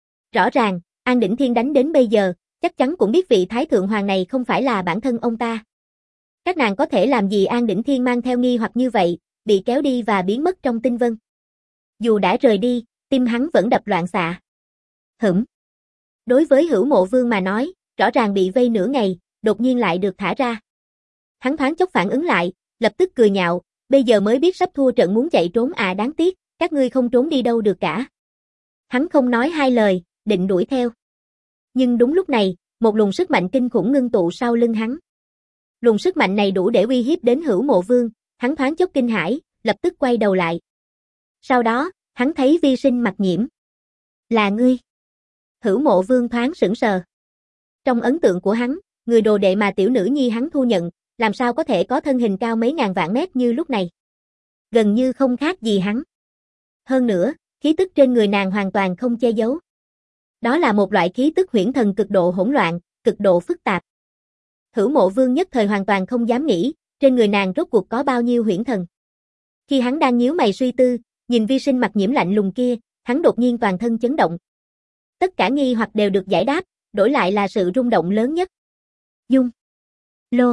A: Rõ ràng, An Đỉnh Thiên đánh đến bây giờ, chắc chắn cũng biết vị Thái Thượng Hoàng này không phải là bản thân ông ta. Các nàng có thể làm gì? An Đỉnh Thiên mang theo nghi hoặc như vậy, bị kéo đi và biến mất trong tinh vân. Dù đã rời đi, tim hắn vẫn đập loạn xạ. Đối với Hữu Mộ Vương mà nói, rõ ràng bị vây nửa ngày, đột nhiên lại được thả ra. Hắn thoáng chốc phản ứng lại, lập tức cười nhạo, bây giờ mới biết sắp thua trận muốn chạy trốn à, đáng tiếc, các ngươi không trốn đi đâu được cả. Hắn không nói hai lời, định đuổi theo. Nhưng đúng lúc này, một luồng sức mạnh kinh khủng ngưng tụ sau lưng hắn. Luồng sức mạnh này đủ để uy hiếp đến Hữu Mộ Vương, hắn thoáng chốc kinh hãi, lập tức quay đầu lại. Sau đó, hắn thấy vi sinh mặc nhiễm. Là ngươi. Hữu Mộ Vương thoáng sững sờ. Trong ấn tượng của hắn, người đồ đệ mà tiểu nữ nhi hắn thu nhận, làm sao có thể có thân hình cao mấy ngàn vạn mét như lúc này. Gần như không khác gì hắn. Hơn nữa, khí tức trên người nàng hoàn toàn không che giấu. Đó là một loại khí tức huyễn thần cực độ hỗn loạn, cực độ phức tạp. Hữu Mộ Vương nhất thời hoàn toàn không dám nghĩ, trên người nàng rốt cuộc có bao nhiêu huyễn thần. Khi hắn đang nhíu mày suy tư, Nhìn vi sinh mặt nhiễm lạnh lùng kia, hắn đột nhiên toàn thân chấn động. Tất cả nghi hoặc đều được giải đáp, đổi lại là sự rung động lớn nhất. Dung. Lô.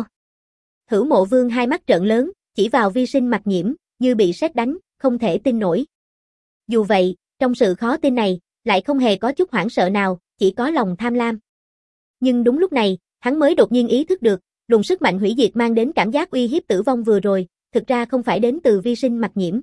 A: Hữu Mộ Vương hai mắt trợn lớn, chỉ vào vi sinh mặt nhiễm, như bị sét đánh, không thể tin nổi. Dù vậy, trong sự khó tin này, lại không hề có chút hoảng sợ nào, chỉ có lòng tham lam. Nhưng đúng lúc này, hắn mới đột nhiên ý thức được, luồng sức mạnh hủy diệt mang đến cảm giác uy hiếp tử vong vừa rồi, thực ra không phải đến từ vi sinh mặt nhiễm,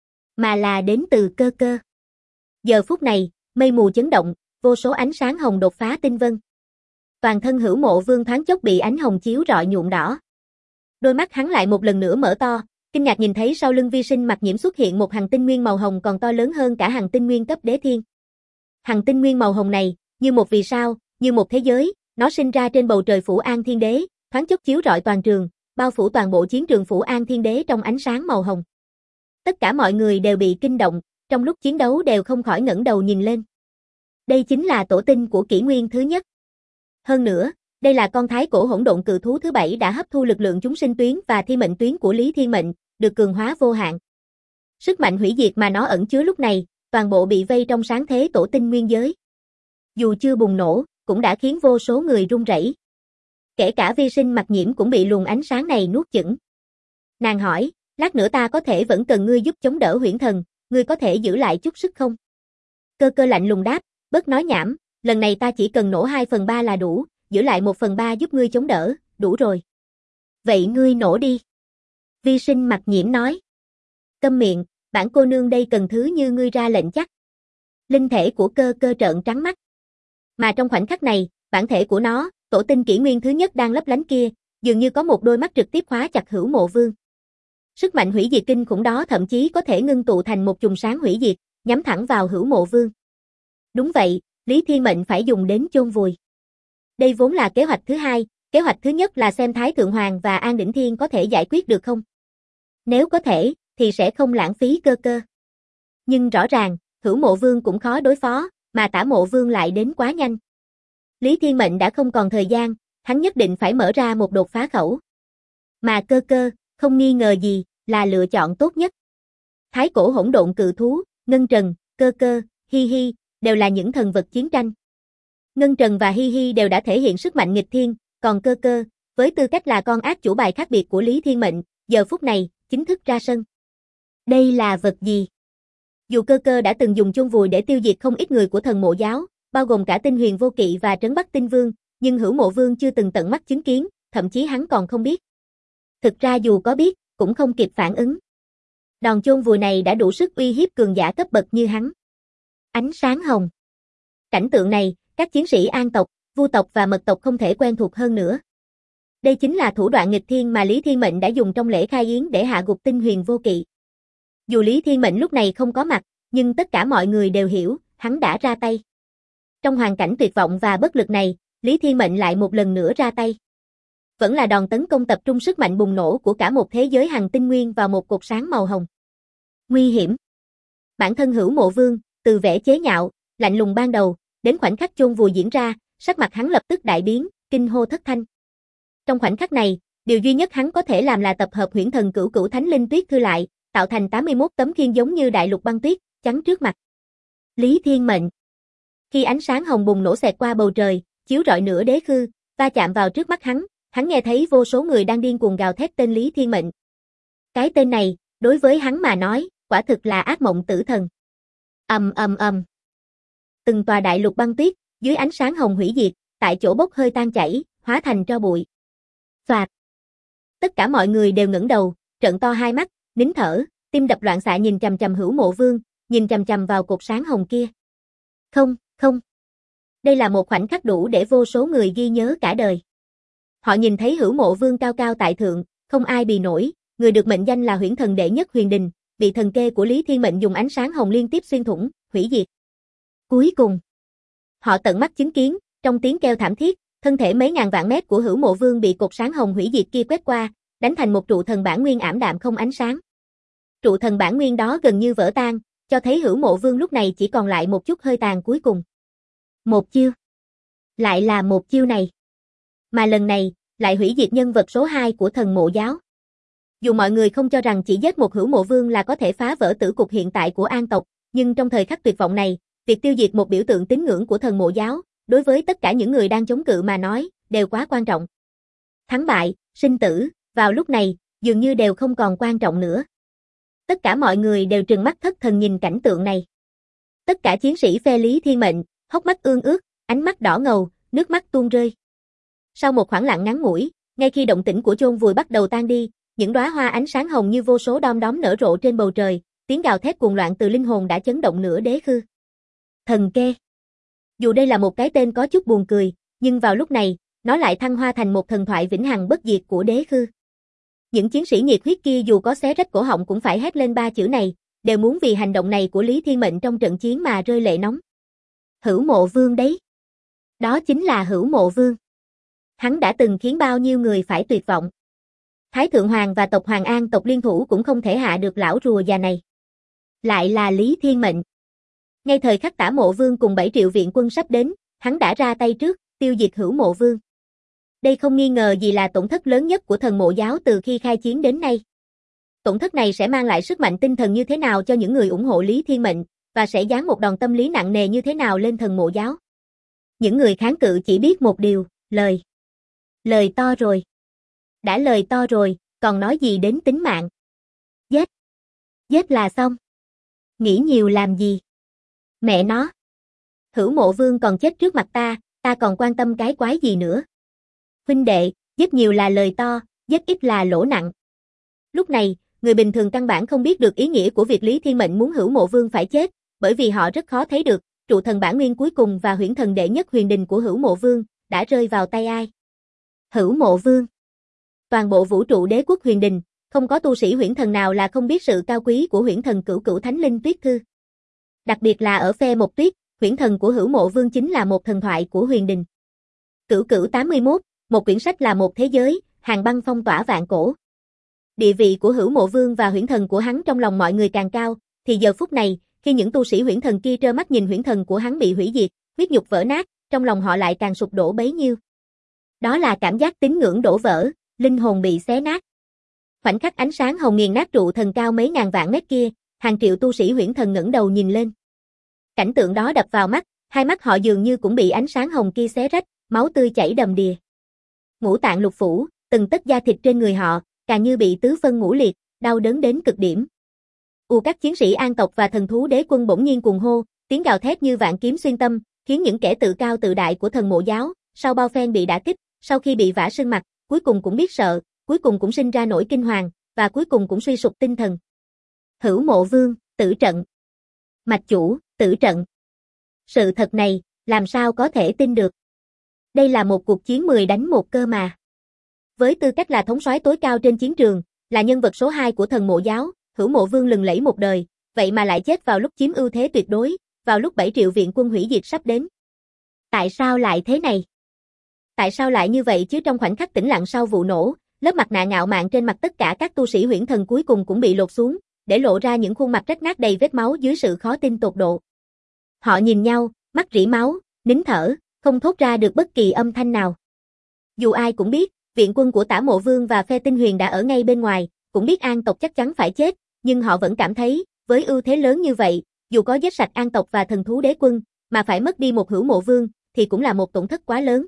A: mà là đến từ cơ cơ. Giờ phút này, mây mù chấn động, vô số ánh sáng hồng đột phá tinh vân. Toàn thân Hữu Mộ Vương thoáng chốc bị ánh hồng chiếu rọi nhuộm đỏ. Đôi mắt hắn lại một lần nữa mở to, kinh ngạc nhìn thấy sau lưng vi sinh mặt nhiễm xuất hiện một hằng tinh nguyên màu hồng còn to lớn hơn cả hằng tinh nguyên cấp đế thiên. Hằng tinh nguyên màu hồng này, như một vì sao, như một thế giới, nó sinh ra trên bầu trời Phủ An Thiên Đế, thoáng chốc chiếu rọi toàn trường, bao phủ toàn bộ chiến trường Phủ An Thiên Đế trong ánh sáng màu hồng. Tất cả mọi người đều bị kinh động, trong lúc chiến đấu đều không khỏi ngẩng đầu nhìn lên. Đây chính là tổ tinh của kỷ nguyên thứ nhất. Hơn nữa, đây là con thái cổ hỗn độn cự thú thứ 7 đã hấp thu lực lượng chúng sinh tuyến và thi mệnh tuyến của Lý Thiên Mệnh, được cường hóa vô hạn. Sức mạnh hủy diệt mà nó ẩn chứa lúc này, toàn bộ bị vây trong sáng thế tổ tinh nguyên giới. Dù chưa bùng nổ, cũng đã khiến vô số người run rẩy. Kể cả vi sinh mặt nhiễm cũng bị luồng ánh sáng này nuốt chửng. Nàng hỏi, lát nữa ta có thể vẫn cần ngươi giúp chống đỡ huyễn thần, ngươi có thể giữ lại chút sức không? Cơ cơ lạnh lùng đáp, bớt nói nhảm, lần này ta chỉ cần nổ 2/3 là đủ, giữ lại 1/3 giúp ngươi chống đỡ, đủ rồi. Vậy ngươi nổ đi. Vi sinh mặt nhiễm nói. Câm miệng, bản cô nương đây cần thứ như ngươi ra lệnh chắc. Linh thể của cơ cơ trợn trắng mắt. Mà trong khoảnh khắc này, bản thể của nó, tổ tinh kỷ nguyên thứ nhất đang lấp lánh kia, dường như có một đôi mắt trực tiếp khóa chặt Hữu Mộ Vương. Sức mạnh hủy diệt kinh khủng đó thậm chí có thể ngưng tụ thành một chùm sáng hủy diệt, nhắm thẳng vào Hữu Mộ Vương. Đúng vậy, Lý Thiên Mệnh phải dùng đến chôn vùi. Đây vốn là kế hoạch thứ hai, kế hoạch thứ nhất là xem Thái Thượng Hoàng và An Đỉnh Thiên có thể giải quyết được không. Nếu có thể, thì sẽ không lãng phí cơ cơ. Nhưng rõ ràng, Hữu Mộ Vương cũng khó đối phó, mà Tả Mộ Vương lại đến quá nhanh. Lý Thiên Mệnh đã không còn thời gian, hắn nhất định phải mở ra một đột phá khẩu. Mà cơ cơ, không nghi ngờ gì, là lựa chọn tốt nhất. Thái cổ hỗn độn cự thú, Ngân Trần, cơ cơ, Hi Hi, đều là những thần vật chiến tranh. Ngân Trần và Hi Hi đều đã thể hiện sức mạnh nghịch thiên, còn cơ cơ, với tư cách là con ác chủ bài khác biệt của Lý Thiên Mệnh, giờ phút này, chính thức ra sân. Đây là vật gì? Dù cơ cơ đã từng dùng chôn vùi để tiêu diệt không ít người của thần mộ giáo, bao gồm cả Tinh Huyền Vô Kỵ và Trấn Bắc Tinh Vương, nhưng Hữu Mộ Vương chưa từng tận mắt chứng kiến, thậm chí hắn còn không biết. Thực ra dù có biết, cũng không kịp phản ứng. Đòn chôn vùi này đã đủ sức uy hiếp cường giả cấp bậc như hắn. Ánh sáng hồng. Cảnh tượng này, các chiến sĩ An tộc, Vu tộc và Mật tộc không thể quen thuộc hơn nữa. Đây chính là thủ đoạn nghịch thiên mà Lý Thiên Mệnh đã dùng trong lễ khai yến để hạ gục Tinh Huyền Vô Kỵ. Dù Lý Thiên Mệnh lúc này không có mặt, nhưng tất cả mọi người đều hiểu, hắn đã ra tay. Trong hoàn cảnh tuyệt vọng và bất lực này, Lý Thiên Mệnh lại một lần nữa ra tay. Vẫn là đòn tấn công tập trung sức mạnh bùng nổ của cả một thế giới hằng tinh nguyên vào một cột sáng màu hồng. Nguy hiểm. Bản thân Hữu Mộ Vương, từ vẻ chế nhạo, lạnh lùng ban đầu, đến khoảnh khắc chôn vùi diễn ra, sắc mặt hắn lập tức đại biến, kinh hô thất thanh. Trong khoảnh khắc này, điều duy nhất hắn có thể làm là tập hợp huyễn thần cửu cửu thánh linh tuyết thư lại, tạo thành 81 tấm khiên giống như đại lục băng tuyết, chắn trước mặt. Lý Thiên Mệnh. Khi ánh sáng hồng bùng nổ xẹt qua bầu trời, chiếu rọi nửa đế khư, va chạm vào trước mắt hắn nghe thấy vô số người đang điên cuồng gào thét tên Lý Thiên Mệnh. Cái tên này, đối với hắn mà nói, quả thực là ác mộng tử thần. Ầm ầm ầm. Từng tòa đại lục băng tuyết, dưới ánh sáng hồng hủy diệt, tại chỗ bốc hơi tan chảy, hóa thành tro bụi. Phạt. Tất cả mọi người đều ngẩng đầu, trợn to hai mắt, nín thở, tim đập loạn xạ nhìn chằm chằm Hữu Mộ Vương, nhìn chằm chằm vào cột sáng hồng kia. Không, không. Đây là một khoảnh khắc đủ để vô số người ghi nhớ cả đời. Họ nhìn thấy Hữu Mộ Vương cao cao tại thượng, không ai bì nổi, người được mệnh danh là huyễn thần đệ nhất Huyền Đình, bị thần kê của Lý Thiên Mệnh dùng ánh sáng hồng liên tiếp xuyên thủng, hủy diệt. Cuối cùng, họ tận mắt chứng kiến, trong tiếng kêu thảm thiết, thân thể mấy ngàn vạn mét của Hữu Mộ Vương bị cột sáng hồng hủy diệt kia quét qua, đánh thành một trụ thần bản nguyên ảm đạm không ánh sáng. Trụ thần bản nguyên đó gần như vỡ tan, cho thấy Hữu Mộ Vương lúc này chỉ còn lại một chút hơi tàn cuối cùng. Một chiêu. Lại là một chiêu này. Mà lần này, lại hủy diệt nhân vật số 2 của thần mộ giáo. Dù mọi người không cho rằng chỉ giết một Hữu Mộ Vương là có thể phá vỡ tử cục hiện tại của An tộc, nhưng trong thời khắc tuyệt vọng này, việc tiêu diệt một biểu tượng tín ngưỡng của thần mộ giáo, đối với tất cả những người đang chống cự mà nói, đều quá quan trọng. Thắng bại, sinh tử, vào lúc này, dường như đều không còn quan trọng nữa. Tất cả mọi người đều trừng mắt thất thần nhìn cảnh tượng này. Tất cả chiến sĩ phe Lý Thiên Mệnh, hốc mắt ương ướt, ánh mắt đỏ ngầu, nước mắt tuôn rơi. Sau một khoảng lặng ngắn ngủi, ngay khi động tĩnh của chôn vùi bắt đầu tan đi, những đóa hoa ánh sáng hồng như vô số đom đóm nở rộ trên bầu trời, tiếng gào thét cuồng loạn từ linh hồn đã chấn động nửa đế khư. Thần kê. Dù đây là một cái tên có chút buồn cười, nhưng vào lúc này, nó lại thăng hoa thành một thần thoại vĩnh hằng bất diệt của đế khư. Những chiến sĩ nhiệt huyết kia dù có xé rách cổ họng cũng phải hét lên ba chữ này, đều muốn vì hành động này của Lý Thiên Mệnh trong trận chiến mà rơi lệ nóng. Hữu Mộ Vương đấy. Đó chính là Hữu Mộ Vương. Hắn đã từng khiến bao nhiêu người phải tuyệt vọng. Thái Thượng Hoàng và tộc Hoàng An tộc liên thủ cũng không thể hạ được lão rùa già này. Lại là Lý Thiên Mệnh. Ngay thời khắc Tả Mộ Vương cùng 7 triệu viện quân sắp đến, hắn đã ra tay trước, tiêu diệt Hữu Mộ Vương. Đây không nghi ngờ gì là tổn thất lớn nhất của thần mộ giáo từ khi khai chiến đến nay. Tổn thất này sẽ mang lại sức mạnh tinh thần như thế nào cho những người ủng hộ Lý Thiên Mệnh, và sẽ giáng một đòn tâm lý nặng nề như thế nào lên thần mộ giáo. Những người kháng cự chỉ biết một điều, lời. Lời to rồi. Đã lời to rồi, còn nói gì đến tính mạng. Giết. Giết là xong. Nghĩ nhiều làm gì. Mẹ nó. Hữu Mộ Vương còn chết trước mặt ta còn quan tâm cái quái gì nữa. Huynh đệ, giết nhiều là lời to, giết ít là lỗ nặng. Lúc này, người bình thường căn bản không biết được ý nghĩa của việc Lý Thiên Mệnh muốn Hữu Mộ Vương phải chết, bởi vì họ rất khó thấy được, trụ thần bản nguyên cuối cùng và huyễn thần đệ nhất huyền đình của Hữu Mộ Vương, đã rơi vào tay ai. Hữu Mộ Vương. Toàn bộ vũ trụ đế quốc huyền đình, không có tu sĩ huyễn thần nào là không biết sự cao quý của huyễn thần cửu cửu thánh linh tuyết thư. Đặc biệt là ở phe Mộc Tuyết, huyễn thần của Hữu Mộ Vương chính là một thần thoại của huyền đình. Cửu cửu 81, một quyển sách là một thế giới, hàng băng phong tỏa vạn cổ. Địa vị của Hữu Mộ Vương và huyễn thần của hắn trong lòng mọi người càng cao, thì giờ phút này, khi những tu sĩ huyễn thần kia trơ mắt nhìn huyễn thần của hắn bị hủy diệt, huyết nhục vỡ nát, trong lòng họ lại càng sụp đổ bấy nhiêu. Đó là cảm giác tín ngưỡng đổ vỡ, linh hồn bị xé nát. Khoảnh khắc ánh sáng hồng nghiền nát trụ thần cao mấy ngàn vạn mét kia, hàng triệu tu sĩ huyễn thần ngẩng đầu nhìn lên. Cảnh tượng đó đập vào mắt, hai mắt họ dường như cũng bị ánh sáng hồng kia xé rách, máu tươi chảy đầm đìa. Ngũ tạng lục phủ, từng tấc da thịt trên người họ, càng như bị tứ phân ngũ liệt, đau đớn đến cực điểm. Các chiến sĩ An tộc và thần thú đế quân bỗng nhiên cuồng hô, tiếng gào thét như vạn kiếm xuyên tâm, khiến những kẻ tự cao tự đại của thần mộ giáo, sau bao phen bị đả kích, sau khi bị vả sưng mặt, cuối cùng cũng biết sợ, cuối cùng cũng sinh ra nỗi kinh hoàng, và cuối cùng cũng suy sụp tinh thần. Hữu Mộ Vương, tử trận. Mạch chủ, tử trận. Sự thật này, làm sao có thể tin được. Đây là một cuộc chiến 10 đánh 1 cơ mà. Với tư cách là thống soái tối cao trên chiến trường, là nhân vật số 2 của thần mộ giáo, Hữu Mộ Vương lừng lẫy một đời, vậy mà lại chết vào lúc chiếm ưu thế tuyệt đối, vào lúc 7 triệu viện quân hủy diệt sắp đến. Tại sao lại thế này? Tại sao lại như vậy chứ? Trong khoảnh khắc tĩnh lặng sau vụ nổ, lớp mặt nạ ngạo mạn trên mặt tất cả các tu sĩ huyễn thần cuối cùng cũng bị lột xuống, để lộ ra những khuôn mặt rách nát đầy vết máu dưới sự khó tin tột độ. Họ nhìn nhau, mắt rỉ máu, nín thở, không thốt ra được bất kỳ âm thanh nào. Dù ai cũng biết, viện quân của Tả Mộ Vương và phe Tinh Huyền đã ở ngay bên ngoài, cũng biết An tộc chắc chắn phải chết, nhưng họ vẫn cảm thấy, với ưu thế lớn như vậy, dù có giết sạch An tộc và thần thú đế quân, mà phải mất đi một Hữu Mộ Vương, thì cũng là một tổn thất quá lớn.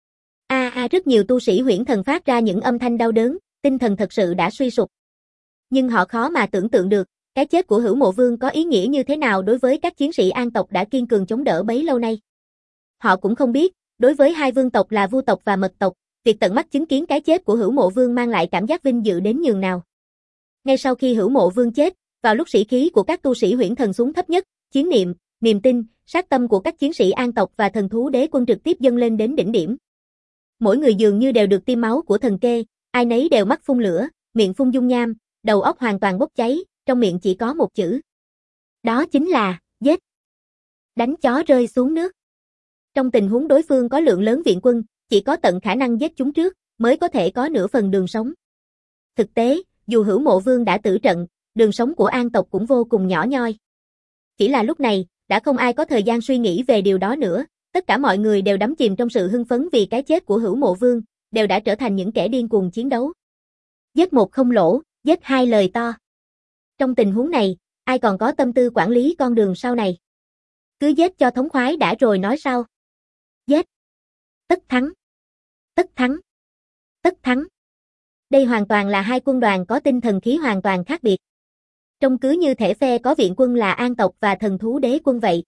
A: Rất nhiều tu sĩ huyễn thần phát ra những âm thanh đau đớn, tinh thần thật sự đã suy sụp. Nhưng họ khó mà tưởng tượng được, cái chết của Hữu Mộ Vương có ý nghĩa như thế nào đối với các chiến sĩ An tộc đã kiên cường chống đỡ bấy lâu nay. Họ cũng không biết, đối với hai vương tộc là Vu tộc và Mật tộc, việc tận mắt chứng kiến cái chết của Hữu Mộ Vương mang lại cảm giác vinh dự đến nhường nào. Ngay sau khi Hữu Mộ Vương chết, vào lúc sĩ khí của các tu sĩ huyễn thần xuống thấp nhất, chiến niệm, niềm tin, sát tâm của các chiến sĩ An tộc và thần thú đế quân trực tiếp dâng lên đến đỉnh điểm. Mỗi người dường như đều được tiêm máu của thần kê, ai nấy đều mắt phun lửa, miệng phun dung nham, đầu óc hoàn toàn bốc cháy, trong miệng chỉ có một chữ. Đó chính là, giết. Đánh chó rơi xuống nước. Trong tình huống đối phương có lượng lớn viện quân, chỉ có tận khả năng giết chúng trước, mới có thể có nửa phần đường sống. Thực tế, dù Hữu Mộ Vương đã tử trận, đường sống của An tộc cũng vô cùng nhỏ nhoi. Chỉ là lúc này, đã không ai có thời gian suy nghĩ về điều đó nữa, tất cả mọi người đều đắm chìm trong sự hưng phấn vì cái chết của Hữu Mộ Vương, đều đã trở thành những kẻ điên cuồng chiến đấu. Giết một không lỗ, Giết hai lời to. Trong tình huống này, ai còn có tâm tư quản lý con đường sau này. Cứ giết cho thống khoái đã rồi nói sau. Giết. Tất thắng. Tất thắng. Tất thắng. Đây hoàn toàn là hai quân đoàn có tinh thần khí hoàn toàn khác biệt. Trông cứ như thể phe có viện quân là An tộc và Thần thú đế quân vậy.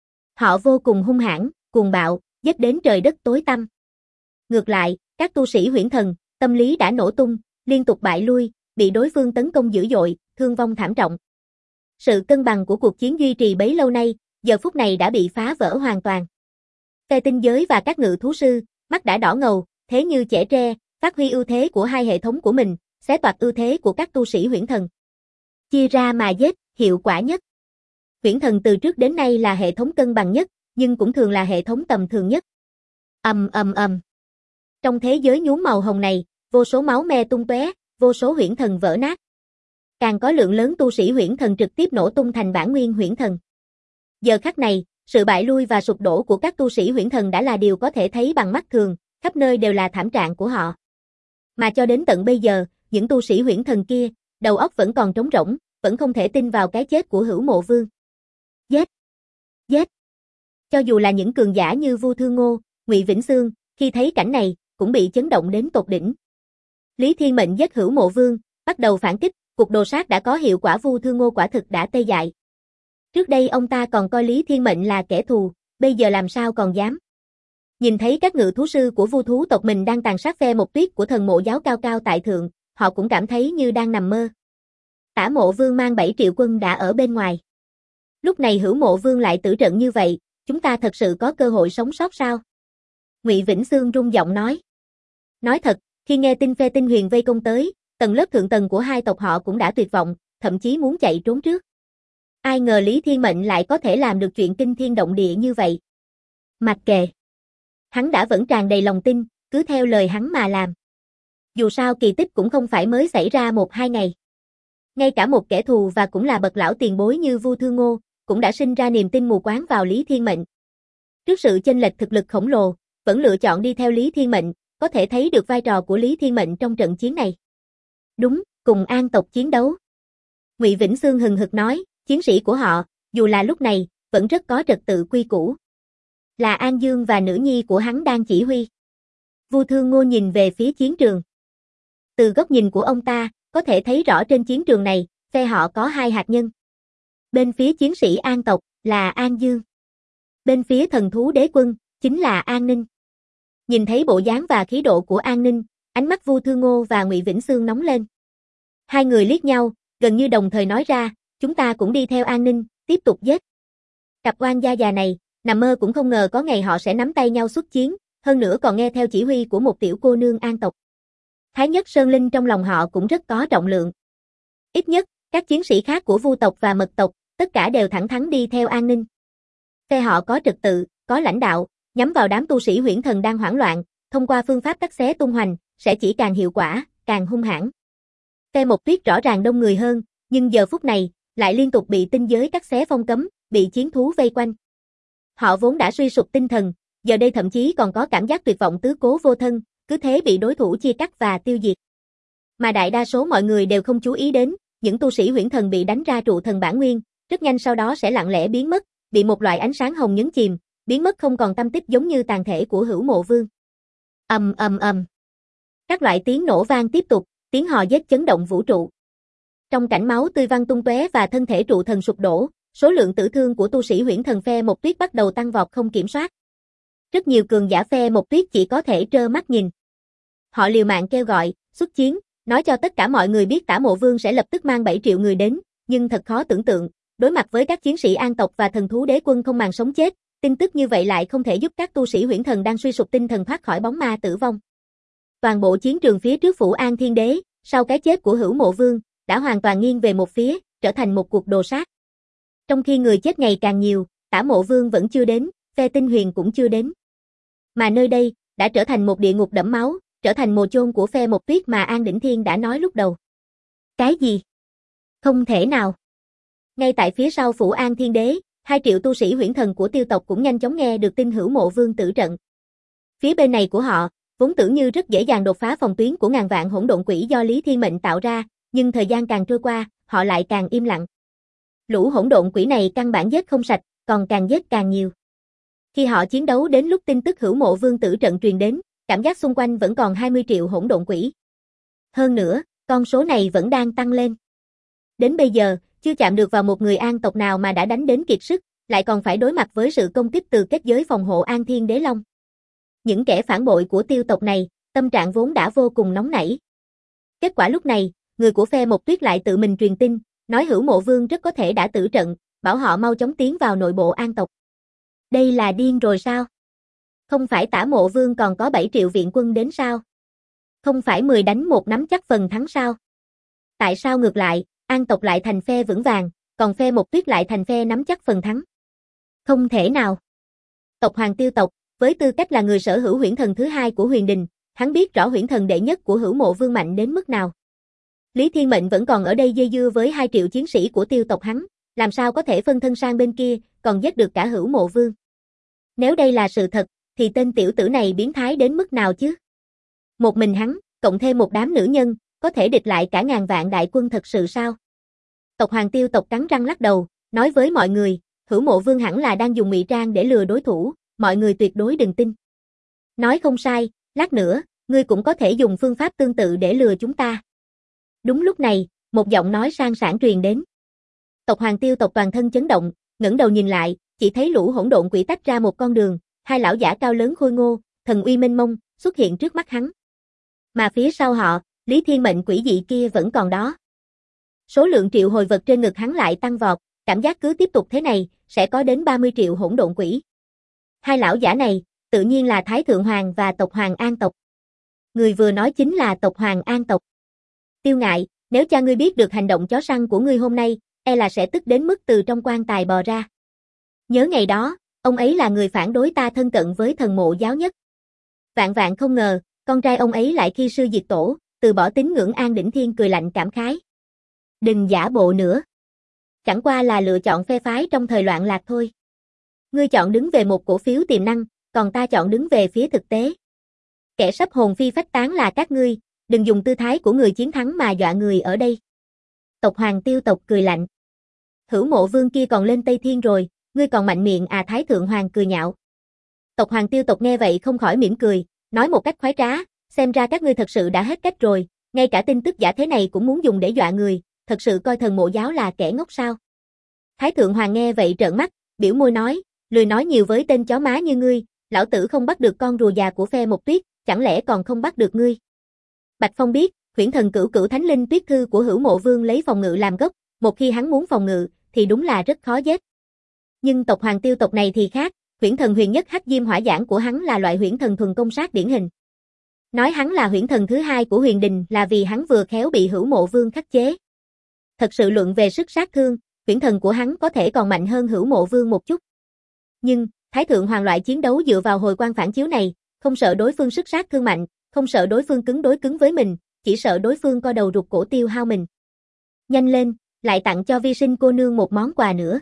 A: Họ vô cùng hung hãn, cuồng bạo, giết đến trời đất tối tăm. Ngược lại, các tu sĩ huyễn thần, tâm lý đã nổ tung, liên tục bại lui, bị đối phương tấn công dữ dội, thương vong thảm trọng. Sự cân bằng của cuộc chiến duy trì bấy lâu nay, giờ phút này đã bị phá vỡ hoàn toàn. Phe tinh giới và các ngự thú sư, mắt đã đỏ ngầu, thế như chẻ tre, phát huy ưu thế của hai hệ thống của mình, xé toạc ưu thế của các tu sĩ huyễn thần. Chia ra mà giết, hiệu quả nhất. Huyễn thần từ trước đến nay là hệ thống cân bằng nhất, nhưng cũng thường là hệ thống tầm thường nhất. Ầm ầm ầm. Trong thế giới nhuốm màu hồng này, vô số máu me tung tóe, vô số huyễn thần vỡ nát. Càng có lượng lớn tu sĩ huyễn thần trực tiếp nổ tung thành bản nguyên huyễn thần. Giờ khắc này, sự bại lui và sụp đổ của các tu sĩ huyễn thần đã là điều có thể thấy bằng mắt thường, khắp nơi đều là thảm trạng của họ. Mà cho đến tận bây giờ, những tu sĩ huyễn thần kia, đầu óc vẫn còn trống rỗng, vẫn không thể tin vào cái chết của Hữu Mộ Vương. Giết! Giết! Cho dù là những cường giả như Vu Thư Ngô, Ngụy Vĩnh Xương, khi thấy cảnh này, cũng bị chấn động đến tột đỉnh. Lý Thiên Mệnh giết Hữu Mộ Vương, bắt đầu phản kích, cuộc đồ sát đã có hiệu quả. Vu Thư Ngô quả thực đã tê dại. Trước đây ông ta còn coi Lý Thiên Mệnh là kẻ thù, bây giờ làm sao còn dám. Nhìn thấy các ngự thú sư của Vu thú tộc mình đang tàn sát phe Một Tuyết của Thần Mộ giáo cao cao tại thượng, họ cũng cảm thấy như đang nằm mơ. Tả Mộ Vương mang 7 triệu quân đã ở bên ngoài. Lúc này Hữu Mộ Vương lại tử trận như vậy, chúng ta thật sự có cơ hội sống sót sao? Ngụy Vĩnh Xương rung giọng nói. Nói thật, khi nghe tin phe Tinh Huyền vây công tới, tầng lớp thượng tầng của hai tộc họ cũng đã tuyệt vọng, thậm chí muốn chạy trốn trước. Ai ngờ Lý Thiên Mệnh lại có thể làm được chuyện kinh thiên động địa như vậy. Mặc kệ. Hắn đã vẫn tràn đầy lòng tin, cứ theo lời hắn mà làm. Dù sao kỳ tích cũng không phải mới xảy ra 1-2 ngày. Ngay cả một kẻ thù và cũng là bậc lão tiền bối như Vu Thư Ngô, cũng đã sinh ra niềm tin mù quáng vào Lý Thiên Mệnh. Trước sự chênh lệch thực lực khổng lồ, vẫn lựa chọn đi theo Lý Thiên Mệnh, có thể thấy được vai trò của Lý Thiên Mệnh trong trận chiến này. Đúng, cùng An tộc chiến đấu. Ngụy Vĩnh Xương hừng hực nói, chiến sĩ của họ, dù là lúc này, vẫn rất có trật tự quy củ. Là An Dương và nữ nhi của hắn đang chỉ huy. Vu Thư Ngô nhìn về phía chiến trường. Từ góc nhìn của ông ta, có thể thấy rõ trên chiến trường này, phe họ có 2 hạt nhân. Bên phía chiến sĩ An tộc, là An Dương. Bên phía thần thú đế quân, chính là An Ninh. Nhìn thấy bộ dáng và khí độ của An Ninh, ánh mắt Vu Thư Ngô và Ngụy Vĩnh Xương nóng lên. Hai người liếc nhau, gần như đồng thời nói ra, chúng ta cũng đi theo An Ninh, tiếp tục giết. Cặp oan gia già này, nằm mơ cũng không ngờ có ngày họ sẽ nắm tay nhau xuất chiến, hơn nữa còn nghe theo chỉ huy của một tiểu cô nương An tộc. Thái Nhất Sơn Linh trong lòng họ cũng rất có trọng lượng. Ít nhất, các chiến sĩ khác của Vu tộc và Mật tộc, tất cả đều thẳng thắn đi theo An Ninh. Phe họ có trật tự, có lãnh đạo, nhắm vào đám tu sĩ huyễn thần đang hoảng loạn, thông qua phương pháp cắt xé tung hoành, sẽ chỉ càng hiệu quả, càng hung hãn. Phe Một Tuyết rõ ràng đông người hơn, nhưng giờ phút này, lại liên tục bị tinh giới cắt xé phong cấm, bị chiến thú vây quanh. Họ vốn đã suy sụp tinh thần, giờ đây thậm chí còn có cảm giác tuyệt vọng tứ cố vô thân, cứ thế bị đối thủ chia cắt và tiêu diệt. Mà đại đa số mọi người đều không chú ý đến, những tu sĩ huyễn thần bị đánh ra trụ thần bản nguyên, rất nhanh sau đó sẽ lặng lẽ biến mất, bị một loại ánh sáng hồng nhấn chìm, biến mất không còn tăm tích giống như tàn thể của Hữu Mộ Vương. Ầm ầm ầm. Các loại tiếng nổ vang tiếp tục, tiếng hò giết chấn động vũ trụ. Trong cảnh máu tươi văng tung tóe và thân thể trụ thần sụp đổ, số lượng tử thương của tu sĩ huyễn thần phe Một Tuyết bắt đầu tăng vọt không kiểm soát. Rất nhiều cường giả phe Một Tuyết chỉ có thể trơ mắt nhìn. Họ liều mạng kêu gọi, xuất chiến, nói cho tất cả mọi người biết Tả Mộ Vương sẽ lập tức mang 7 triệu người đến, nhưng thật khó tưởng tượng, đối mặt với các chiến sĩ An tộc và thần thú đế quân không màng sống chết, tin tức như vậy lại không thể giúp các tu sĩ huyễn thần đang suy sụp tinh thần thoát khỏi bóng ma tử vong. Toàn bộ chiến trường phía trước Phủ An Thiên Đế, sau cái chết của Hữu Mộ Vương, đã hoàn toàn nghiêng về một phía, trở thành một cuộc đồ sát. Trong khi người chết ngày càng nhiều, Tả Mộ Vương vẫn chưa đến, phe Tinh Huyền cũng chưa đến. Mà nơi đây, đã trở thành một địa ngục đẫm máu, trở thành mồ chôn của phe Một Tuyết mà An Đỉnh Thiên đã nói lúc đầu. Cái gì? Không thể nào. Ngay tại phía sau Phủ An Thiên Đế, 2 triệu tu sĩ huyễn thần của Tiêu tộc cũng nhanh chóng nghe được tin Hữu Mộ Vương tử trận. Phía bên này của họ, vốn tưởng như rất dễ dàng đột phá phòng tuyến của ngàn vạn hỗn độn quỷ do Lý Thiên Mệnh tạo ra, nhưng thời gian càng trôi qua, họ lại càng im lặng. Lũ hỗn độn quỷ này căn bản giết không sạch, còn càng giết càng nhiều. Khi họ chiến đấu đến lúc tin tức Hữu Mộ Vương tử trận truyền đến, cảm giác xung quanh vẫn còn 20 triệu hỗn độn quỷ. Hơn nữa, con số này vẫn đang tăng lên. Đến bây giờ, chưa chạm được vào một người An tộc nào mà đã đánh đến kiệt sức, lại còn phải đối mặt với sự công kích từ kết giới phòng hộ An Thiên Đế Long. Những kẻ phản bội của Tiêu tộc này, tâm trạng vốn đã vô cùng nóng nảy. Kết quả lúc này, người của phe Mộc Tuyết lại tự mình truyền tin, nói Hữu Mộ Vương rất có thể đã tử trận, bảo họ mau chóng tiến vào nội bộ An tộc. Đây là điên rồi sao? Không phải Tả Mộ Vương còn có 7 triệu viện quân đến sao? Không phải 10 đánh 1 nắm chắc phần thắng sao? Tại sao ngược lại, An tộc lại thành phe vững vàng, còn phe Mộc Tuyết lại thành phe nắm chắc phần thắng? Không thể nào. Tộc Hoàng Tiêu tộc, với tư cách là người sở hữu huyễn thần thứ hai của Huyền Đình, hắn biết rõ huyễn thần đệ nhất của Hữu Mộ Vương mạnh đến mức nào. Lý Thiên Mệnh vẫn còn ở đây dây dưa với 2 triệu chiến sĩ của Tiêu tộc hắn, làm sao có thể phân thân sang bên kia, còn giết được cả Hữu Mộ Vương. Nếu đây là sự thật, thì tên tiểu tử này biến thái đến mức nào chứ? Một mình hắn, cộng thêm một đám nữ nhân, có thể địch lại cả ngàn vạn đại quân thật sự sao? Tộc Hoàng Tiêu tộc cắn răng lắc đầu, nói với mọi người, Hữu Mộ Vương hẳn là đang dùng ngụy trang để lừa đối thủ, mọi người tuyệt đối đừng tin. Nói không sai, lát nữa, ngươi cũng có thể dùng phương pháp tương tự để lừa chúng ta. Đúng lúc này, một giọng nói sang sảng truyền đến. Tộc Hoàng Tiêu tộc toàn thân chấn động, ngẩng đầu nhìn lại, chỉ thấy lũ hỗn độn quỷ tách ra một con đường, 2 lão giả cao lớn khôi ngô, thần uy mênh mông, xuất hiện trước mắt hắn. Mà phía sau họ, Lý Thiên Mệnh quỷ dị kia vẫn còn đó. Số lượng triệu hồi vật trên ngực hắn lại tăng vọt, cảm giác cứ tiếp tục thế này, sẽ có đến 30 triệu hỗn độn quỷ. 2 lão giả này, tự nhiên là Thái Thượng Hoàng và tộc Hoàng An tộc. Người vừa nói chính là tộc Hoàng An tộc. Tiêu Ngại, nếu cha ngươi biết được hành động chó săn của ngươi hôm nay, e là sẽ tức đến mức từ trong quan tài bò ra. Nhớ ngày đó, ông ấy là người phản đối ta thân cận với thần mộ giáo nhất. Vạn vạn không ngờ, con trai ông ấy lại khi sư diệt tổ, từ bỏ tín ngưỡng An Đỉnh Thiên cười lạnh cảm khái. Đừng giả bộ nữa. Chẳng qua là lựa chọn phe phái trong thời loạn lạc thôi. Ngươi chọn đứng về một cổ phiếu tiềm năng, còn ta chọn đứng về phía thực tế. Kẻ sắp hồn phi phách tán là các ngươi, đừng dùng tư thái của người chiến thắng mà dọa người ở đây. Tộc Hoàng Tiêu tộc cười lạnh. Hữu Mộ Vương kia còn lên Tây Thiên rồi, ngươi còn mạnh miệng à? Thái Thượng Hoàng cười nhạo. Tộc Hoàng Tiêu tộc nghe vậy không khỏi mỉm cười, nói một cách khoái trá, xem ra các ngươi thật sự đã hết cách rồi, ngay cả tin tức giả thế này cũng muốn dùng để dọa người, thật sự coi thần mộ giáo là kẻ ngốc sao? Thái Thượng Hoàng nghe vậy trợn mắt, biểu môi nói, lười nói nhiều với tên chó má như ngươi, lão tử không bắt được con rùa già của phe Mộc Tuyết, chẳng lẽ còn không bắt được ngươi? Bạch Phong biết, huyễn thần cửu cửu thánh linh tuyết thư của Hữu Mộ Vương lấy phòng ngự làm gốc, một khi hắn muốn phòng ngự, thì đúng là rất khó giết. Nhưng tộc Hoàng Tiêu tộc này thì khác, huyễn thần huyền nhất hắc diêm hỏa giảng của hắn là loại huyễn thần thuần công sát điển hình. Nói hắn là huyễn thần thứ hai của Huyền Đình là vì hắn vừa khéo bị Hữu Mộ Vương khắc chế. Thật sự luận về sức sát thương, huyễn thần của hắn có thể còn mạnh hơn Hữu Mộ Vương một chút. Nhưng, Thái Thượng Hoàng loại chiến đấu dựa vào hồi quang phản chiếu này, không sợ đối phương sức sát thương mạnh, không sợ đối phương cứng đối cứng với mình, chỉ sợ đối phương co đầu rụt cổ tiêu hao mình. Nhanh lên, lại tặng cho Vi Sinh cô nương một món quà nữa.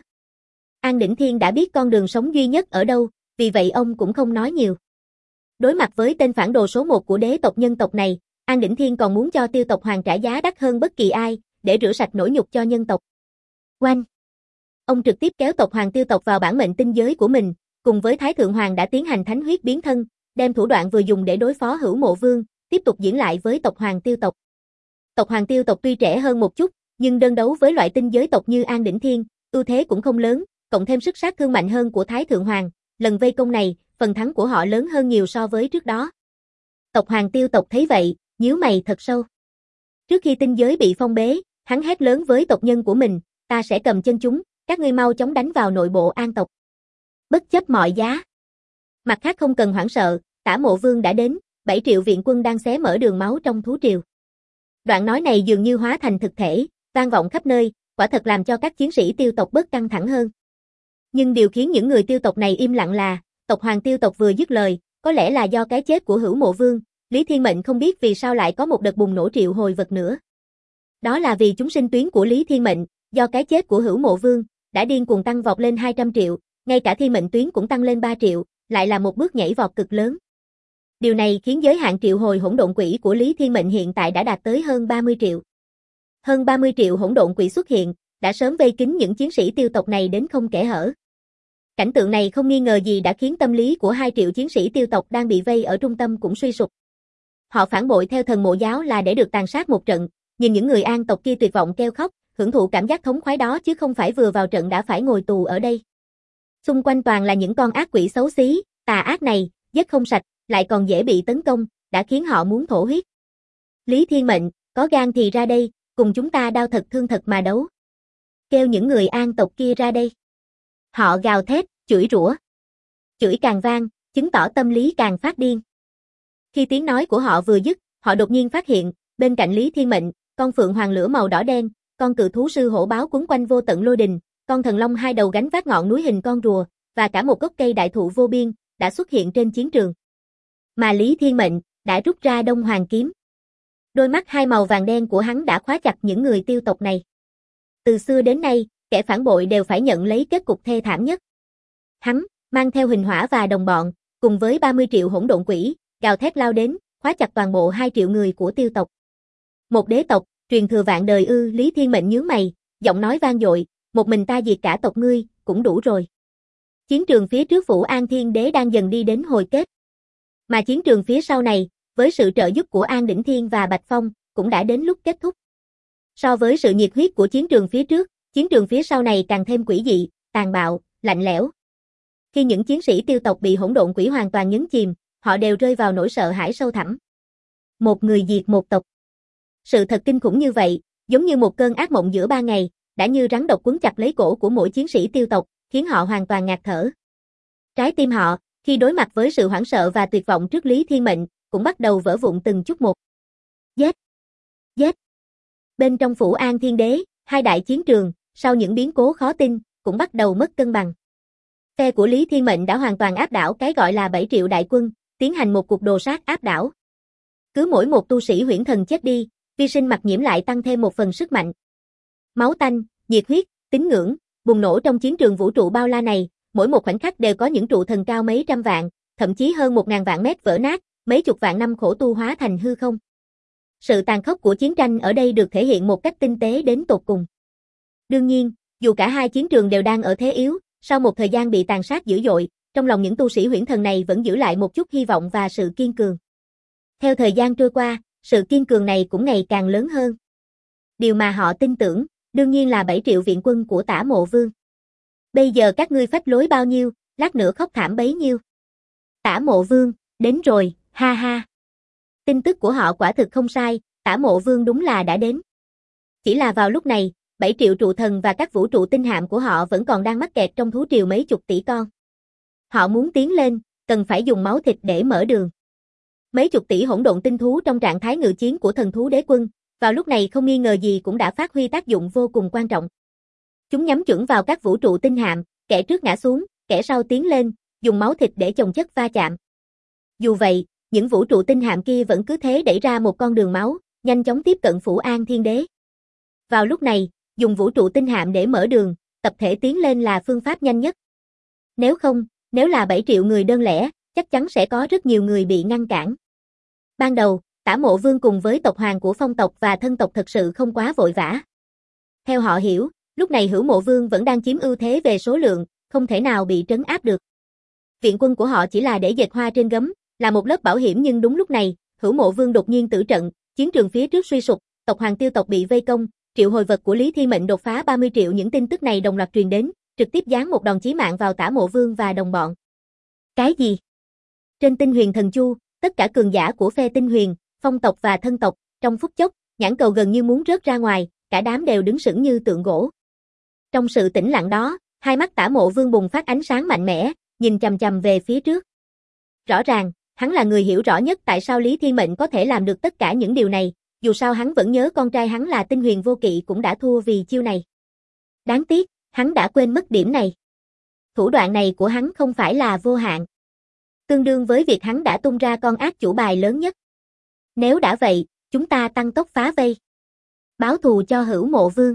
A: An Đỉnh Thiên đã biết con đường sống duy nhất ở đâu, vì vậy ông cũng không nói nhiều. Đối mặt với tên phản đồ số 1 của đế tộc nhân tộc này, An Đỉnh Thiên còn muốn cho Tiêu tộc Hoàng trả giá đắt hơn bất kỳ ai, để rửa sạch nỗi nhục cho nhân tộc. Oanh! Ông trực tiếp kéo tộc Hoàng Tiêu tộc vào bản mệnh tinh giới của mình, cùng với Thái Thượng Hoàng đã tiến hành thánh huyết biến thân, đem thủ đoạn vừa dùng để đối phó Hữu Mộ Vương, tiếp tục diễn lại với tộc Hoàng Tiêu tộc. Tộc Hoàng Tiêu tộc tuy trẻ hơn một chút, nhưng đơn đấu với loại tinh giới tộc như An Đỉnh Thiên, ưu thế cũng không lớn, cộng thêm sức sát thương mạnh hơn của Thái Thượng Hoàng, lần vây công này, phần thắng của họ lớn hơn nhiều so với trước đó. Tộc Hoàng Tiêu tộc thấy vậy, nhíu mày thật sâu. Trước khi tinh giới bị phong bế, hắn hét lớn với tộc nhân của mình, ta sẽ cầm chân chúng, các ngươi mau chóng đánh vào nội bộ An tộc. Bất chấp mọi giá. Mặt khác không cần hoảng sợ, Tả Mộ Vương đã đến, 7 triệu viện quân đang xé mở đường máu trong thú triều. Đoạn nói này dường như hóa thành thực thể, vang vọng khắp nơi, quả thật làm cho các chiến sĩ Tiêu tộc bớt căng thẳng hơn. Nhưng điều khiến những người Tiêu tộc này im lặng là, tộc Hoàng Tiêu tộc vừa dứt lời, có lẽ là do cái chết của Hữu Mộ Vương, Lý Thiên Mệnh không biết vì sao lại có một đợt bùng nổ triệu hồi vật nữa. Đó là vì chúng sinh tuyến của Lý Thiên Mệnh, do cái chết của Hữu Mộ Vương, đã điên cuồng tăng vọt lên 200 triệu, ngay cả thiên mệnh tuyến cũng tăng lên 3 triệu, lại là một bước nhảy vọt cực lớn. Điều này khiến giới hạn triệu hồi hỗn độn quỷ của Lý Thiên Mệnh hiện tại đã đạt tới hơn 30 triệu. Hơn 30 triệu hỗn độn quỷ xuất hiện, đã sớm vây kín những chiến sĩ tiêu tộc này đến không kẽ hở. Cảnh tượng này không nghi ngờ gì đã khiến tâm lý của 2 triệu chiến sĩ tiêu tộc đang bị vây ở trung tâm cũng suy sụp. Họ phản bội theo thần mộ giáo là để được tàn sát một trận, nhìn những người An tộc kia tuyệt vọng kêu khóc, hưởng thụ cảm giác thống khoái đó chứ không phải vừa vào trận đã phải ngồi tù ở đây. Xung quanh toàn là những con ác quỷ xấu xí, tà ác này, giết không sạch, lại còn dễ bị tấn công, đã khiến họ muốn thổ huyết. Lý Thiên Mệnh, có gan thì ra đây, cùng chúng ta đao thật thương thật mà đấu. Kêu những người An tộc kia ra đây. Họ gào thét, chửi rủa. Chửi càng vang, chứng tỏ tâm lý càng phát điên. Khi tiếng nói của họ vừa dứt, họ đột nhiên phát hiện, bên cạnh Lý Thiên Mệnh, con phượng hoàng lửa màu đỏ đen, con cự thú sư hổ báo quấn quanh vô tận lôi đình, con thần long 2 đầu gánh vác ngọn núi hình con rùa, và cả một gốc cây đại thụ vô biên, đã xuất hiện trên chiến trường. Mà Lý Thiên Mệnh, đã rút ra Đông Hoàng kiếm. Đôi mắt 2 màu vàng đen của hắn đã khóa chặt những người tiêu tộc này. Từ xưa đến nay, kẻ phản bội đều phải nhận lấy kết cục thê thảm nhất. Hắn, mang theo Huỳnh Hỏa và đồng bọn, cùng với 30 triệu hỗn độn quỷ, gào thét lao đến, khóa chặt toàn bộ 2 triệu người của tiêu tộc. Một đế tộc, truyền thừa vạn đời ư? Lý Thiên Mệnh nhướng mày, giọng nói vang dội, một mình ta diệt cả tộc ngươi, cũng đủ rồi. Chiến trường phía trước Phủ An Thiên Đế đang dần đi đến hồi kết. Mà chiến trường phía sau này, với sự trợ giúp của An Đỉnh Thiên và Bạch Phong, cũng đã đến lúc kết thúc. So với sự nhiệt huyết của chiến trường phía trước, chiến trường phía sau này càng thêm quỷ dị, tàn bạo, lạnh lẽo. Khi những chiến sĩ tiêu tộc bị hỗn độn quỷ hoàn toàn nhấn chìm, họ đều rơi vào nỗi sợ hãi sâu thẳm. Một người diệt một tộc. Sự thật kinh khủng như vậy, giống như một cơn ác mộng giữa 3 ngày, đã như rắn độc quấn chặt lấy cổ của mỗi chiến sĩ tiêu tộc, khiến họ hoàn toàn ngạt thở. Trái tim họ, khi đối mặt với sự hoảng sợ và tuyệt vọng trước Lý Thiên Mệnh, cũng bắt đầu vỡ vụn từng chút một. Giết! Giết! Bên trong Phủ An Thiên Đế, 2 đại chiến trường, sau những biến cố khó tin, cũng bắt đầu mất cân bằng. Phe của Lý Thiên Mệnh đã hoàn toàn áp đảo cái gọi là 7 triệu đại quân, tiến hành một cuộc đồ sát áp đảo. Cứ mỗi một tu sĩ huyễn thần chết đi, vi sinh mặc nhiễm lại tăng thêm một phần sức mạnh. Máu tanh, nhiệt huyết, tín ngưỡng, bùng nổ trong chiến trường vũ trụ bao la này, mỗi một khoảnh khắc đều có những trụ thần cao mấy trăm vạn, thậm chí hơn 1000 vạn mét vỡ nát, mấy chục vạn năm khổ tu hóa thành hư không. Sự tàn khốc của chiến tranh ở đây được thể hiện một cách tinh tế đến tột cùng. Đương nhiên, dù cả 2 chiến trường đều đang ở thế yếu, sau một thời gian bị tàn sát dữ dội, trong lòng những tu sĩ huyễn thần này vẫn giữ lại một chút hy vọng và sự kiên cường. Theo thời gian trôi qua, sự kiên cường này cũng ngày càng lớn hơn. Điều mà họ tin tưởng, đương nhiên là 7 triệu viện quân của Tả Mộ Vương. Bây giờ các ngươi phách lối bao nhiêu, lát nữa khóc thảm bấy nhiêu. Tả Mộ Vương, đến rồi, ha ha. Tin tức của họ quả thực không sai, Tả Mộ Vương đúng là đã đến. Chỉ là vào lúc này, 7 triệu trụ thần và các vũ trụ tinh hạm của họ vẫn còn đang mắc kẹt trong thú triều mấy chục tỷ con. Họ muốn tiến lên, cần phải dùng máu thịt để mở đường. Mấy chục tỷ hỗn độn tinh thú trong trạng thái ngự chiến của thần thú đế quân, vào lúc này không nghi ngờ gì cũng đã phát huy tác dụng vô cùng quan trọng. Chúng nhắm chuẩn vào các vũ trụ tinh hạm, kẻ trước ngã xuống, kẻ sau tiến lên, dùng máu thịt để chồng chất va chạm. Dù vậy, những vũ trụ tinh hạm kia vẫn cứ thế đẩy ra một con đường máu, nhanh chóng tiếp cận Phủ An Thiên Đế. Vào lúc này, dùng vũ trụ tinh hạm để mở đường, tập thể tiến lên là phương pháp nhanh nhất. Nếu không, nếu là 7 triệu người đơn lẻ, chắc chắn sẽ có rất nhiều người bị ngăn cản. Ban đầu, Tả Mộ Vương cùng với tộc hoàng của phong tộc và thân tộc thật sự không quá vội vã. Theo họ hiểu, lúc này Hữu Mộ Vương vẫn đang chiếm ưu thế về số lượng, không thể nào bị trấn áp được. Viện quân của họ chỉ là để dệt hoa trên gấm, là một lớp bảo hiểm, nhưng đúng lúc này, Hữu Mộ Vương đột nhiên tử trận, chiến trường phía trước suy sụp, tộc hoàng tiêu tộc bị vây công, triệu hồi vật của Lý Thiên Mệnh đột phá 30 triệu. Những tin tức này đồng loạt truyền đến, trực tiếp giáng một đòn chí mạng vào Tả Mộ Vương và đồng bọn. Cái gì? Trên Tinh Huyền Thần Chu, tất cả cường giả của phe Tinh Huyền, phong tộc và thân tộc, trong phút chốc, nhãn cầu gần như muốn rớt ra ngoài, cả đám đều đứng sững như tượng gỗ. Trong sự tĩnh lặng đó, hai mắt Tả Mộ Vương bùng phát ánh sáng mạnh mẽ, nhìn chằm chằm về phía trước. Rõ ràng, hắn là người hiểu rõ nhất tại sao Lý Thiên Mệnh có thể làm được tất cả những điều này, dù sao hắn vẫn nhớ con trai hắn là Tinh Huyền Vô Kỵ cũng đã thua vì chiêu này. Đáng tiếc, hắn đã quên mất điểm này. Thủ đoạn này của hắn không phải là vô hạn. Tương đương với việc hắn đã tung ra con ác chủ bài lớn nhất. Nếu đã vậy, chúng ta tăng tốc phá vây. Báo thù cho Hữu Mộ Vương.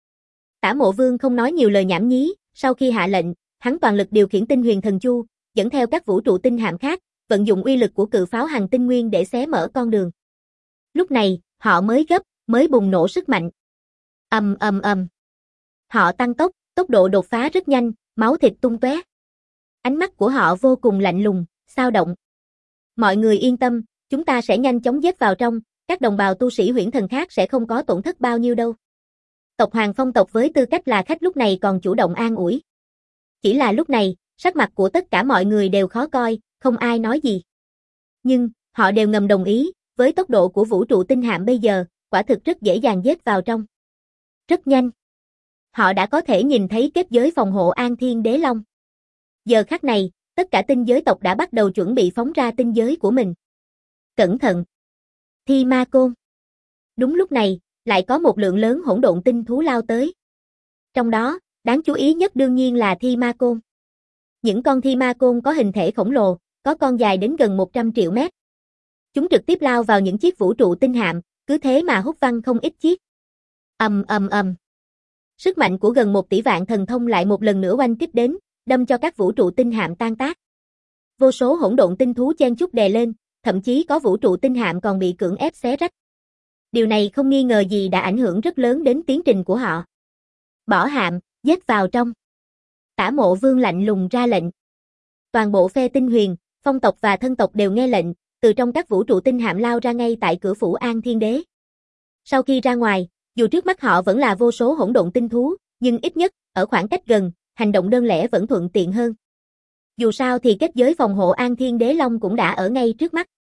A: Tả Mộ Vương không nói nhiều lời nhảm nhí, sau khi hạ lệnh, hắn toàn lực điều khiển Tinh Huyền Thần Chu, dẫn theo các vũ trụ tinh hạm khác, vận dụng uy lực của cự pháo Hằng Tinh Nguyên để xé mở con đường. Lúc này, họ mới gấp, mới bùng nổ sức mạnh. Họ tăng tốc, tốc độ đột phá rất nhanh, máu thịt tung tóe. Ánh mắt của họ vô cùng lạnh lùng, xao động. Mọi người yên tâm, chúng ta sẽ nhanh chóng giết vào trong, các đồng bào tu sĩ huyễn thần khác sẽ không có tổn thất bao nhiêu đâu. Tộc Hoàng Phong tộc với tư cách là khách lúc này còn chủ động an ủi. Chỉ là lúc này, sắc mặt của tất cả mọi người đều khó coi, không ai nói gì. Nhưng, họ đều ngầm đồng ý, với tốc độ của vũ trụ tinh hạm bây giờ, quả thực rất dễ dàng giết vào trong. Rất nhanh. Họ đã có thể nhìn thấy kết giới phòng hộ An Thiên Đế Long. Giờ khắc này, tất cả tinh giới tộc đã bắt đầu chuẩn bị phóng ra tinh giới của mình. Cẩn thận! Thi Ma Côn. Đúng lúc này, lại có một lượng lớn hỗn độn tinh thú lao tới. Trong đó, đáng chú ý nhất đương nhiên là Thi Ma Côn. Những con Thi Ma Côn có hình thể khổng lồ, có con dài đến gần 100 triệu mét. Chúng trực tiếp lao vào những chiếc vũ trụ tinh hạm, cứ thế mà hút văng không ít chiếc. Sức mạnh của gần 1 tỷ vạn thần thông lại một lần nữa oanh kích đến, đâm cho các vũ trụ tinh hạm tan tác. Vô số hỗn độn tinh thú chen chúc đè lên, thậm chí có vũ trụ tinh hạm còn bị cưỡng ép xé rách. Điều này không nghi ngờ gì đã ảnh hưởng rất lớn đến tiến trình của họ. Bỏ hạm, giết vào trong. Tả Mộ Vương lạnh lùng ra lệnh. Toàn bộ phe tinh huyền, phong tộc và thân tộc đều nghe lệnh, từ trong các vũ trụ tinh hạm lao ra ngay tại cửa phủ An Thiên Đế. Sau khi ra ngoài, dù trước mắt họ vẫn là vô số hỗn độn tinh thú, nhưng ít nhất, ở khoảng cách gần, hành động đơn lẻ vẫn thuận tiện hơn. Dù sao thì kết giới phòng hộ An Thiên Đế Long cũng đã ở ngay trước mắt.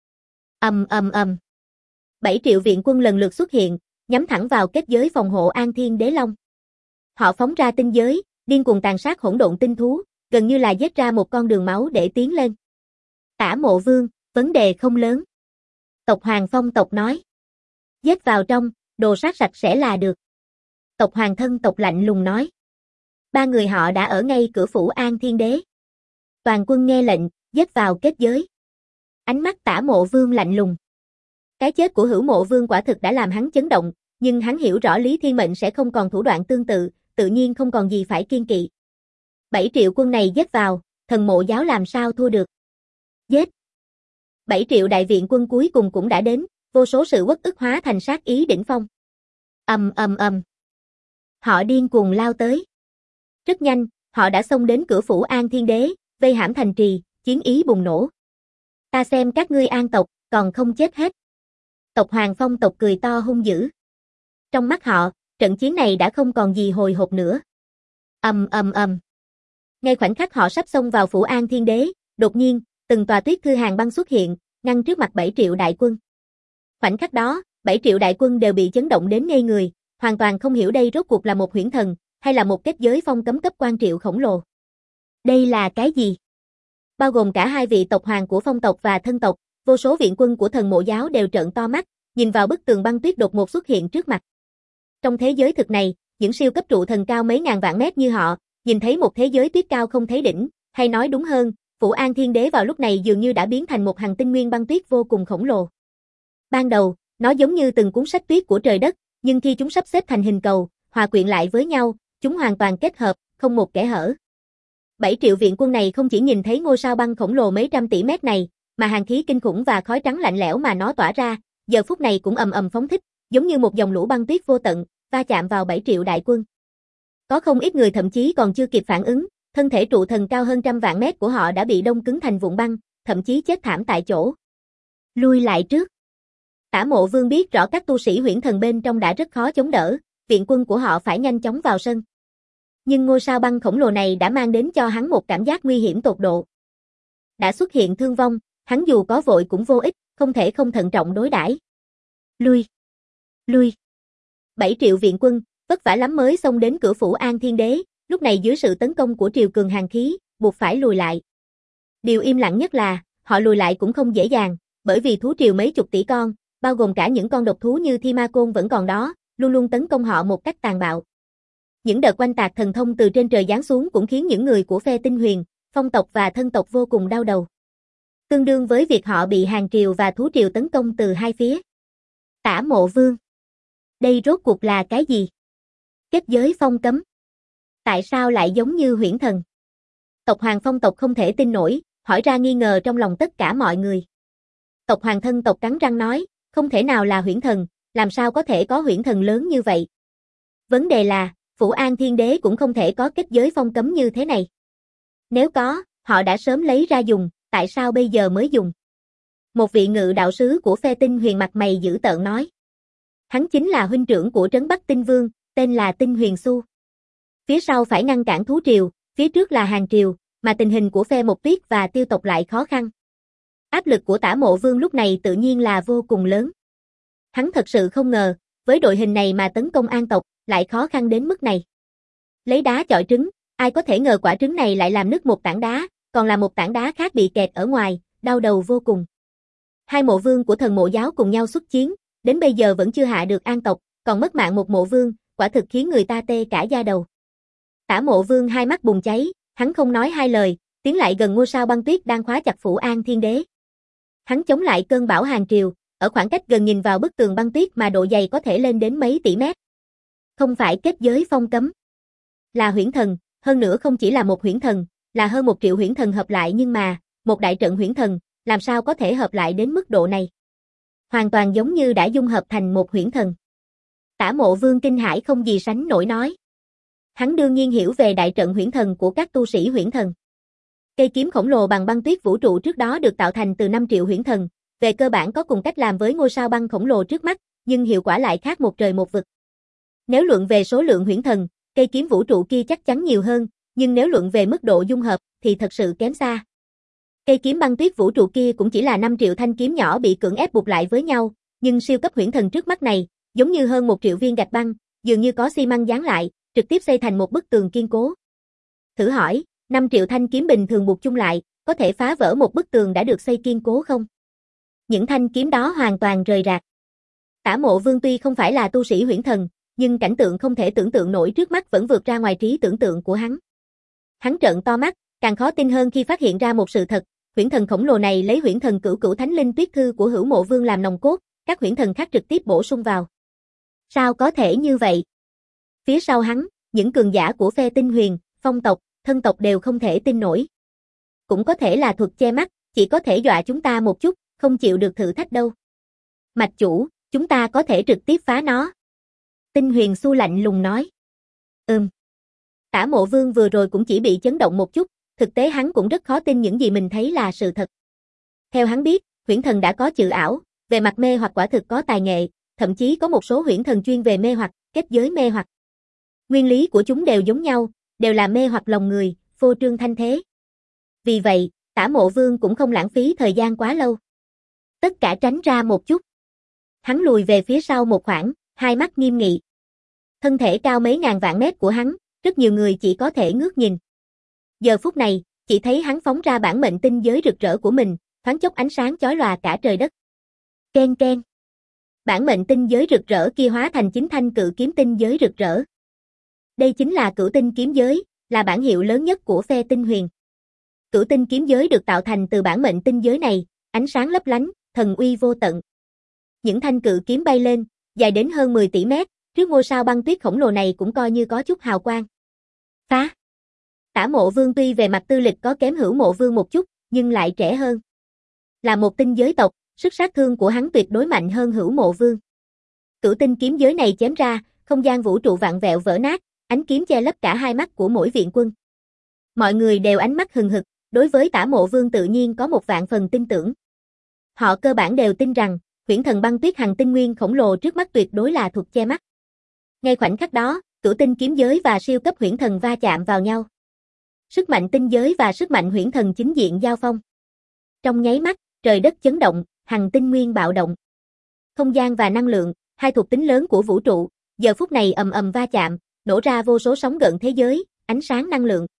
A: 7 triệu viện quân lần lượt xuất hiện, nhắm thẳng vào kết giới phòng hộ An Thiên Đế Long. Họ phóng ra tinh giới, điên cuồng tàn sát hỗn độn tinh thú, gần như là giết ra một con đường máu để tiến lên. Tả Mộ Vương, vấn đề không lớn. Tộc Hoàng Phong tộc nói. Giết vào trong, đồ sát sạch sẽ là được. Tộc Hoàng Thân tộc lạnh lùng nói. 3 người họ đã ở ngay cửa phủ An Thiên Đế. Toàn quân nghe lệnh, giết vào kết giới. Ánh mắt Tả Mộ Vương lạnh lùng. Cái chết của Hữu Mộ Vương quả thực đã làm hắn chấn động, nhưng hắn hiểu rõ Lý Thiên Mệnh sẽ không còn thủ đoạn tương tự, tự nhiên không còn gì phải kiêng kỵ. 7 triệu quân này giết vào, thần mộ giáo làm sao thua được. Giết! 7 triệu đại viện quân cuối cùng cũng đã đến, vô số sự uất ức hóa thành sát ý đỉnh phong. Họ điên cuồng lao tới. Rất nhanh, họ đã xông đến cửa phủ An Thiên Đế, vây hãm thành trì, chiến ý bùng nổ. Ta xem các ngươi An tộc, còn không chết hết. Tộc Hoàng Phong tộc cười to hung dữ. Trong mắt họ, trận chiến này đã không còn gì hồi hộp nữa. Ngay khoảnh khắc họ sắp xông vào phủ An Thiên Đế, đột nhiên, từng tòa tuyết thư hàng băng xuất hiện, ngăn trước mặt 7 triệu đại quân. Khoảnh khắc đó, 7 triệu đại quân đều bị chấn động đến ngây người, hoàn toàn không hiểu đây rốt cuộc là một huyễn thần, hay là một kết giới phong cấm cấp quan triệu khổng lồ. Đây là cái gì? Bao gồm cả 2 vị tộc hoàng của phong tộc và thân tộc, vô số viện quân của thần mộ giáo đều trợn to mắt, nhìn vào bức tường băng tuyết đột ngột xuất hiện trước mặt. Trong thế giới thực này, những siêu cấp trụ thần cao mấy ngàn vạn mét như họ, nhìn thấy một thế giới tuyết cao không thấy đỉnh, hay nói đúng hơn, phủ An Thiên Đế vào lúc này dường như đã biến thành một hành tinh nguyên băng tuyết vô cùng khổng lồ. Ban đầu, nó giống như từng cuốn sách tuyết của trời đất, nhưng khi chúng sắp xếp thành hình cầu, hòa quyện lại với nhau, chúng hoàn toàn kết hợp, không một kẽ hở. 7 triệu viện quân này không chỉ nhìn thấy ngôi sao băng khổng lồ mấy trăm tỷ mét này, mà hàn khí kinh khủng và khói trắng lạnh lẽo mà nó tỏa ra, giờ phút này cũng ầm ầm phóng thích, giống như một dòng lũ băng tuyết vô tận, va chạm vào 7 triệu đại quân. Có không ít người thậm chí còn chưa kịp phản ứng, thân thể trụ thần cao hơn trăm vạn mét của họ đã bị đông cứng thành vụn băng, thậm chí chết thảm tại chỗ. Lui lại trước. Tả Mộ Vương biết rõ các tu sĩ huyễn thần bên trong đã rất khó chống đỡ, viện quân của họ phải nhanh chóng vào sân. Nhưng ngôi sao băng khổng lồ này đã mang đến cho hắn một cảm giác nguy hiểm tột độ. Đã xuất hiện thương vong, hắn dù có vội cũng vô ích, không thể không thận trọng đối đãi. Lui. 7 triệu viện quân, vất vả lắm mới xông đến cửa phủ An Thiên Đế, lúc này dưới sự tấn công của triều cường hàn khí, buộc phải lùi lại. Điều im lặng nhất là, họ lùi lại cũng không dễ dàng, bởi vì thú triều mấy chục tỷ con, bao gồm cả những con độc thú như Thi Ma Côn vẫn còn đó, luôn luôn tấn công họ một cách tàn bạo. Những đợt oanh tạc thần thông từ trên trời giáng xuống cũng khiến những người của phe tinh huyền, phong tộc và thân tộc vô cùng đau đầu. Tương đương với việc họ bị hàng triều và thú triều tấn công từ hai phía. Tả Mộ Vương. Đây rốt cuộc là cái gì? Kết giới phong cấm. Tại sao lại giống như huyễn thần? Tộc Hoàng Phong tộc không thể tin nổi, hỏi ra nghi ngờ trong lòng tất cả mọi người. Tộc Hoàng Thân tộc cắn răng nói, không thể nào là huyễn thần, làm sao có thể có huyễn thần lớn như vậy? Vấn đề là, Phủ An Thiên Đế cũng không thể có kết giới phong cấm như thế này. Nếu có, họ đã sớm lấy ra dùng, tại sao bây giờ mới dùng? Một vị ngự đạo sứ của phe Tinh Huyền mặt mày dữ tợn nói. Hắn chính là huynh trưởng của trấn Bắc Tinh Vương, tên là Tinh Huyền Xu. Phía sau phải ngăn cản thú triều, phía trước là hàng triều, mà tình hình của phe Mộc Tuyết và Tiêu tộc lại khó khăn. Áp lực của Tả Mộ Vương lúc này tự nhiên là vô cùng lớn. Hắn thật sự không ngờ, với đội hình này mà tấn công An tộc, lại khó khăn đến mức này. Lấy đá chọi trứng, ai có thể ngờ quả trứng này lại làm nứt một tảng đá, còn là một tảng đá khác bị kẹt ở ngoài, đau đầu vô cùng. Hai mộ vương của thần mộ giáo cùng nhau xuất chiến, đến bây giờ vẫn chưa hạ được An tộc, còn mất mạng một mộ vương, quả thực khiến người ta tê cả da đầu. Tả Mộ Vương hai mắt bùng cháy, hắn không nói hai lời, tiến lại gần Ngôi Sao Băng Tuyết đang khóa chặt Phủ An Thiên Đế. Hắn chống lại cơn bão hàng triều, ở khoảng cách gần nhìn vào bức tường băng tuyết mà độ dày có thể lên đến mấy tỷ mét. Không phải kết giới phong cấm, là huyễn thần, hơn nữa không chỉ là một huyễn thần, là hơn 1 triệu huyễn thần hợp lại, nhưng mà, một đại trận huyễn thần, làm sao có thể hợp lại đến mức độ này? Hoàn toàn giống như đã dung hợp thành một huyễn thần. Tả Mộ Vương kinh hãi không gì sánh nổi nói. Hắn đương nhiên hiểu về đại trận huyễn thần của các tu sĩ huyễn thần. Cây kiếm khổng lồ bằng băng tuyết vũ trụ trước đó được tạo thành từ 5 triệu huyễn thần, về cơ bản có cùng cách làm với ngôi sao băng khổng lồ trước mắt, nhưng hiệu quả lại khác một trời một vực. Nếu luận về số lượng huyễn thần, cây kiếm vũ trụ kia chắc chắn nhiều hơn, nhưng nếu luận về mức độ dung hợp thì thật sự kém xa. Cây kiếm băng tuyết vũ trụ kia cũng chỉ là 5 triệu thanh kiếm nhỏ bị cưỡng ép buộc lại với nhau, nhưng siêu cấp huyễn thần trước mắt này, giống như hơn 1 triệu viên gạch băng, dường như có xi măng dán lại, trực tiếp xây thành một bức tường kiên cố. Thử hỏi, 5 triệu thanh kiếm bình thường buộc chung lại, có thể phá vỡ một bức tường đã được xây kiên cố không? Những thanh kiếm đó hoàn toàn rời rạc. Tả Mộ Vương tuy không phải là tu sĩ huyễn thần, nhưng cảnh tượng không thể tưởng tượng nổi trước mắt vẫn vượt ra ngoài trí tưởng tượng của hắn. Hắn trợn to mắt, càng khó tin hơn khi phát hiện ra một sự thật, huyễn thần khổng lồ này lấy huyễn thần cửu cửu thánh linh tuyết thư của Hữu Mộ Vương làm nòng cốt, các huyễn thần khác trực tiếp bổ sung vào. Sao có thể như vậy? Phía sau hắn, những cường giả của phe Tinh Huyền, Phong tộc, Thân tộc đều không thể tin nổi. Cũng có thể là thuật che mắt, chỉ có thể dọa chúng ta một chút, không chịu được thử thách đâu. Mạch chủ, chúng ta có thể trực tiếp phá nó. Tinh Huyền Xu lạnh lùng nói. Tả Mộ Vương vừa rồi cũng chỉ bị chấn động một chút, thực tế hắn cũng rất khó tin những gì mình thấy là sự thật. Theo hắn biết, huyễn thần đã có chữ ảo, về mặt mê hoặc quả thực có tài nghệ, thậm chí có một số huyễn thần chuyên về mê hoặc, kết giới mê hoặc. Nguyên lý của chúng đều giống nhau, đều là mê hoặc lòng người, phô trương thanh thế. Vì vậy, Tả Mộ Vương cũng không lãng phí thời gian quá lâu. Tất cả tránh ra một chút. Hắn lùi về phía sau một khoảng, hai mắt nghiêm nghị. Thân thể cao mấy ngàn vạn mét của hắn, rất nhiều người chỉ có thể ngước nhìn. Giờ phút này, chỉ thấy hắn phóng ra bản mệnh tinh giới rực rỡ của mình, thoáng chốc ánh sáng chói lòa cả trời đất. Ken ken. Bản mệnh tinh giới rực rỡ kia hóa thành 9 thanh cự kiếm tinh giới rực rỡ. Đây chính là Cửu Tinh kiếm giới, là bản hiệu lớn nhất của phe Tinh Huyền. Cửu Tinh kiếm giới được tạo thành từ bản mệnh tinh giới này, ánh sáng lấp lánh, thần uy vô tận. Những thanh cự kiếm bay lên, dài đến hơn 10 tỷ mét, trước ngôi sao băng tuyết khổng lồ này cũng coi như có chút hào quang. Phá! Tả Mộ Vương tuy về mặt tư lịch có kém Hữu Mộ Vương một chút, nhưng lại trẻ hơn. Là một tinh giới tộc, sức sát thương của hắn tuyệt đối mạnh hơn Hữu Mộ Vương. Cửu Tinh kiếm giới này chém ra, không gian vũ trụ vạn vẹo vỡ nát, ánh kiếm che lấp cả hai mắt của mỗi viện quân. Mọi người đều ánh mắt hừng hực, đối với Tả Mộ Vương tự nhiên có một vạn phần tin tưởng. Họ cơ bản đều tin rằng, huyễn thần băng tuyết hằng tinh nguyên khổng lồ trước mắt tuyệt đối là thuật che mắt. Ngay khoảnh khắc đó, Cửu Tinh kiếm giới và siêu cấp huyễn thần va chạm vào nhau. Sức mạnh tinh giới và sức mạnh huyễn thần chính diện giao phong. Trong nháy mắt, trời đất chấn động, hằng tinh nguyên bạo động. Không gian và năng lượng, hai thuộc tính lớn của vũ trụ, giờ phút này ầm ầm va chạm, nổ ra vô số sóng gợn thế giới, ánh sáng năng lượng.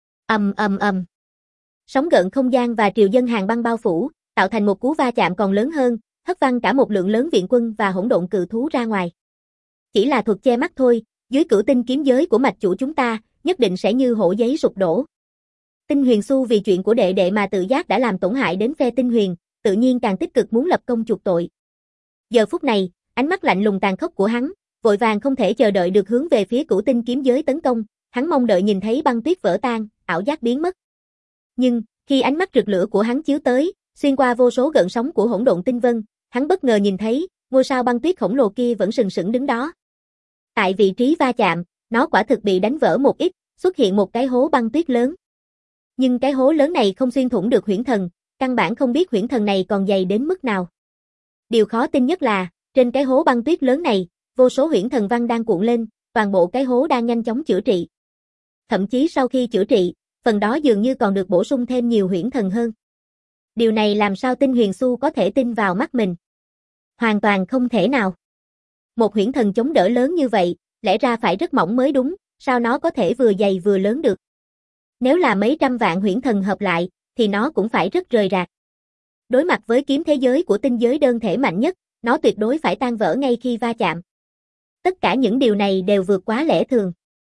A: Ầm ầm ầm. Sóng gợn không gian và triều dân hàng băng bao phủ, tạo thành một cú va chạm còn lớn hơn, hất văng cả một lượng lớn viện quân và hỗn độn cự thú ra ngoài. Chỉ là thuật che mắt thôi, dưới Cửu Tinh kiếm giới của mạch chủ chúng ta, nhất định sẽ như hổ giấy sụp đổ. Tinh Huyền Xu vì chuyện của đệ đệ mà tự giác đã làm tổn hại đến phe Tinh Huyền, tự nhiên càng tích cực muốn lập công chuộc tội. Giờ phút này, ánh mắt lạnh lùng tàn khốc của hắn, vội vàng không thể chờ đợi được hướng về phía Cửu Tinh kiếm giới tấn công, hắn mong đợi nhìn thấy băng tuyết vỡ tan, ảo giác biến mất. Nhưng, khi ánh mắt rực lửa của hắn chiếu tới, xuyên qua vô số gợn sóng của hỗn độn tinh vân, hắn bất ngờ nhìn thấy, ngôi sao băng tuyết khổng lồ kia vẫn sừng sững đứng đó. Tại vị trí va chạm, nó quả thực bị đánh vỡ một ít, xuất hiện một cái hố băng tuyết lớn. Nhưng cái hố lớn này không xuyên thủng được huyễn thần, căn bản không biết huyễn thần này còn dày đến mức nào. Điều khó tin nhất là, trên cái hố băng tuyết lớn này, vô số huyễn thần văn đang cuộn lên, toàn bộ cái hố đang nhanh chóng chữa trị. Thậm chí sau khi chữa trị, phần đó dường như còn được bổ sung thêm nhiều huyễn thần hơn. Điều này làm sao Tinh Huyền Xu có thể tin vào mắt mình? Hoàn toàn không thể nào. Một huyễn thần chống đỡ lớn như vậy, lẽ ra phải rất mỏng mới đúng, sao nó có thể vừa dày vừa lớn được? Nếu là mấy trăm vạn huyễn thần hợp lại, thì nó cũng phải rất rời rạc. Đối mặt với kiếm thế giới của tinh giới đơn thể mạnh nhất, nó tuyệt đối phải tan vỡ ngay khi va chạm. Tất cả những điều này đều vượt quá lẽ thường.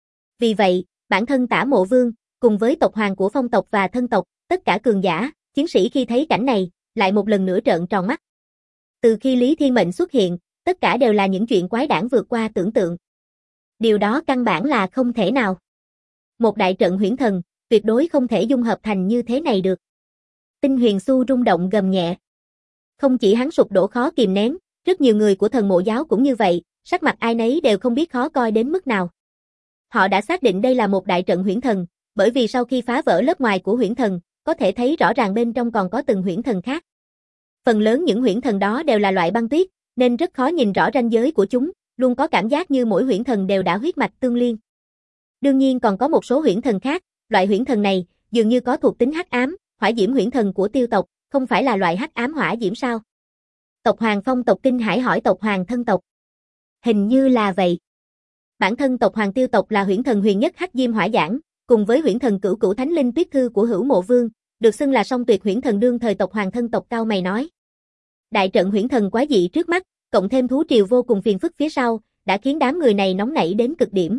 A: Vì vậy, bản thân Tả Mộ Vương, cùng với tộc hoàng của phong tộc và thân tộc, tất cả cường giả, chiến sĩ khi thấy cảnh này, lại một lần nữa trợn tròn mắt. Từ khi Lý Thiên Mệnh xuất hiện, tất cả đều là những chuyện quái đản vượt qua tưởng tượng. Điều đó căn bản là không thể nào. Một đại trận huyễn thần, tuyệt đối không thể dung hợp thành như thế này được. Tinh Huyền Xu rung động gầm nhẹ. Không chỉ hắn sụp đổ khó kìm nén, rất nhiều người của thần mộ giáo cũng như vậy, sắc mặt ai nấy đều không biết khó coi đến mức nào. Họ đã xác định đây là một đại trận huyễn thần, bởi vì sau khi phá vỡ lớp ngoài của huyễn thần, có thể thấy rõ ràng bên trong còn có từng huyễn thần khác. Phần lớn những huyễn thần đó đều là loại băng tuyết, nên rất khó nhìn rõ ranh giới của chúng, luôn có cảm giác như mỗi huyễn thần đều đã huyết mạch tương liên. Đương nhiên còn có một số huyễn thần khác, loại huyễn thần này dường như có thuộc tính hắc ám, hỏa diễm huyễn thần của Tiêu tộc, không phải là loại hắc ám hỏa diễm sao? Tộc Hoàng Phong tộc kinh hãi hỏi tộc Hoàng thân tộc. Hình như là vậy. Bản thân tộc Hoàng Tiêu tộc là huyễn thần huyền nhất hắc diêm hỏa giảng, cùng với huyễn thần cửu cửu thánh linh tuyết thư của Hữu Mộ Vương, được xưng là song tuyệt huyễn thần đương thời tộc Hoàng thân tộc cao mày nói. Đại trận huyễn thần quá dị trước mắt, cộng thêm thú triều vô cùng phiền phức phía sau, đã khiến đám người này nóng nảy đến cực điểm.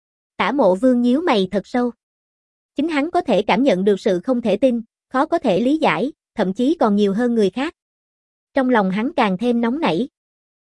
A: Tả Mộ Vương nhíu mày thật sâu. Chính hắn có thể cảm nhận được sự không thể tin, khó có thể lý giải, thậm chí còn nhiều hơn người khác. Trong lòng hắn càng thêm nóng nảy.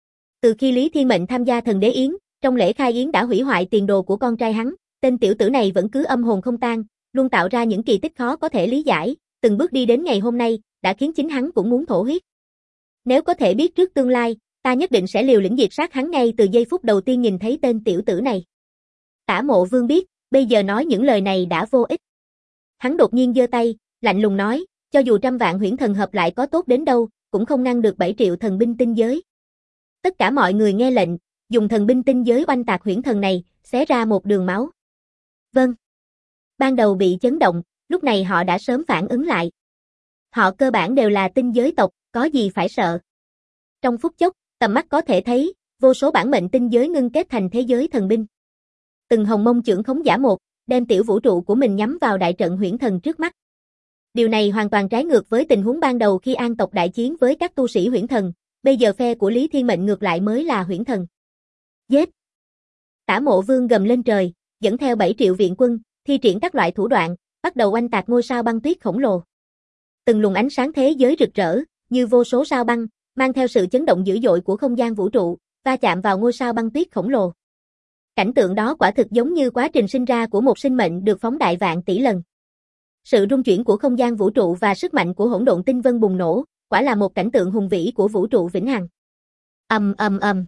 A: Từ khi Lý Thiên Mệnh tham gia thần đế yến, trong lễ khai yến đã hủy hoại tiền đồ của con trai hắn, tên tiểu tử này vẫn cứ âm hồn không tan, luôn tạo ra những kỳ tích khó có thể lý giải, từng bước đi đến ngày hôm nay, đã khiến chính hắn cũng muốn thổ huyết. Nếu có thể biết trước tương lai, ta nhất định sẽ liều lĩnh diệt sát hắn ngay từ giây phút đầu tiên nhìn thấy tên tiểu tử này. Tả Mộ Vương biết, bây giờ nói những lời này đã vô ích. Hắn đột nhiên giơ tay, lạnh lùng nói, cho dù trăm vạn huyễn thần hợp lại có tốt đến đâu, cũng không ngăn được 7 triệu thần binh tinh giới. Tất cả mọi người nghe lệnh, dùng thần binh tinh giới oanh tạc huyễn thần này, xé ra một đường máu. Vâng. Ban đầu bị chấn động, lúc này họ đã sớm phản ứng lại. Họ cơ bản đều là tinh giới tộc, có gì phải sợ. Trong phút chốc, tầm mắt có thể thấy, vô số bản mệnh tinh giới ngưng kết thành thế giới thần binh. Từng hồng mông trưởng khống giả một, đem tiểu vũ trụ của mình nhắm vào đại trận huyễn thần trước mắt. Điều này hoàn toàn trái ngược với tình huống ban đầu khi An tộc đại chiến với các tu sĩ huyễn thần, bây giờ phe của Lý Thiên Mệnh ngược lại mới là huyễn thần. Giết! Tả Mộ Vương gầm lên trời, dẫn theo 7 triệu viện quân, thi triển các loại thủ đoạn, bắt đầu oanh tạc ngôi sao băng tuyết khổng lồ. Từng luồng ánh sáng thế giới rực rỡ, như vô số sao băng, mang theo sự chấn động dữ dội của không gian vũ trụ, va chạm vào ngôi sao băng tuyết khổng lồ. Cảnh tượng đó quả thực giống như quá trình sinh ra của một sinh mệnh được phóng đại vạn tỷ lần. Sự rung chuyển của không gian vũ trụ và sức mạnh của hỗn độn tinh vân bùng nổ, quả là một cảnh tượng hùng vĩ của vũ trụ vĩnh hằng. Ầm ầm ầm.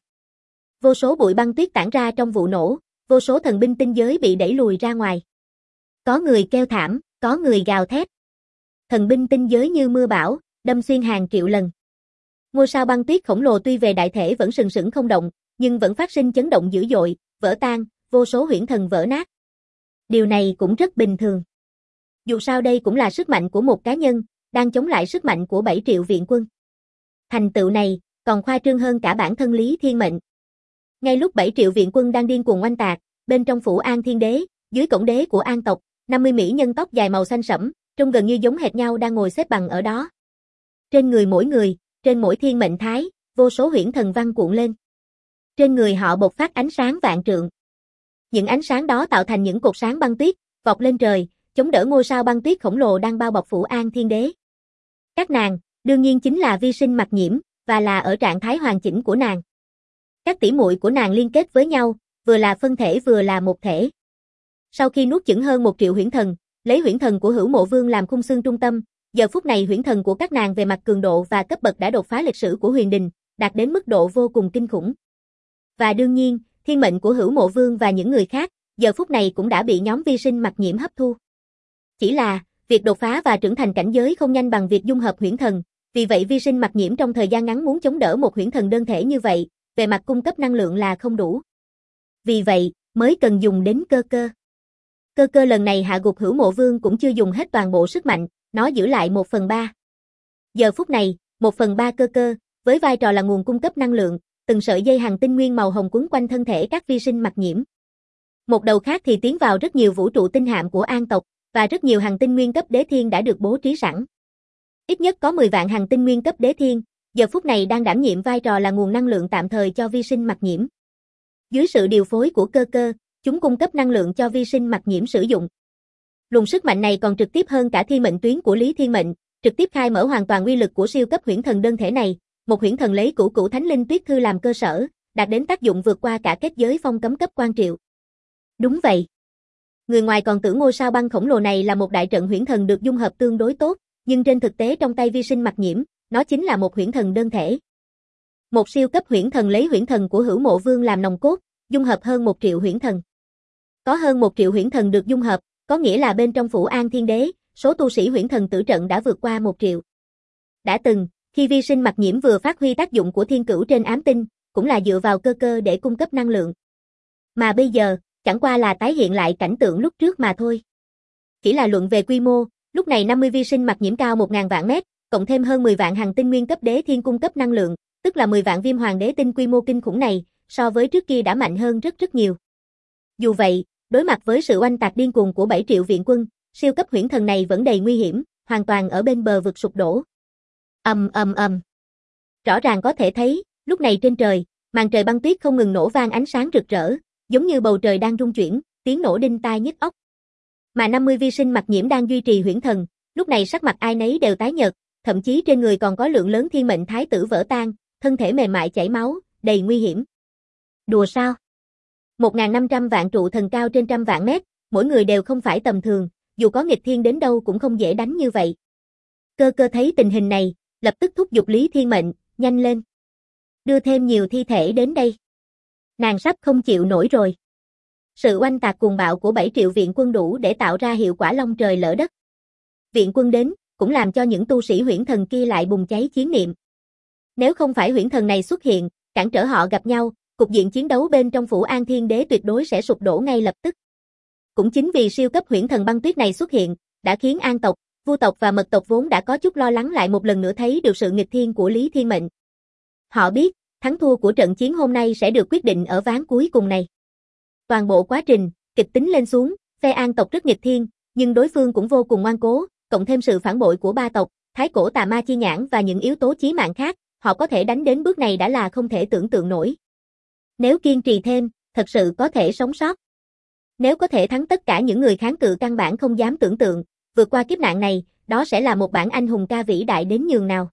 A: Vô số bụi băng tuyết tản ra trong vụ nổ, vô số thần binh tinh giới bị đẩy lùi ra ngoài. Có người kêu thảm, có người gào thét. Thần binh tinh giới như mưa bão, đâm xuyên hàng triệu lần. Ngôi sao băng tuyết khổng lồ tuy về đại thể vẫn sừng sững không động, nhưng vẫn phát sinh chấn động dữ dội, vỡ tan, vô số huyễn thần vỡ nát. Điều này cũng rất bình thường. Dù sao đây cũng là sức mạnh của một cá nhân, đang chống lại sức mạnh của 7 triệu viện quân. Thành tựu này, còn khoa trương hơn cả bản thân Lý Thiên Mệnh. Ngay lúc 7 triệu viện quân đang điên cuồng oanh tạc, bên trong phủ An Thiên Đế, dưới cổng đế của An tộc, 50 mỹ nhân tóc dài màu xanh sẫm, trông gần như giống hệt nhau đang ngồi xếp bằng ở đó. Trên người, trên mỗi thiên mệnh thái, vô số huyễn thần văn cuộn lên. Trên người họ bộc phát ánh sáng vạn trượng. Những ánh sáng đó tạo thành những cột sáng băng tuyết, vọt lên trời, chống đỡ ngôi sao băng tuyết khổng lồ đang bao bọc phủ An Thiên Đế. Các nàng, đương nhiên chính là vi sinh mặc nhiễm, và là ở trạng thái hoàn chỉnh của nàng. Các tỷ muội của nàng liên kết với nhau, vừa là phân thể vừa là một thể. Sau khi nuốt chửng hơn 1 triệu huyễn thần, lấy huyễn thần của Hữu Mộ Vương làm khung xương trung tâm, giờ phút này huyễn thần của các nàng về mặt cường độ và cấp bậc đã đột phá lịch sử của huyền đình, đạt đến mức độ vô cùng kinh khủng. Và đương nhiên, thiên mệnh của Hữu Mộ Vương và những người khác, giờ phút này cũng đã bị nhóm vi sinh mặc nhiễm hấp thu. Chỉ là, việc đột phá và trưởng thành cảnh giới không nhanh bằng việc dung hợp huyễn thần, vì vậy vi sinh mặc nhiễm trong thời gian ngắn muốn chống đỡ một huyễn thần đơn thể như vậy, về mặt cung cấp năng lượng là không đủ. Vì vậy, mới cần dùng đến cơ cơ. Cơ cơ lần này hạ gục Hữu Mộ Vương cũng chưa dùng hết toàn bộ sức mạnh, nó giữ lại 1/3. Giờ phút này, 1/3 cơ cơ, với vai trò là nguồn cung cấp năng lượng, từng sợi dây hành tinh nguyên màu hồng quấn quanh thân thể các vi sinh mặc nhiễm. Một đầu khác thì tiến vào rất nhiều vũ trụ tinh hạm của An tộc, và rất nhiều hành tinh nguyên cấp đế thiên đã được bố trí sẵn. Ít nhất có 10 vạn hành tinh nguyên cấp đế thiên, giờ phút này đang đảm nhiệm vai trò là nguồn năng lượng tạm thời cho vi sinh mặc nhiễm. Dưới sự điều phối của cơ cơ, chúng cung cấp năng lượng cho vi sinh mặc nhiễm sử dụng. Luồng sức mạnh này còn trực tiếp hơn cả thiên mệnh tuyến của Lý Thiên Mệnh, trực tiếp khai mở hoàn toàn uy lực của siêu cấp huyễn thần đơn thể này, một huyễn thần lấy cửu thánh linh tuyết thư làm cơ sở, đạt đến tác dụng vượt qua cả kết giới phong cấm cấp quan triệu. Đúng vậy. Người ngoài còn tưởng ngôi sao băng khổng lồ này là một đại trận huyễn thần được dung hợp tương đối tốt, nhưng trên thực tế trong tay vi sinh mặc nhiễm, nó chính là một huyễn thần đơn thể. Một siêu cấp huyễn thần lấy huyễn thần của Hữu Mộ Vương làm nòng cốt, dung hợp hơn 1 triệu huyễn thần. Có hơn 1 triệu huyễn thần được dung hợp, có nghĩa là bên trong phủ An Thiên Đế, số tu sĩ huyễn thần tử trận đã vượt qua 1 triệu. Đã từng, khi vi sinh mặc nhiễm vừa phát huy tác dụng của thiên cửu trên ám tinh, cũng là dựa vào cơ cơ để cung cấp năng lượng. Mà bây giờ, chẳng qua là tái hiện lại cảnh tượng lúc trước mà thôi. Chỉ là luận về quy mô, lúc này 50 vi sinh mặc nhiễm cao 1.000 vạn mét, cộng thêm hơn 10 vạn hành tinh nguyên cấp đế thiên cung cấp năng lượng, tức là 10 vạn viêm hoàng đế tinh quy mô kinh khủng này, so với trước kia đã mạnh hơn rất nhiều. Dù vậy, đối mặt với sự oanh tạc điên cuồng của 7 triệu viện quân, siêu cấp huyễn thần này vẫn đầy nguy hiểm, hoàn toàn ở bên bờ vực sụp đổ. Rõ ràng có thể thấy, lúc này trên trời, màn trời băng tuyết không ngừng nổ vang ánh sáng rực rỡ, giống như bầu trời đang rung chuyển, tiếng nổ đinh tai nhức óc. Mà 50 vi sinh mặc nhiễm đang duy trì huyễn thần, lúc này sắc mặt ai nấy đều tái nhợt, thậm chí trên người còn có lượng lớn thiên mệnh thái tử vỡ tan, thân thể mềm mại chảy máu, đầy nguy hiểm. Đùa sao? 1.500 vạn trụ thần cao trên trăm vạn mét, mỗi người đều không phải tầm thường, dù có nghịch thiên đến đâu cũng không dễ đánh như vậy. Cơ cơ thấy tình hình này, lập tức thúc giục Lý Thiên Mệnh, nhanh lên. Đưa thêm nhiều thi thể đến đây. Nàng sắp không chịu nổi rồi. Sự oanh tạc cuồng bạo của 7 triệu viện quân đủ để tạo ra hiệu quả long trời lỡ đất. Viện quân đến, cũng làm cho những tu sĩ huyễn thần kia lại bùng cháy chiến niệm. Nếu không phải huyễn thần này xuất hiện, cản trở họ gặp nhau, cục diện chiến đấu bên trong phủ An Thiên Đế tuyệt đối sẽ sụp đổ ngay lập tức. Cũng chính vì siêu cấp huyễn thần băng tuyết này xuất hiện, đã khiến An tộc, Vu tộc và Mật tộc vốn đã có chút lo lắng lại một lần nữa thấy được sự nghịch thiên của Lý Thiên Mệnh. Họ biết, thắng thua của trận chiến hôm nay sẽ được quyết định ở ván cuối cùng này. Toàn bộ quá trình, kịch tính lên xuống, phe An tộc rất nghịch thiên, nhưng đối phương cũng vô cùng ngoan cố, cộng thêm sự phản bội của ba tộc, Thái Cổ Tà Ma Chi Nhãn và những yếu tố chí mạng khác, họ có thể đánh đến bước này đã là không thể tưởng tượng nổi. Nếu kiên trì thêm, thật sự có thể sống sót. Nếu có thể thắng tất cả những người kháng cự căn bản không dám tưởng tượng, vượt qua kiếp nạn này, đó sẽ là một bản anh hùng ca vĩ đại đến nhường nào.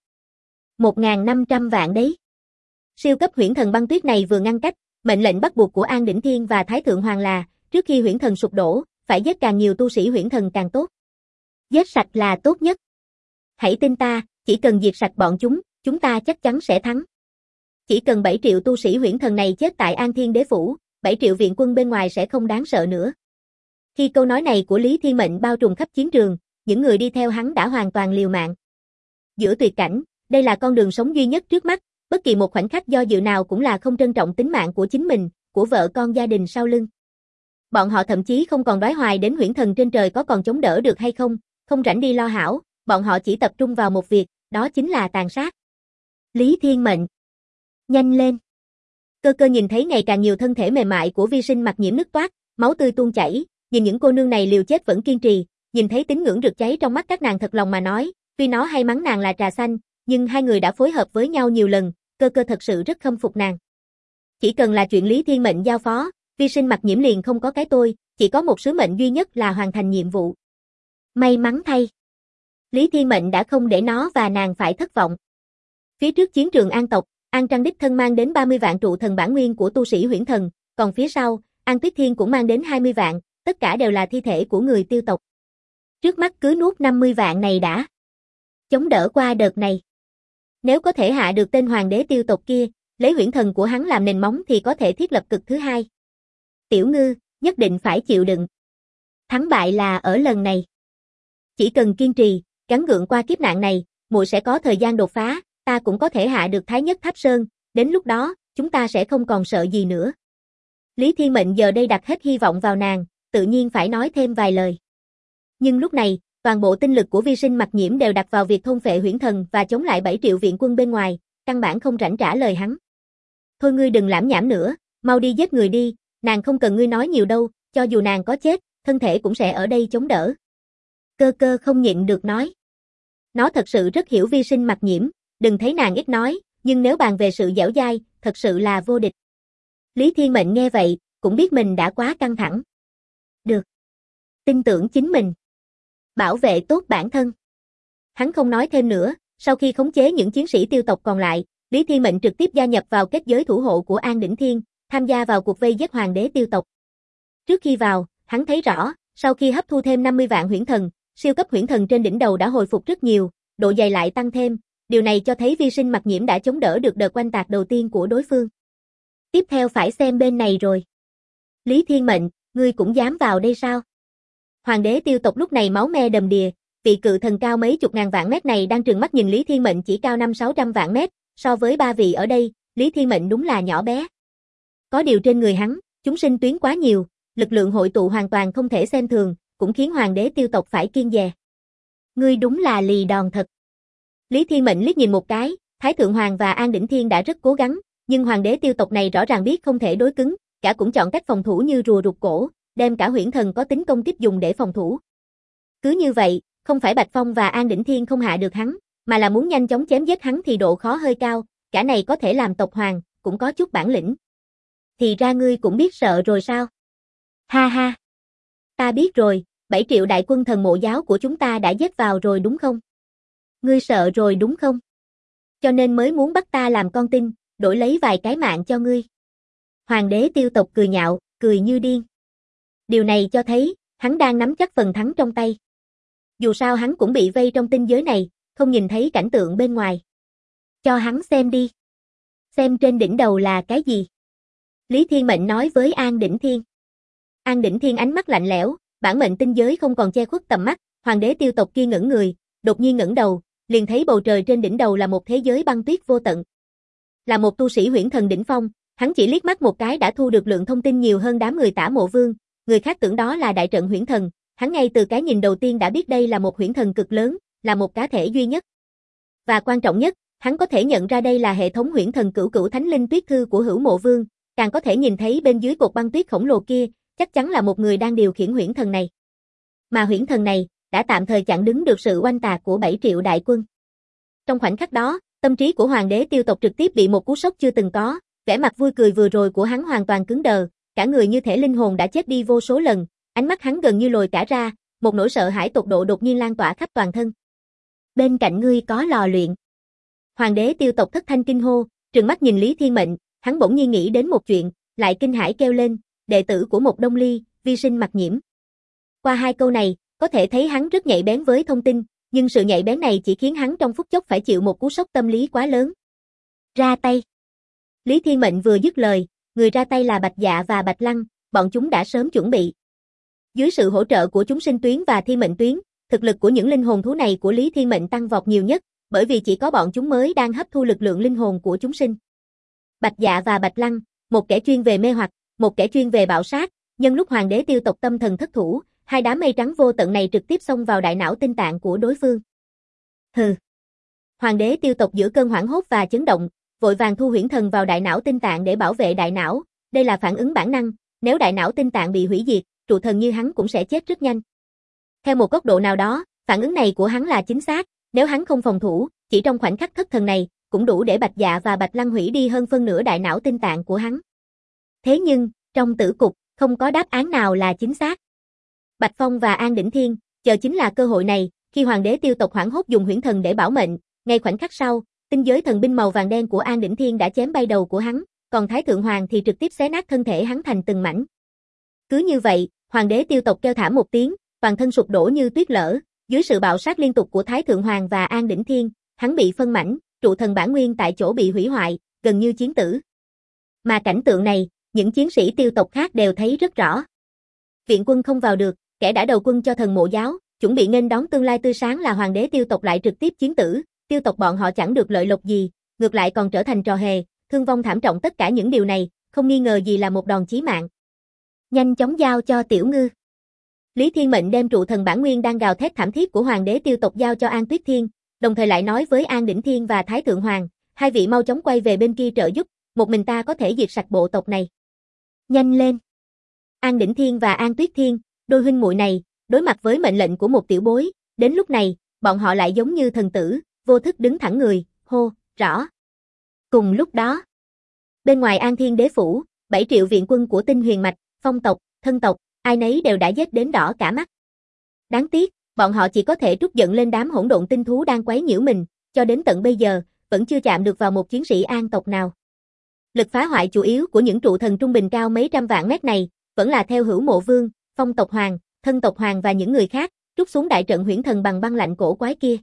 A: 1.500 vạn đấy. Siêu cấp huyễn thần băng tuyết này vừa ngăn cách, mệnh lệnh bắt buộc của An Đỉnh Thiên và Thái Thượng Hoàng là, trước khi huyễn thần sụp đổ, phải giết càng nhiều tu sĩ huyễn thần càng tốt. Giết sạch là tốt nhất. Hãy tin ta, chỉ cần diệt sạch bọn chúng ta chắc chắn sẽ thắng. Chỉ cần 7 triệu tu sĩ huyễn thần này chết tại An Thiên Đế Phủ, 7 triệu viện quân bên ngoài sẽ không đáng sợ nữa. Khi câu nói này của Lý Thiên Mệnh bao trùm khắp chiến trường, những người đi theo hắn đã hoàn toàn liều mạng. Giữa tuyệt cảnh, đây là con đường sống duy nhất trước mắt, bất kỳ một khoảnh khắc do dự nào cũng là không trân trọng tính mạng của chính mình, của vợ con gia đình sau lưng. Bọn họ thậm chí không còn đoái hoài đến huyễn thần trên trời có còn chống đỡ được hay không, không rảnh đi lo hảo, bọn họ chỉ tập trung vào một việc, đó chính là tàn sát. Lý Thiên Mệnh, nhanh lên. Cơ cơ nhìn thấy ngày càng nhiều thân thể mềm mại của vi sinh mặc nhiễm nứt toát, máu tươi tuôn chảy, nhìn những cô nương này liều chết vẫn kiên trì, nhìn thấy tín ngưỡng rực cháy trong mắt các nàng thật lòng mà nói, tuy nó hay mắng nàng là trà xanh, nhưng hai người đã phối hợp với nhau nhiều lần, cơ cơ thật sự rất khâm phục nàng. Chỉ cần là chuyện Lý Thiên Mệnh giao phó, vi sinh mặc nhiễm liền không có cái tôi, chỉ có một sứ mệnh duy nhất là hoàn thành nhiệm vụ. May mắn thay, Lý Thiên Mệnh đã không để nó và nàng phải thất vọng. Phía trước chiến trường An tộc, An Trăng đích thân mang đến 30 vạn trụ thần bản nguyên của tu sĩ huyễn thần, còn phía sau, An Tuyết Thiên cũng mang đến 20 vạn, tất cả đều là thi thể của người tiêu tộc. Trước mắt cứ nuốt 50 vạn này đã. Chống đỡ qua đợt này. Nếu có thể hạ được tên hoàng đế tiêu tộc kia, Lấy huyễn thần của hắn làm nền móng thì có thể thiết lập cực thứ hai. Tiểu Ngư, nhất định phải chịu đựng. Thắng bại là ở lần này. Chỉ cần kiên trì, gắng gượng qua kiếp nạn này, muội sẽ có thời gian đột phá, ta cũng có thể hạ được Thái Nhất Tháp Sơn, đến lúc đó, chúng ta sẽ không còn sợ gì nữa. Lý Thiên Mệnh giờ đây đặt hết hy vọng vào nàng, tự nhiên phải nói thêm vài lời. Nhưng lúc này, toàn bộ tinh lực của Vi Sinh Mặc Nhiễm đều đặt vào việc thôn phệ huyễn thần và chống lại 7 triệu viện quân bên ngoài, căn bản không rảnh trả lời hắn. Thôi ngươi đừng lảm nhảm nữa, mau đi giết người đi, nàng không cần ngươi nói nhiều đâu, cho dù nàng có chết, thân thể cũng sẽ ở đây chống đỡ. Cơ cơ không nhịn được nói. Nó thật sự rất hiểu Vi Sinh Mặc Nhiễm, đừng thấy nàng ít nói, nhưng nếu bàn về sự dẻo dai, thật sự là vô địch. Lý Thiên Mệnh nghe vậy, cũng biết mình đã quá căng thẳng. Được. Tin tưởng chính mình. Bảo vệ tốt bản thân. Hắn không nói thêm nữa, sau khi khống chế những chiến sĩ tiêu tộc còn lại, Lý Thiên Mệnh trực tiếp gia nhập vào kết giới thủ hộ của An Đỉnh Thiên, tham gia vào cuộc vây giết hoàng đế tiêu tộc. Trước khi vào, hắn thấy rõ, sau khi hấp thu thêm 50 vạn huyễn thần, siêu cấp huyễn thần trên đỉnh đầu đã hồi phục rất nhiều, độ dày lại tăng thêm, điều này cho thấy Vi Sinh Mặc Nhiễm đã chống đỡ được đợt oanh tạc đầu tiên của đối phương. Tiếp theo phải xem bên này rồi. Lý Thiên Mệnh, ngươi cũng dám vào đây sao? Hoàng đế tiêu tộc lúc này máu me đầm đìa, vị cự thần cao mấy chục ngàn vạn mét này đang trừng mắt nhìn Lý Thiên Mệnh chỉ cao 500-600 vạn mét, so với ba vị ở đây, Lý Thiên Mệnh đúng là nhỏ bé. Có điều trên người hắn, chúng sinh tuyến quá nhiều, lực lượng hội tụ hoàn toàn không thể xem thường, cũng khiến hoàng đế tiêu tộc phải kiêng dè. Ngươi đúng là lì đòn thật. Lý Thiên Mệnh liếc nhìn một cái, Thái Thượng Hoàng và An Đỉnh Thiên đã rất cố gắng, nhưng hoàng đế tiêu tộc này rõ ràng biết không thể đối cứng, cả cũng chọn cách phòng thủ như rùa rụt cổ, đem cả huyễn thần có tính công kích dùng để phòng thủ. Cứ như vậy, không phải Bạch Phong và An Đỉnh Thiên không hạ được hắn, mà là muốn nhanh chóng chém giết hắn thì độ khó hơi cao, cả này có thể làm tộc hoàng, cũng có chút bản lĩnh. Thì ra ngươi cũng biết sợ rồi sao? Ha ha. Ta biết rồi, 7 triệu đại quân thần mộ giáo của chúng ta đã giết vào rồi đúng không? Ngươi sợ rồi đúng không? Cho nên mới muốn bắt ta làm con tin, đổi lấy vài cái mạng cho ngươi. Hoàng đế tiêu tộc cười nhạo, cười như điên. Điều này cho thấy, hắn đang nắm chắc phần thắng trong tay. Dù sao hắn cũng bị vây trong tinh giới này, không nhìn thấy cảnh tượng bên ngoài. Cho hắn xem đi. Xem trên đỉnh đầu là cái gì? Lý Thiên Mệnh nói với An Đỉnh Thiên. An Đỉnh Thiên ánh mắt lạnh lẽo, bản mệnh tinh giới không còn che khuất tầm mắt, hoàng đế tiêu tộc kia ngẩng người, đột nhiên ngẩng đầu, liền thấy bầu trời trên đỉnh đầu là một thế giới băng tuyết vô tận. Là một tu sĩ huyễn thần đỉnh phong, hắn chỉ liếc mắt một cái đã thu được lượng thông tin nhiều hơn đám người Tả Mộ Vương, người khác tưởng đó là đại trận huyễn thần, hắn ngay từ cái nhìn đầu tiên đã biết đây là một huyễn thần cực lớn, là một cá thể duy nhất. Và quan trọng nhất, hắn có thể nhận ra đây là hệ thống huyễn thần cửu cửu thánh linh tuyết thư của Hữu Mộ Vương, càng có thể nhìn thấy bên dưới cột băng tuyết khổng lồ kia, chắc chắn là một người đang điều khiển huyễn thần này. Mà huyễn thần này đã tạm thời chặn đứng được sự oanh tạc của 7 triệu đại quân. Trong khoảnh khắc đó, tâm trí của hoàng đế tiêu tộc trực tiếp bị một cú sốc chưa từng có, vẻ mặt vui cười vừa rồi của hắn hoàn toàn cứng đờ, cả người như thể linh hồn đã chết đi vô số lần, ánh mắt hắn gần như lồi cả ra, một nỗi sợ hãi tột độ đột nhiên lan tỏa khắp toàn thân. Bên cạnh ngươi có lò luyện. Hoàng đế tiêu tộc thất thanh kinh hô, trừng mắt nhìn Lý Thiên Mệnh, hắn bỗng nhiên nghĩ đến một chuyện, lại kinh hãi kêu lên, đệ tử của một Đông Ly, Vi Sinh Mặc Nhiễm. Qua hai câu này, có thể thấy hắn rất nhạy bén với thông tin, nhưng sự nhạy bén này chỉ khiến hắn trong phút chốc phải chịu một cú sốc tâm lý quá lớn. Ra tay. Lý Thiên Mệnh vừa dứt lời, người ra tay là Bạch Dạ và Bạch Lăng, bọn chúng đã sớm chuẩn bị. Dưới sự hỗ trợ của chúng sinh tuyến và thiên mệnh tuyến, thực lực của những linh hồn thú này của Lý Thiên Mệnh tăng vọt nhiều nhất, bởi vì chỉ có bọn chúng mới đang hấp thu lực lượng linh hồn của chúng sinh. Bạch Dạ và Bạch Lăng, một kẻ chuyên về mê hoặc, một kẻ chuyên về bạo sát, nhân lúc hoàng đế tiêu tộc tâm thần thất thủ, hai đám mây trắng vô tận này trực tiếp xông vào đại não tinh tạng của đối phương. Hừ. Hoàng đế tiêu tộc giữa cơn hoảng hốt và chấn động, vội vàng thu huyễn thần vào đại não tinh tạng để bảo vệ đại não, đây là phản ứng bản năng, nếu đại não tinh tạng bị hủy diệt, trụ thần như hắn cũng sẽ chết rất nhanh. Theo một góc độ nào đó, phản ứng này của hắn là chính xác, nếu hắn không phòng thủ, chỉ trong khoảnh khắc thất thần này, cũng đủ để Bạch Dạ và Bạch Lăng hủy đi hơn phân nửa đại não tinh tạng của hắn. Thế nhưng, trong tử cục, không có đáp án nào là chính xác. Bạch Phong và An Đỉnh Thiên, chờ chính là cơ hội này, khi hoàng đế tiêu tộc hoảng hốt dùng huyễn thần để bảo mệnh, ngay khoảnh khắc sau, tinh giới thần binh màu vàng đen của An Đỉnh Thiên đã chém bay đầu của hắn, còn Thái Thượng Hoàng thì trực tiếp xé nát thân thể hắn thành từng mảnh. Cứ như vậy, hoàng đế tiêu tộc kêu thảm một tiếng, toàn thân sụp đổ như tuyết lở, dưới sự bạo sát liên tục của Thái Thượng Hoàng và An Đỉnh Thiên, hắn bị phân mảnh, trụ thần bản nguyên tại chỗ bị hủy hoại, gần như chiến tử. Mà cảnh tượng này, những chiến sĩ Tiêu tộc khác đều thấy rất rõ. Viện quân không vào được, kẻ đã đầu quân cho thần mộ giáo, chuẩn bị nghênh đón tương lai tươi sáng là hoàng đế Tiêu tộc lại trực tiếp chiến tử, Tiêu tộc bọn họ chẳng được lợi lộc gì, ngược lại còn trở thành trò hề, thương vong thảm trọng. Tất cả những điều này, không nghi ngờ gì là một đòn chí mạng. Nhanh chóng giao cho Tiểu Ngư. Lý Thiên Mệnh đem trụ thần bản nguyên đang gào thét thảm thiết của hoàng đế Tiêu tộc giao cho An Tuyết Thiên, đồng thời lại nói với An Đỉnh Thiên và Thái Thượng Hoàng, hai vị mau chóng quay về bên kia trợ giúp, một mình ta có thể diệt sạch bộ tộc này. Nhanh lên. An Đỉnh Thiên và An Tuyết Thiên, đôi huynh muội này, đối mặt với mệnh lệnh của một tiểu bối, đến lúc này, bọn họ lại giống như thần tử, vô thức đứng thẳng người, hô, rõ. Cùng lúc đó, bên ngoài An Thiên Đế phủ, 7 triệu viện quân của Tinh Huyền Mạch, Phong tộc, Thân tộc, ai nấy đều đã giết đến đỏ cả mắt. Đáng tiếc, bọn họ chỉ có thể trút giận lên đám hỗn độn tinh thú đang quấy nhiễu mình, cho đến tận bây giờ, vẫn chưa chạm được vào một chiến sĩ An tộc nào. Lực phá hoại chủ yếu của những trụ thần trung bình cao mấy trăm vạn mét này, vẫn là theo Hữu Mộ Vương, Phong tộc Hoàng, Thân tộc Hoàng và những người khác, trút xuống đại trận huyễn thần bằng băng lạnh cổ quái kia.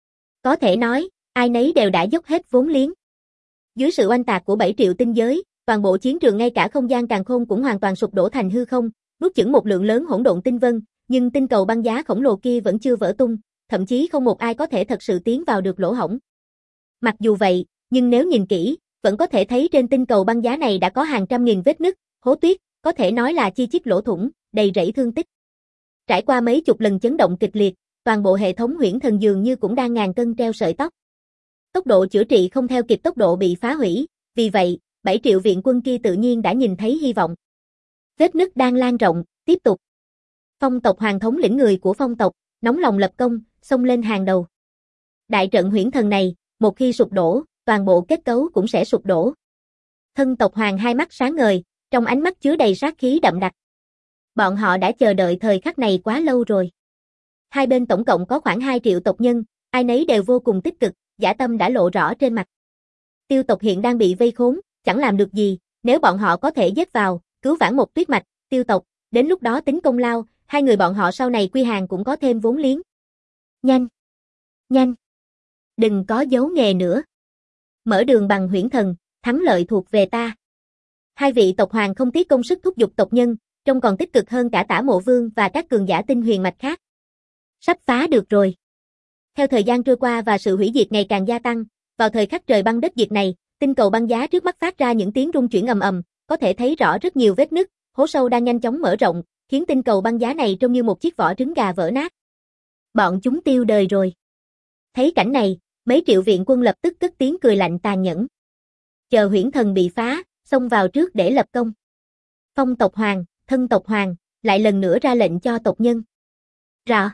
A: Có thể nói, ai nấy đều đã dốc hết vốn liếng. Dưới sự oanh tạc của 7 triệu tinh giới, toàn bộ chiến trường ngay cả không gian càn khôn cũng hoàn toàn sụp đổ thành hư không, nuốt chửng một lượng lớn hỗn độn tinh vân, nhưng tinh cầu băng giá khổng lồ kia vẫn chưa vỡ tung, thậm chí không một ai có thể thật sự tiến vào được lỗ hổng. Mặc dù vậy, nhưng nếu nhìn kỹ, vẫn có thể thấy trên tinh cầu băng giá này đã có hàng trăm nghìn vết nứt, hố tuyết, có thể nói là chi chít lỗ thủng, đầy rẫy thương tích. Trải qua mấy chục lần chấn động kịch liệt, toàn bộ hệ thống huyễn thần dường như cũng đang ngàn cân treo sợi tóc. Tốc độ chữa trị không theo kịp tốc độ bị phá hủy, vì vậy, 7 triệu viện quân kia tự nhiên đã nhìn thấy hy vọng. Vết nứt đang lan rộng, tiếp tục. Phong tộc Hoàng thống lĩnh người của Phong tộc, nóng lòng lập công, xông lên hàng đầu. Đại trận huyễn thần này, một khi sụp đổ, toàn bộ kết cấu cũng sẽ sụp đổ. Thân tộc Hoàng hai mắt sáng ngời, trong ánh mắt chứa đầy sát khí đậm đặc. Bọn họ đã chờ đợi thời khắc này quá lâu rồi. Hai bên tổng cộng có khoảng 2 triệu tộc nhân, ai nấy đều vô cùng tích cực, dã tâm đã lộ rõ trên mặt. Tiêu tộc hiện đang bị vây khốn, chẳng làm được gì, nếu bọn họ có thể giết vào, cứu vãn một tuyết mạch, Tiêu tộc, đến lúc đó tính công lao, hai người bọn họ sau này quy hàng cũng có thêm vốn liếng. Nhanh! Nhanh! Đừng có giấu nghề nữa. Mở đường bằng huyễn thần, thắng lợi thuộc về ta. Hai vị tộc hoàng không tiếc công sức thúc giục tộc nhân, trông còn tích cực hơn cả Tả Mộ Vương và các cường giả Tinh Huyền Mạch khác. Sắp phá được rồi. Theo thời gian trôi qua và sự hủy diệt ngày càng gia tăng, vào thời khắc trời băng đất diệt này, tinh cầu băng giá trước mắt phát ra những tiếng rung chuyển ầm ầm, có thể thấy rõ rất nhiều vết nứt, hố sâu đang nhanh chóng mở rộng, khiến tinh cầu băng giá này trông như một chiếc vỏ trứng gà vỡ nát. Bọn chúng tiêu đời rồi. Thấy cảnh này, mấy triệu viện quân lập tức cất tiếng cười lạnh tàn nhẫn. Chờ huyễn thần bị phá, xông vào trước để lập công. Phong tộc Hoàng, Thân tộc Hoàng, lại lần nữa ra lệnh cho tộc nhân. Rõ.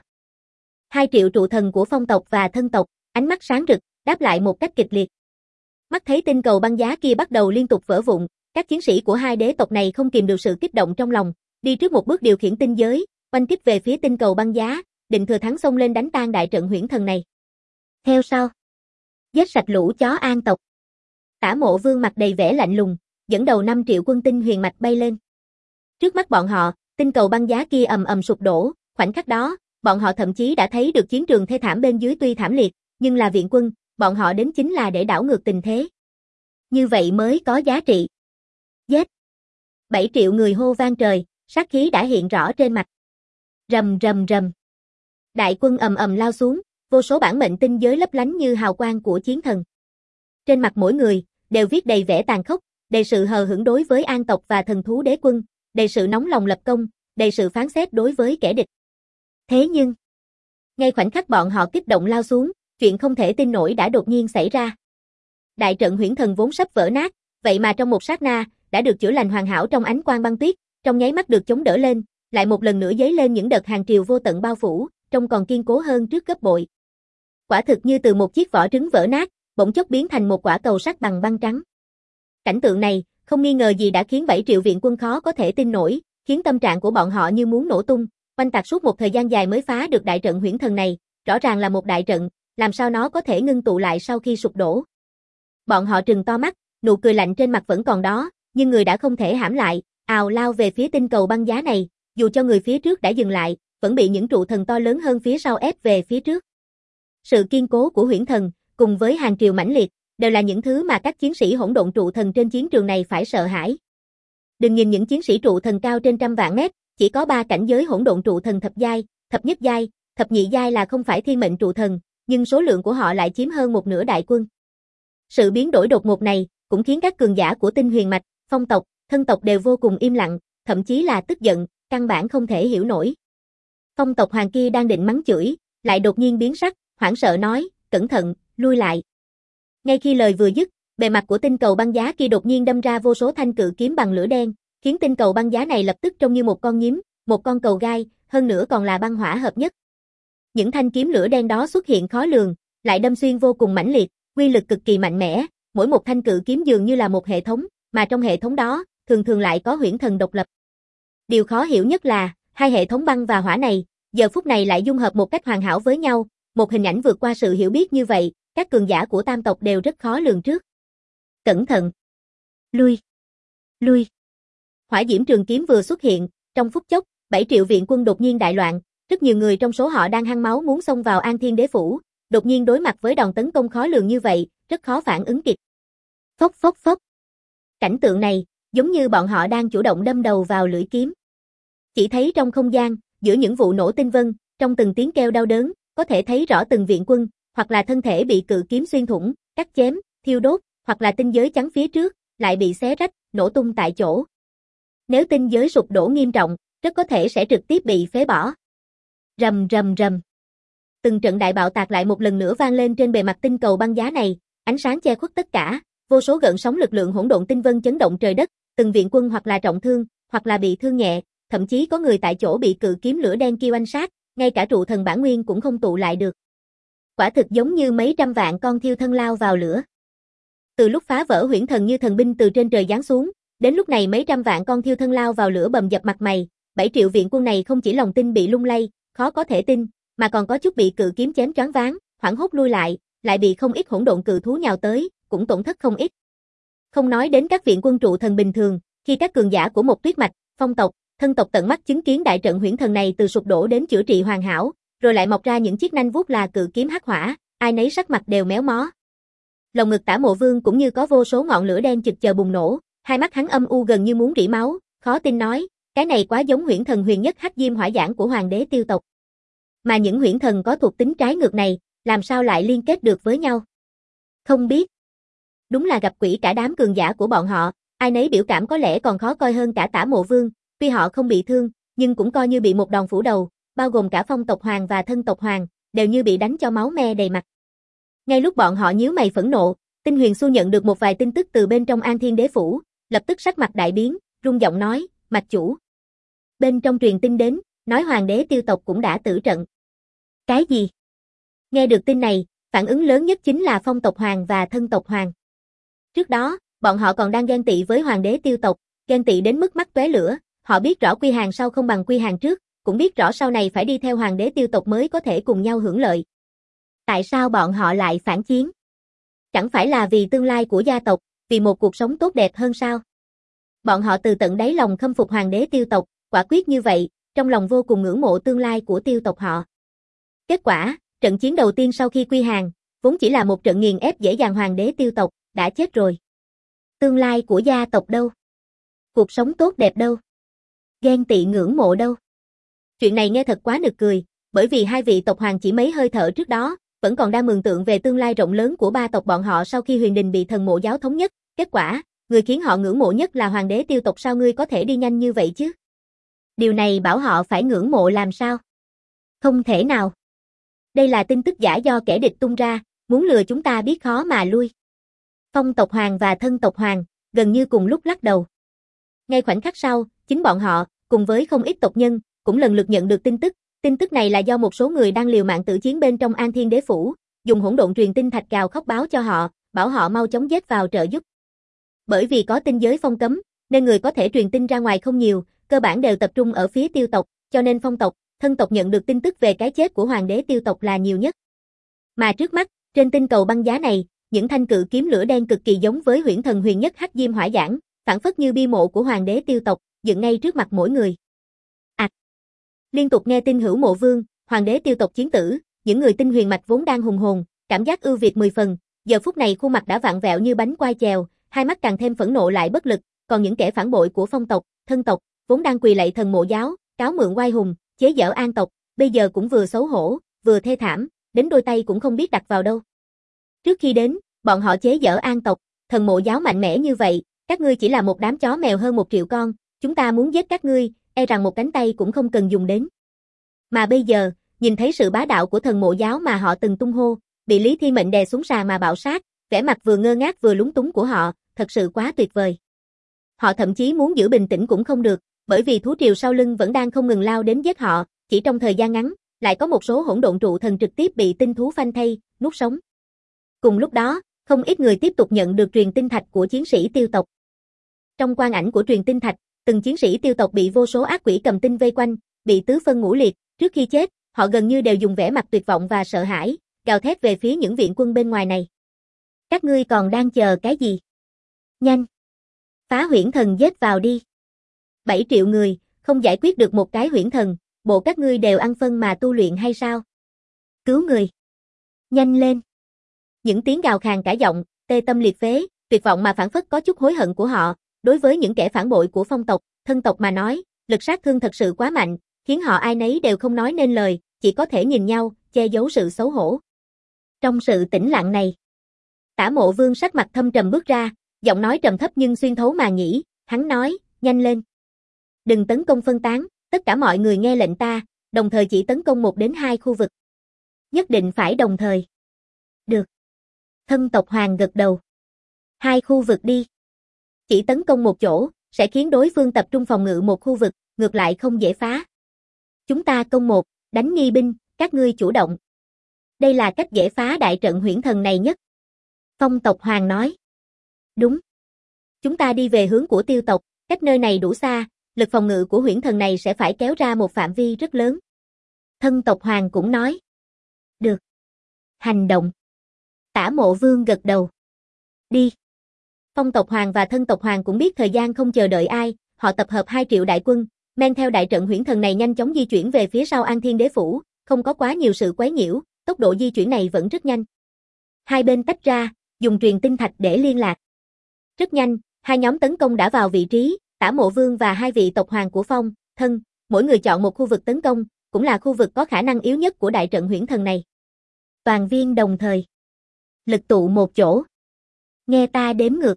A: 2 triệu trụ thần của Phong tộc và Thân tộc, ánh mắt sáng rực, đáp lại một cách kịch liệt. Mắt thấy tinh cầu băng giá kia bắt đầu liên tục vỡ vụn, các chiến sĩ của hai đế tộc này không kìm được sự kích động trong lòng, đi trước một bước điều khiển tinh giới, oanh kích về phía tinh cầu băng giá, định thừa thắng xông lên đánh tan đại trận huyễn thần này. Theo sau, giết sạch lũ chó An tộc. Tả Mộ Vương mặt đầy vẻ lạnh lùng, dẫn đầu 5 triệu quân Tinh Huyền Mạch bay lên. Trước mắt bọn họ, tinh cầu băng giá kia ầm ầm sụp đổ, khoảnh khắc đó, bọn họ thậm chí đã thấy được chiến trường thê thảm bên dưới tuy thảm liệt, nhưng là viện quân, bọn họ đến chính là để đảo ngược tình thế. Như vậy mới có giá trị. Giết! 7 triệu người hô vang trời, sát khí đã hiện rõ trên mặt. Rầm rầm rầm. Đại quân ầm ầm lao xuống, vô số bản mệnh tinh giới lấp lánh như hào quang của chiến thần. Trên mặt mỗi người, đều viết đầy vẻ tàn khốc, đầy sự hờ hững đối với An tộc và thần thú đế quân, đầy sự nóng lòng lập công, đầy sự phán xét đối với kẻ địch. Thế nhưng, ngay khoảnh khắc bọn họ kích động lao xuống, chuyện không thể tin nổi đã đột nhiên xảy ra. Đại trận huyễn thần vốn sắp vỡ nát, vậy mà trong một sát na, đã được chữa lành hoàn hảo trong ánh quang băng tuyết, trong nháy mắt được chống đỡ lên, lại một lần nữa dấy lên những đợt hàng triều vô tận bao phủ, trông còn kiên cố hơn trước gấp bội. Quả thực như từ một chiếc vỏ trứng vỡ nát, bỗng chốc biến thành một quả cầu sắt bằng băng trắng. Cảnh tượng này, không nghi ngờ gì đã khiến 7 triệu viện quân khó có thể tin nổi, khiến tâm trạng của bọn họ như muốn nổ tung, oanh tạc suốt một thời gian dài mới phá được đại trận huyễn thần này, rõ ràng là một đại trận, làm sao nó có thể ngưng tụ lại sau khi sụp đổ. Bọn họ trừng to mắt, nụ cười lạnh trên mặt vẫn còn đó, nhưng người đã không thể hãm lại, ào lao về phía tinh cầu băng giá này, dù cho người phía trước đã dừng lại, vẫn bị những trụ thần to lớn hơn phía sau ép về phía trước. Sự kiên cố của huyễn thần, cùng với hàng triều mãnh liệt, đều là những thứ mà các chiến sĩ hỗn độn trụ thần trên chiến trường này phải sợ hãi. Đừng nhìn những chiến sĩ trụ thần cao trên trăm vạn mét, chỉ có 3 cảnh giới hỗn độn trụ thần thập giai, thập nhất giai, thập nhị giai là không phải thiên mệnh trụ thần, nhưng số lượng của họ lại chiếm hơn một nửa đại quân. Sự biến đổi đột ngột này cũng khiến các cường giả của Tinh Huyền mạch, Phong tộc, Thân tộc đều vô cùng im lặng, thậm chí là tức giận, căn bản không thể hiểu nổi. Phong tộc hoàng kia đang định mắng chửi, lại đột nhiên biến sắc, hoảng sợ nói, cẩn thận, lui lại. Ngay khi lời vừa dứt, bề mặt của tinh cầu băng giá kia đột nhiên đâm ra vô số thanh cự kiếm bằng lửa đen, khiến tinh cầu băng giá này lập tức trông như một con nhím, một con cầu gai, hơn nữa còn là băng hỏa hợp nhất. Những thanh kiếm lửa đen đó xuất hiện khó lường, lại đâm xuyên vô cùng mãnh liệt, uy lực cực kỳ mạnh mẽ, mỗi một thanh cự kiếm dường như là một hệ thống, mà trong hệ thống đó, thường thường lại có huyễn thần độc lập. Điều khó hiểu nhất là, hai hệ thống băng và hỏa này, giờ phút này lại dung hợp một cách hoàn hảo với nhau, một hình ảnh vượt qua sự hiểu biết như vậy, các cường giả của tam tộc đều rất khó lường trước. Cẩn thận! Lui! Lui! Hỏa diễm trường kiếm vừa xuất hiện, trong phút chốc, 7 triệu viện quân đột nhiên đại loạn, rất nhiều người trong số họ đang hăng máu muốn xông vào An Thiên Đế Phủ, đột nhiên đối mặt với đòn tấn công khó lường như vậy, rất khó phản ứng kịp. Phốc phốc phốc! Cảnh tượng này, giống như bọn họ đang chủ động đâm đầu vào lưỡi kiếm. Chỉ thấy trong không gian, giữa những vụ nổ tinh vân, trong từng tiếng kêu đau đớn, có thể thấy rõ từng viện quân, hoặc là thân thể bị cự kiếm xuyên thủng, cắt chém, thiêu đốt, hoặc là tinh giới chắn phía trước, lại bị xé rách, nổ tung tại chỗ. Nếu tinh giới sụp đổ nghiêm trọng, rất có thể sẽ trực tiếp bị phế bỏ. Rầm rầm rầm. Từng trận đại bạo tạc lại một lần nữa vang lên trên bề mặt tinh cầu băng giá này, ánh sáng che khuất tất cả, vô số gợn sóng lực lượng hỗn độn tinh vân chấn động trời đất, từng viện quân hoặc là trọng thương, hoặc là bị thương nhẹ, thậm chí có người tại chỗ bị cự kiếm lửa đen kia oanh sát, ngay cả trụ thần bản nguyên cũng không tụ lại được. Quả thực giống như mấy trăm vạn con thiêu thân lao vào lửa. Từ lúc phá vỡ huyễn thần như thần binh từ trên trời giáng xuống, đến lúc này mấy trăm vạn con thiêu thân lao vào lửa bầm dập mặt mày, 7 triệu viện quân này không chỉ lòng tin bị lung lay, khó có thể tin, mà còn có chút bị cự kiếm chém choáng váng, hoảng hốt lui lại bị không ít hỗn độn cự thú nhào tới, cũng tổn thất không ít. Không nói đến các viện quân trụ thần bình thường, khi các cường giả của một tuyết mạch, Phong tộc, Thân tộc tận mắt chứng kiến đại trận huyễn thần này từ sụp đổ đến chữa trị hoàn hảo, rồi lại mọc ra những chiếc nanh vuốt là cự kiếm hắc hỏa, ai nấy sắc mặt đều méo mó. Lồng ngực Tả Mộ Vương cũng như có vô số ngọn lửa đen chực chờ bùng nổ, hai mắt hắn âm u gần như muốn rỉ máu, khó tin nói, cái này quá giống huyễn thần huyền nhất hắc diêm hỏa giảng của hoàng đế Tiêu tộc. Mà những huyễn thần có thuộc tính trái ngược này, làm sao lại liên kết được với nhau? Không biết. Đúng là gặp quỷ cả đám cường giả của bọn họ, ai nấy biểu cảm có lẽ còn khó coi hơn cả Tả Mộ Vương, tuy họ không bị thương, nhưng cũng coi như bị một đòn phủ đầu, bao gồm cả Phong tộc hoàng và Thân tộc hoàng, đều như bị đánh cho máu me đầy mặt. Ngay lúc bọn họ nhíu mày phẫn nộ, Tinh Huyền Xu nhận được một vài tin tức từ bên trong An Thiên Đế Phủ, lập tức sắc mặt đại biến, rung giọng nói, mạch chủ. Bên trong truyền tin đến, nói hoàng đế Tiêu tộc cũng đã tử trận. Cái gì? Nghe được tin này, phản ứng lớn nhất chính là Phong tộc hoàng và Thân tộc hoàng. Trước đó, bọn họ còn đang ghen tị với hoàng đế Tiêu tộc, ghen tị đến mức mắt tóe lửa, họ biết rõ Quy Hàng sau không bằng Quy Hàng trước, cũng biết rõ sau này phải đi theo hoàng đế Tiêu tộc mới có thể cùng nhau hưởng lợi. Tại sao bọn họ lại phản chiến? Chẳng phải là vì tương lai của gia tộc, vì một cuộc sống tốt đẹp hơn sao? Bọn họ từ tận đáy lòng khâm phục hoàng đế Tiêu tộc, quả quyết như vậy, trong lòng vô cùng ngưỡng mộ tương lai của Tiêu tộc họ. Kết quả, trận chiến đầu tiên sau khi Quy Hàng, vốn chỉ là một trận nghiền ép dễ dàng hoàng đế Tiêu tộc, đã chết rồi. Tương lai của gia tộc đâu? Cuộc sống tốt đẹp đâu? Ghen tị ngưỡng mộ đâu? Chuyện này nghe thật quá nực cười, bởi vì hai vị tộc hoàng chỉ mấy hơi thở trước đó, vẫn còn đang mường tượng về tương lai rộng lớn của ba tộc bọn họ sau khi Huyền Đình bị thần mộ giáo thống nhất, kết quả, người khiến họ ngưỡng mộ nhất là hoàng đế Tiêu tộc, sao ngươi có thể đi nhanh như vậy chứ? Điều này bảo họ phải ngưỡng mộ làm sao? Không thể nào. Đây là tin tức giả do kẻ địch tung ra, muốn lừa chúng ta biết khó mà lui. Phong tộc hoàng và Thân tộc hoàng, gần như cùng lúc lắc đầu. Ngay khoảnh khắc sau, chính bọn họ, cùng với không ít tộc nhân, cũng lần lượt nhận được tin tức này là do một số người đang liều mạng tử chiến bên trong An Thiên Đế Phủ, dùng hỗn độn truyền tin thạch cào khóc báo cho họ, bảo họ mau chóng giết vào trợ giúp. Bởi vì có tinh giới phong cấm, nên người có thể truyền tin ra ngoài không nhiều, cơ bản đều tập trung ở phía Tiêu tộc, cho nên Phong tộc, Thân tộc nhận được tin tức về cái chết của hoàng đế Tiêu tộc là nhiều nhất. Mà trước mắt, trên tinh cầu băng giá này, những thanh cự kiếm lửa đen cực kỳ giống với huyễn thần huyền nhất hắc diêm hỏa giảng, phản phất như bia mộ của hoàng đế Tiêu tộc, dựng ngay trước mặt mỗi người. Liên tục nghe tin Hữu Mộ Vương, hoàng đế Tiêu tộc chiến tử, những người Tinh Huyền mạch vốn đang hùng hồn, cảm giác ưu việt 10 phần, giờ phút này khuôn mặt đã vặn vẹo như bánh quai chèo, hai mắt càng thêm phẫn nộ lại bất lực, còn những kẻ phản bội của Phong tộc, Thân tộc, vốn đang quỳ lạy thần mộ giáo, cáo mượn oai hùng, chế giễu An tộc, bây giờ cũng vừa xấu hổ, vừa thê thảm, đến đôi tay cũng không biết đặt vào đâu. Trước khi đến, bọn họ chế giễu An tộc, thần mộ giáo mạnh mẽ như vậy, các ngươi chỉ là một đám chó mèo hơn 1 triệu con, chúng ta muốn giết các ngươi, e rằng một cánh tay cũng không cần dùng đến. Mà bây giờ, nhìn thấy sự bá đạo của thần mộ giáo mà họ từng tung hô, bị Lý Thiên Mệnh đè xuống sàn mà bạo sát, vẻ mặt vừa ngơ ngác vừa lúng túng của họ, thật sự quá tuyệt vời. Họ thậm chí muốn giữ bình tĩnh cũng không được, bởi vì thú triều sau lưng vẫn đang không ngừng lao đến giết họ, chỉ trong thời gian ngắn, lại có một số hỗn độn trụ thần trực tiếp bị tinh thú phanh thây, nuốt sống. Cùng lúc đó, không ít người tiếp tục nhận được truyền tinh thạch của chiến sĩ tiêu tộc. Trong quang ảnh của truyền tinh thạch, từng chiến sĩ tiêu tộc bị vô số ác quỷ cầm tinh vây quanh, bị tứ phân ngũ liệt, trước khi chết, họ gần như đều dùng vẻ mặt tuyệt vọng và sợ hãi, gào thét về phía những viện quân bên ngoài này. Các ngươi còn đang chờ cái gì? Nhanh! Phá huyễn thần giết vào đi! 7 triệu người, không giải quyết được một cái huyễn thần, bộ các ngươi đều ăn phân mà tu luyện hay sao? Cứu người! Nhanh lên! Những tiếng gào khàn cả giọng, tê tâm liệt phế, tuyệt vọng mà phảng phất có chút hối hận của họ, đối với những kẻ phản bội của Phong tộc, Thân tộc mà nói, lực sát thương thật sự quá mạnh, khiến họ ai nấy đều không nói nên lời, chỉ có thể nhìn nhau, che giấu sự xấu hổ. Trong sự tĩnh lặng này, Tả Mộ Vương sắc mặt thâm trầm bước ra, giọng nói trầm thấp nhưng xuyên thấu màng nhĩ, hắn nói, nhanh lên. Đừng tấn công phân tán, tất cả mọi người nghe lệnh ta, đồng thời chỉ tấn công 1 đến 2 khu vực. Nhất định phải đồng thời. Được. Thân tộc Hoàng gật đầu. 2 khu vực đi. Chỉ tấn công một chỗ, sẽ khiến đối phương tập trung phòng ngự một khu vực, ngược lại không dễ phá. Chúng ta công một, đánh nghi binh, các ngươi chủ động. Đây là cách dễ phá đại trận huyễn thần này nhất. Phong tộc Hoàng nói. Đúng. Chúng ta đi về hướng của tiêu tộc, cách nơi này đủ xa, lực phòng ngự của huyễn thần này sẽ phải kéo ra một phạm vi rất lớn. Thân tộc Hoàng cũng nói. Được. Hành động. Tả Mộ Vương gật đầu. Đi. Phong tộc Hoàng và Thân tộc Hoàng cũng biết thời gian không chờ đợi ai, họ tập hợp 2 triệu đại quân, men theo đại trận huyễn thần này nhanh chóng di chuyển về phía sau An Thiên Đế Phủ, không có quá nhiều sự quấy nhiễu, tốc độ di chuyển này vẫn rất nhanh. Hai bên tách ra, dùng truyền tinh thạch để liên lạc. Rất nhanh, hai nhóm tấn công đã vào vị trí, Tả Mộ Vương và 2 vị tộc hoàng của Phong, Thân, mỗi người chọn một khu vực tấn công, cũng là khu vực có khả năng yếu nhất của đại trận huyễn thần này. Toàn viên đồng thời. Lực tụ một chỗ. Nghe ta đếm ngược.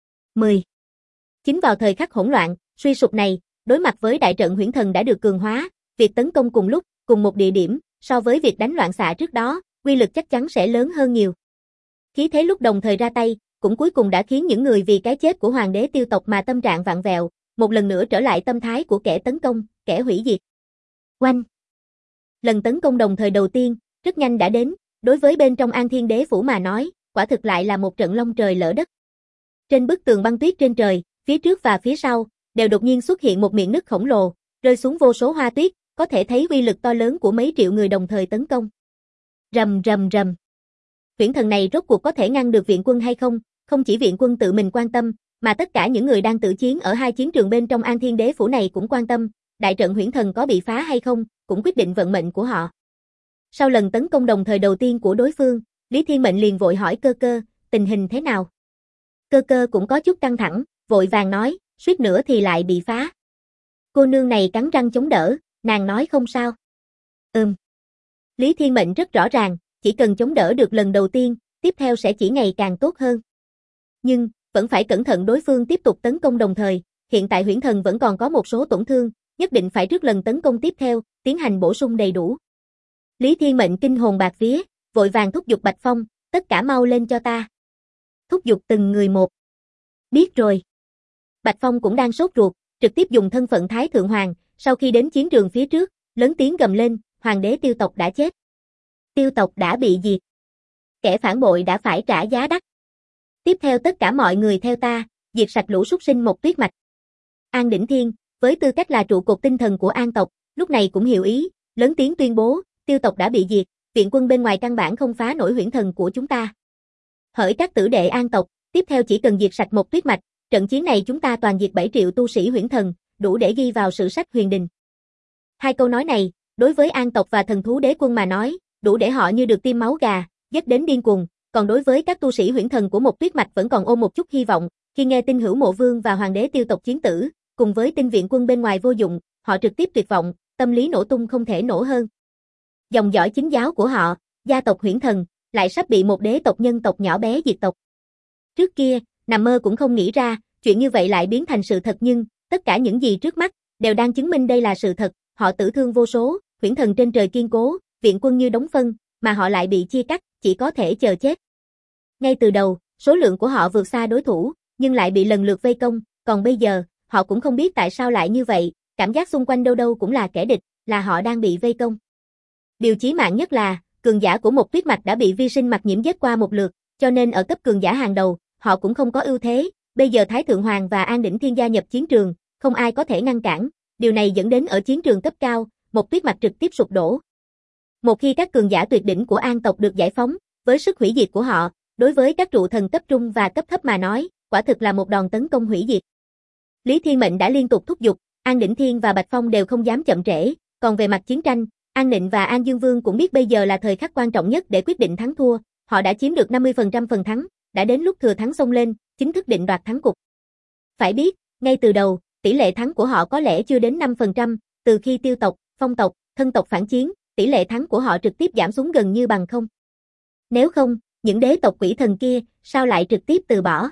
A: 10. Chính vào thời khắc hỗn loạn, suy sụp này, đối mặt với đại trận huyễn thần đã được cường hóa, việc tấn công cùng lúc, cùng một địa điểm, so với việc đánh loạn xạ trước đó, uy lực chắc chắn sẽ lớn hơn nhiều. Khí thế lúc đồng thời ra tay, cũng cuối cùng đã khiến những người vì cái chết của hoàng đế tiêu tộc mà tâm trạng vặn vẹo, một lần nữa trở lại tâm thái của kẻ tấn công, kẻ hủy diệt. Oanh! Lần tấn công đồng thời đầu tiên, rất nhanh đã đến, đối với bên trong An Thiên Đế Phủ mà nói, quả thực lại là một trận long trời lỡ đất. Trên bức tường băng tuyết trên trời, phía trước và phía sau, đều đột nhiên xuất hiện một miệng nứt khổng lồ, rơi xuống vô số hoa tuyết, có thể thấy uy lực to lớn của mấy triệu người đồng thời tấn công. Rầm rầm rầm. Huyễn thần này rốt cuộc có thể ngăn được viện quân hay không, không chỉ viện quân tự mình quan tâm, mà tất cả những người đang tự chiến ở 2 chiến trường bên trong An Thiên Đế Phủ này cũng quan tâm, đại trận huyễn thần có bị phá hay không, cũng quyết định vận mệnh của họ. Sau lần tấn công đồng thời đầu tiên của đối phương, Lý Thiên Mệnh liền vội hỏi Cơ Cơ, tình hình thế nào? Cơ Cơ cũng có chút căng thẳng, vội vàng nói, suýt nữa thì lại bị phá. Cô nương này cắn răng chống đỡ, nàng nói không sao. Lý Thiên Mệnh rất rõ ràng, chỉ cần chống đỡ được lần đầu tiên, tiếp theo sẽ chỉ ngày càng tốt hơn. Nhưng, vẫn phải cẩn thận đối phương tiếp tục tấn công đồng thời, hiện tại huyễn thần vẫn còn có một số tổn thương, nhất định phải trước lần tấn công tiếp theo, tiến hành bổ sung đầy đủ. Lý Thiên Mệnh kinh hồn bạc vía, vội vàng thúc giục Bạch Phong, tất cả mau lên cho ta. Thúc giục từng người một. Biết rồi. Bạch Phong cũng đang sốt ruột, trực tiếp dùng thân phận Thái Thượng Hoàng, sau khi đến chiến trường phía trước, lớn tiếng gầm lên, hoàng đế tiêu tộc đã chết. Tiêu tộc đã bị diệt. Kẻ phản bội đã phải trả giá đắt. Tiếp theo tất cả mọi người theo ta, diệt sạch lũ súc sinh một tuyết mạch. An Đỉnh Thiên, với tư cách là trụ cột tinh thần của An tộc, lúc này cũng hiểu ý, lớn tiếng tuyên bố, tiêu tộc đã bị diệt, viện quân bên ngoài căn bản không phá nổi huyễn thần của chúng ta. Hỡi các tử đệ An tộc, tiếp theo chỉ cần diệt sạch một tuyết mạch, trận chiến này chúng ta toàn diệt 7 triệu tu sĩ huyễn thần, đủ để ghi vào sử sách huyền đình. 2 câu nói này, đối với An tộc và thần thú đế quân mà nói, đủ để họ như được tiêm máu gà, giết đến điên cuồng, còn đối với các tu sĩ huyễn thần của Một Tuyết Mạch vẫn còn ôm một chút hy vọng, khi nghe tin Hữu Mộ Vương và Hoàng đế Tiêu tộc chiến tử, cùng với tin viện quân bên ngoài vô dụng, họ trực tiếp tuyệt vọng, tâm lý nổ tung không thể nổ hơn. Dòng dõi chính giáo của họ, gia tộc huyễn thần, lại sắp bị một đế tộc nhân tộc nhỏ bé diệt tộc. Trước kia, nằm mơ cũng không nghĩ ra, chuyện như vậy lại biến thành sự thật nhưng, tất cả những gì trước mắt, đều đang chứng minh đây là sự thật, họ tử thương vô số, huyễn thần trên trời kiên cố, viện quân như đống phân, mà họ lại bị chia cắt, chỉ có thể chờ chết. Ngay từ đầu, số lượng của họ vượt xa đối thủ, nhưng lại bị lần lượt vây công, còn bây giờ, họ cũng không biết tại sao lại như vậy, cảm giác xung quanh đâu đâu cũng là kẻ địch, là họ đang bị vây công. Điều chí mạng nhất là, cường giả của Một Tuyết Mạch đã bị Vi Sinh Mặc Nhiễm giết qua một lượt, cho nên ở cấp cường giả hàng đầu, họ cũng không có ưu thế, bây giờ Thái Thượng Hoàng và An Đỉnh Thiên gia nhập chiến trường, không ai có thể ngăn cản, điều này dẫn đến ở chiến trường cấp cao, Một Tuyết Mạch trực tiếp sụp đổ. Một khi các cường giả tuyệt đỉnh của An tộc được giải phóng, với sức hủy diệt của họ, đối với các trụ thần cấp trung và cấp thấp mà nói, quả thực là một đòn tấn công hủy diệt. Lý Thiên Mệnh đã liên tục thúc giục, An Đỉnh Thiên và Bạch Phong đều không dám chậm trễ, còn về mặt chiến tranh, An Nịnh và An Dương Vương cũng biết bây giờ là thời khắc quan trọng nhất để quyết định thắng thua, họ đã chiếm được 50% phần thắng, đã đến lúc thừa thắng xông lên, chính thức định đoạt thắng cục. Phải biết, ngay từ đầu, tỷ lệ thắng của họ có lẽ chưa đến 5%, từ khi Tiêu tộc, Phong tộc, Thân tộc phản chiến, tỷ lệ thắng của họ trực tiếp giảm xuống gần như bằng không. Nếu không, những đế tộc quỷ thần kia, sao lại trực tiếp từ bỏ?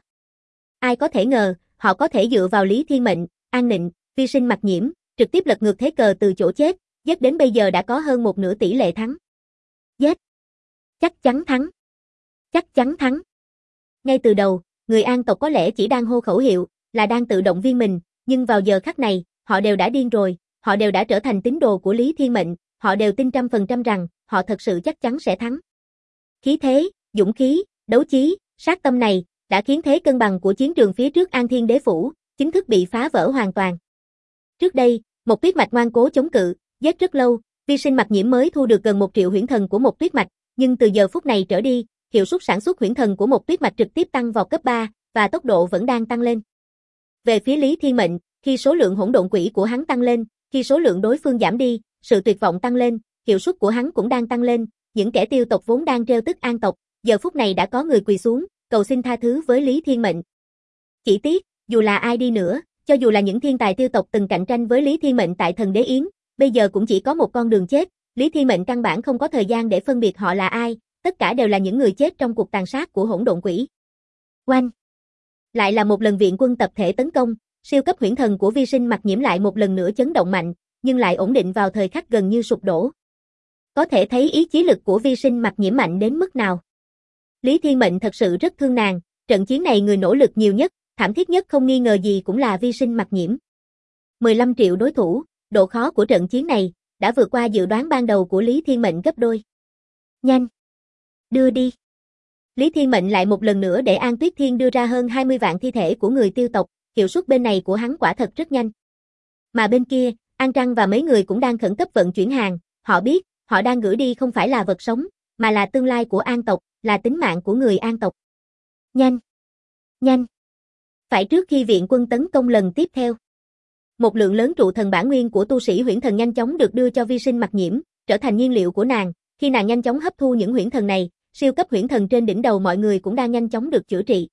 A: Ai có thể ngờ, họ có thể dựa vào Lý Thiên Mệnh, An Nịnh, Vi Sinh Mặc Nhiễm, trực tiếp lật ngược thế cờ từ chỗ chết, giết đến bây giờ đã có hơn một nửa tỷ lệ thắng. Giết! Chắc chắn thắng! Chắc chắn thắng! Ngay từ đầu, người An tộc có lẽ chỉ đang hô khẩu hiệu, là đang tự động viên mình, nhưng vào giờ khắc này, họ đều đã điên rồi, họ đều đã trở thành tín đồ của Lý Thiên Mệnh, họ đều tin 100% rằng, họ thật sự chắc chắn sẽ thắng. Khí thế, dũng khí, đấu chí, sát tâm này, đã khiến thế cân bằng của chiến trường phía trước An Thiên Đế Phủ, chính thức bị phá vỡ hoàn toàn. Trước đây, Một Tuyết Mạch ngoan cố chống cự, giết rất lâu, Vi Sinh Mặc Nhiễm mới thu được gần 1 triệu huyễn thần của Một Tuyết Mạch, nhưng từ giờ phút này trở đi, hiệu suất sản xuất huyễn thần của Một Tuyết Mạch trực tiếp tăng vào cấp 3, và tốc độ vẫn đang tăng lên. Về phía Lý Thiên Mệnh, khi số lượng hỗn độn quỷ của hắn tăng lên, khi số lượng đối phương giảm đi, sự tuyệt vọng tăng lên, hiệu suất của hắn cũng đang tăng lên, những kẻ Tiêu tộc vốn đang trêu tức An tộc, giờ phút này đã có người quỳ xuống, cầu xin tha thứ với Lý Thiên Mệnh. Chỉ tiếc, dù là ai đi nữa, cho dù là những thiên tài Tiêu tộc từng cạnh tranh với Lý Thiên Mệnh tại Thần Đế Yến, bây giờ cũng chỉ có một con đường chết, Lý Thiên Mệnh căn bản không có thời gian để phân biệt họ là ai, tất cả đều là những người chết trong cuộc tàn sát của hỗn độn quỷ. Oanh! Lại là một lần viện quân tập thể tấn công, siêu cấp huyễn thần của Vi Sinh Mặc Nhiễm lại một lần nữa chấn động mạnh, nhưng lại ổn định vào thời khắc gần như sụp đổ. Có thể thấy ý chí lực của Vi Sinh Mặc Nhiễm mạnh đến mức nào. Lý Thiên Mệnh thật sự rất thương nàng, trận chiến này người nỗ lực nhiều nhất, thảm thiết nhất không nghi ngờ gì cũng là Vi Sinh Mặc Nhiễm. 15 triệu đối thủ, độ khó của trận chiến này, đã vượt qua dự đoán ban đầu của Lý Thiên Mệnh gấp đôi. Nhanh! Đưa đi! Lý Thiên Mệnh lại một lần nữa để An Tuyết Thiên đưa ra hơn 20 vạn thi thể của người Tiêu tộc, hiệu suất bên này của hắn quả thật rất nhanh. Mà bên kia, An Trăng và mấy người cũng đang khẩn cấp vận chuyển hàng, họ biết, họ đang gửi đi không phải là vật sống, mà là tương lai của An tộc, là tính mạng của người An tộc. Nhanh! Nhanh! Phải trước khi viện quân tấn công lần tiếp theo. Một lượng lớn trụ thần bản nguyên của tu sĩ huyễn thần nhanh chóng được đưa cho Vi Sinh Mặc Nhiễm, trở thành nhiên liệu của nàng, khi nàng nhanh chóng hấp thu những huyễn thần này, siêu cấp huyễn thần trên đỉnh đầu mọi người cũng đang nhanh chóng được chữa trị.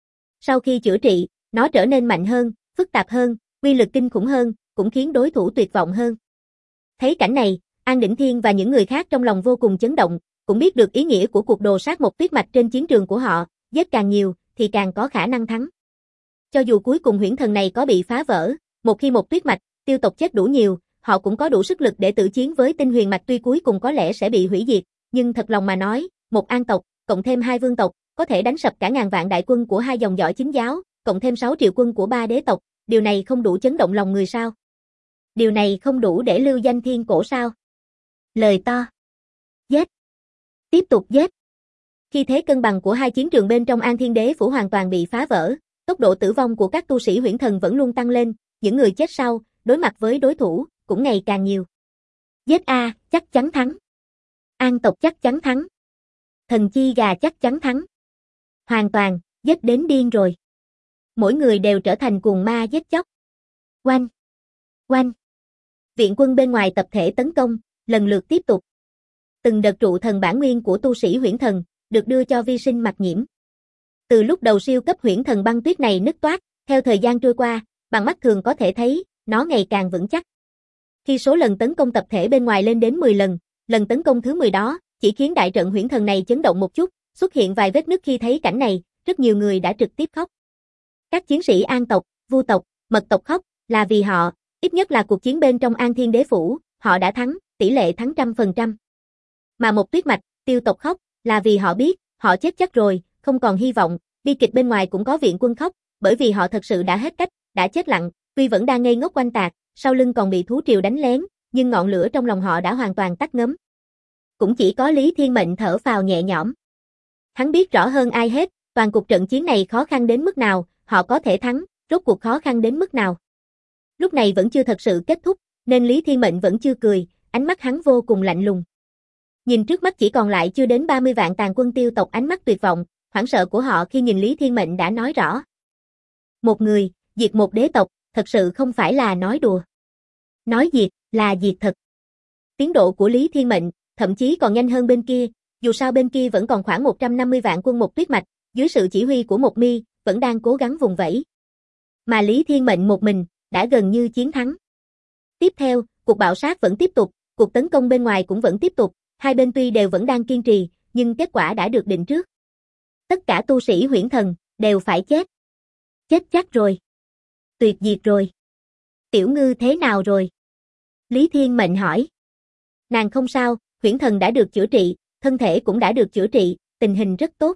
A: Sau khi chữa trị, nó trở nên mạnh hơn, phức tạp hơn, uy lực kinh khủng hơn, cũng khiến đối thủ tuyệt vọng hơn. Thấy cảnh này, An Đỉnh Thiên và những người khác trong lòng vô cùng chấn động, cũng biết được ý nghĩa của cuộc đồ sát Một Tuyết Mạch trên chiến trường của họ, giết càng nhiều thì càng có khả năng thắng. Cho dù cuối cùng huyễn thần này có bị phá vỡ, một khi Một Tuyết Mạch, Tiêu tộc chết đủ nhiều, họ cũng có đủ sức lực để tự chiến với Tinh Huyền Mạch tuy cuối cùng có lẽ sẽ bị hủy diệt, nhưng thật lòng mà nói, một An tộc, cộng thêm 2 vương tộc, có thể đánh sập cả ngàn vạn đại quân của 2 dòng dõi chính giáo, cộng thêm 6 triệu quân của 3 đế tộc, điều này không đủ chấn động lòng người sao? Điều này không đủ để lưu danh thiên cổ sao? Lời to. Giết. Tiếp tục giết. Khi thế cân bằng của 2 chiến trường bên trong An Thiên Đế Phủ hoàn toàn bị phá vỡ, tốc độ tử vong của các tu sĩ huyễn thần vẫn luôn tăng lên, những người chết sau, đối mặt với đối thủ, cũng ngày càng nhiều. Giết a, chắc chắn thắng. An tộc chắc chắn thắng. Thần chi gà chắc chắn thắng. Hoàn toàn, giết đến điên rồi. Mỗi người đều trở thành cuồng ma giết chóc. Oanh! Oanh! Viện quân bên ngoài tập thể tấn công, lần lượt tiếp tục. Từng đợt trụ thần bản nguyên của tu sĩ huyễn thần, được đưa cho vi sinh Mặc Nhiễm. Từ lúc đầu siêu cấp huyễn thần băng tuyết này nứt toác, theo thời gian trôi qua, bằng mắt thường có thể thấy, nó ngày càng vững chắc. Khi số lần tấn công tập thể bên ngoài lên đến 10 lần, lần tấn công thứ 10 đó, chỉ khiến đại trận huyễn thần này chấn động một chút, xuất hiện vài vết nứt. Khi thấy cảnh này, rất nhiều người đã trực tiếp khóc. Các chiến sĩ An tộc, Vu tộc, Mật tộc khóc, là vì họ, ít nhất là cuộc chiến bên trong An Thiên Đế Phủ, họ đã thắng, tỷ lệ thắng 100%. Mà một Tuyết Mạch, Tiêu tộc khóc, là vì họ biết, họ chết chắc rồi, không còn hy vọng. Bi kịch bên ngoài cũng có viện quân khóc, bởi vì họ thật sự đã hết cách, đã chết lặng, tuy vẫn đang ngây ngốc quanh tạc, sau lưng còn bị thú triều đánh lén, nhưng ngọn lửa trong lòng họ đã hoàn toàn tắt ngấm. Cũng chỉ có Lý Thiên Mệnh thở phào nhẹ nhõm. Hắn biết rõ hơn ai hết, toàn cuộc trận chiến này khó khăn đến mức nào, họ có thể thắng, rốt cuộc khó khăn đến mức nào. Lúc này vẫn chưa thật sự kết thúc, nên Lý Thiên Mệnh vẫn chưa cười, ánh mắt hắn vô cùng lạnh lùng. Nhìn trước mắt chỉ còn lại chưa đến 30 vạn tàn quân Tiêu tộc, ánh mắt tuyệt vọng, hoảng sợ của họ khi nhìn Lý Thiên Mệnh đã nói rõ. Một người, diệt một đế tộc, thật sự không phải là nói đùa. Nói diệt, là diệt thật. Tiến độ của Lý Thiên Mệnh, thậm chí còn nhanh hơn bên kia, dù sao bên kia vẫn còn khoảng 150 vạn quân một Tuyết Mạch, dưới sự chỉ huy của một Mi, vẫn đang cố gắng vùng vẫy. Mà Lý Thiên Mệnh một mình, đã gần như chiến thắng. Tiếp theo, cuộc bạo sát vẫn tiếp tục, cuộc tấn công bên ngoài cũng vẫn tiếp tục, hai bên tuy đều vẫn đang kiên trì, nhưng kết quả đã được định trước. Tất cả tu sĩ huyễn thần, đều phải chết. Chết chắc rồi. Tuyệt diệt rồi. Tiểu Ngư thế nào rồi? Lý Thiên Mệnh hỏi. Nàng không sao, huyễn thần đã được chữa trị, thân thể cũng đã được chữa trị, tình hình rất tốt.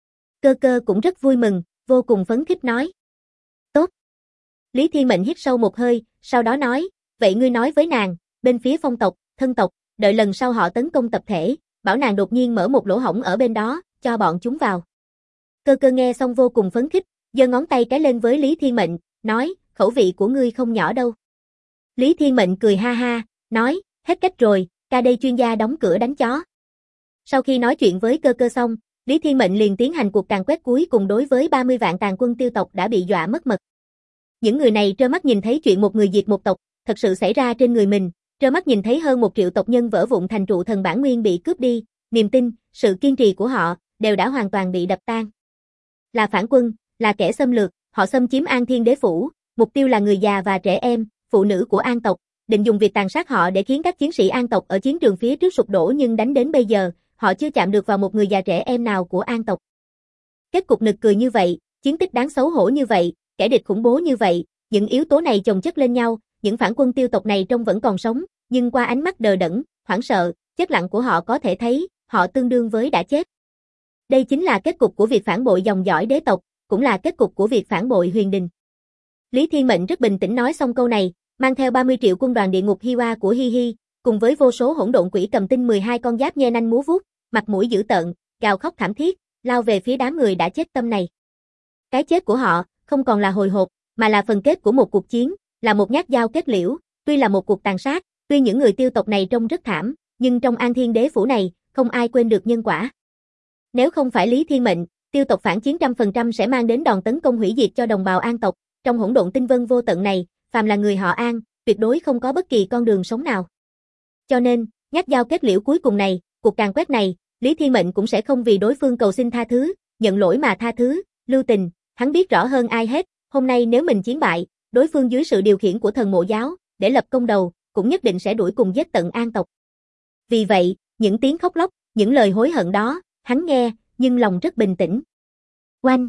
A: Cơ cơ cũng rất vui mừng, vô cùng phấn khích nói. Tốt. Lý Thiên Mệnh hít sâu một hơi, sau đó nói, vậy ngươi nói với nàng, bên phía Phong tộc, Thân tộc, đợi lần sau họ tấn công tập thể, bảo nàng đột nhiên mở một lỗ hổng ở bên đó, cho bọn chúng vào. Cơ cơ nghe xong vô cùng phấn khích, giơ ngón tay cái lên với Lý Thiên Mệnh, nói, khẩu vị của ngươi không nhỏ đâu. Lý Thiên Mệnh cười ha ha, nói, hết cách rồi, ca đây chuyên gia đóng cửa đánh chó. Sau khi nói chuyện với cơ cơ xong, Lý Thiên Mệnh liền tiến hành cuộc càn quét cuối cùng đối với 30 vạn tàn quân Tiêu tộc đã bị dọa mất mật. Những người này trơ mắt nhìn thấy chuyện một người diệt một tộc, thật sự xảy ra trên người mình, trơ mắt nhìn thấy hơn 1 triệu tộc nhân vỡ vụn thành trụ thần bản nguyên bị cướp đi, niềm tin, sự kiên trì của họ, đều đã hoàn toàn bị đập tan. Là phản quân, là kẻ xâm lược, họ xâm chiếm An Thiên Đế Phủ, mục tiêu là người già và trẻ em, phụ nữ của An tộc, định dùng việc tàn sát họ để khiến các chiến sĩ An tộc ở chiến trường phía trước sụp đổ, nhưng đánh đến bây giờ, họ chưa chạm được vào một người già trẻ em nào của An tộc. Kết cục nực cười như vậy, chiến tích đáng xấu hổ như vậy, kẻ địch khủng bố như vậy, những yếu tố này chồng chất lên nhau, những phản quân Tiêu tộc này trông vẫn còn sống, nhưng qua ánh mắt đờ đẫn, hoảng sợ, chết lặng của họ có thể thấy, họ tương đương với đã chết. Đây chính là kết cục của việc phản bội dòng dõi đế tộc, cũng là kết cục của việc phản bội Huyền Đình. Lý Thiên Mệnh rất bình tĩnh nói xong câu này, mang theo 30 triệu quân đoàn địa ngục Hiwa của Hi Hi, cùng với vô số hỗn độn quỷ cầm tinh 12 con giáp nhe nanh múa vuốt, mặt mũi dữ tợn, gào khóc thảm thiết, lao về phía đám người đã chết tâm này. Cái chết của họ, không còn là hồi hộp, mà là phần kết của một cuộc chiến, là một nhát dao kết liễu, tuy là một cuộc tàn sát, tuy những người Tiêu tộc này trông rất thảm, nhưng trong An Thiên Đế Phủ này, không ai quên được nhân quả. Nếu không phải Lý Thiên Mệnh, Tiêu tộc phản chiến 100% sẽ mang đến đòn tấn công hủy diệt cho đồng bào An tộc, trong hỗn độn tinh vân vô tận này, phàm là người họ An, tuyệt đối không có bất kỳ con đường sống nào. Cho nên, nhát dao kết liễu cuối cùng này, cuộc càn quét này, Lý Thiên Mệnh cũng sẽ không vì đối phương cầu xin tha thứ, nhận lỗi mà tha thứ, lưu tình, hắn biết rõ hơn ai hết, hôm nay nếu mình chiến bại, đối phương dưới sự điều khiển của thần mộ giáo, để lập công đầu, cũng nhất định sẽ đuổi cùng giết tận An tộc. Vì vậy, những tiếng khóc lóc, những lời hối hận đó, hắn nghe, nhưng lòng rất bình tĩnh. Oanh!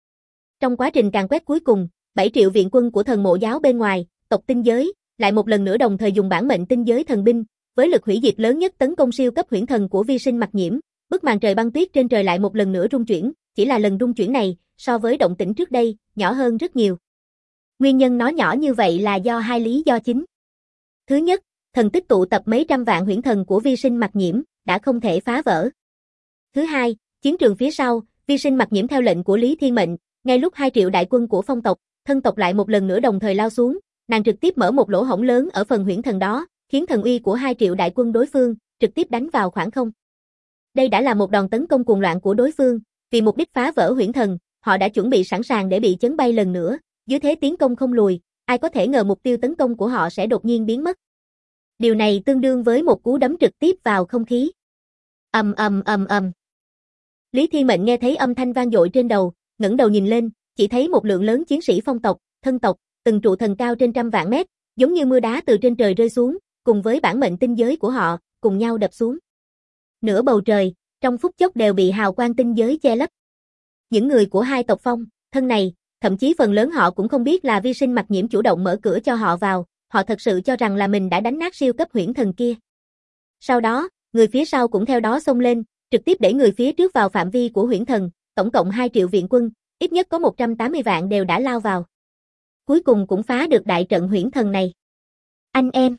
A: Trong quá trình càn quét cuối cùng, 7 triệu viện quân của thần mộ giáo bên ngoài, tộc tinh giới, lại một lần nữa đồng thời dùng bản mệnh tinh giới thần binh, với lực hủy diệt lớn nhất tấn công siêu cấp huyễn thần của vi sinh Mặc Nhiễm, bức màn trời băng tuyết trên trời lại một lần nữa rung chuyển, chỉ là lần rung chuyển này, so với động tĩnh trước đây, nhỏ hơn rất nhiều. Nguyên nhân nó nhỏ như vậy là do hai lý do chính. Thứ nhất, thần tích tụ tập mấy trăm vạn huyễn thần của vi sinh Mặc Nhiễm, đã không thể phá vỡ. Thứ hai, chiến trường phía sau, vi sinh Mặc Nhiễm theo lệnh của Lý Thiên Mệnh, ngay lúc 2 triệu đại quân của Phong tộc, Thân tộc lại một lần nữa đồng thời lao xuống, nàng trực tiếp mở một lỗ hổng lớn ở phần huyễn thần đó, khiến thần uy của 2 triệu đại quân đối phương trực tiếp đánh vào khoảng không. Đây đã là một đòn tấn công cuồng loạn của đối phương, vì mục đích phá vỡ huyễn thần, họ đã chuẩn bị sẵn sàng để bị chấn bay lần nữa, dưới thế tiến công không lùi, ai có thể ngờ mục tiêu tấn công của họ sẽ đột nhiên biến mất. Điều này tương đương với một cú đấm trực tiếp vào không khí. Ầm ầm ầm ầm. Lý Thiên Mệnh nghe thấy âm thanh vang dội trên đầu, ngẩng đầu nhìn lên, chỉ thấy một lượng lớn chiến sĩ phong tộc, thân tộc, từng trụ thần cao trên trăm vạn mét, giống như mưa đá từ trên trời rơi xuống, cùng với bản mệnh tinh giới của họ, cùng nhau đập xuống. Nửa bầu trời, trong phút chốc đều bị hào quang tinh giới che lấp. Những người của hai tộc phong, thân này, thậm chí phần lớn họ cũng không biết là vi sinh mặc nhiễm chủ động mở cửa cho họ vào, họ thật sự cho rằng là mình đã đánh nát siêu cấp huyễn thần kia. Sau đó, người phía sau cũng theo đó xông lên, trực tiếp đẩy người phía trước vào phạm vi của huyễn thần, tổng cộng 2 triệu viện quân, ít nhất có 180 vạn đều đã lao vào. Cuối cùng cũng phá được đại trận huyễn thần này. Anh em,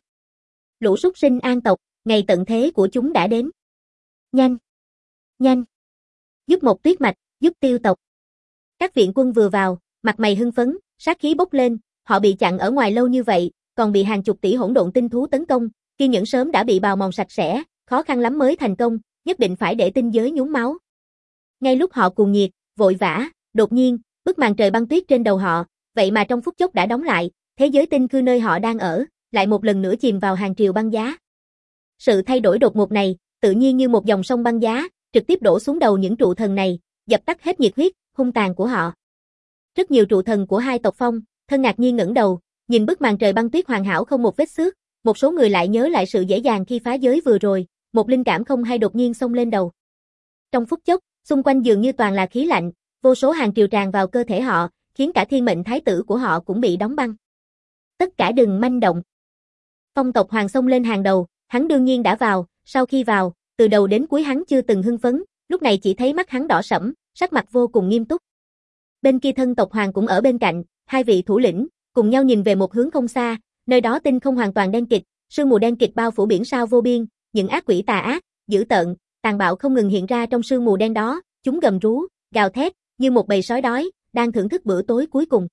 A: lũ súc sinh An tộc, ngày tận thế của chúng đã đến. Nhanh, nhanh, giúp một tuyết mạch, giúp Tiêu tộc. Các viện quân vừa vào, mặt mày hưng phấn, sát khí bốc lên, họ bị chặn ở ngoài lâu như vậy, còn bị hàng chục tỷ hỗn độn tinh thú tấn công, kiên nhẫn sớm đã bị bào mòn sạch sẽ, khó khăn lắm mới thành công, nhất định phải để tinh giới nhúng máu. Ngay lúc họ cuồng nhiệt, vội vã, đột nhiên, bức màn trời băng tuyết trên đầu họ, vậy mà trong phút chốc đã đóng lại, thế giới tinh khư nơi họ đang ở, lại một lần nữa chìm vào hàng triều băng giá. Sự thay đổi đột ngột này, tự nhiên như một dòng sông băng giá, trực tiếp đổ xuống đầu những trụ thần này, dập tắt hết nhiệt huyết, hung tàn của họ. Rất nhiều trụ thần của hai tộc phong, thân ngạc nhiên ngẩng đầu, nhìn bức màn trời băng tuyết hoàn hảo không một vết xước, một số người lại nhớ lại sự dễ dàng khi phá giới vừa rồi, một linh cảm không hay đột nhiên xông lên đầu. Trong phút chốc, xung quanh dường như toàn là khí lạnh, vô số hàng triều tràn vào cơ thể họ, khiến cả thiên mệnh thái tử của họ cũng bị đóng băng. Tất cả đừng manh động. Phong tộc hoàng xông lên hàng đầu, hắn đương nhiên đã vào, sau khi vào, từ đầu đến cuối hắn chưa từng hưng phấn, lúc này chỉ thấy mắt hắn đỏ sẫm, sắc mặt vô cùng nghiêm túc. Bên kia thân tộc hoàng cũng ở bên cạnh, hai vị thủ lĩnh, cùng nhau nhìn về một hướng không xa, nơi đó tinh không hoàn toàn đen kịt, sương mù đen kịt bao phủ biển sao vô biên, những ác quỷ tà ác, dữ tợn, tàn bạo không ngừng hiện ra trong sương mù đen đó, chúng gầm rú, gào thét, như một bầy sói đói, đang thưởng thức bữa tối cuối cùng.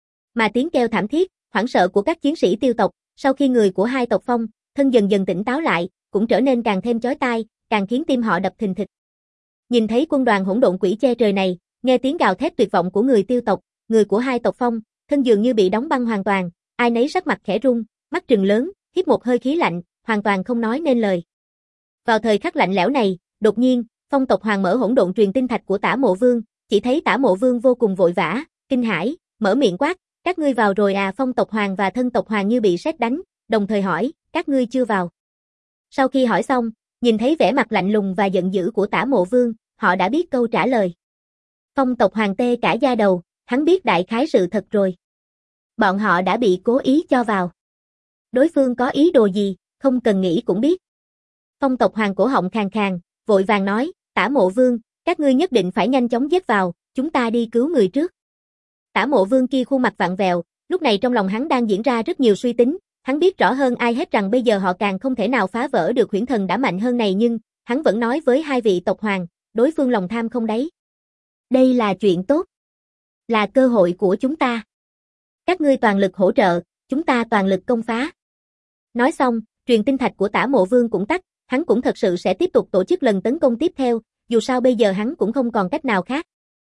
A: Mà tiếng kêu thảm thiết, hoảng sợ của các chiến sĩ Tiêu tộc, sau khi người của hai tộc phong, thân dần dần tỉnh táo lại, cũng trở nên càng thêm chói tai, càng khiến tim họ đập thình thịch. Nhìn thấy quân đoàn hỗn độn quỷ che trời này, nghe tiếng gào thét tuyệt vọng của người Tiêu tộc, người của hai tộc phong, thân dường như bị đóng băng hoàn toàn, ai nấy sắc mặt khẽ run, mắt trừng lớn, hít một hơi khí lạnh, hoàn toàn không nói nên lời. Vào thời khắc lạnh lẽo này, đột nhiên, phong tộc hoàng mở hỗn độn truyền tinh thạch của Tả Mộ Vương, chỉ thấy Tả Mộ Vương vô cùng vội vã, kinh hãi, mở miệng quát, các ngươi vào rồi à? Phong tộc hoàng và thân tộc hoàng như bị sét đánh, đồng thời hỏi, các ngươi chưa vào. Sau khi hỏi xong, nhìn thấy vẻ mặt lạnh lùng và giận dữ của Tả Mộ Vương, họ đã biết câu trả lời. Phong tộc hoàng tê cả da đầu, hắn biết đại khái sự thật rồi. Bọn họ đã bị cố ý cho vào. Đối phương có ý đồ gì, không cần nghĩ cũng biết. Phong tộc hoàng cổ họng khàn khàn, vội vàng nói, Tả Mộ Vương, các ngươi nhất định phải nhanh chóng giết vào, chúng ta đi cứu người trước. Tả Mộ Vương kia khuôn mặt vặn vẹo, lúc này trong lòng hắn đang diễn ra rất nhiều suy tính, hắn biết rõ hơn ai hết rằng bây giờ họ càng không thể nào phá vỡ được huyễn thần đã mạnh hơn này, nhưng hắn vẫn nói với hai vị tộc hoàng, đối phương lòng tham không đáy. Đây là chuyện tốt, là cơ hội của chúng ta. Các ngươi toàn lực hỗ trợ, chúng ta toàn lực công phá. Nói xong, truyền tinh thạch của Tả Mộ Vương cũng tắt, hắn cũng thật sự sẽ tiếp tục tổ chức lần tấn công tiếp theo, dù sao bây giờ hắn cũng không còn cách nào khác.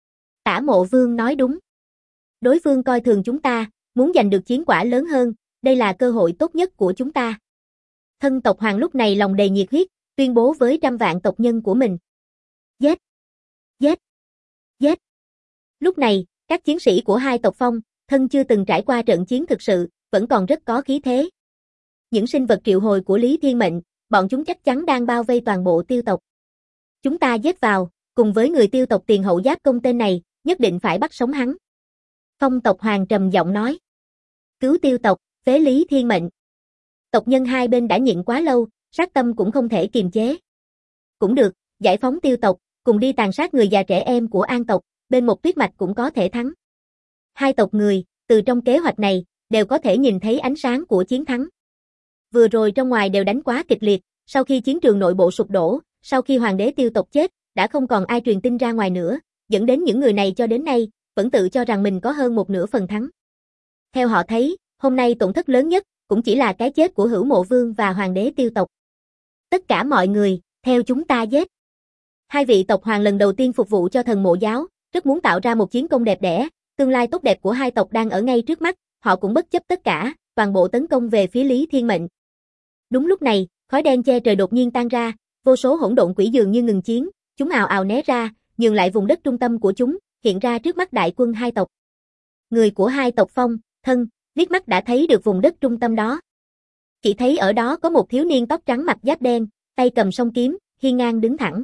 A: Tả Mộ Vương nói đúng. Đối phương coi thường chúng ta, muốn giành được chiến quả lớn hơn, đây là cơ hội tốt nhất của chúng ta. Thân tộc hoàng lúc này lòng đầy nhiệt huyết, tuyên bố với trăm vạn tộc nhân của mình. Giết! Giết! Giết! Lúc này, các chiến sĩ của hai tộc phong, thân chưa từng trải qua trận chiến thực sự, vẫn còn rất có khí thế. Những sinh vật triệu hồi của Lý Thiên Mệnh, bọn chúng chắc chắn đang bao vây toàn bộ Tiêu tộc. Chúng ta giết vào, cùng với người Tiêu tộc Tiền Hậu Giáp Công tên này, nhất định phải bắt sống hắn. Phong tộc hoàng trầm giọng nói. Cứu Tiêu tộc, phế Lý Thiên Mệnh. Tộc nhân hai bên đã nhịn quá lâu, sát tâm cũng không thể kiềm chế. Cũng được, giải phóng Tiêu tộc, cùng đi tàn sát người già trẻ em của An tộc, bên một tuyết mạch cũng có thể thắng. Hai tộc người, từ trong kế hoạch này, đều có thể nhìn thấy ánh sáng của chiến thắng. Vừa rồi trong ngoài đều đánh quá kịch liệt, sau khi chiến trường nội bộ sụp đổ, sau khi hoàng đế Tiêu tộc chết, đã không còn ai truyền tin ra ngoài nữa, dẫn đến những người này cho đến nay, vẫn tự cho rằng mình có hơn một nửa phần thắng. Theo họ thấy, hôm nay tổn thất lớn nhất, cũng chỉ là cái chết của Hữu Mộ Vương và hoàng đế Tiêu tộc. Tất cả mọi người, theo chúng ta giết. Hai vị tộc hoàng lần đầu tiên phục vụ cho thần mộ giáo, rất muốn tạo ra một chiến công đẹp đẽ, tương lai tốt đẹp của hai tộc đang ở ngay trước mắt, họ cũng bất chấp tất cả, toàn bộ tấn công về phía Lý Thiên Mệnh. Đúng lúc này, khói đen che trời đột nhiên tan ra, vô số hỗn độn quỷ dường như ngừng chiến, chúng ào ào né ra, nhường lại vùng đất trung tâm của chúng, hiện ra trước mắt đại quân hai tộc. Người của hai tộc Phong, Thân, liếc mắt đã thấy được vùng đất trung tâm đó. Chỉ thấy ở đó có một thiếu niên tóc trắng mặt giáp đen, tay cầm song kiếm, hiên ngang đứng thẳng.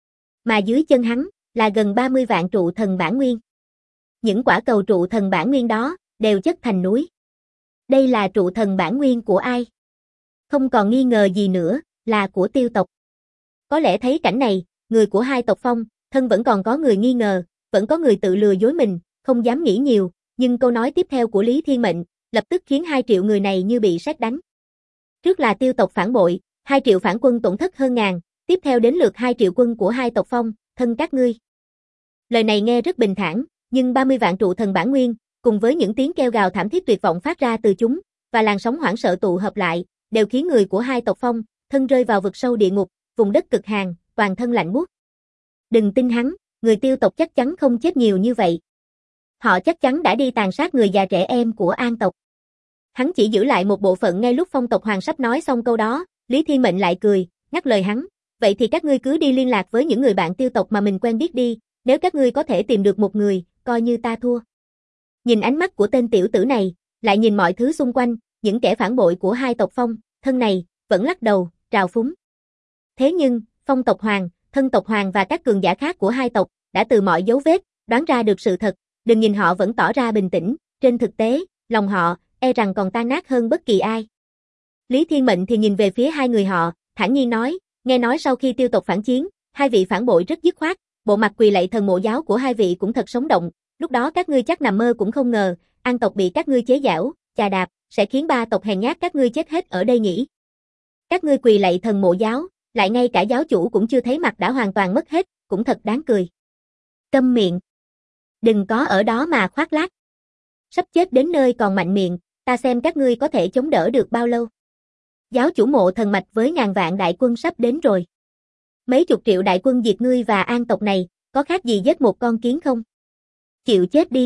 A: Mà dưới chân hắn là gần 30 vạn trụ thần bản nguyên. Những quả cầu trụ thần bản nguyên đó đều chất thành núi. Đây là trụ thần bản nguyên của ai? Không còn nghi ngờ gì nữa, là của Tiêu tộc. Có lẽ thấy cảnh này, người của hai tộc Phong, Thân vẫn còn có người nghi ngờ, vẫn có người tự lừa dối mình, không dám nghĩ nhiều, nhưng câu nói tiếp theo của Lý Thiên Mệnh lập tức khiến 2 triệu người này như bị sét đánh. Trước là Tiêu tộc phản bội, 2 triệu phản quân tổn thất hơn ngàn, tiếp theo đến lượt 2 triệu quân của hai tộc Phong, Thân các ngươi. Lời này nghe rất bình thản, nhưng 30 vạn trụ thần bản nguyên, cùng với những tiếng kêu gào thảm thiết tuyệt vọng phát ra từ chúng, và làn sóng hoảng sợ tụ hợp lại, đều khiến người của hai tộc Phong, Thân rơi vào vực sâu địa ngục, vùng đất cực hàn, toàn thân lạnh buốt. Đừng tin hắn, người Tiêu tộc chắc chắn không chết nhiều như vậy. Họ chắc chắn đã đi tàn sát người già trẻ em của An tộc. Hắn chỉ giữ lại một bộ phận ngay lúc Phong tộc Hoàng sắp nói xong câu đó, Lý Thiên Mệnh lại cười, ngắt lời hắn, vậy thì các ngươi cứ đi liên lạc với những người bạn Tiêu tộc mà mình quen biết đi, nếu các ngươi có thể tìm được một người, coi như ta thua. Nhìn ánh mắt của tên tiểu tử này, lại nhìn mọi thứ xung quanh, những kẻ phản bội của hai tộc Phong, Thân này, vẫn lắc đầu, trào phúng. Thế nhưng, Phong tộc Hoàng, Thân tộc Hoàng và các cường giả khác của hai tộc, đã từ mọi dấu vết, đoán ra được sự thật, đừng nhìn họ vẫn tỏ ra bình tĩnh, trên thực tế, lòng họ, e rằng còn tan nát hơn bất kỳ ai. Lý Thiên Mệnh thì nhìn về phía hai người họ, thản nhiên nói, nghe nói sau khi Tiêu tộc phản chiến, hai vị phản bội rất dứt khoát, bộ mặt quỳ lạy thần mộ giáo của hai vị cũng thật sống động, lúc đó các ngươi chắc nằm mơ cũng không ngờ, An tộc bị các ngươi chế giễu, chà đạp, sẽ khiến 3 tộc hèn nhát các ngươi chết hết ở đây nhỉ. Các ngươi quỳ lạy thần mộ giáo, lại ngay cả giáo chủ cũng chưa thấy mặt đã hoàn toàn mất hết, cũng thật đáng cười. Câm miệng. Đừng có ở đó mà khoác lác. Sắp chết đến nơi còn mạnh miệng, ta xem các ngươi có thể chống đỡ được bao lâu. Giáo chủ Mộ Thần Mạch với ngàn vạn đại quân sắp đến rồi. Mấy chục triệu đại quân diệt ngươi và An tộc này, có khác gì giết một con kiến không? Chịu chết đi.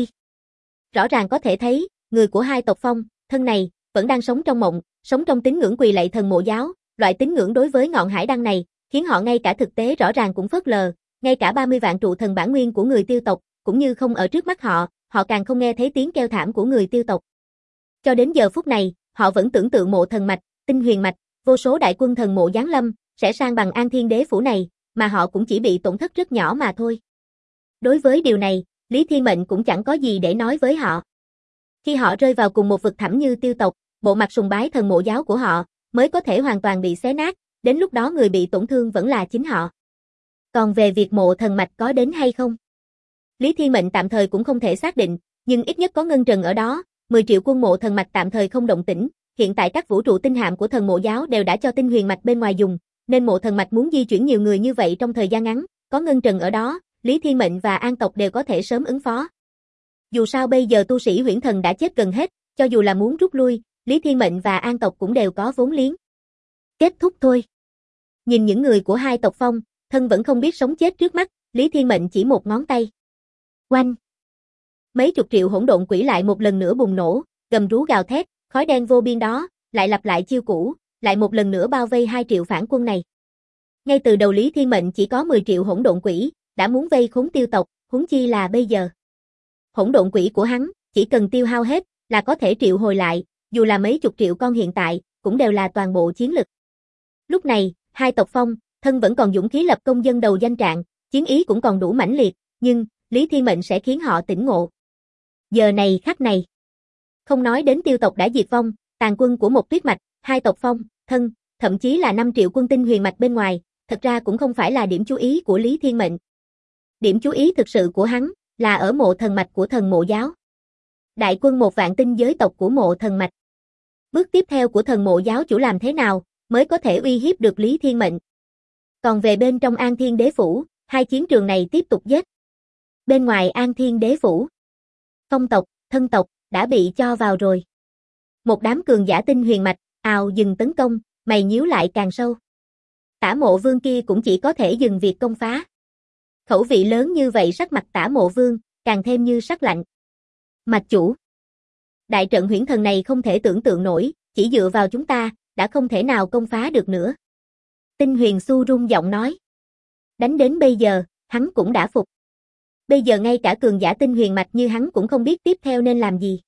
A: Rõ ràng có thể thấy, người của hai tộc Phong, Thân này, vẫn đang sống trong mộng, sống trong tín ngưỡng quỳ lạy thần mộ giáo, loại tín ngưỡng đối với ngọn hải đăng này, khiến họ ngay cả thực tế rõ ràng cũng phớt lờ, ngay cả 30 vạn trụ thần bản nguyên của người Tiêu tộc, cũng như không ở trước mắt họ, họ càng không nghe thấy tiếng kêu thảm của người Tiêu tộc. Cho đến giờ phút này, họ vẫn tưởng tượng Mộ Thần Mạch, Tinh Huyền Mạch, vô số đại quân thần mộ giáng lâm, sẽ sang bằng An Thiên Đế phủ này, mà họ cũng chỉ bị tổn thất rất nhỏ mà thôi. Đối với điều này, Lý Thiên Mệnh cũng chẳng có gì để nói với họ. Khi họ rơi vào cùng một vực thẳm như Tiêu tộc, bộ mặt sùng bái thần mộ giáo của họ mới có thể hoàn toàn bị xé nát, đến lúc đó người bị tổn thương vẫn là chính họ. Còn về việc Mộ Thần Mạch có đến hay không, Lý Thiên Mệnh tạm thời cũng không thể xác định, nhưng ít nhất có ngân trần ở đó, 10 triệu quân Mộ Thần Mạch tạm thời không động tĩnh, hiện tại các vũ trụ tinh hạm của thần mộ giáo đều đã cho Tinh Huyền Mạch bên ngoài dùng, nên Mộ Thần Mạch muốn di chuyển nhiều người như vậy trong thời gian ngắn, có ngân trần ở đó, Lý Thiên Mệnh và An tộc đều có thể sớm ứng phó. Dù sao bây giờ tu sĩ Huyễn Thần đã chết gần hết, cho dù là muốn rút lui, Lý Thiên Mệnh và An tộc cũng đều có vốn liếng. Kết thúc thôi. Nhìn những người của hai tộc Phong, Thân vẫn không biết sống chết trước mắt, Lý Thiên Mệnh chỉ một ngón tay. Oanh! Mấy chục triệu hỗn độn quỷ lại một lần nữa bùng nổ, gầm rú gào thét, khói đen vô biên đó, lại lặp lại chiêu cũ, lại một lần nữa bao vây 2 triệu phản quân này. Ngay từ đầu Lý Thiên Mệnh chỉ có 10 triệu hỗn độn quỷ, đã muốn vây khốn Tiêu tộc, huống chi là bây giờ. Hỗn độn quỷ của hắn, chỉ cần tiêu hao hết, là có thể triệu hồi lại, dù là mấy chục triệu con hiện tại, cũng đều là toàn bộ chiến lực. Lúc này, hai tộc Phong, Thân vẫn còn dũng khí lập công dân đầu danh trạng, chiến ý cũng còn đủ mãnh liệt, nhưng, Lý Thiên Mệnh sẽ khiến họ tỉnh ngộ. Giờ này khắc này. Không nói đến Tiêu tộc đã diệt vong, tàn quân của một Tuyết Mạch, hai tộc Phong, Thân, thậm chí là 5 triệu quân Tinh Huyền Mạch bên ngoài, thật ra cũng không phải là điểm chú ý của Lý Thiên Mệnh. Điểm chú ý thực sự của hắn, là ở Mộ Thần Mạch của thần mộ giáo. Đại quân 1 vạn tinh giới tộc của Mộ Thần Mạch. Bước tiếp theo của thần mộ giáo chủ làm thế nào, mới có thể uy hiếp được Lý Thiên Mệnh. Còn về bên trong An Thiên Đế phủ, hai chiến trường này tiếp tục giết. Bên ngoài An Thiên Đế phủ, Phong tộc, Thân tộc, đã bị cho vào rồi. Một đám cường giả Tinh Huyền Mạch, ào dừng tấn công, mày nhíu lại càng sâu. Tả Mộ Vương kia cũng chỉ có thể dừng việc công phá. Khẩu vị lớn như vậy sắc mặt Tả Mộ Vương, càng thêm như sắc lạnh. Mạch chủ. Đại trận huyễn thần này không thể tưởng tượng nổi, chỉ dựa vào chúng ta, đã không thể nào công phá được nữa. Tinh Huyền Xu rung giọng nói. Đánh đến bây giờ, hắn cũng đã phục. Bây giờ ngay cả cường giả tinh huyền mạch như hắn cũng không biết tiếp theo nên làm gì.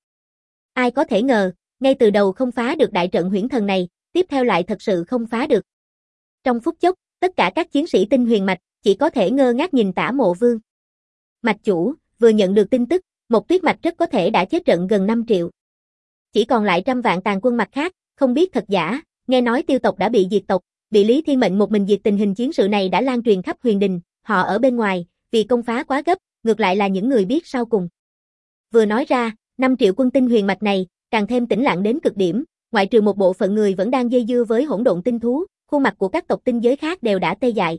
A: Ai có thể ngờ, ngay từ đầu không phá được đại trận huyễn thần này, tiếp theo lại thật sự không phá được. Trong phút chốc, tất cả các chiến sĩ tinh huyền mạch chỉ có thể ngơ ngác nhìn Tả Mộ Vương. Mạch chủ, vừa nhận được tin tức, một tuyết mạch rất có thể đã chết trận gần 5 triệu. Chỉ còn lại trăm vạn tàn quân mặt khác, không biết thật giả, nghe nói Tiêu tộc đã bị diệt tộc, bị Lý Thiên Mệnh một mình diệt, tình hình chiến sự này đã lan truyền khắp Huyền Đình, họ ở bên ngoài, vì công phá quá gấp, ngược lại là những người biết sau cùng. Vừa nói ra, 5 triệu quân tinh huyền mạch này, càng thêm tĩnh lặng đến cực điểm, ngoại trừ một bộ phận người vẫn đang dây dưa với hỗn độn tinh thú, khuôn mặt của các tộc tinh giới khác đều đã tê dại.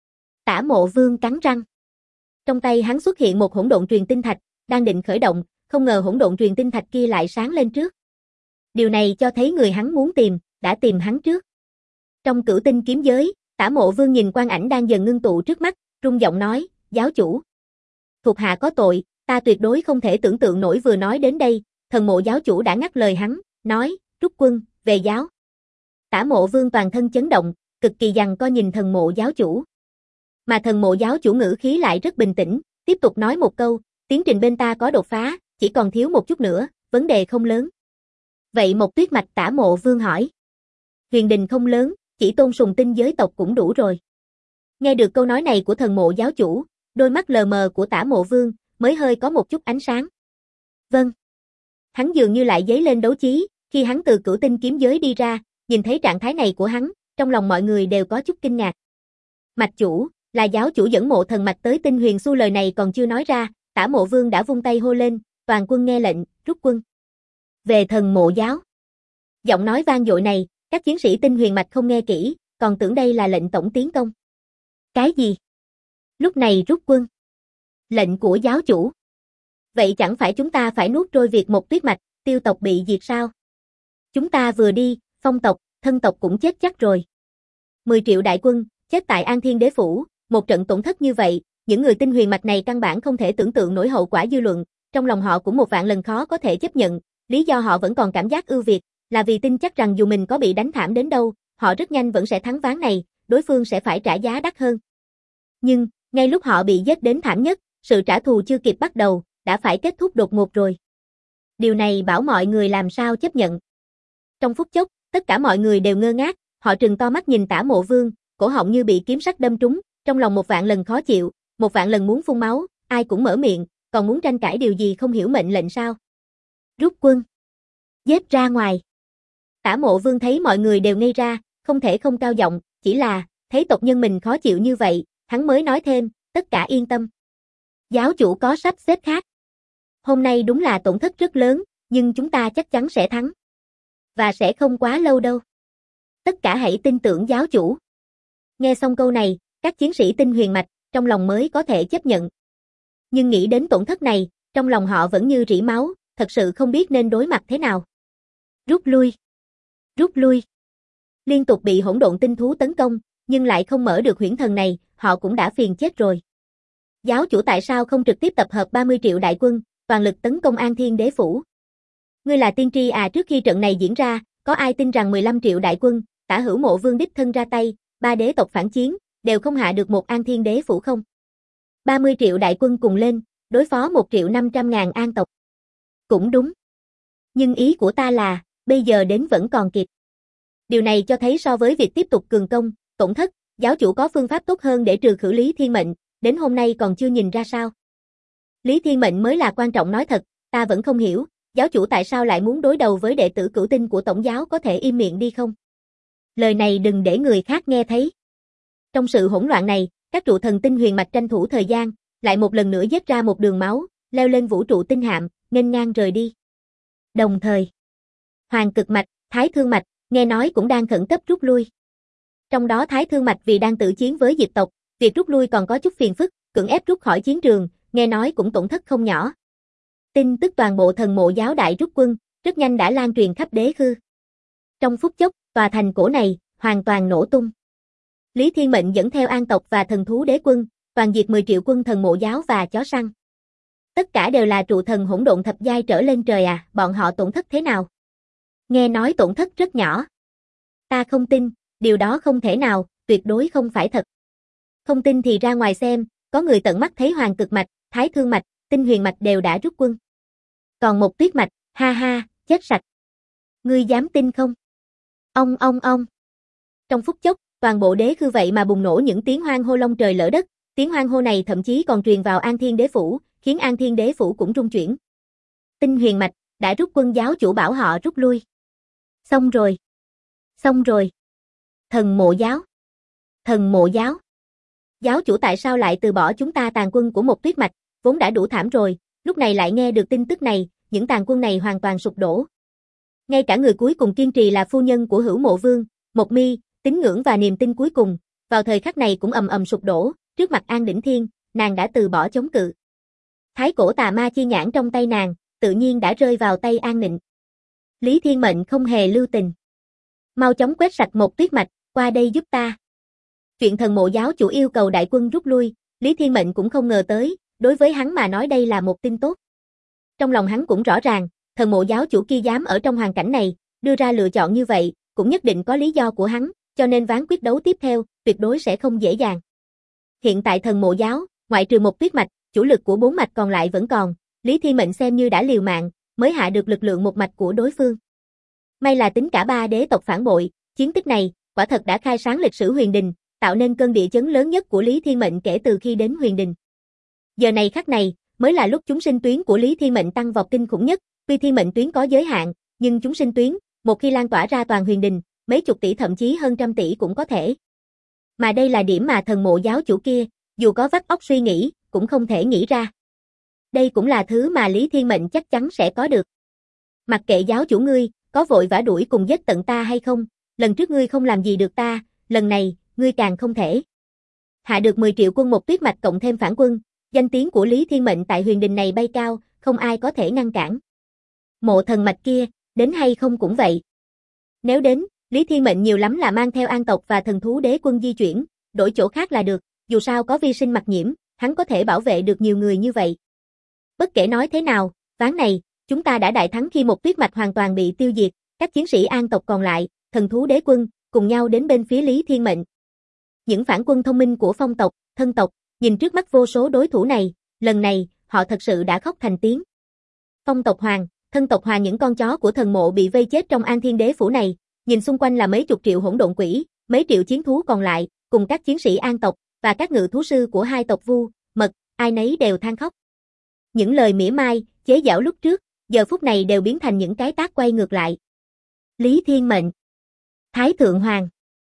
A: Tả Mộ Vương cắn răng. Trong tay hắn xuất hiện một hỗn độn truyền tinh thạch, đang định khởi động, không ngờ hỗn độn truyền tinh thạch kia lại sáng lên trước. Điều này cho thấy người hắn muốn tìm, đã tìm hắn trước. Trong cửu tinh kiếm giới, Tả Mộ Vương nhìn quang ảnh đang dần ngưng tụ trước mắt, rung giọng nói, giáo chủ. Thuộc hạ có tội, ta tuyệt đối không thể tưởng tượng nổi. Vừa nói đến đây, Thần Mộ giáo chủ đã ngắt lời hắn, nói, rút quân, về giáo. Tả Mộ Vương toàn thân chấn động, cực kỳ giằng co nhìn Thần Mộ giáo chủ. Mà Thần Mộ giáo chủ ngữ khí lại rất bình tĩnh, tiếp tục nói một câu, tiến trình bên ta có đột phá, chỉ còn thiếu một chút nữa, vấn đề không lớn. Vậy một tuyết mạch? Tả Mộ Vương hỏi. Huyền Đình không lớn, chỉ tôn sùng tinh giới tộc cũng đủ rồi. Nghe được câu nói này của Thần Mộ giáo chủ, đôi mắt lờ mờ của Tả Mộ Vương mới hơi có một chút ánh sáng. Vâng. Hắn dường như lại dấy lên đấu chí, khi hắn từ cửu tinh kiếm giới đi ra, nhìn thấy trạng thái này của hắn, trong lòng mọi người đều có chút kinh ngạc. Mạch chủ, là giáo chủ dẫn Mộ Thần mạch tới Tinh Huyền Xu, lời này còn chưa nói ra, Tả Mộ Vương đã vung tay hô lên, toàn quân nghe lệnh, rút quân. Về Thần Mộ giáo. Giọng nói vang dội này, các chiến sĩ Tinh Huyền mạch không nghe kỹ, còn tưởng đây là lệnh tổng tiến công. Cái gì? Lúc này rút quân. Lệnh của giáo chủ. Vậy chẳng phải chúng ta phải nuốt trôi việc một tuyết mạch, Tiêu tộc bị diệt sao? Chúng ta vừa đi, Phong tộc, Thân tộc cũng chết chắc rồi. 10 triệu đại quân, chết tại An Thiên Đế Phủ, một trận tổn thất như vậy, những người tinh huyền mạch này căn bản không thể tưởng tượng nổi hậu quả dư luận, trong lòng họ cũng một vạn lần khó có thể chấp nhận, lý do họ vẫn còn cảm giác ưu việt, là vì tin chắc rằng dù mình có bị đánh thảm đến đâu, họ rất nhanh vẫn sẽ thắng ván này, đối phương sẽ phải trả giá đắt hơn. Nhưng, ngay lúc họ bị giết đến thảm nhất, sự trả thù chưa kịp bắt đầu, đã phải kết thúc đột ngột rồi. Điều này bảo mọi người làm sao chấp nhận. Trong phút chốc, tất cả mọi người đều ngơ ngác, họ trừng to mắt nhìn Tả Mộ Vương, cổ họng như bị kiếm sắc đâm trúng, trong lòng một vạn lần khó chịu, một vạn lần muốn phun máu, ai cũng mở miệng, còn muốn tranh cãi điều gì không hiểu mệnh lệnh sao? Rút quân. Giết ra ngoài. Tả Mộ Vương thấy mọi người đều ngây ra, không thể không cao giọng, chỉ là, thấy tộc nhân mình khó chịu như vậy, hắn mới nói thêm, tất cả yên tâm. Giáo chủ có sắp xếp khác. Hôm nay đúng là tổn thất rất lớn, nhưng chúng ta chắc chắn sẽ thắng. Và sẽ không quá lâu đâu. Tất cả hãy tin tưởng giáo chủ. Nghe xong câu này, các chiến sĩ tinh huyền mạch, trong lòng mới có thể chấp nhận. Nhưng nghĩ đến tổn thất này, trong lòng họ vẫn như rỉ máu, thật sự không biết nên đối mặt thế nào. Rút lui. Rút lui. Liên tục bị hỗn độn tinh thú tấn công, nhưng lại không mở được huyễn thần này, họ cũng đã phiền chết rồi. Giáo chủ tại sao không trực tiếp tập hợp 30 triệu đại quân, toàn lực tấn công An Thiên Đế Phủ? Ngươi là tiên tri à? Trước khi trận này diễn ra, có ai tin rằng 15 triệu đại quân, Tả Hữu Mộ Vương đích thân ra tay, 3 đế tộc phản chiến, đều không hạ được một An Thiên Đế Phủ không? 30 triệu đại quân cùng lên, đối phó 1.500.000 An tộc. Cũng đúng. Nhưng ý của ta là, bây giờ đến vẫn còn kịp. Điều này cho thấy so với việc tiếp tục cường công, tổn thất, giáo chủ có phương pháp tốt hơn để trừ khử Lý Thiên Mệnh, đến hôm nay còn chưa nhìn ra sao. Lý Thiên Mệnh mới là quan trọng. Nói thật, ta vẫn không hiểu, giáo chủ tại sao lại muốn đối đầu với đệ tử cửu tinh của tổng giáo, có thể im miệng đi không? Lời này đừng để người khác nghe thấy. Trong sự hỗn loạn này, các trụ thần tinh huyền mạch tranh thủ thời gian, lại một lần nữa giết ra một đường máu, leo lên vũ trụ tinh hạm, nghênh ngang rời đi. Đồng thời, Hoàng Cực mạch, Thái Thương mạch, nghe nói cũng đang khẩn cấp rút lui. Trong đó Thái Thương mạch vì đang tự chiến với Diệp tộc, việc rút lui còn có chút phiền phức, cưỡng ép rút khỏi chiến trường, nghe nói cũng tổn thất không nhỏ. Tin tức toàn bộ Thần Mộ giáo đại rút quân, rất nhanh đã lan truyền khắp đế khư. Trong phút chốc, tòa thành cổ này hoàn toàn nổ tung. Lý Thiên Mệnh dẫn theo An tộc và thần thú đế quân, toàn diệt 10 triệu quân Thần Mộ giáo và chó săn. Tất cả đều là trụ thần hỗn độn thập giai trở lên trời à, bọn họ tổn thất thế nào? Nghe nói tổn thất rất nhỏ. Ta không tin, điều đó không thể nào, tuyệt đối không phải thật. Không tin thì ra ngoài xem, có người tận mắt thấy Hoàng Cực mạch, Thái Thương Mạch, Tinh Huyền Mạch đều đã rút quân. Còn Một Tuyết Mạch, ha ha, chết sạch. Ngươi dám tin không? Ông. Trong phút chốc, toàn bộ đế khư vậy mà bùng nổ những tiếng hoan hô long trời lỡ đất, tiếng hoan hô này thậm chí còn truyền vào An Thiên Đế phủ, khiến An Thiên Đế phủ cũng rung chuyển. Tinh Huyền Mạch đã rút quân, giáo chủ bảo họ rút lui. Xong rồi. Thần Mộ giáo. Giáo chủ tại sao lại từ bỏ chúng ta? Tàn quân của Một Tuyết Mạch vốn đã đủ thảm rồi, lúc này lại nghe được tin tức này, những tàn quân này hoàn toàn sụp đổ. Ngay cả người cuối cùng kiên trì là phu nhân của Hữu Mộ Vương, Một Mi, tín ngưỡng và niềm tin cuối cùng, vào thời khắc này cũng ầm ầm sụp đổ, trước mặt An Đỉnh Thiên, nàng đã từ bỏ chống cự. Thái cổ tà ma chi nhãn trong tay nàng, tự nhiên đã rơi vào tay An Nịnh. Lý Thiên Mệnh không hề lưu tình. Mau chóng quét sạch Một Tuyết Mạch, qua đây giúp ta. Chuyện Thần Mộ giáo chủ yêu cầu đại quân rút lui, Lý Thiên Mệnh cũng không ngờ tới, đối với hắn mà nói đây là một tin tốt. Trong lòng hắn cũng rõ ràng, Thần Mộ giáo chủ kia dám ở trong hoàn cảnh này, đưa ra lựa chọn như vậy, cũng nhất định có lý do của hắn, cho nên ván quyết đấu tiếp theo, tuyệt đối sẽ không dễ dàng. Hiện tại Thần Mộ giáo, ngoại trừ Một Tuyết Mạch, chủ lực của 4 mạch còn lại vẫn còn, Lý Thiên Mệnh xem như đã liều mạng, mới hạ được lực lượng một mạch của đối phương. May là tính cả 3 đế tộc phản bội, chiến tích này, quả thật đã khai sáng lịch sử Huyền Đình, tạo nên cơn địa chấn lớn nhất của Lý Thiên Mệnh kể từ khi đến Huyền Đình. Giờ này khắc này, mới là lúc chúng sinh tuyến của Lý Thiên Mệnh tăng vọt kinh khủng nhất, tuy thiên mệnh tuyến có giới hạn, nhưng chúng sinh tuyến, một khi lan tỏa ra toàn Huyền Đình, mấy chục tỷ thậm chí hơn trăm tỷ cũng có thể. Mà đây là điểm mà Thần Mộ giáo chủ kia, dù có vắt óc suy nghĩ, cũng không thể nghĩ ra. Đây cũng là thứ mà Lý Thiên Mệnh chắc chắn sẽ có được. Mặc kệ giáo chủ ngươi, có vội vã đuổi cùng giết tận ta hay không, lần trước ngươi không làm gì được ta, lần này, ngươi càng không thể. Hạ được 10 triệu quân Một Tuyết Mạch cộng thêm phản quân, danh tiếng của Lý Thiên Mệnh tại Huyền Đình này bay cao, không ai có thể ngăn cản. Mộ Thần Mạch kia, đến hay không cũng vậy. Nếu đến, Lý Thiên Mệnh nhiều lắm là mang theo An tộc và Thần Thú Đế quân di chuyển, đổi chỗ khác là được, dù sao có vi sinh mặc nhiễm, hắn có thể bảo vệ được nhiều người như vậy. Bất kể nói thế nào, ván này, chúng ta đã đại thắng khi Một Tuyết Mạch hoàn toàn bị tiêu diệt, các chiến sĩ An tộc còn lại, Thần Thú Đế quân, cùng nhau đến bên phía Lý Thiên Mệnh. Những phản quân thông minh của Phong tộc, Thân tộc, nhìn trước mắt vô số đối thủ này, lần này, họ thật sự đã khóc thành tiếng. Phong tộc Hoàng, Thân tộc Hoàng, những con chó của Thần Mộ bị vây chết trong An Thiên Đế phủ này, nhìn xung quanh là mấy chục triệu hỗn độn quỷ, mấy triệu chiến thú còn lại, cùng các chiến sĩ An tộc, và các ngự thú sư của hai tộc Vu, Mật, ai nấy đều than khóc. Những lời mỉa mai, chế giễu lúc trước, giờ phút này đều biến thành những cái tát quay ngược lại. Lý Thiên Mệnh, Thái Thượng Hoàng,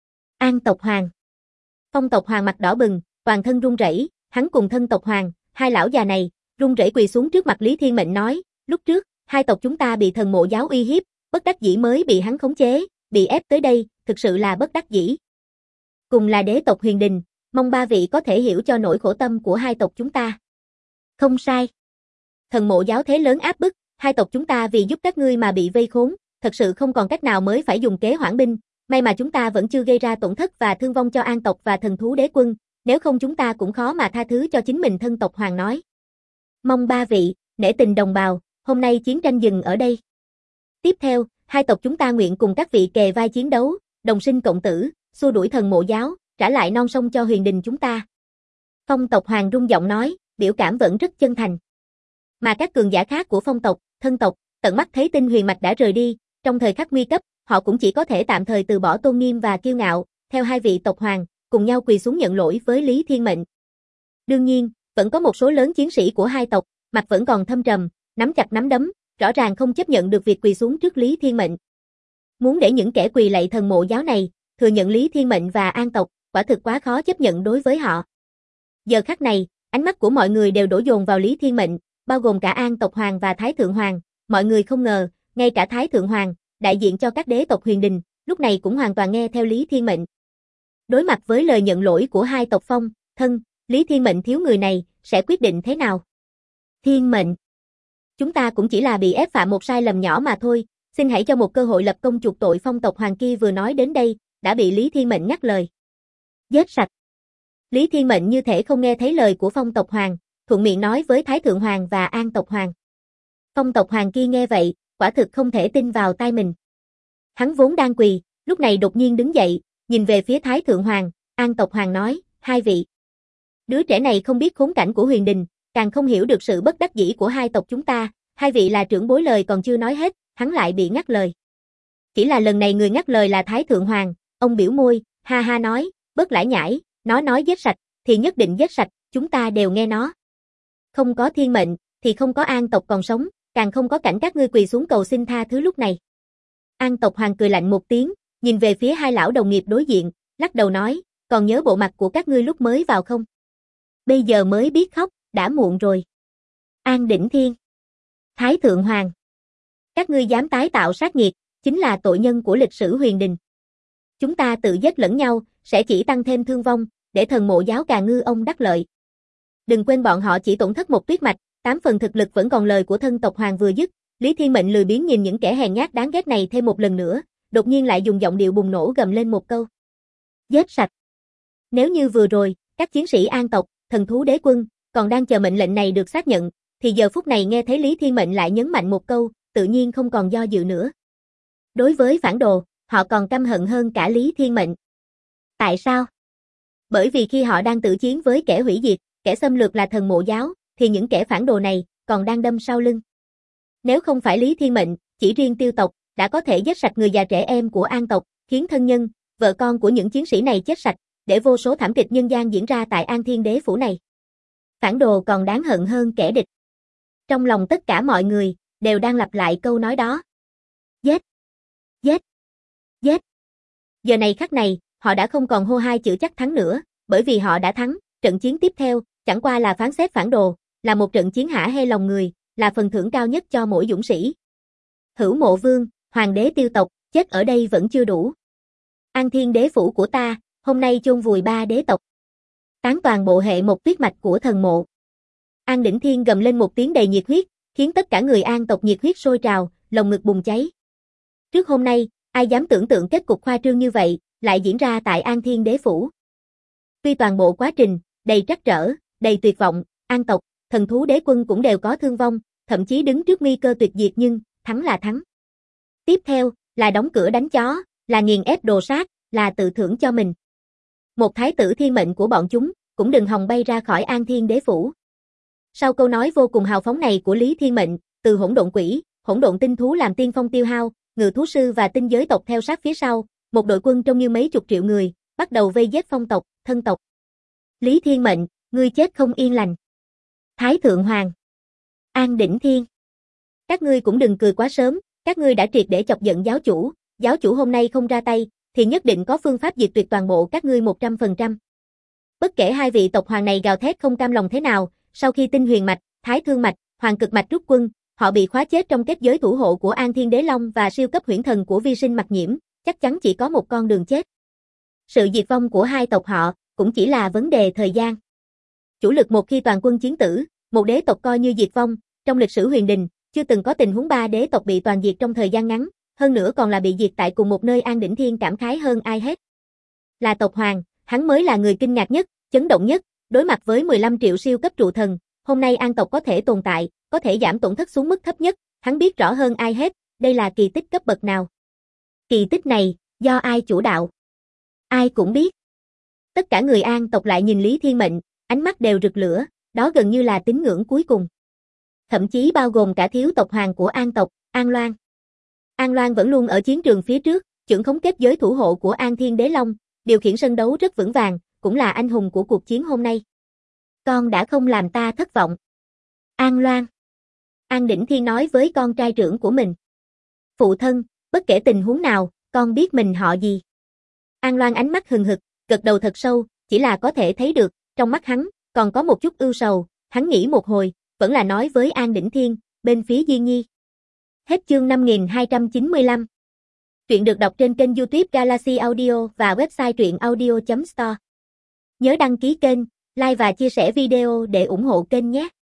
A: An tộc Hoàng. Phong tộc Hoàng mặt đỏ bừng, toàn thân run rẩy, hắn cùng Thân tộc Hoàng, hai lão già này, run rẩy quỳ xuống trước mặt Lý Thiên Mệnh nói, lúc trước, hai tộc chúng ta bị Thần Mộ giáo uy hiếp, bất đắc dĩ mới bị hắn khống chế, bị ép tới đây, thực sự là bất đắc dĩ. Cùng là đế tộc Huyền Đình, mong ba vị có thể hiểu cho nỗi khổ tâm của hai tộc chúng ta. Không sai. Thần Mộ giáo thế lớn áp bức, hai tộc chúng ta vì giúp các ngươi mà bị vây khốn, thật sự không còn cách nào mới phải dùng kế hoãn binh, may mà chúng ta vẫn chưa gây ra tổn thất và thương vong cho An tộc và Thần Thú Đế quân, nếu không chúng ta cũng khó mà tha thứ cho chính mình. Thân tộc Hoàng nói. Mong ba vị, nể tình đồng bào, hôm nay chiến tranh dừng ở đây. Tiếp theo, hai tộc chúng ta nguyện cùng các vị kề vai chiến đấu, đồng sinh cộng tử, xua đuổi Thần Mộ giáo, trả lại non sông cho Huyền Đình chúng ta. Phong tộc Hoàng rung giọng nói, biểu cảm vẫn rất chân thành. Mà các cường giả khác của Phong tộc, Thân tộc, tận mắt thấy Tinh Huyền Mạch đã rời đi, trong thời khắc nguy cấp, họ cũng chỉ có thể tạm thời từ bỏ tôn nghiêm và kiêu ngạo, theo hai vị tộc hoàng, cùng nhau quỳ xuống nhận lỗi với Lý Thiên Mệnh. Đương nhiên, vẫn có một số lớn chiến sĩ của hai tộc, mặt vẫn còn thâm trầm, nắm chặt nắm đấm, rõ ràng không chấp nhận được việc quỳ xuống trước Lý Thiên Mệnh. Muốn để những kẻ quỳ lạy Thần Mộ giáo này, thừa nhận Lý Thiên Mệnh và An tộc, quả thực quá khó chấp nhận đối với họ. Giờ khắc này, ánh mắt của mọi người đều đổ dồn vào Lý Thiên Mệnh, bao gồm cả An tộc Hoàng và Thái Thượng Hoàng, mọi người không ngờ, ngay cả Thái Thượng Hoàng, đại diện cho các đế tộc Huyền Đình, lúc này cũng hoàn toàn nghe theo Lý Thiên Mệnh. Đối mặt với lời nhận lỗi của hai tộc Phong, Thân, Lý Thiên Mệnh thiếu người này, sẽ quyết định thế nào? Thiên Mệnh, chúng ta cũng chỉ là bị ép phạm một sai lầm nhỏ mà thôi, xin hãy cho một cơ hội lập công chuộc tội. Phong tộc Hoàng kia vừa nói đến đây, đã bị Lý Thiên Mệnh ngắt lời. Giết sạch. Lý Thiên Mệnh như thể không nghe thấy lời của Phong tộc Hoàng, thuận miệng nói với Thái Thượng Hoàng và An tộc Hoàng. Phong tộc Hoàng kia nghe vậy, quả thực không thể tin vào tai mình. Hắn vốn đang quỳ, lúc này đột nhiên đứng dậy, nhìn về phía Thái Thượng Hoàng, An tộc Hoàng nói, hai vị. Đứa trẻ này không biết khốn cảnh của Huyền Đình, càng không hiểu được sự bất đắc dĩ của hai tộc chúng ta, hai vị là trưởng bối lời còn chưa nói hết, hắn lại bị ngắt lời. Chỉ là lần này người ngắt lời là Thái Thượng Hoàng, ông biểu môi, ha ha nói, bớt lải nhải, nó nói giết sạch, thì nhất định giết sạch, chúng ta đều nghe nó. Không có thiên mệnh, thì không có An tộc còn sống, càng không có cảnh các ngươi quỳ xuống cầu xin tha thứ lúc này. An tộc Hoàng cười lạnh một tiếng, nhìn về phía hai lão đồng nghiệp đối diện, lắc đầu nói, còn nhớ bộ mặt của các ngươi lúc mới vào không? Bây giờ mới biết khóc, đã muộn rồi. An Đỉnh Thiên, Thái Thượng Hoàng, các ngươi dám tái tạo sát nghiệt, chính là tội nhân của lịch sử huyền đình. Chúng ta tự giết lẫn nhau, sẽ chỉ tăng thêm thương vong, để thần mộ giáo Cà Ngư ông đắc lợi. Đừng quên bọn họ chỉ tổn thất một tuyết mạch, 8 phần thực lực vẫn còn. Lời của thân tộc Hoàng vừa dứt, Lý Thiên Mệnh lười biếng nhìn những kẻ hèn nhát đáng ghét này thêm một lần nữa, đột nhiên lại dùng giọng điệu bùng nổ gầm lên một câu. Giết sạch. Nếu như vừa rồi, các chiến sĩ An tộc, thần thú đế quân, còn đang chờ mệnh lệnh này được xác nhận, thì giờ phút này nghe thấy Lý Thiên Mệnh lại nhấn mạnh một câu, tự nhiên không còn do dự nữa. Đối với phản đồ, họ còn căm hận hơn cả Lý Thiên Mệnh. Tại sao? Bởi vì khi họ đang tự chiến với kẻ hủy diệt, kẻ xâm lược là thần mộ giáo, thì những kẻ phản đồ này còn đang đâm sau lưng. Nếu không phải Lý Thiên Mệnh, chỉ riêng Tiêu tộc đã có thể giết sạch người già trẻ em của An tộc, khiến thân nhân, vợ con của những chiến sĩ này chết sạch, để vô số thảm kịch nhân gian diễn ra tại An Thiên Đế phủ này. Phản đồ còn đáng hận hơn kẻ địch. Trong lòng tất cả mọi người đều đang lặp lại câu nói đó. Giết, giết, giết. Giờ này khắc này, họ đã không còn hô hai chữ chắc thắng nữa, bởi vì họ đã thắng. Trận chiến tiếp theo chẳng qua là phán xét phản đồ, là một trận chiến hả hê lòng người, là phần thưởng cao nhất cho mỗi dũng sĩ. Hữu Mộ Vương, Hoàng đế Tiêu tộc, chết ở đây vẫn chưa đủ. An Thiên Đế phủ của ta, hôm nay chôn vùi 3 đế tộc. Tán toàn bộ hệ một tuyết mạch của thần mộ. An Đỉnh Thiên gầm lên một tiếng đầy nhiệt huyết, khiến tất cả người An tộc nhiệt huyết sôi trào, lồng ngực bùng cháy. Trước hôm nay, ai dám tưởng tượng kết cục khoa trương như vậy, lại diễn ra tại An Thiên Đế phủ. Tuy toàn bộ quá trình đầy trắc trở, đầy tuyệt vọng, An tộc, thần thú đế quân cũng đều có thương vong, thậm chí đứng trước nguy cơ tuyệt diệt, nhưng thắng là thắng. Tiếp theo là đóng cửa đánh chó, là nghiền ép đồ sát, là tự thưởng cho mình. Một thái tử thiên mệnh của bọn chúng cũng đừng hòng bay ra khỏi An Thiên Đế phủ. Sau câu nói vô cùng hào phóng này của Lý Thiên Mệnh, từ hỗn độn quỷ, hỗn độn tinh thú làm tiên phong tiêu hao, ngự thú sư và tinh giới tộc theo sát phía sau, một đội quân trông như mấy chục triệu người, bắt đầu vây giết phong tộc, thân tộc. Lý Thiên Mệnh, ngươi chết không yên lành. Thái Thượng Hoàng, An Đỉnh Thiên, các ngươi cũng đừng cười quá sớm, các ngươi đã triệt để chọc giận giáo chủ hôm nay không ra tay, thì nhất định có phương pháp diệt tuyệt toàn bộ các ngươi 100%. Bất kể hai vị tộc hoàng này gào thét không cam lòng thế nào, sau khi Tinh Huyền mạch, Thái Thương mạch, Hoàng Cực mạch rút quân, họ bị khóa chết trong kết giới thủ hộ của An Thiên Đế Long và siêu cấp huyễn thần của Vi Sinh Mặc Nhiễm, chắc chắn chỉ có một con đường chết. Sự diệt vong của hai tộc họ cũng chỉ là vấn đề thời gian. Chủ lực một khi toàn quân chiến tử, một đế tộc coi như diệt vong, trong lịch sử huyền đình, chưa từng có tình huống 3 đế tộc bị toàn diệt trong thời gian ngắn, hơn nữa còn là bị diệt tại cùng một nơi. An Đỉnh Thiên cảm khái hơn ai hết. Là tộc hoàng, hắn mới là người kinh ngạc nhất, chấn động nhất, đối mặt với 15 triệu siêu cấp trụ thần, hôm nay An tộc có thể tồn tại, có thể giảm tổn thất xuống mức thấp nhất, hắn biết rõ hơn ai hết, đây là kỳ tích cấp bậc nào. Kỳ tích này, do ai chủ đạo? Ai cũng biết. Tất cả người An tộc lại nhìn Lý Thiên Mệnh, ánh mắt đều rực lửa, đó gần như là tín ngưỡng cuối cùng. Thậm chí bao gồm cả thiếu tộc hoàng của An tộc, An Loan. An Loan vẫn luôn ở chiến trường phía trước, trưởng khống kết giới thủ hộ của An Thiên Đế Long, điều khiển sân đấu rất vững vàng, cũng là anh hùng của cuộc chiến hôm nay. Con đã không làm ta thất vọng. An Loan. An Đỉnh Thiên nói với con trai trưởng của mình. Phụ thân, bất kể tình huống nào, con biết mình họ gì. An Loan ánh mắt hừng hực, gật đầu thật sâu, chỉ là có thể thấy được, trong mắt hắn, còn có một chút ưu sầu, hắn nghĩ một hồi, vẫn là nói với An Đỉnh Thiên, bên phía Diên Nhi. Hết chương 5295. Truyện được đọc trên kênh YouTube Galaxy Audio và website truyệnaudio.store. Nhớ đăng ký kênh, like và chia sẻ video để ủng hộ kênh nhé.